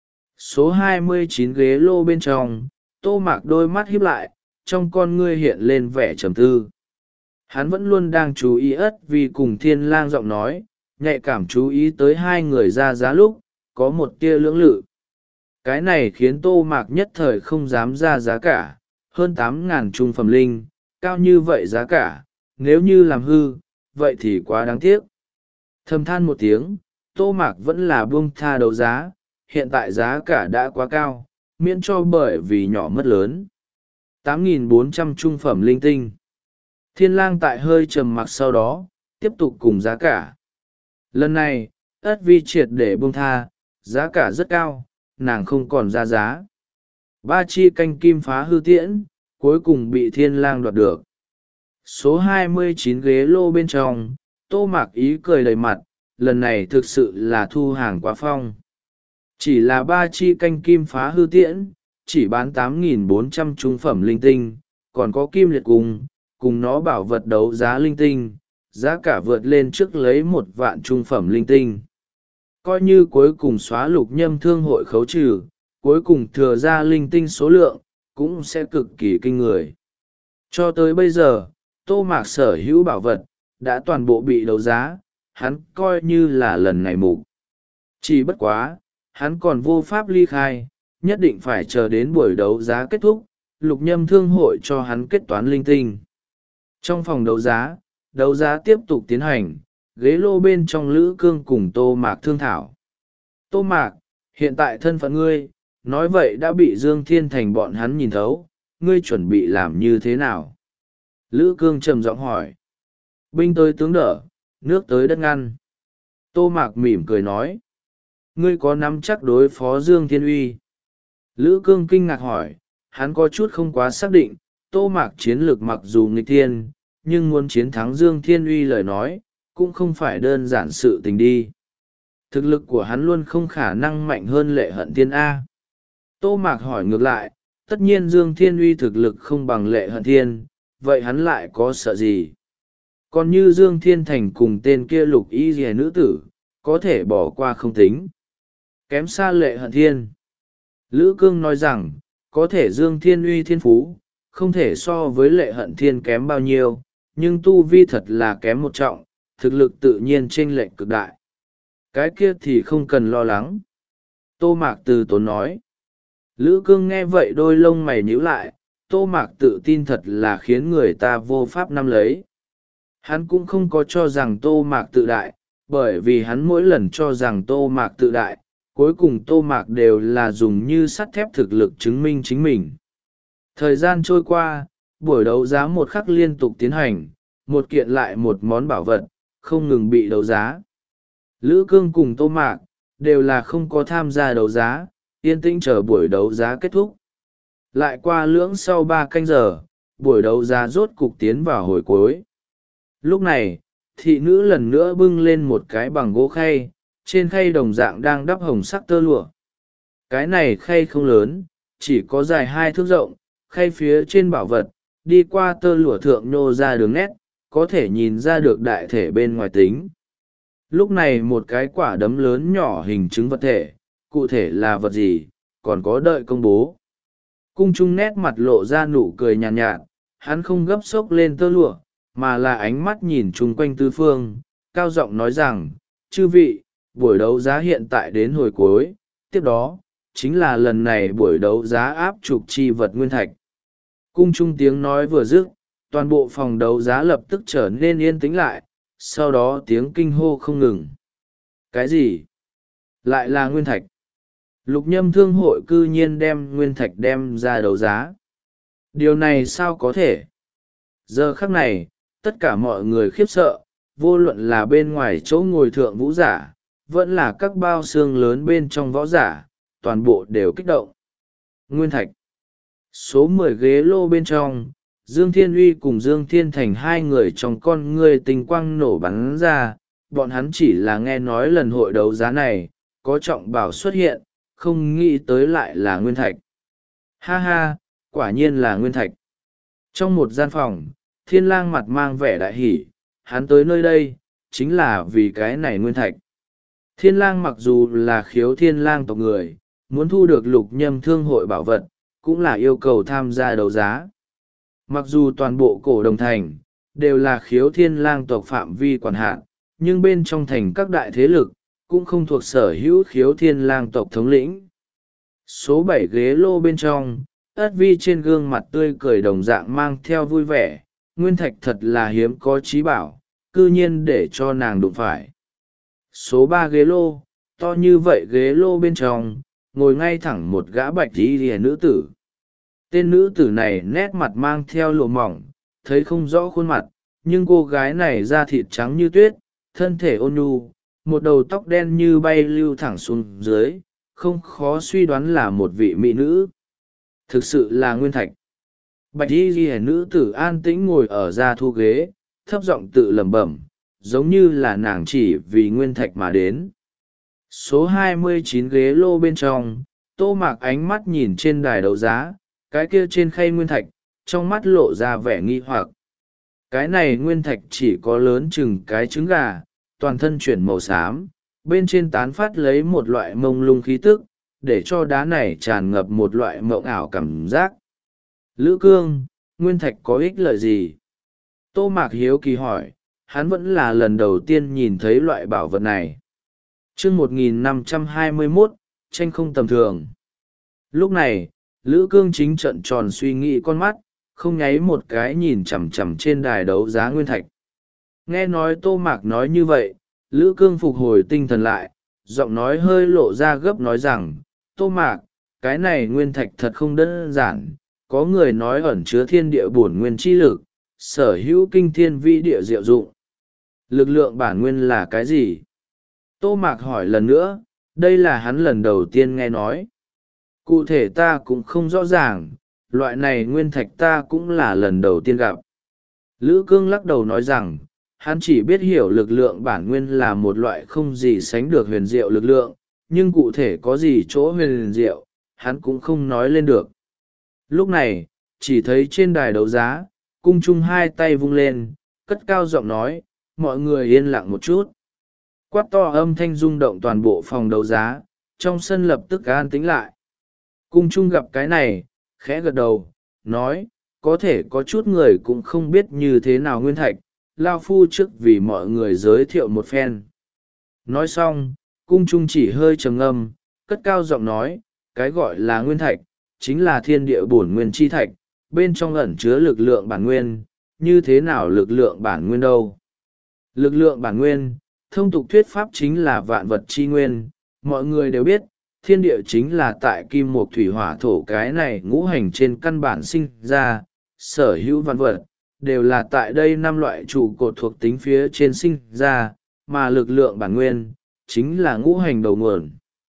Số hai mươi chín ghế lô bên trong, Tô Mạc đôi mắt híp lại, trong con ngươi hiện lên vẻ trầm tư. Hắn vẫn luôn đang chú ý ất vi cùng Thiên lang giọng nói, nhạy cảm chú ý tới hai người ra giá lúc, có một tia lưỡng lự. Cái này khiến Tô Mạc nhất thời không dám ra giá cả, hơn tám ngàn trung phẩm linh, cao như vậy giá cả, nếu như làm hư, vậy thì quá đáng tiếc. Thầm than một tiếng, Tô Mạc vẫn là buông tha đấu giá, hiện tại giá cả đã quá cao, miễn cho bởi vì nhỏ mất lớn. tám nghìn bốn trăm trung phẩm linh tinh. Thiên lang tại hơi trầm mặc sau đó, tiếp tục cùng giá cả. Lần này, ất vi triệt để buông tha, giá cả rất cao, nàng không còn ra giá. Ba chi canh kim phá hư tiễn, cuối cùng bị Thiên lang đoạt được. Số hai mươi chín ghế lô bên trong, Tô Mạc ý cười đầy mặt, lần này thực sự là thu hàng quá phong. Chỉ là ba chi canh kim phá hư tiễn, chỉ bán tám nghìn bốn trăm trung phẩm linh tinh, còn có kim liệt cùng, cùng nó bảo vật đấu giá linh tinh, giá cả vượt lên trước lấy một vạn trung phẩm linh tinh. Coi như cuối cùng xóa lục nhâm thương hội khấu trừ, cuối cùng thừa ra linh tinh số lượng, cũng sẽ cực kỳ kinh người. Cho tới bây giờ, Tô Mạc sở hữu bảo vật, đã toàn bộ bị đấu giá, hắn coi như là lần này mục. Chỉ bất quá, hắn còn vô pháp ly khai, nhất định phải chờ đến buổi đấu giá kết thúc, lục nhâm thương hội cho hắn kết toán linh tinh. Trong phòng đấu giá, đấu giá tiếp tục tiến hành, ghế lô bên trong Lữ Cương cùng Tô Mạc thương thảo. Tô Mạc, hiện tại thân phận ngươi, nói vậy đã bị Dương Thiên Thành bọn hắn nhìn thấu, ngươi chuẩn bị làm như thế nào? Lữ Cương trầm giọng hỏi. Binh tới tướng đỡ, nước tới đất ngăn. Tô Mạc mỉm cười nói. Ngươi có nắm chắc đối phó Dương Thiên Uy? Lữ Cương kinh ngạc hỏi, hắn có chút không quá xác định, Tô Mạc chiến lược mặc dù nghịch thiên, nhưng muốn chiến thắng Dương Thiên Uy lời nói, cũng không phải đơn giản sự tình đi. Thực lực của hắn luôn không khả năng mạnh hơn Lệ Hận Thiên A. Tô Mạc hỏi ngược lại, tất nhiên Dương Thiên Uy thực lực không bằng Lệ Hận Thiên, vậy hắn lại có sợ gì? Còn như Dương Thiên Thành cùng tên kia lục y rìa nữ tử, có thể bỏ qua không tính. Kém xa Lệ Hận Thiên. Lữ Cương nói rằng, có thể Dương Thiên Uy thiên phú, không thể so với Lệ Hận Thiên kém bao nhiêu, nhưng tu vi thật là kém một trọng, thực lực tự nhiên chênh lệch cực đại. Cái kia thì không cần lo lắng. Tô Mạc từ tốn nói. Lữ Cương nghe vậy đôi lông mày nhíu lại, Tô Mạc tự tin thật là khiến người ta vô pháp nắm lấy. Hắn cũng không có cho rằng Tô Mạc tự đại, bởi vì hắn mỗi lần cho rằng Tô Mạc tự đại, cuối cùng Tô Mạc đều là dùng như sắt thép thực lực chứng minh chính mình. Thời gian trôi qua, buổi đấu giá một khắc liên tục tiến hành, một kiện lại một món bảo vật, không ngừng bị đấu giá. Lữ Cương cùng Tô Mạc, đều là không có tham gia đấu giá, yên tĩnh chờ buổi đấu giá kết thúc. Lại qua lưỡng sau ba canh giờ, buổi đấu giá rốt cục tiến vào hồi cuối. Lúc này, thị nữ lần nữa bưng lên một cái bằng gỗ khay, trên khay đồng dạng đang đắp hồng sắc tơ lụa. Cái này khay không lớn, chỉ có dài hai thước rộng, khay phía trên bảo vật, đi qua tơ lụa thượng nhô ra đường nét, có thể nhìn ra được đại thể bên ngoài tính. Lúc này một cái quả đấm lớn nhỏ hình chứng vật thể, cụ thể là vật gì, còn có đợi công bố. Cung trung nét mặt lộ ra nụ cười nhàn nhạt, nhạt, hắn không gấp sốc lên tơ lụa, mà là ánh mắt nhìn chung quanh tứ phương, cao giọng nói rằng, chư vị, buổi đấu giá hiện tại đến hồi cuối, tiếp đó, chính là lần này buổi đấu giá áp trục chi vật nguyên thạch. Cung trung tiếng nói vừa dứt, toàn bộ phòng đấu giá lập tức trở nên yên tĩnh lại, sau đó tiếng kinh hô không ngừng. Cái gì? Lại là nguyên thạch. Lục nhâm thương hội cư nhiên đem nguyên thạch đem ra đấu giá. Điều này sao có thể? Giờ khắc này, tất cả mọi người khiếp sợ, vô luận là bên ngoài chỗ ngồi thượng vũ giả, vẫn là các bao xương lớn bên trong võ giả, toàn bộ đều kích động. Nguyên thạch. Số mười ghế lô bên trong, Dương Thiên Uy cùng Dương Thiên Thành hai người trong con người tình quang nổ bắn ra, bọn hắn chỉ là nghe nói lần hội đấu giá này, có trọng bảo xuất hiện, không nghĩ tới lại là nguyên thạch. Ha ha, quả nhiên là nguyên thạch. Trong một gian phòng, Thiên Lang mặt mang vẻ đại hỉ, hắn tới nơi đây, chính là vì cái này nguyên thạch. Thiên Lang mặc dù là khiếu Thiên Lang tộc người, muốn thu được lục nhâm thương hội bảo vật, cũng là yêu cầu tham gia đấu giá. Mặc dù toàn bộ cổ đồng thành, đều là khiếu Thiên Lang tộc phạm vi quản hạn, nhưng bên trong thành các đại thế lực, cũng không thuộc sở hữu khiếu Thiên Lang tộc thống lĩnh. Số bảy ghế lô bên trong, Ất Vi trên gương mặt tươi cười đồng dạng mang theo vui vẻ, nguyên thạch thật là hiếm có trí bảo, cư nhiên để cho nàng đụng phải. Số ba ghế lô, to như vậy ghế lô bên trong, ngồi ngay thẳng một gã bạch y rìa nữ tử. Tên nữ tử này nét mặt mang theo lụa mỏng, thấy không rõ khuôn mặt, nhưng cô gái này da thịt trắng như tuyết, thân thể ôn nhu, một đầu tóc đen như bay lưu thẳng xuống dưới, không khó suy đoán là một vị mỹ nữ. Thực sự là nguyên thạch. Bạch y ghi nữ tử an tĩnh ngồi ở ra thu ghế, thấp giọng tự lẩm bẩm, giống như là nàng chỉ vì nguyên thạch mà đến. Số hai mươi chín ghế lô bên trong, Tô Mạc ánh mắt nhìn trên đài đấu giá, cái kia trên khay nguyên thạch, trong mắt lộ ra vẻ nghi hoặc. Cái này nguyên thạch chỉ có lớn chừng cái trứng gà, toàn thân chuyển màu xám, bên trên tán phát lấy một loại mông lung khí tức, để cho đá này tràn ngập một loại mộng ảo cảm giác. Lữ Cương, nguyên thạch có ích lợi gì? Tô Mạc hiếu kỳ hỏi, hắn vẫn là lần đầu tiên nhìn thấy loại bảo vật này. Chương một nghìn năm trăm hai mươi mốt, tranh không tầm thường. Lúc này, Lữ Cương chính trợn tròn suy nghĩ con mắt, không nháy một cái nhìn chằm chằm trên đài đấu giá nguyên thạch. Nghe nói Tô Mạc nói như vậy, Lữ Cương phục hồi tinh thần lại, giọng nói hơi lộ ra gấp nói rằng, Tô Mạc, cái này nguyên thạch thật không đơn giản, có người nói ẩn chứa thiên địa bổn nguyên chi lực, sở hữu kinh thiên vi địa diệu dụng. Lực lượng bản nguyên là cái gì? Tô Mạc hỏi lần nữa, đây là hắn lần đầu tiên nghe nói. Cụ thể ta cũng không rõ ràng, loại này nguyên thạch ta cũng là lần đầu tiên gặp. Lữ Cương lắc đầu nói rằng, hắn chỉ biết hiểu lực lượng bản nguyên là một loại không gì sánh được huyền diệu lực lượng, nhưng cụ thể có gì chỗ huyền diệu, hắn cũng không nói lên được. Lúc này, chỉ thấy trên đài đấu giá, cung trung hai tay vung lên, cất cao giọng nói, mọi người yên lặng một chút. Quát to âm thanh rung động toàn bộ phòng đấu giá, trong sân lập tức an tĩnh lại. Cung trung gặp cái này, khẽ gật đầu, nói, có thể có chút người cũng không biết như thế nào nguyên thạch, lao phu trước vì mọi người giới thiệu một phen. Nói xong, cung trung chỉ hơi trầm ngâm, cất cao giọng nói, cái gọi là nguyên thạch, chính là thiên địa bổn nguyên chi thạch, bên trong ẩn chứa lực lượng bản nguyên, như thế nào lực lượng bản nguyên đâu. Lực lượng bản nguyên, thông tục thuyết pháp chính là vạn vật chi nguyên, mọi người đều biết, thiên địa chính là tại kim mộc thủy hỏa thổ cái này ngũ hành trên căn bản sinh ra, sở hữu vạn vật, đều là tại đây năm loại trụ cột thuộc tính phía trên sinh ra, mà lực lượng bản nguyên, chính là ngũ hành đầu nguồn.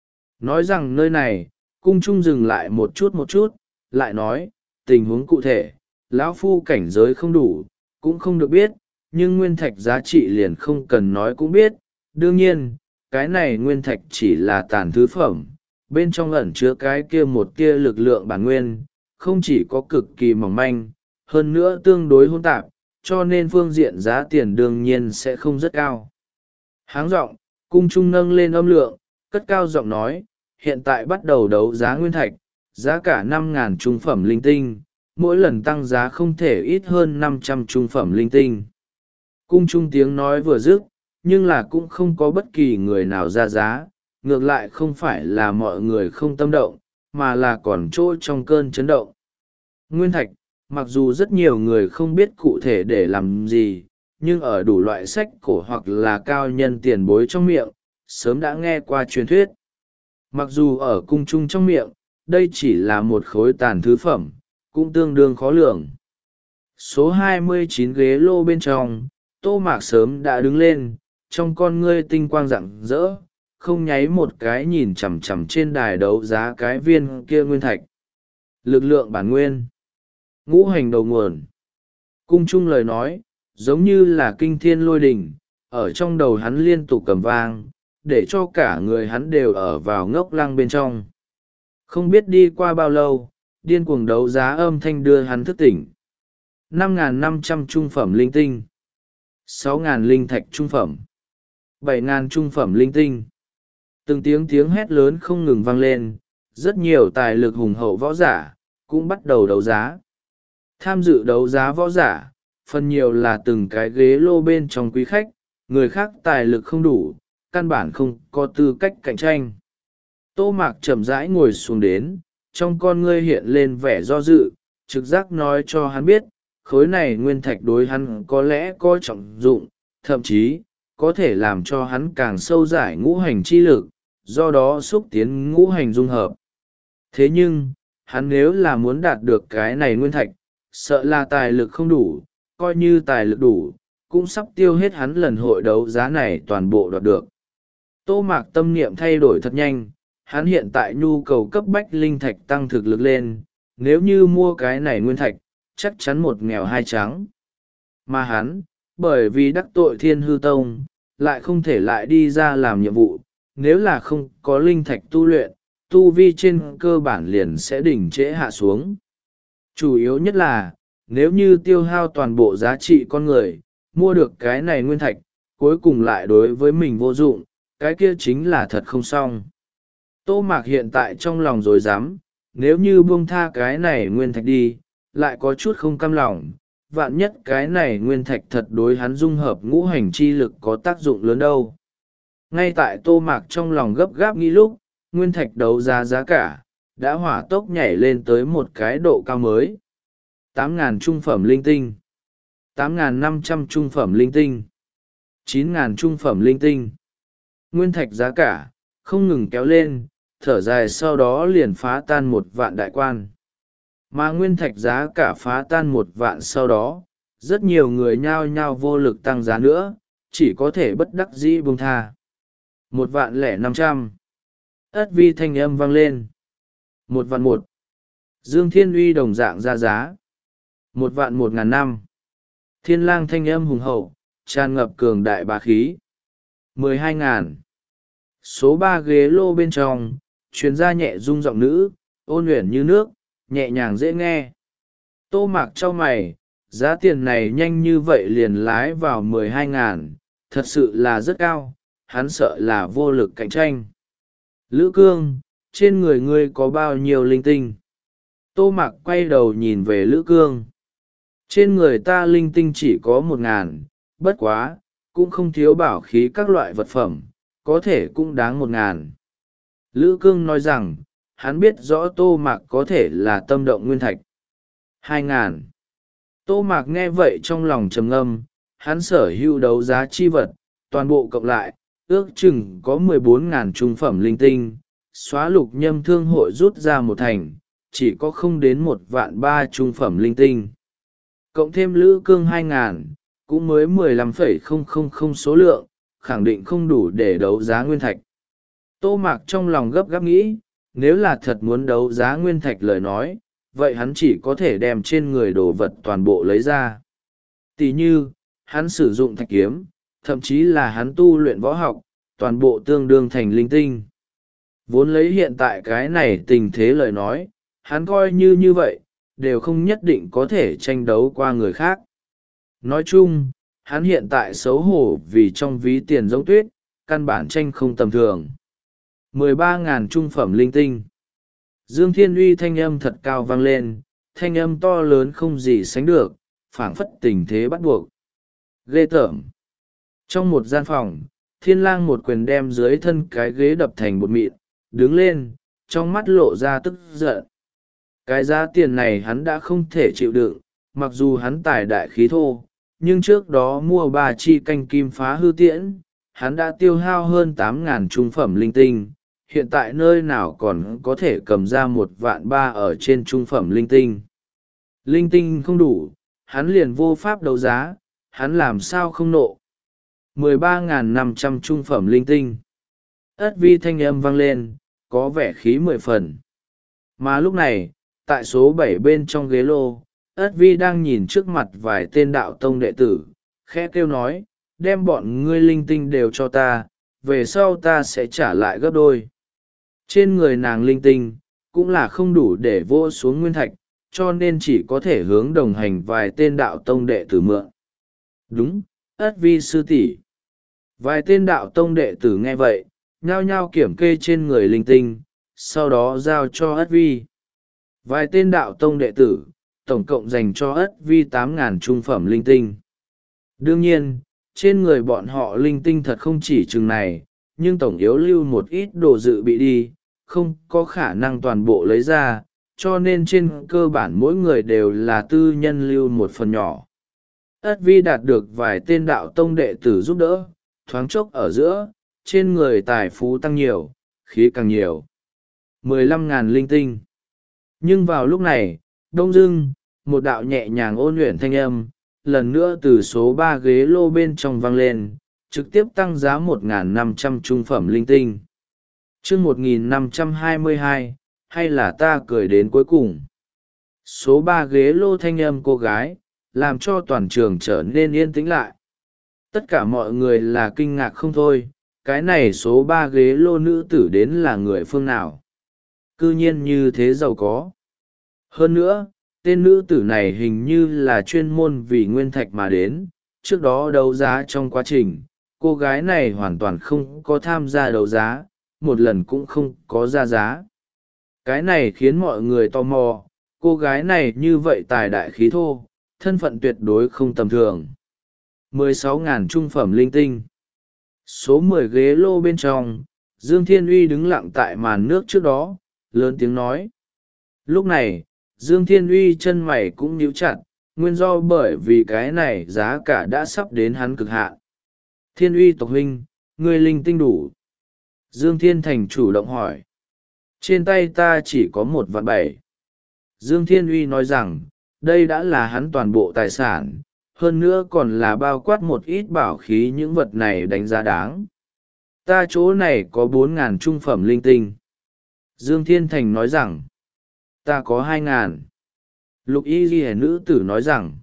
Nói rằng nơi này, cung trung dừng lại một chút một chút, lại nói, tình huống cụ thể, lão phu cảnh giới không đủ, cũng không được biết, nhưng nguyên thạch giá trị liền không cần nói cũng biết. Đương nhiên, cái này nguyên thạch chỉ là tàn thứ phẩm, bên trong ẩn chứa cái kia một tia lực lượng bản nguyên, không chỉ có cực kỳ mỏng manh, hơn nữa tương đối hỗn tạp, cho nên phương diện giá tiền đương nhiên sẽ không rất cao. Háng giọng, cung trung nâng lên âm lượng, cất cao giọng nói, hiện tại bắt đầu đấu giá nguyên thạch, giá cả năm ngàn trung phẩm linh tinh, mỗi lần tăng giá không thể ít hơn năm trăm trung phẩm linh tinh. Cung trung tiếng nói vừa dứt, nhưng là cũng không có bất kỳ người nào ra giá, ngược lại không phải là mọi người không tâm động, mà là còn chỗ trong cơn chấn động. Nguyên thạch, mặc dù rất nhiều người không biết cụ thể để làm gì, nhưng ở đủ loại sách cổ hoặc là cao nhân tiền bối trong miệng, sớm đã nghe qua truyền thuyết. Mặc dù ở cung trung trong miệng, đây chỉ là một khối tàn thứ phẩm, cũng tương đương khó lường. Số hai mươi chín ghế lô bên trong, Tô Mạc sớm đã đứng lên, trong con ngươi tinh quang rạng rỡ, không nháy một cái nhìn chằm chằm trên đài đấu giá cái viên kia nguyên thạch. Lực lượng bản nguyên, ngũ hành đầu nguồn. Cung trung lời nói, giống như là kinh thiên lôi đình, ở trong đầu hắn liên tục cầm vang, để cho cả người hắn đều ở vào ngốc lăng bên trong. Không biết đi qua bao lâu, điên cuồng đấu giá âm thanh đưa hắn thức tỉnh. năm nghìn năm trăm trung phẩm linh tinh, sáu nghìn linh thạch trung phẩm, bảy nghìn trung phẩm linh tinh. Từng tiếng tiếng hét lớn không ngừng vang lên, rất nhiều tài lực hùng hậu võ giả, cũng bắt đầu đấu giá. Tham dự đấu giá võ giả, phần nhiều là từng cái ghế lô bên trong quý khách, người khác tài lực không đủ, căn bản không có tư cách cạnh tranh. Tô Mạc chậm rãi ngồi xuống đến, trong con ngươi hiện lên vẻ do dự, trực giác nói cho hắn biết, khối này nguyên thạch đối hắn có lẽ có trọng dụng, thậm chí, có thể làm cho hắn càng sâu giải ngũ hành chi lực, do đó xúc tiến ngũ hành dung hợp. Thế nhưng, hắn nếu là muốn đạt được cái này nguyên thạch, sợ là tài lực không đủ, coi như tài lực đủ, cũng sắp tiêu hết hắn lần hội đấu giá này toàn bộ đoạt được. Tô Mạc tâm niệm thay đổi thật nhanh, hắn hiện tại nhu cầu cấp bách linh thạch tăng thực lực lên, nếu như mua cái này nguyên thạch, chắc chắn một nghèo hai trắng. Mà hắn, bởi vì đắc tội Thiên Hư Tông, lại không thể lại đi ra làm nhiệm vụ, nếu là không có linh thạch tu luyện, tu vi trên cơ bản liền sẽ đình trễ hạ xuống. Chủ yếu nhất là, nếu như tiêu hao toàn bộ giá trị con người, mua được cái này nguyên thạch, cuối cùng lại đối với mình vô dụng, cái kia chính là thật không xong. Tô Mạc hiện tại trong lòng rồi dám, nếu như buông tha cái này nguyên thạch đi, lại có chút không cam lòng, vạn nhất cái này nguyên thạch thật đối hắn dung hợp ngũ hành chi lực có tác dụng lớn đâu. Ngay tại Tô Mạc trong lòng gấp gáp nghĩ lúc, nguyên thạch đấu giá giá cả, đã hỏa tốc nhảy lên tới một cái độ cao mới. tám ngàn trung phẩm linh tinh, tám ngàn năm trăm trung phẩm linh tinh, chín ngàn trung phẩm linh tinh. Nguyên thạch giá cả, không ngừng kéo lên, thở dài sau đó liền phá tan một vạn đại quan. Mà nguyên thạch giá cả phá tan một vạn sau đó, rất nhiều người nhao nhao vô lực tăng giá nữa, chỉ có thể bất đắc dĩ buông tha. Một vạn lẻ năm trăm. Ất vi thanh âm vang lên. Một vạn một. Dương Thiên Uy đồng dạng ra giá. Một vạn một ngàn năm. Thiên lang thanh âm hùng hậu, tràn ngập cường đại bá khí. Mười hai ngàn. Số ba ghế lô bên trong, truyền ra nhẹ rung giọng nữ, ôn luyện như nước, nhẹ nhàng dễ nghe. Tô Mạc chau mày, giá tiền này nhanh như vậy liền lái vào mười hai ngàn, thật sự là rất cao, hắn sợ là vô lực cạnh tranh. Lữ Cương, trên người ngươi có bao nhiêu linh tinh? Tô Mạc quay đầu nhìn về Lữ Cương. Trên người ta linh tinh chỉ có một ngàn, bất quá, cũng không thiếu bảo khí các loại vật phẩm, có thể cũng đáng một ngàn. Lữ Cương nói rằng, hắn biết rõ Tô Mạc có thể là tâm động nguyên thạch. Hai ngàn. Tô Mạc nghe vậy trong lòng trầm ngâm, hắn sở hữu đấu giá chi vật, toàn bộ cộng lại, ước chừng có mười bốn ngàn trung phẩm linh tinh, xóa lục nhâm thương hội rút ra một thành, chỉ có không đến một vạn ba trung phẩm linh tinh. Cộng thêm Lữ Cương hai ngàn, cũng mới mười lăm phẩy không không không số lượng, khẳng định không đủ để đấu giá nguyên thạch. Tô Mạc trong lòng gấp gáp nghĩ, nếu là thật muốn đấu giá nguyên thạch lời nói, vậy hắn chỉ có thể đem trên người đồ vật toàn bộ lấy ra. Tỷ như, hắn sử dụng thạch kiếm, thậm chí là hắn tu luyện võ học, toàn bộ tương đương thành linh tinh. Vốn lấy hiện tại cái này tình thế lời nói, hắn coi như như vậy, đều không nhất định có thể tranh đấu qua người khác. Nói chung, hắn hiện tại xấu hổ vì trong ví tiền giống tuyết, căn bản tranh không tầm thường. mười ba ngàn trung phẩm linh tinh. Dương Thiên Uy thanh âm thật cao vang lên, thanh âm to lớn không gì sánh được, phảng phất tình thế bắt buộc. Ghê tởm. Trong một gian phòng, Thiên Lang một quyền đem dưới thân cái ghế đập thành bột mịn, đứng lên, trong mắt lộ ra tức giận. Cái giá tiền này hắn đã không thể chịu đựng, mặc dù hắn tài đại khí thô, nhưng trước đó mua ba chi canh kim phá hư tiễn, hắn đã tiêu hao hơn tám ngàn trung phẩm linh tinh, hiện tại nơi nào còn có thể cầm ra một vạn ba ở trên trung phẩm linh tinh. Linh tinh không đủ, hắn liền vô pháp đấu giá, hắn làm sao không nộ. mười ba ngàn năm trăm trung phẩm linh tinh. Ất vi thanh âm vang lên, có vẻ khí mười phần. Mà lúc này, tại số bảy bên trong ghế lô, Ất vi đang nhìn trước mặt vài tên đạo tông đệ tử, khẽ kêu nói, đem bọn ngươi linh tinh đều cho ta, về sau ta sẽ trả lại gấp đôi. Trên người nàng linh tinh, cũng là không đủ để vô xuống nguyên thạch, cho nên chỉ có thể hướng đồng hành vài tên đạo tông đệ tử mượn. Đúng, Ất vi sư tỷ. Vài tên đạo tông đệ tử nghe vậy, nhao nhao kiểm kê trên người linh tinh, sau đó giao cho Ất vi. Vài tên đạo tông đệ tử, tổng cộng dành cho Ất vi tám ngàn trung phẩm linh tinh. Đương nhiên, trên người bọn họ linh tinh thật không chỉ chừng này, nhưng tổng yếu lưu một ít đồ dự bị đi, không có khả năng toàn bộ lấy ra, cho nên trên cơ bản mỗi người đều là tư nhân lưu một phần nhỏ. Ất vi đạt được vài tên đạo tông đệ tử giúp đỡ, thoáng chốc ở giữa, trên người tài phú tăng nhiều, khí càng nhiều. mười lăm ngàn linh tinh. Nhưng vào lúc này, đông dưng, một đạo nhẹ nhàng ôn luyện thanh âm, lần nữa từ số ba ghế lô bên trong vang lên, trực tiếp tăng giá một ngàn năm trăm trung phẩm linh tinh. chương một nghìn năm trăm hai mươi hai, hay là ta cười đến cuối cùng. Số ba ghế lô thanh âm cô gái, làm cho toàn trường trở nên yên tĩnh lại. Tất cả mọi người là kinh ngạc không thôi, cái này số ba ghế lô nữ tử đến là người phương nào. cư nhiên như thế giàu có. Hơn nữa, tên nữ tử này hình như là chuyên môn vì nguyên thạch mà đến, trước đó đấu giá trong quá trình, cô gái này hoàn toàn không có tham gia đấu giá, một lần cũng không có ra giá. Cái này khiến mọi người tò mò, cô gái này như vậy tài đại khí thô, thân phận tuyệt đối không tầm thường. mười sáu ngàn trung phẩm linh tinh. Số mười ghế lô bên trong, Dương Thiên Uy đứng lặng tại màn nước trước đó, lớn tiếng nói. Lúc này, Dương Thiên Uy chân mày cũng nhíu chặt, nguyên do bởi vì cái này giá cả đã sắp đến hắn cực hạn. Thiên Uy tộc huynh, ngươi linh tinh đủ. Dương Thiên Thành chủ động hỏi. Trên tay ta chỉ có một vạn bảy. Dương Thiên Uy nói rằng, đây đã là hắn toàn bộ tài sản, hơn nữa còn là bao quát một ít bảo khí, những vật này đánh giá đáng. Ta chỗ này có bốn ngàn trung phẩm linh tinh. Dương Thiên Thành nói rằng, ta có hai ngàn. Lục y ghi nữ tử nói rằng,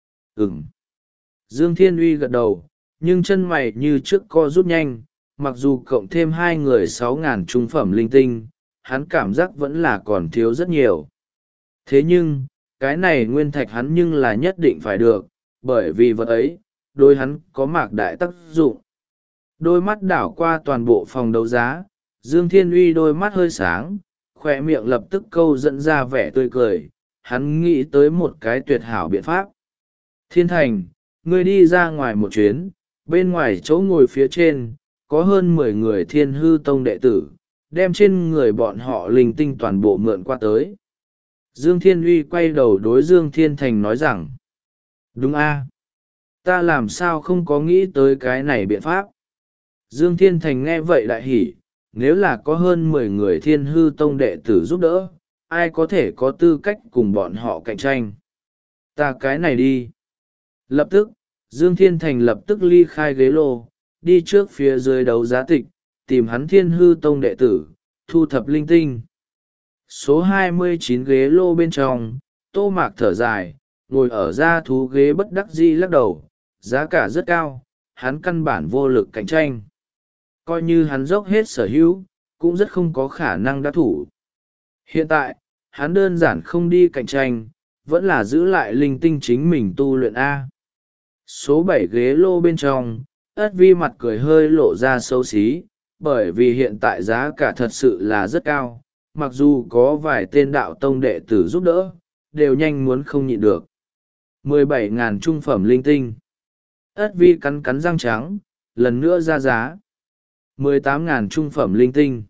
ừm. Dương Thiên Uy gật đầu, nhưng chân mày như trước co rút nhanh, mặc dù cộng thêm hai người sáu ngàn trung phẩm linh tinh, hắn cảm giác vẫn là còn thiếu rất nhiều. Thế nhưng, cái này nguyên thạch hắn nhưng là nhất định phải được, bởi vì vật ấy, đôi hắn có mạc đại tác dụng. Đôi mắt đảo qua toàn bộ phòng đấu giá, Dương Thiên Uy đôi mắt hơi sáng, khoe miệng lập tức câu dẫn ra vẻ tươi cười, hắn nghĩ tới một cái tuyệt hảo biện pháp. Thiên Thành, ngươi đi ra ngoài một chuyến, bên ngoài chỗ ngồi phía trên, có hơn mười người Thiên Hư Tông đệ tử, đem trên người bọn họ linh tinh toàn bộ mượn qua tới. Dương Thiên Uy quay đầu đối Dương Thiên Thành nói rằng, đúng a, ta làm sao không có nghĩ tới cái này biện pháp. Dương Thiên Thành nghe vậy đại hỉ, nếu là có hơn mười người Thiên Hư Tông đệ tử giúp đỡ, ai có thể có tư cách cùng bọn họ cạnh tranh. Ta cái này đi. Lập tức, Dương Thiên Thành lập tức ly khai ghế lô, đi trước phía dưới đấu giá tịch, tìm hắn Thiên Hư Tông đệ tử, thu thập linh tinh. Số hai mươi chín ghế lô bên trong, Tô Mạc thở dài, ngồi ở gia thú ghế bất đắc dĩ lắc đầu, giá cả rất cao, hắn căn bản vô lực cạnh tranh. Coi như hắn dốc hết sở hữu, cũng rất không có khả năng đắc thủ. Hiện tại, hắn đơn giản không đi cạnh tranh, vẫn là giữ lại linh tinh chính mình tu luyện A. Số bảy ghế lô bên trong, Ất Vi mặt cười hơi lộ ra xấu xí, bởi vì hiện tại giá cả thật sự là rất cao, mặc dù có vài tên đạo tông đệ tử giúp đỡ, đều nhanh muốn không nhịn được. mười bảy ngàn trung phẩm linh tinh. Ất Vi cắn cắn răng trắng, lần nữa ra giá. mười tám ngàn trung phẩm linh tinh.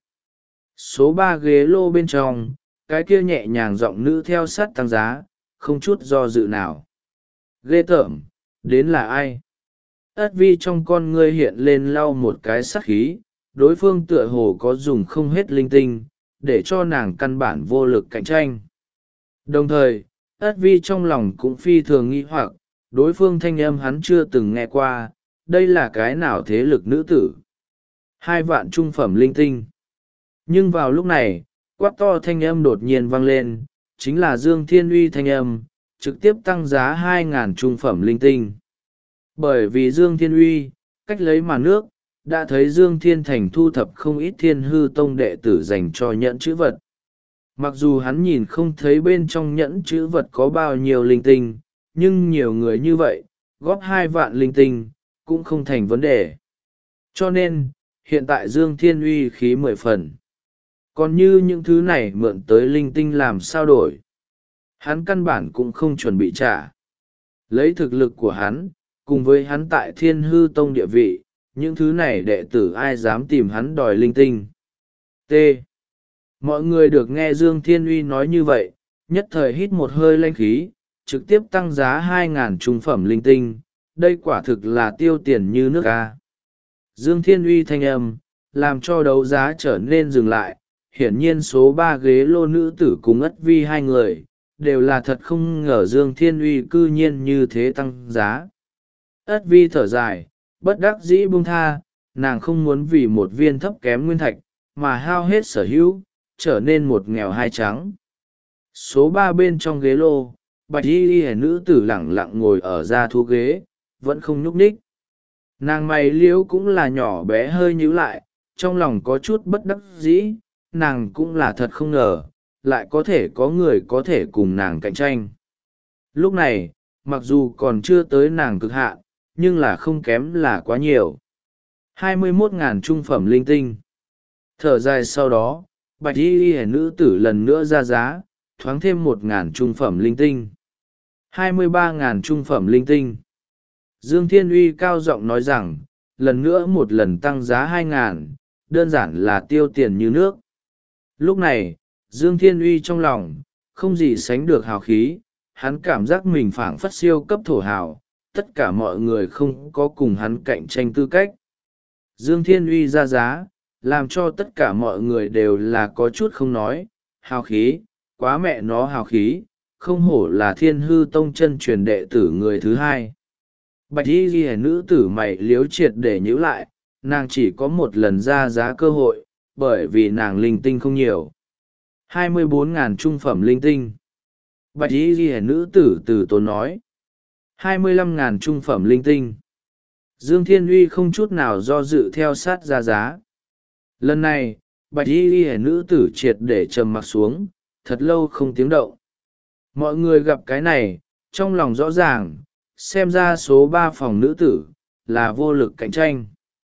Số ba ghế lô bên trong, cái kia nhẹ nhàng giọng nữ theo sát tăng giá, không chút do dự nào. Ghê tởm, đến là ai? Ất Vi trong con ngươi hiện lên lau một cái sắc khí, đối phương tựa hồ có dùng không hết linh tinh, để cho nàng căn bản vô lực cạnh tranh. Đồng thời, Ất Vi trong lòng cũng phi thường nghi hoặc, đối phương thanh âm hắn chưa từng nghe qua, đây là cái nào thế lực nữ tử? Hai vạn trung phẩm linh tinh. Nhưng vào lúc này, quát to thanh âm đột nhiên vang lên, chính là Dương Thiên Uy thanh âm, trực tiếp tăng giá hai ngàn trung phẩm linh tinh. Bởi vì Dương Thiên Uy, cách lấy màn nước, đã thấy Dương Thiên Thành thu thập không ít Thiên Hư Tông đệ tử dành cho nhẫn chữ vật. Mặc dù hắn nhìn không thấy bên trong nhẫn chữ vật có bao nhiêu linh tinh, nhưng nhiều người như vậy, góp hai vạn linh tinh, cũng không thành vấn đề. Cho nên, hiện tại Dương Thiên Uy khí mười phần. Còn như những thứ này mượn tới linh tinh làm sao đổi. Hắn căn bản cũng không chuẩn bị trả. Lấy thực lực của hắn, cùng với hắn tại Thiên Hư Tông địa vị, những thứ này đệ tử ai dám tìm hắn đòi linh tinh. T. Mọi người được nghe Dương Thiên Uy nói như vậy, nhất thời hít một hơi lanh khí, trực tiếp tăng giá hai ngàn trung phẩm linh tinh, đây quả thực là tiêu tiền như nước A. Dương Thiên Uy thanh âm, làm cho đấu giá trở nên dừng lại, hiển nhiên số ba ghế lô nữ tử cùng Ất Vi hai người, đều là thật không ngờ Dương Thiên Uy cư nhiên như thế tăng giá. Ất Vi thở dài, bất đắc dĩ buông tha, nàng không muốn vì một viên thấp kém nguyên thạch, mà hao hết sở hữu, trở nên một nghèo hai trắng. Số ba bên trong ghế lô, bạch y y nữ tử lẳng lặng ngồi ở ra thu ghế, vẫn không nhúc nhích. Nàng mày liễu cũng là nhỏ bé hơi nhíu lại, trong lòng có chút bất đắc dĩ, nàng cũng là thật không ngờ lại có thể có người có thể cùng nàng cạnh tranh. Lúc này mặc dù còn chưa tới nàng cực hạn nhưng là không kém là quá nhiều. hai mươi mốt ngàn trung phẩm linh tinh. Thở dài sau đó bạch y y nữ tử lần nữa ra giá thoáng thêm một ngàn trung phẩm linh tinh. hai mươi ba ngàn trung phẩm linh tinh. Dương Thiên Uy cao giọng nói rằng lần nữa một lần tăng giá hai ngàn, đơn giản là tiêu tiền như nước. Lúc này Dương Thiên Uy trong lòng không gì sánh được hào khí, hắn cảm giác mình phảng phất siêu cấp thổ hào, tất cả mọi người không có cùng hắn cạnh tranh tư cách. Dương Thiên Uy ra giá làm cho tất cả mọi người đều là có chút không nói, hào khí, quá mẹ nó hào khí, không hổ là Thiên Hư Tông chân truyền đệ tử người thứ hai. Bạch y ghi nữ tử mày liếu triệt để nhíu lại, nàng chỉ có một lần ra giá cơ hội, bởi vì nàng linh tinh không nhiều. hai mươi bốn ngàn trung phẩm linh tinh. Bạch y ghi nữ tử từ tốn nói. hai mươi lăm ngàn trung phẩm linh tinh. Dương Thiên Uy không chút nào do dự theo sát ra giá. Lần này, bạch y ghi nữ tử triệt để trầm mặc xuống, thật lâu không tiếng động. Mọi người gặp cái này, trong lòng rõ ràng, xem ra số ba phòng nữ tử, là vô lực cạnh tranh.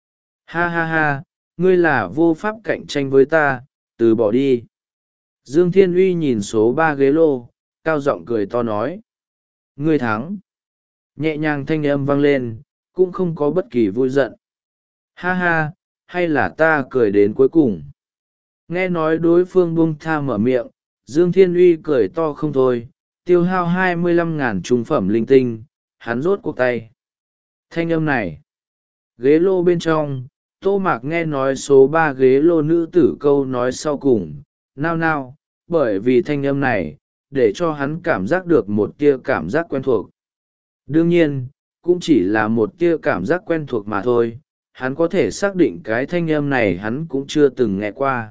Ha ha ha, ngươi là vô pháp cạnh tranh với ta, từ bỏ đi. Dương Thiên Uy nhìn số ba ghế lô, cao giọng cười to nói. Ngươi thắng. Nhẹ nhàng thanh âm vang lên, cũng không có bất kỳ vui giận. Ha ha, hay là ta cười đến cuối cùng. Nghe nói đối phương buông tha mở miệng, Dương Thiên Uy cười to không thôi, tiêu hao hai mươi lăm ngàn trung phẩm linh tinh, hắn rốt cuộc tay. Thanh âm này. Ghế lô bên trong, Tô Mạc nghe nói số ba ghế lô nữ tử câu nói sau cùng, nao nao, bởi vì thanh âm này, để cho hắn cảm giác được một tia cảm giác quen thuộc. Đương nhiên, cũng chỉ là một tia cảm giác quen thuộc mà thôi, hắn có thể xác định cái thanh âm này hắn cũng chưa từng nghe qua.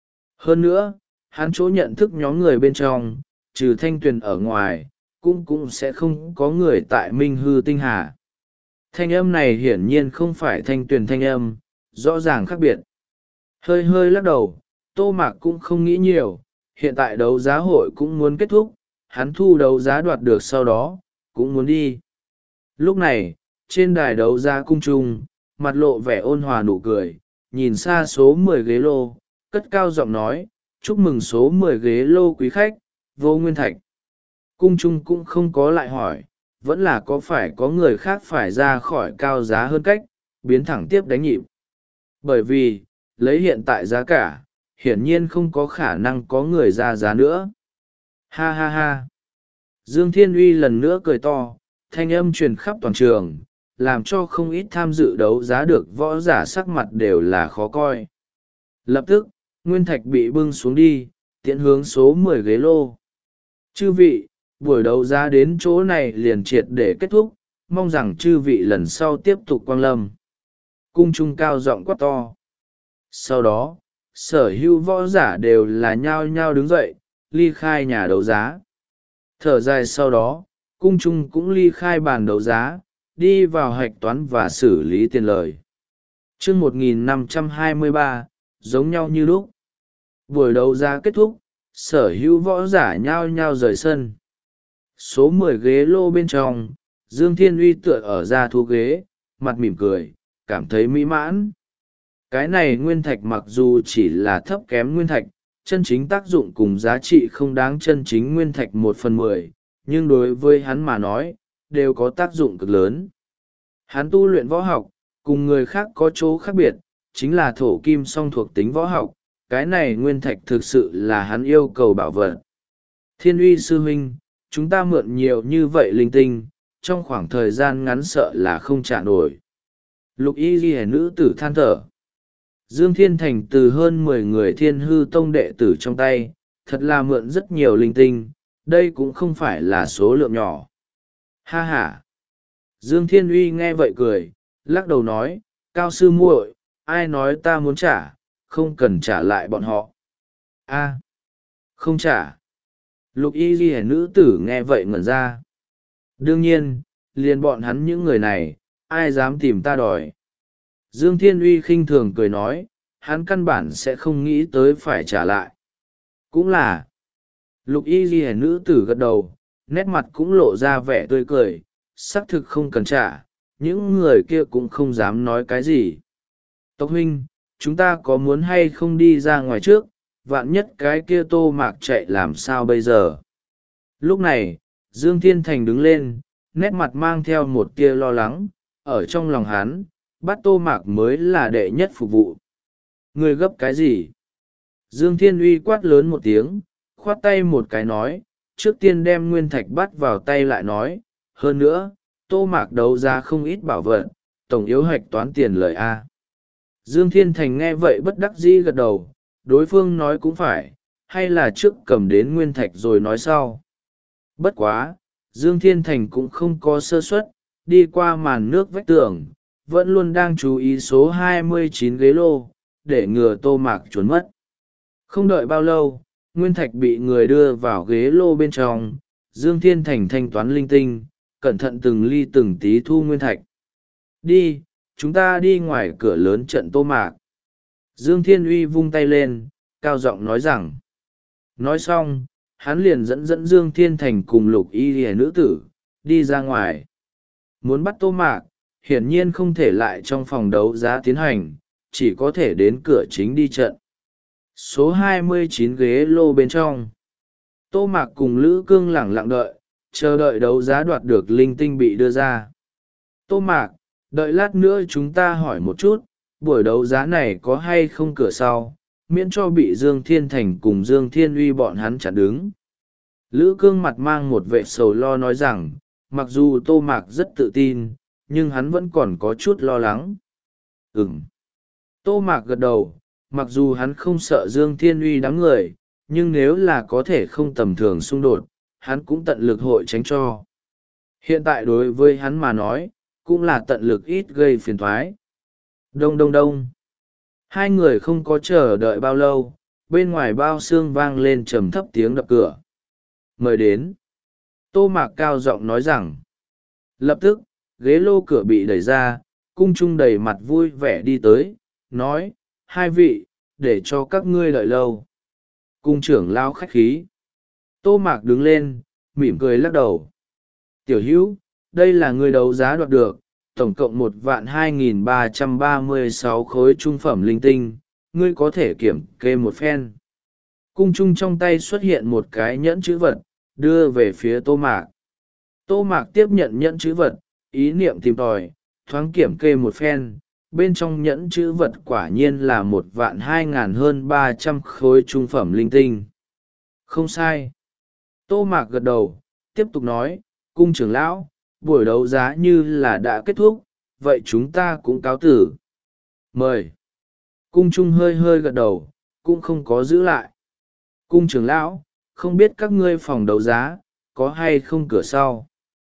Hơn nữa, hắn chỗ nhận thức nhóm người bên trong, trừ Thanh Tuyền ở ngoài, cũng cũng sẽ không có người tại Minh Hư Tinh Hà. Thanh âm này hiển nhiên không phải Thanh Tuyền thanh âm, rõ ràng khác biệt. Hơi hơi lắc đầu, Tô Mạc cũng không nghĩ nhiều, hiện tại đấu giá hội cũng muốn kết thúc, hắn thu đấu giá đoạt được sau đó, cũng muốn đi. Lúc này, trên đài đấu giá cung trung, mặt lộ vẻ ôn hòa nụ cười, nhìn xa số mười ghế lô, cất cao giọng nói, chúc mừng số mười ghế lô quý khách, Vô Nguyên Thạch. Cung trung cũng không có lại hỏi, vẫn là có phải có người khác phải ra khỏi cao giá hơn cách, biến thẳng tiếp đánh nhịp. Bởi vì, lấy hiện tại giá cả, hiển nhiên không có khả năng có người ra giá nữa. Ha ha ha. Dương Thiên Uy lần nữa cười to, thanh âm truyền khắp toàn trường, làm cho không ít tham dự đấu giá được võ giả sắc mặt đều là khó coi. Lập tức, Nguyên Thạch bị bưng xuống đi, tiện hướng số mười ghế lô. Chư vị, buổi đấu giá đến chỗ này liền triệt để kết thúc, mong rằng chư vị lần sau tiếp tục quang lâm. Cung trung cao giọng quát to. Sau đó, sở hữu võ giả đều là nhao nhao đứng dậy, ly khai nhà đấu giá. Thở dài sau đó, cung trung cũng ly khai bàn đấu giá, đi vào hạch toán và xử lý tiền lời. Chương một nghìn năm trăm hai mươi ba, giống nhau như lúc. Buổi đấu giá kết thúc, sở hữu võ giả nhao nhao rời sân. Số mười ghế lô bên trong, Dương Thiên Uy tựa ở ra thu ghế, mặt mỉm cười, cảm thấy mỹ mãn. Cái này nguyên thạch mặc dù chỉ là thấp kém nguyên thạch, chân chính tác dụng cùng giá trị không đáng chân chính nguyên thạch một phần mười, nhưng đối với hắn mà nói, đều có tác dụng cực lớn. Hắn tu luyện võ học, cùng người khác có chỗ khác biệt, chính là thổ kim song thuộc tính võ học, cái này nguyên thạch thực sự là hắn yêu cầu bảo vật. Thiên Uy sư huynh, chúng ta mượn nhiều như vậy linh tinh, trong khoảng thời gian ngắn sợ là không trả nổi. Lục y ghi nữ tử than thở. Dương Thiên Thành từ hơn mười người Thiên Hư Tông đệ tử trong tay, thật là mượn rất nhiều linh tinh, đây cũng không phải là số lượng nhỏ. Ha ha! Dương Thiên Uy nghe vậy cười, lắc đầu nói, cao sư muội, ai nói ta muốn trả, không cần trả lại bọn họ. A, không trả. Lục y ghi nữ tử nghe vậy ngẩn ra. Đương nhiên, liền bọn hắn những người này, ai dám tìm ta đòi. Dương Thiên Uy khinh thường cười nói, hắn căn bản sẽ không nghĩ tới phải trả lại. Cũng là, lục y ghi nữ tử gật đầu, nét mặt cũng lộ ra vẻ tươi cười, xác thực không cần trả, những người kia cũng không dám nói cái gì. Tộc huynh, chúng ta có muốn hay không đi ra ngoài trước, vạn nhất cái kia Tô Mạc chạy làm sao bây giờ? Lúc này, Dương Thiên Thành đứng lên, nét mặt mang theo một tia lo lắng, ở trong lòng hắn, bắt Tô Mạc mới là đệ nhất phục vụ. Ngươi gấp cái gì? Dương Thiên Uy quát lớn một tiếng, khoát tay một cái nói, trước tiên đem nguyên thạch bắt vào tay lại nói, hơn nữa, Tô Mạc đấu ra không ít bảo vật, tổng yếu hạch toán tiền lời A. Dương Thiên Thành nghe vậy bất đắc dĩ gật đầu, đối phương nói cũng phải, hay là trước cầm đến nguyên thạch rồi nói sau. Bất quá, Dương Thiên Thành cũng không có sơ suất, đi qua màn nước vách tường, vẫn luôn đang chú ý số hai mươi chín ghế lô, để ngừa Tô Mạc trốn mất. Không đợi bao lâu, nguyên thạch bị người đưa vào ghế lô bên trong, Dương Thiên Thành thanh toán linh tinh, cẩn thận từng ly từng tí thu nguyên thạch. Đi, chúng ta đi ngoài cửa lớn trận Tô Mạc. Dương Thiên Uy vung tay lên, cao giọng nói rằng. Nói xong, hắn liền dẫn dẫn Dương Thiên Thành cùng lục y lìa nữ tử, đi ra ngoài. Muốn bắt Tô Mạc, hiển nhiên không thể lại trong phòng đấu giá tiến hành, chỉ có thể đến cửa chính đi trận. Số hai mươi chín ghế lô bên trong. Tô Mạc cùng Lữ Cương lẳng lặng đợi, chờ đợi đấu giá đoạt được linh tinh bị đưa ra. Tô Mạc, đợi lát nữa chúng ta hỏi một chút, buổi đấu giá này có hay không cửa sau, miễn cho bị Dương Thiên Thành cùng Dương Thiên Uy bọn hắn chặn đứng. Lữ Cương mặt mang một vẻ sầu lo nói rằng, mặc dù Tô Mạc rất tự tin, nhưng hắn vẫn còn có chút lo lắng. Ừm. Tô Mạc gật đầu, mặc dù hắn không sợ Dương Thiên Uy đám người, nhưng nếu là có thể không tầm thường xung đột, hắn cũng tận lực hội tránh cho. Hiện tại đối với hắn mà nói, cũng là tận lực ít gây phiền thoái. Đông đông đông. Hai người không có chờ đợi bao lâu, bên ngoài bao xương vang lên trầm thấp tiếng đập cửa. Mời đến. Tô Mạc cao giọng nói rằng. Lập tức, ghế lô cửa bị đẩy ra, cung trung đầy mặt vui vẻ đi tới, nói, hai vị, để cho các ngươi đợi lâu. Cung trưởng lao khách khí. Tô Mạc đứng lên, mỉm cười lắc đầu. Tiểu hữu, đây là người đấu giá đoạt được, tổng cộng một vạn hai nghìn ba trăm ba mươi sáu khối trung phẩm linh tinh, ngươi có thể kiểm kê một phen. Cung trung trong tay xuất hiện một cái nhẫn chữ vật, đưa về phía Tô Mạc. Tô Mạc tiếp nhận nhẫn chữ vật, ý niệm tìm tòi, thoáng kiểm kê một phen, bên trong nhẫn chữ vật quả nhiên là một vạn hai ngàn hơn ba trăm khối trung phẩm linh tinh. Không sai. Tô Mạc gật đầu, tiếp tục nói, cung trưởng lão, buổi đấu giá như là đã kết thúc, vậy chúng ta cũng cáo tử. Mời. Cung trung hơi hơi gật đầu, cũng không có giữ lại. Cung trưởng lão, không biết các ngươi phòng đấu giá, có hay không cửa sau?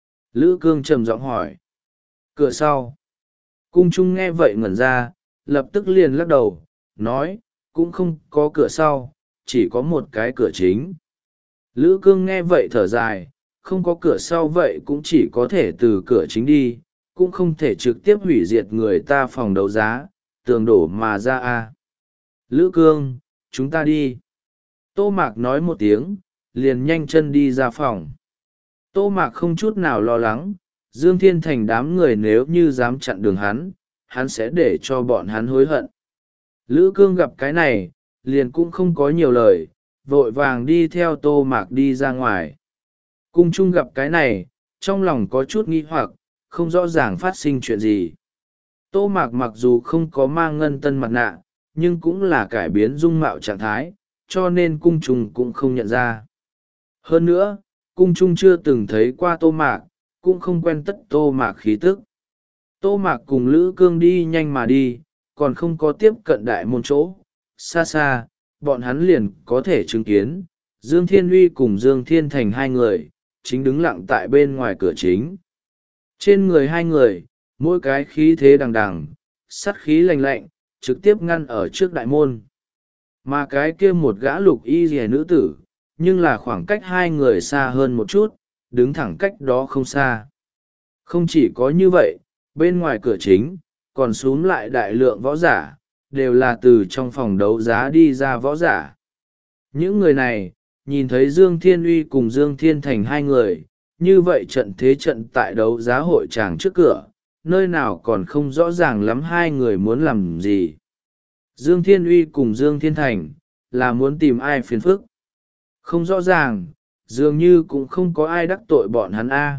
Lữ Cương trầm giọng hỏi. Cửa sau. Cung trung nghe vậy ngẩn ra, lập tức liền lắc đầu, nói, cũng không có cửa sau, chỉ có một cái cửa chính. Lữ Cương nghe vậy thở dài, không có cửa sau vậy cũng chỉ có thể từ cửa chính đi, cũng không thể trực tiếp hủy diệt người ta phòng đấu giá, tường đổ mà ra a. Lữ Cương, chúng ta đi. Tô Mạc nói một tiếng, liền nhanh chân đi ra phòng. Tô Mạc không chút nào lo lắng, Dương Thiên Thành đám người nếu như dám chặn đường hắn, hắn sẽ để cho bọn hắn hối hận. Lữ Cương gặp cái này, liền cũng không có nhiều lời, vội vàng đi theo Tô Mạc đi ra ngoài. Cung trung gặp cái này, trong lòng có chút nghi hoặc, không rõ ràng phát sinh chuyện gì. Tô Mạc mặc dù không có mang ngân tân mặt nạ, nhưng cũng là cải biến dung mạo trạng thái, cho nên cung trung cũng không nhận ra. Hơn nữa, cung trung chưa từng thấy qua Tô Mạc, cũng không quen tất Tô Mạc khí tức. Tô Mạc cùng Lữ Cương đi nhanh mà đi, còn không có tiếp cận đại môn chỗ. Xa xa, bọn hắn liền có thể chứng kiến, Dương Thiên Uy cùng Dương Thiên Thành hai người, chính đứng lặng tại bên ngoài cửa chính. Trên người hai người, mỗi cái khí thế đằng đằng, sắt khí lạnh lạnh, trực tiếp ngăn ở trước đại môn. Mà cái kia một gã lục y rìa nữ tử, nhưng là khoảng cách hai người xa hơn một chút, đứng thẳng cách đó không xa. Không chỉ có như vậy, bên ngoài cửa chính, còn súm lại đại lượng võ giả, đều là từ trong phòng đấu giá đi ra võ giả. Những người này nhìn thấy Dương Thiên Uy cùng Dương Thiên Thành hai người, như vậy trận thế trận tại đấu giá hội tràng trước cửa, nơi nào còn không rõ ràng lắm hai người muốn làm gì. Dương Thiên Uy cùng Dương Thiên Thành là muốn tìm ai phiền phức? Không rõ ràng, dường như cũng không có ai đắc tội bọn hắn a.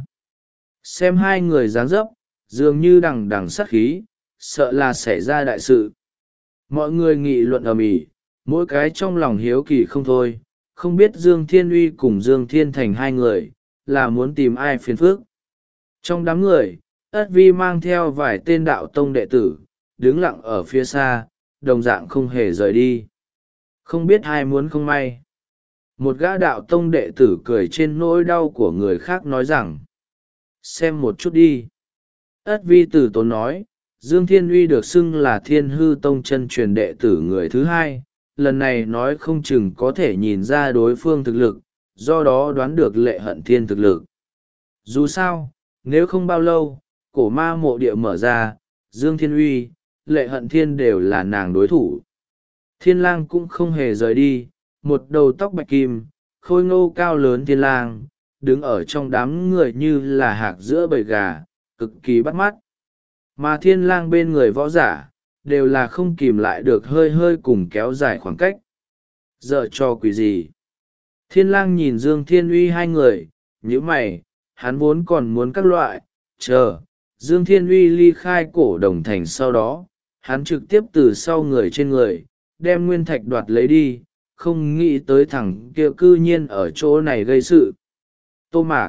Xem hai người dáng dấp, dường như đằng đằng sát khí, sợ là xảy ra đại sự. Mọi người nghị luận ầm ĩ, mỗi cái trong lòng hiếu kỳ không thôi, không biết Dương Thiên Uy cùng Dương Thiên Thành hai người là muốn tìm ai phiền phức. Trong đám người, Ất Vi mang theo vài tên đạo tông đệ tử, đứng lặng ở phía xa, đồng dạng không hề rời đi. Không biết ai muốn không may. Một gã đạo tông đệ tử cười trên nỗi đau của người khác nói rằng: xem một chút đi. Ất Vi tử tốn nói, Dương Thiên Uy được xưng là Thiên Hư Tông chân truyền đệ tử người thứ hai, lần này nói không chừng có thể nhìn ra đối phương thực lực, do đó đoán được Lệ Hận Thiên thực lực. Dù sao, nếu không bao lâu, cổ ma mộ địa mở ra, Dương Thiên Uy, Lệ Hận Thiên đều là nàng đối thủ. Thiên lang cũng không hề rời đi, một đầu tóc bạch kim, khôi ngô cao lớn thiên lang, đứng ở trong đám người như là hạc giữa bầy gà, cực kỳ bắt mắt. Mà thiên lang bên người võ giả, đều là không kìm lại được hơi hơi cùng kéo dài khoảng cách. Giờ cho quỷ gì? Thiên lang nhìn Dương Thiên Uy hai người, nhíu mày, hắn vốn còn muốn các loại, chờ, Dương Thiên Uy ly khai cổ đồng thành sau đó, hắn trực tiếp từ sau người trên người, đem nguyên thạch đoạt lấy đi, không nghĩ tới thằng kia cư nhiên ở chỗ này gây sự. Tô Mạc.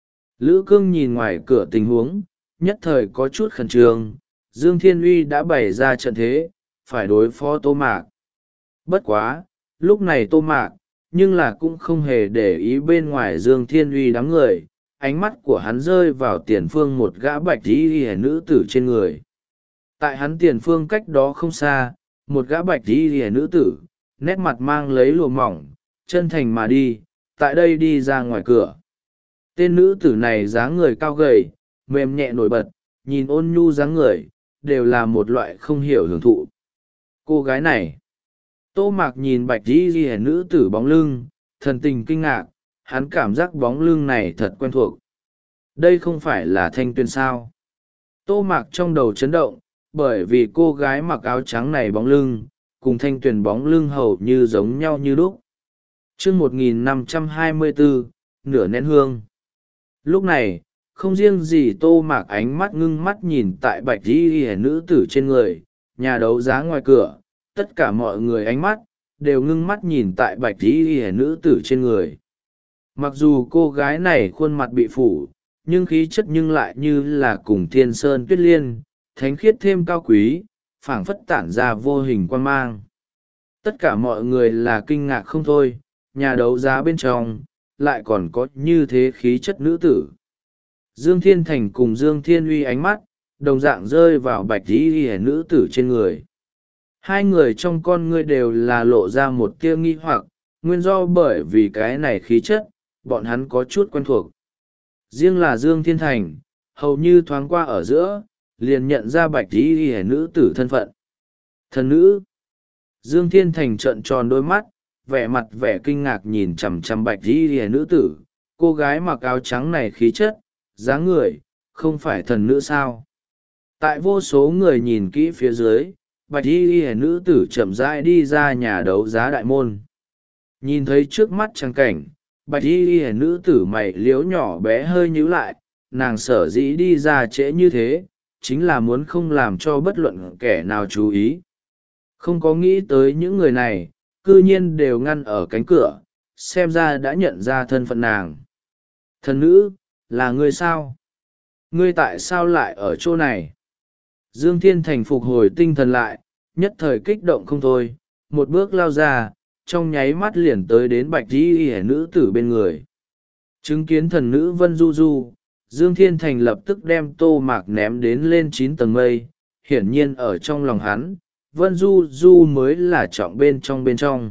Lữ Cương nhìn ngoài cửa tình huống, nhất thời có chút khẩn trương, Dương Thiên Uy đã bày ra trận thế, phải đối phó Tô Mạc. Bất quá, lúc này Tô Mạc, nhưng là cũng không hề để ý bên ngoài Dương Thiên Uy đám người, ánh mắt của hắn rơi vào tiền phương một gã bạch y hề nữ tử trên người. Tại hắn tiền phương cách đó không xa, một gã bạch y hề nữ tử, nét mặt mang lấy lụa mỏng, chân thành mà đi, tại đây đi ra ngoài cửa. Tên nữ tử này dáng người cao gầy, mềm nhẹ nổi bật, nhìn ôn nhu dáng người, đều là một loại không hiểu hưởng thụ. Cô gái này, Tô Mạc nhìn bạch y ghi nữ tử bóng lưng, thần tình kinh ngạc, hắn cảm giác bóng lưng này thật quen thuộc. Đây không phải là Thanh Tuyền sao? Tô Mạc trong đầu chấn động, bởi vì cô gái mặc áo trắng này bóng lưng, cùng Thanh Tuyền bóng lưng hầu như giống nhau như lúc. Chương một nghìn năm trăm hai mươi bốn, nửa nén hương. Lúc này, không riêng gì Tô Mạc ánh mắt ngưng mắt nhìn tại bạch y ghi nữ tử trên người, nhà đấu giá ngoài cửa, tất cả mọi người ánh mắt, đều ngưng mắt nhìn tại bạch y ghi nữ tử trên người. Mặc dù cô gái này khuôn mặt bị phủ, nhưng khí chất nhưng lại như là cùng thiên sơn tuyết liên, thánh khiết thêm cao quý, phảng phất tản ra vô hình quan mang. Tất cả mọi người là kinh ngạc không thôi, nhà đấu giá bên trong, lại còn có như thế khí chất nữ tử. Dương Thiên Thành cùng Dương Thiên Uy ánh mắt, đồng dạng rơi vào bạch y ghi nữ tử trên người. Hai người trong con ngươi đều là lộ ra một tia nghi hoặc, nguyên do bởi vì cái này khí chất, bọn hắn có chút quen thuộc. Riêng là Dương Thiên Thành, hầu như thoáng qua ở giữa, liền nhận ra bạch y ghi nữ tử thân phận. Thần nữ. Dương Thiên Thành trợn tròn đôi mắt, vẻ mặt vẻ kinh ngạc nhìn chằm chằm bạch y ghi nữ tử, cô gái mặc áo trắng này khí chất, dáng người, không phải thần nữ sao? Tại vô số người nhìn kỹ phía dưới, bạch y ghi nữ tử chậm rãi đi ra nhà đấu giá đại môn. Nhìn thấy trước mắt trang cảnh, bạch y ghi nữ tử mày liếu nhỏ bé hơi nhíu lại, nàng sở dĩ đi ra trễ như thế, chính là muốn không làm cho bất luận kẻ nào chú ý. Không có nghĩ tới những người này, cư nhiên đều ngăn ở cánh cửa, xem ra đã nhận ra thân phận nàng. Thần nữ, là ngươi sao? Ngươi tại sao lại ở chỗ này? Dương Thiên Thành phục hồi tinh thần lại, nhất thời kích động không thôi, một bước lao ra, trong nháy mắt liền tới đến bạch y ghi nữ tử bên người. Chứng kiến thần nữ Vân Du Du, Dương Thiên Thành lập tức đem Tô Mạc ném đến lên chín tầng mây, hiển nhiên ở trong lòng hắn, Vân Du Du mới là trọng bên trong bên trong.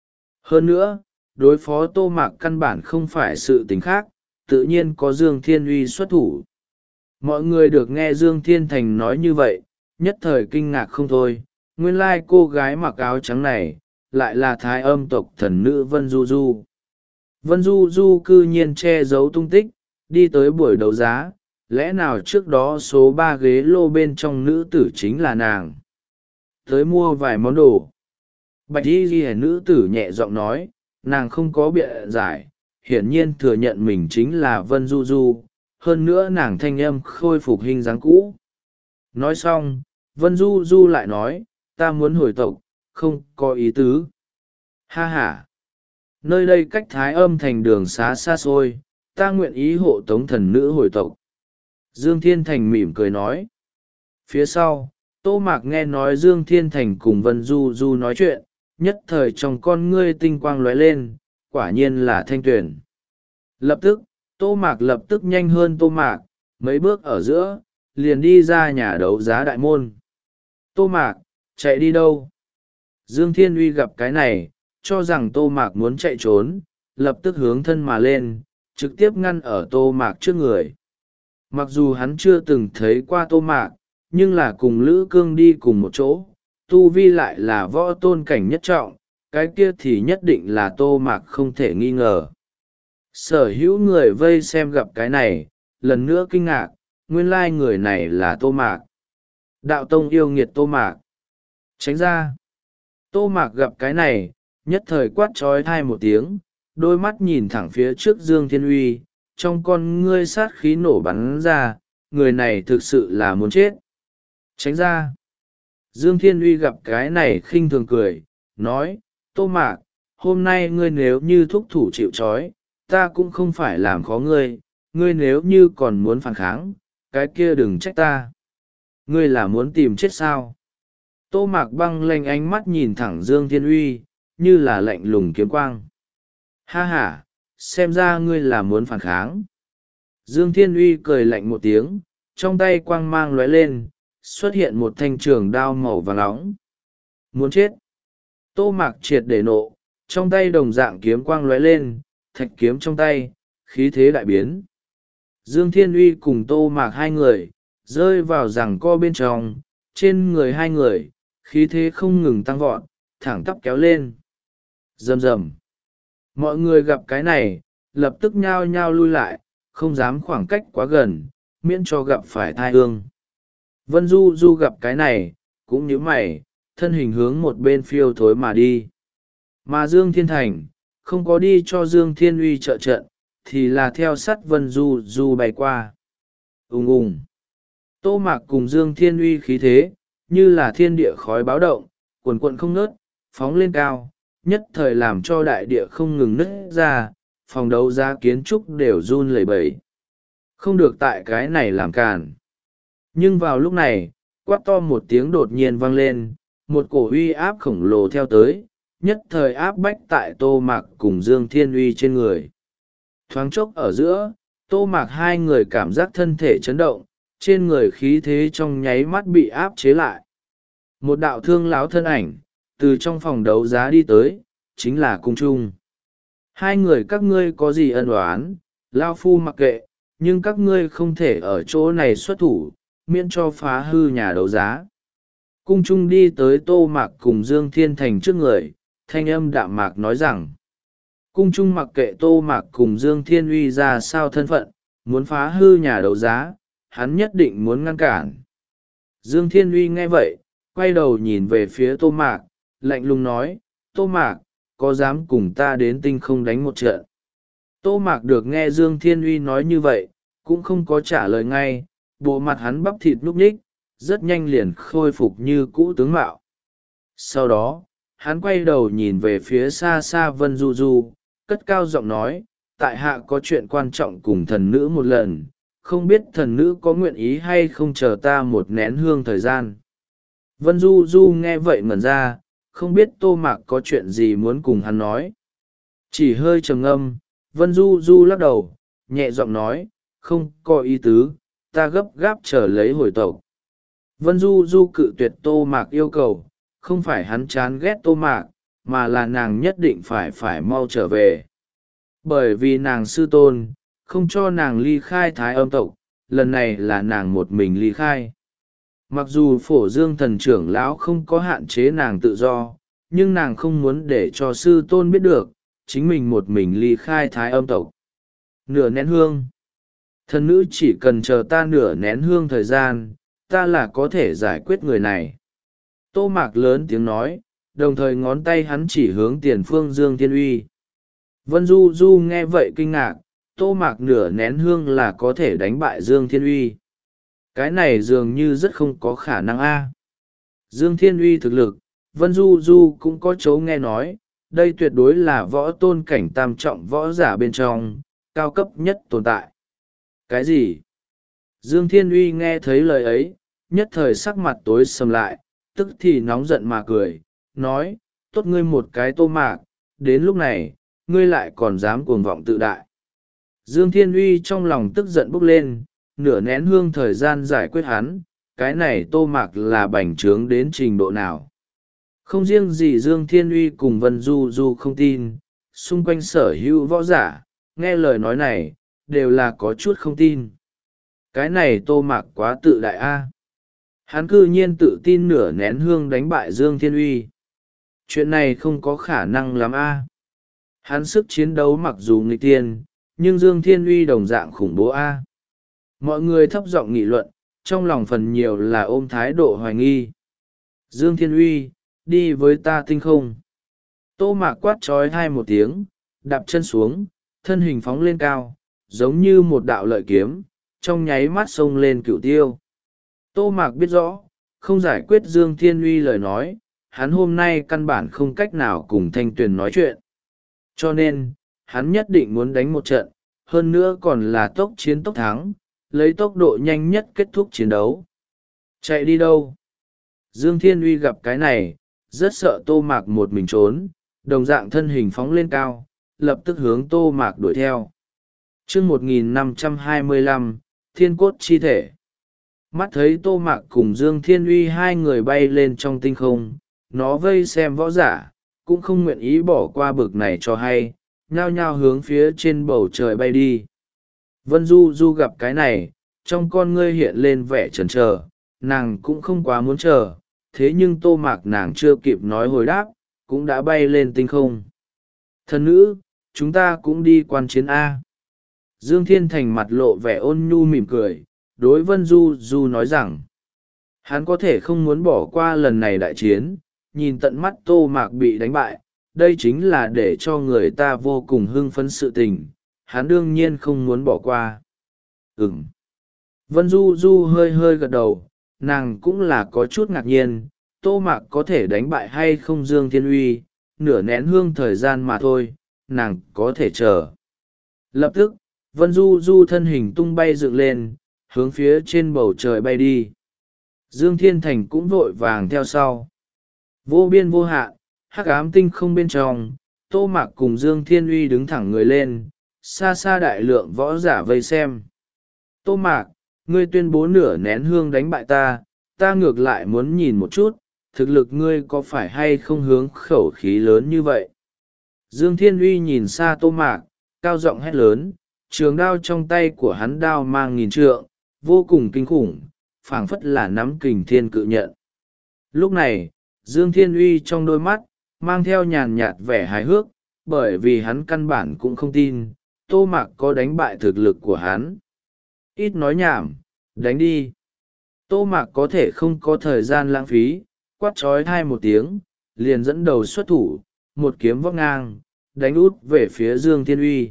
Hơn nữa, đối phó Tô Mạc căn bản không phải sự tình khác, tự nhiên có Dương Thiên Uy xuất thủ. Mọi người được nghe Dương Thiên Thành nói như vậy, nhất thời kinh ngạc không thôi, nguyên lai cô gái mặc áo trắng này lại là thái âm tộc thần nữ Vân Du Du. Vân Du Du cư nhiên che giấu tung tích, đi tới buổi đấu giá, lẽ nào trước đó số ba ghế lô bên trong nữ tử chính là nàng? Tới mua vài món đồ. Bạch y ghi nữ tử nhẹ giọng nói, nàng không có biện giải, hiển nhiên thừa nhận mình chính là Vân Du Du, hơn nữa nàng thanh âm khôi phục hình dáng cũ. Nói xong, Vân Du Du lại nói, ta muốn hồi tộc, không có ý tứ. Ha ha! Nơi đây cách Thái Âm thành đường xá xa xôi, ta nguyện ý hộ tống thần nữ hồi tộc. Dương Thiên Thành mỉm cười nói. Phía sau, Tô Mạc nghe nói Dương Thiên Thành cùng Vân Du Du nói chuyện, nhất thời trong con ngươi tinh quang lóe lên, quả nhiên là Thanh Tuyền. Lập tức, Tô Mạc lập tức nhanh hơn Tô Mạc, mấy bước ở giữa, liền đi ra nhà đấu giá đại môn. Tô Mạc, chạy đi đâu? Dương Thiên Uy gặp cái này, cho rằng Tô Mạc muốn chạy trốn, lập tức hướng thân mà lên, trực tiếp ngăn ở Tô Mạc trước người. Mặc dù hắn chưa từng thấy qua Tô Mạc, nhưng là cùng Lữ Cương đi cùng một chỗ, tu vi lại là võ tôn cảnh nhất trọng, cái kia thì nhất định là Tô Mạc không thể nghi ngờ. Sở hữu người vây xem gặp cái này, lần nữa kinh ngạc, nguyên lai người này là Tô Mạc. Đạo tông yêu nghiệt Tô Mạc. Tránh ra. Tô Mạc gặp cái này, nhất thời quát trói thai một tiếng, đôi mắt nhìn thẳng phía trước Dương Thiên Uy, trong con ngươi sát khí nổ bắn ra, người này thực sự là muốn chết. Tránh ra. Dương Thiên Uy gặp cái này khinh thường cười, nói, Tô Mạc, hôm nay ngươi nếu như thúc thủ chịu trói, ta cũng không phải làm khó ngươi, ngươi nếu như còn muốn phản kháng, cái kia đừng trách ta. Ngươi là muốn tìm chết sao? Tô Mạc băng lanh ánh mắt nhìn thẳng Dương Thiên Uy, như là lạnh lùng kiếm quang. Ha ha, xem ra ngươi là muốn phản kháng. Dương Thiên Uy cười lạnh một tiếng, trong tay quang mang lóe lên, xuất hiện một thanh trường đao màu vàng nóng. Muốn chết. Tô Mạc triệt để nộ, trong tay đồng dạng kiếm quang lóe lên, thạch kiếm trong tay, khí thế đại biến. Dương Thiên Uy cùng Tô Mạc hai người, rơi vào giằng co bên trong, trên người hai người, khí thế không ngừng tăng vọt, thẳng tắp kéo lên. Rầm rầm. Mọi người gặp cái này, lập tức nhao nhao lui lại, không dám khoảng cách quá gần, miễn cho gặp phải thai ương. Vân Du Du gặp cái này, cũng nhíu mày, thân hình hướng một bên phiêu thối mà đi. Mà Dương Thiên Thành, không có đi cho Dương Thiên Uy trợ trận, thì là theo sát Vân Du Du bay qua. Ùng ùng. Tô Mạc cùng Dương Thiên Uy khí thế, như là thiên địa khói báo động, cuồn cuộn không ngớt, phóng lên cao, nhất thời làm cho đại địa không ngừng nứt ra, phòng đấu giá kiến trúc đều run lẩy bẩy. Không được tại cái này làm cản. Nhưng vào lúc này, quát to một tiếng đột nhiên vang lên, một cổ uy áp khổng lồ theo tới, nhất thời áp bách tại Tô Mạc cùng Dương Thiên Uy trên người. Thoáng chốc ở giữa, Tô Mạc hai người cảm giác thân thể chấn động, trên người khí thế trong nháy mắt bị áp chế lại. Một đạo thương lão thân ảnh, từ trong phòng đấu giá đi tới, chính là Cung Trung. Hai người các ngươi có gì ân oán, Lao Phu mặc kệ, nhưng các ngươi không thể ở chỗ này xuất thủ, miễn cho phá hư nhà đấu giá. Cung Trung đi tới Tô Mạc cùng Dương Thiên Thành trước người, thanh âm đạm mạc nói rằng, Cung Trung mặc kệ Tô Mạc cùng Dương Thiên Uy ra sao thân phận, muốn phá hư nhà đấu giá, hắn nhất định muốn ngăn cản. Dương Thiên Uy nghe vậy, quay đầu nhìn về phía Tô Mạc, lạnh lùng nói, Tô Mạc, có dám cùng ta đến tinh không đánh một trận? Tô Mạc được nghe Dương Thiên Uy nói như vậy, cũng không có trả lời ngay, bộ mặt hắn bắp thịt núp nhích, rất nhanh liền khôi phục như cũ tướng mạo. Sau đó, hắn quay đầu nhìn về phía xa xa Vân Du Du, cất cao giọng nói, tại hạ có chuyện quan trọng cùng thần nữ một lần, không biết thần nữ có nguyện ý hay không chờ ta một nén hương thời gian. Vân Du Du nghe vậy ngẩn ra, không biết Tô Mạc có chuyện gì muốn cùng hắn nói. Chỉ hơi trầm ngâm, Vân Du Du lắc đầu, nhẹ giọng nói, không có ý tứ, ta gấp gáp chờ lấy hồi tộc. Vân Du Du cự tuyệt Tô Mạc yêu cầu, không phải hắn chán ghét Tô Mạc, mà là nàng nhất định phải phải mau trở về. Bởi vì nàng sư tôn, không cho nàng ly khai Thái Âm tộc, lần này là nàng một mình ly khai. Mặc dù phổ dương thần trưởng lão không có hạn chế nàng tự do, nhưng nàng không muốn để cho sư tôn biết được chính mình một mình ly khai thái âm tộc. Nửa nén hương. Thần nữ chỉ cần chờ ta nửa nén hương thời gian, ta là có thể giải quyết người này. Tô Mạc lớn tiếng nói, đồng thời ngón tay hắn chỉ hướng tiền phương Dương Thiên Uy. Vân Du Du nghe vậy kinh ngạc, Tô Mạc nửa nén hương là có thể đánh bại Dương Thiên Uy. Cái này dường như rất không có khả năng a. Dương Thiên Uy thực lực, Vân Du Du cũng có chỗ nghe nói, đây tuyệt đối là võ tôn cảnh tam trọng võ giả bên trong, cao cấp nhất tồn tại. Cái gì? Dương Thiên Uy nghe thấy lời ấy, nhất thời sắc mặt tối sầm lại, tức thì nóng giận mà cười, nói, tốt ngươi một cái Tô Mạc, đến lúc này, ngươi lại còn dám cuồng vọng tự đại. Dương Thiên Uy trong lòng tức giận bốc lên, nửa nén hương thời gian giải quyết hắn, cái này Tô Mạc là bành trướng đến trình độ nào. Không riêng gì Dương Thiên Uy cùng Vân Du Du không tin, xung quanh sở hữu võ giả, nghe lời nói này, đều là có chút không tin. Cái này Tô Mạc quá tự đại a. Hắn cư nhiên tự tin nửa nén hương đánh bại Dương Thiên Uy. Chuyện này không có khả năng lắm a. Hắn sức chiến đấu mặc dù nghịch tiên, nhưng Dương Thiên Uy đồng dạng khủng bố a. Mọi người thấp giọng nghị luận, trong lòng phần nhiều là ôm thái độ hoài nghi. Dương Thiên Uy, đi với ta tinh không. Tô Mạc quát trói hai một tiếng, đạp chân xuống, thân hình phóng lên cao, giống như một đạo lợi kiếm, trong nháy mắt xông lên cửu tiêu. Tô Mạc biết rõ, không giải quyết Dương Thiên Uy lời nói, hắn hôm nay căn bản không cách nào cùng Thanh Tuyền nói chuyện. Cho nên, hắn nhất định muốn đánh một trận, hơn nữa còn là tốc chiến tốc thắng, lấy tốc độ nhanh nhất kết thúc chiến đấu. Chạy đi đâu? Dương Thiên Uy gặp cái này, rất sợ Tô Mạc một mình trốn, đồng dạng thân hình phóng lên cao, lập tức hướng Tô Mạc đuổi theo. chương một nghìn năm trăm hai mươi lăm, Thiên Cốt Chi Thể. Mắt thấy Tô Mạc cùng Dương Thiên Uy hai người bay lên trong tinh không, nó vây xem võ giả, cũng không nguyện ý bỏ qua bực này cho hay, nhao nhao hướng phía trên bầu trời bay đi. Vân Du Du gặp cái này, trong con ngươi hiện lên vẻ chần chờ, nàng cũng không quá muốn chờ, thế nhưng Tô Mạc nàng chưa kịp nói hồi đáp, cũng đã bay lên tinh không. Thần nữ, chúng ta cũng đi quan chiến A. Dương Thiên Thành mặt lộ vẻ ôn nhu mỉm cười, đối Vân Du Du nói rằng, hắn có thể không muốn bỏ qua lần này đại chiến, nhìn tận mắt Tô Mạc bị đánh bại, đây chính là để cho người ta vô cùng hưng phấn sự tình, hắn đương nhiên không muốn bỏ qua. Ừm. Vân Du Du hơi hơi gật đầu, nàng cũng là có chút ngạc nhiên, Tô Mạc có thể đánh bại hay không Dương Thiên Uy, nửa nén hương thời gian mà thôi, nàng có thể chờ. Lập tức, Vân Du Du thân hình tung bay dựng lên, hướng phía trên bầu trời bay đi. Dương Thiên Thành cũng vội vàng theo sau. Vô biên vô hạn, hắc ám tinh không bên trong, Tô Mạc cùng Dương Thiên Uy đứng thẳng người lên, xa xa đại lượng võ giả vây xem. Tô Mạc, ngươi tuyên bố nửa nén hương đánh bại ta, ta ngược lại muốn nhìn một chút, thực lực ngươi có phải hay không hướng khẩu khí lớn như vậy. Dương Thiên Uy nhìn xa Tô Mạc, cao giọng hét lớn, trường đao trong tay của hắn đao mang nghìn trượng, vô cùng kinh khủng, phảng phất là nắm kình thiên cự nhận. Lúc này, Dương Thiên Uy trong đôi mắt, mang theo nhàn nhạt vẻ hài hước, bởi vì hắn căn bản cũng không tin, Tô Mạc có đánh bại thực lực của hắn. Ít nói nhảm, đánh đi. Tô Mạc có thể không có thời gian lãng phí, quát trói thai một tiếng, liền dẫn đầu xuất thủ, một kiếm vóc ngang, đánh út về phía Dương Thiên Uy.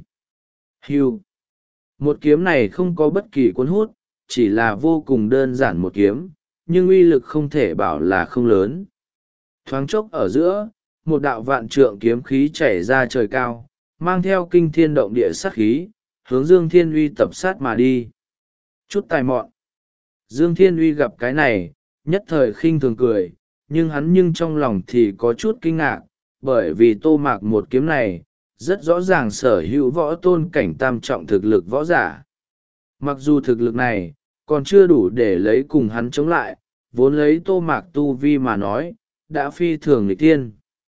Hưu. Một kiếm này không có bất kỳ cuốn hút, chỉ là vô cùng đơn giản một kiếm, nhưng uy lực không thể bảo là không lớn. Thoáng chốc ở giữa, một đạo vạn trượng kiếm khí chảy ra trời cao, mang theo kinh thiên động địa sát khí, hướng Dương Thiên Uy tập sát mà đi. Chút tài mọn. Dương Thiên Uy gặp cái này, nhất thời khinh thường cười, nhưng hắn nhưng trong lòng thì có chút kinh ngạc, bởi vì Tô Mạc một kiếm này, rất rõ ràng sở hữu võ tôn cảnh tam trọng thực lực võ giả. Mặc dù thực lực này, còn chưa đủ để lấy cùng hắn chống lại, vốn lấy Tô Mạc tu vi mà nói, đã phi thường nghịch tiên.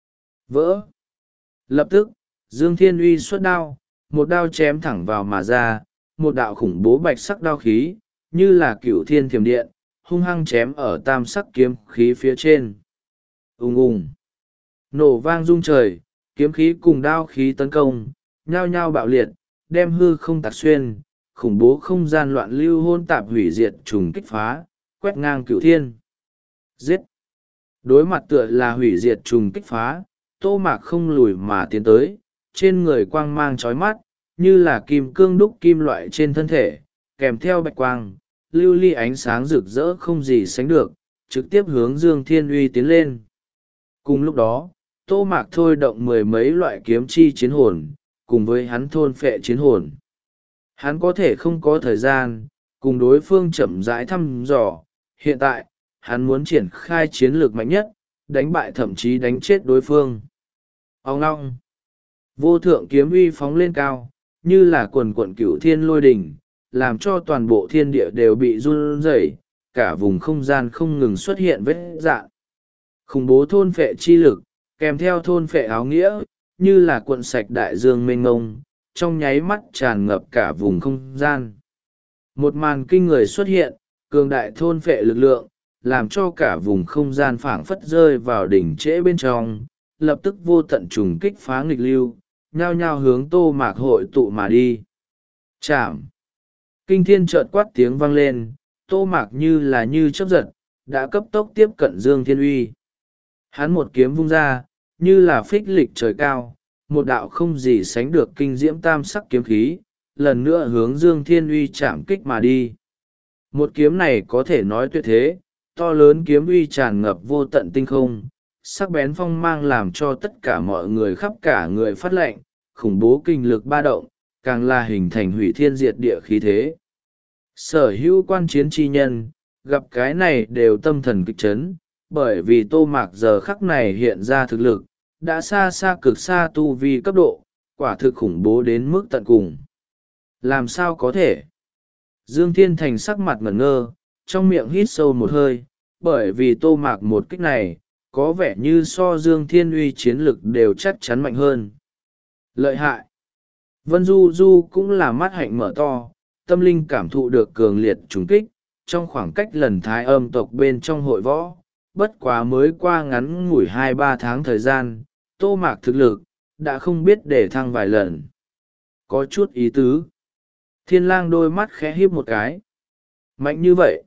Vỡ. Lập tức, Dương Thiên Uy xuất đao, một đao chém thẳng vào mà ra, một đạo khủng bố bạch sắc đao khí, như là cửu thiên thiểm điện, hung hăng chém ở tam sắc kiếm khí phía trên. Ùng ùng, nổ vang rung trời, kiếm khí cùng đao khí tấn công, nhao nhao bạo liệt, đem hư không tạc xuyên, khủng bố không gian loạn lưu hôn tạp hủy diệt trùng kích phá, quét ngang cửu thiên. Giết! Đối mặt tựa là hủy diệt trùng kích phá, Tô Mạc không lùi mà tiến tới, trên người quang mang chói mắt, như là kim cương đúc kim loại trên thân thể, kèm theo bạch quang, lưu ly ánh sáng rực rỡ không gì sánh được, trực tiếp hướng Dương Thiên Uy tiến lên. Cùng lúc đó, Tô Mạc thôi động mười mấy loại kiếm chi chiến hồn, cùng với hắn thôn phệ chiến hồn. Hắn có thể không có thời gian, cùng đối phương chậm rãi thăm dò, hiện tại, hắn muốn triển khai chiến lược mạnh nhất, đánh bại thậm chí đánh chết đối phương. Ông ngong! Vô thượng kiếm uy phóng lên cao, như là quần quận cửu thiên lôi đỉnh, làm cho toàn bộ thiên địa đều bị run rẩy, cả vùng không gian không ngừng xuất hiện vết rạn. Khủng bố thôn phệ chi lực, kèm theo thôn phệ áo nghĩa, như là cuộn sạch đại dương mênh mông, trong nháy mắt tràn ngập cả vùng không gian. Một màn kinh người xuất hiện, cường đại thôn phệ lực lượng, làm cho cả vùng không gian phảng phất rơi vào đỉnh trễ bên trong, lập tức vô tận trùng kích phá nghịch lưu, nhao nhao hướng Tô Mạc hội tụ mà đi. Chạm! Kinh thiên chợt quát tiếng vang lên, Tô Mạc như là như chớp giật, đã cấp tốc tiếp cận Dương Thiên Uy. Hắn một kiếm vung ra, như là phích lịch trời cao, một đạo không gì sánh được kinh diễm tam sắc kiếm khí, lần nữa hướng Dương Thiên Uy chạm kích mà đi. Một kiếm này có thể nói tuyệt thế, to lớn kiếm uy tràn ngập vô tận tinh không, sắc bén phong mang làm cho tất cả mọi người khắp cả người phát lệnh, khủng bố kinh lực ba động, càng là hình thành hủy thiên diệt địa khí thế. Sở hữu quan chiến chi nhân, gặp cái này đều tâm thần kịch chấn, bởi vì Tô Mạc giờ khắc này hiện ra thực lực, đã xa xa cực xa tu vi cấp độ, quả thực khủng bố đến mức tận cùng. Làm sao có thể? Dương Thiên Thành sắc mặt ngẩn ngơ, trong miệng hít sâu một hơi, bởi vì Tô Mạc một kích này, có vẻ như so Dương Thiên Uy chiến lực đều chắc chắn mạnh hơn. Lợi hại! Vân Du Du cũng là mắt hạnh mở to, tâm linh cảm thụ được cường liệt trùng kích, trong khoảng cách lần thái âm tộc bên trong hội võ, bất quá mới qua ngắn ngủi hai ba tháng thời gian, Tô Mạc thực lực, đã không biết để thăng vài lần. Có chút ý tứ. Thiên lang đôi mắt khẽ híp một cái. Mạnh như vậy.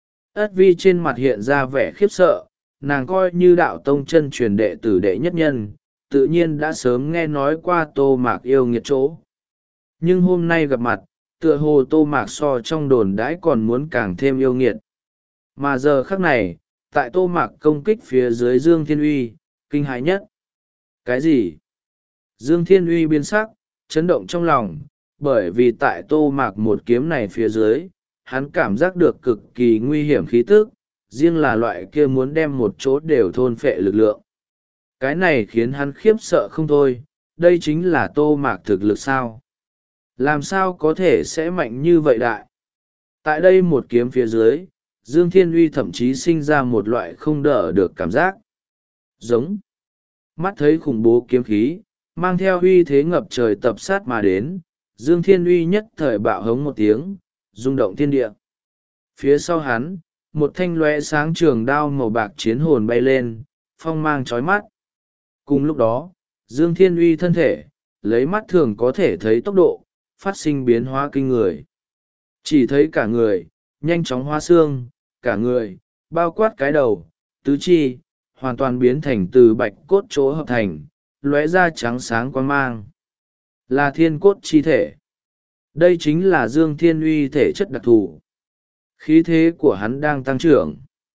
Ất vi trên mặt hiện ra vẻ khiếp sợ, nàng coi như đạo tông chân truyền đệ tử đệ nhất nhân, tự nhiên đã sớm nghe nói qua Tô Mạc yêu nghiệt chỗ. Nhưng hôm nay gặp mặt, tựa hồ Tô Mạc so trong đồn đãi còn muốn càng thêm yêu nghiệt. Mà giờ khắc này, tại Tô Mạc công kích phía dưới Dương Thiên Uy, kinh hãi nhất. Cái gì? Dương Thiên Uy biến sắc, chấn động trong lòng, bởi vì tại Tô Mạc một kiếm này phía dưới, hắn cảm giác được cực kỳ nguy hiểm khí tức, riêng là loại kia muốn đem một chỗ đều thôn phệ lực lượng. Cái này khiến hắn khiếp sợ không thôi, đây chính là Tô Mạc thực lực sao? Làm sao có thể sẽ mạnh như vậy đại? Tại đây một kiếm phía dưới, Dương Thiên Uy thậm chí sinh ra một loại không đỡ được cảm giác. Giống. Mắt thấy khủng bố kiếm khí, mang theo uy thế ngập trời tập sát mà đến, Dương Thiên Uy nhất thời bạo hống một tiếng, rung động thiên địa. Phía sau hắn, một thanh lóe sáng trường đao màu bạc chiến hồn bay lên, phong mang chói mắt. Cùng lúc đó, Dương Thiên Uy thân thể, lấy mắt thường có thể thấy tốc độ, phát sinh biến hóa kinh người. Chỉ thấy cả người, nhanh chóng hóa xương, cả người, bao quát cái đầu, tứ chi, hoàn toàn biến thành từ bạch cốt chỗ hợp thành, lóe ra trắng sáng quang mang. Là thiên cốt chi thể. Đây chính là Dương Thiên Uy thể chất đặc thù. Khí thế của hắn đang tăng trưởng.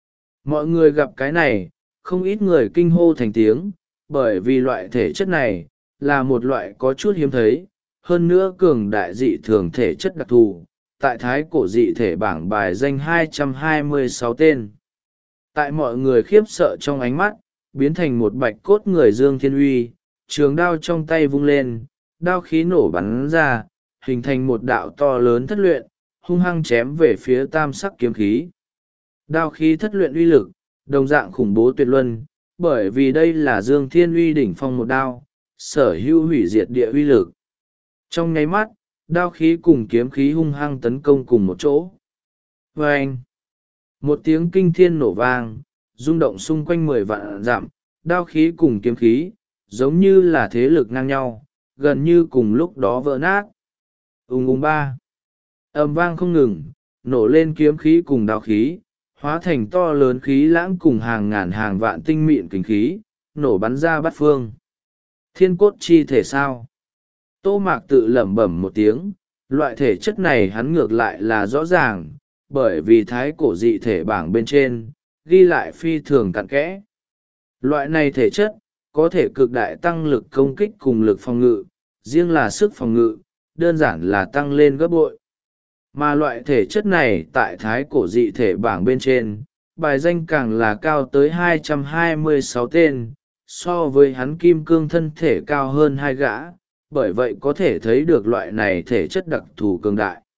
Mọi người gặp cái này, không ít người kinh hô thành tiếng, bởi vì loại thể chất này, là một loại có chút hiếm thấy, hơn nữa cường đại dị thường thể chất đặc thù, tại thái cổ dị thể bảng bài danh hai trăm hai mươi sáu tên. Tại mọi người khiếp sợ trong ánh mắt, biến thành một bạch cốt người Dương Thiên Uy, trường đao trong tay vung lên, đao khí nổ bắn ra, hình thành một đạo to lớn thất luyện, hung hăng chém về phía tam sắc kiếm khí. Đao khí thất luyện uy lực, đồng dạng khủng bố tuyệt luân, bởi vì đây là Dương Thiên Uy đỉnh phong một đao, sở hữu hủy diệt địa uy lực. Trong nháy mắt, đao khí cùng kiếm khí hung hăng tấn công cùng một chỗ. Vâng! Một tiếng kinh thiên nổ vang, rung động xung quanh mười vạn dặm, đao khí cùng kiếm khí, giống như là thế lực ngang nhau, gần như cùng lúc đó vỡ nát. Ùng ùng ba. Âm vang không ngừng, nổ lên kiếm khí cùng đao khí, hóa thành to lớn khí lãng cùng hàng ngàn hàng vạn tinh mịn kinh khí, nổ bắn ra bát phương. Thiên cốt chi thể sao? Tô Mạc tự lẩm bẩm một tiếng, loại thể chất này hắn ngược lại là rõ ràng, bởi vì thái cổ dị thể bảng bên trên, ghi lại phi thường cặn kẽ. Loại này thể chất, có thể cực đại tăng lực công kích cùng lực phòng ngự, riêng là sức phòng ngự, đơn giản là tăng lên gấp bội. Mà loại thể chất này tại thái cổ dị thể bảng bên trên, bài danh càng là cao tới hai trăm hai mươi sáu tên, so với hắn kim cương thân thể cao hơn hai gã, bởi vậy có thể thấy được loại này thể chất đặc thù cường đại.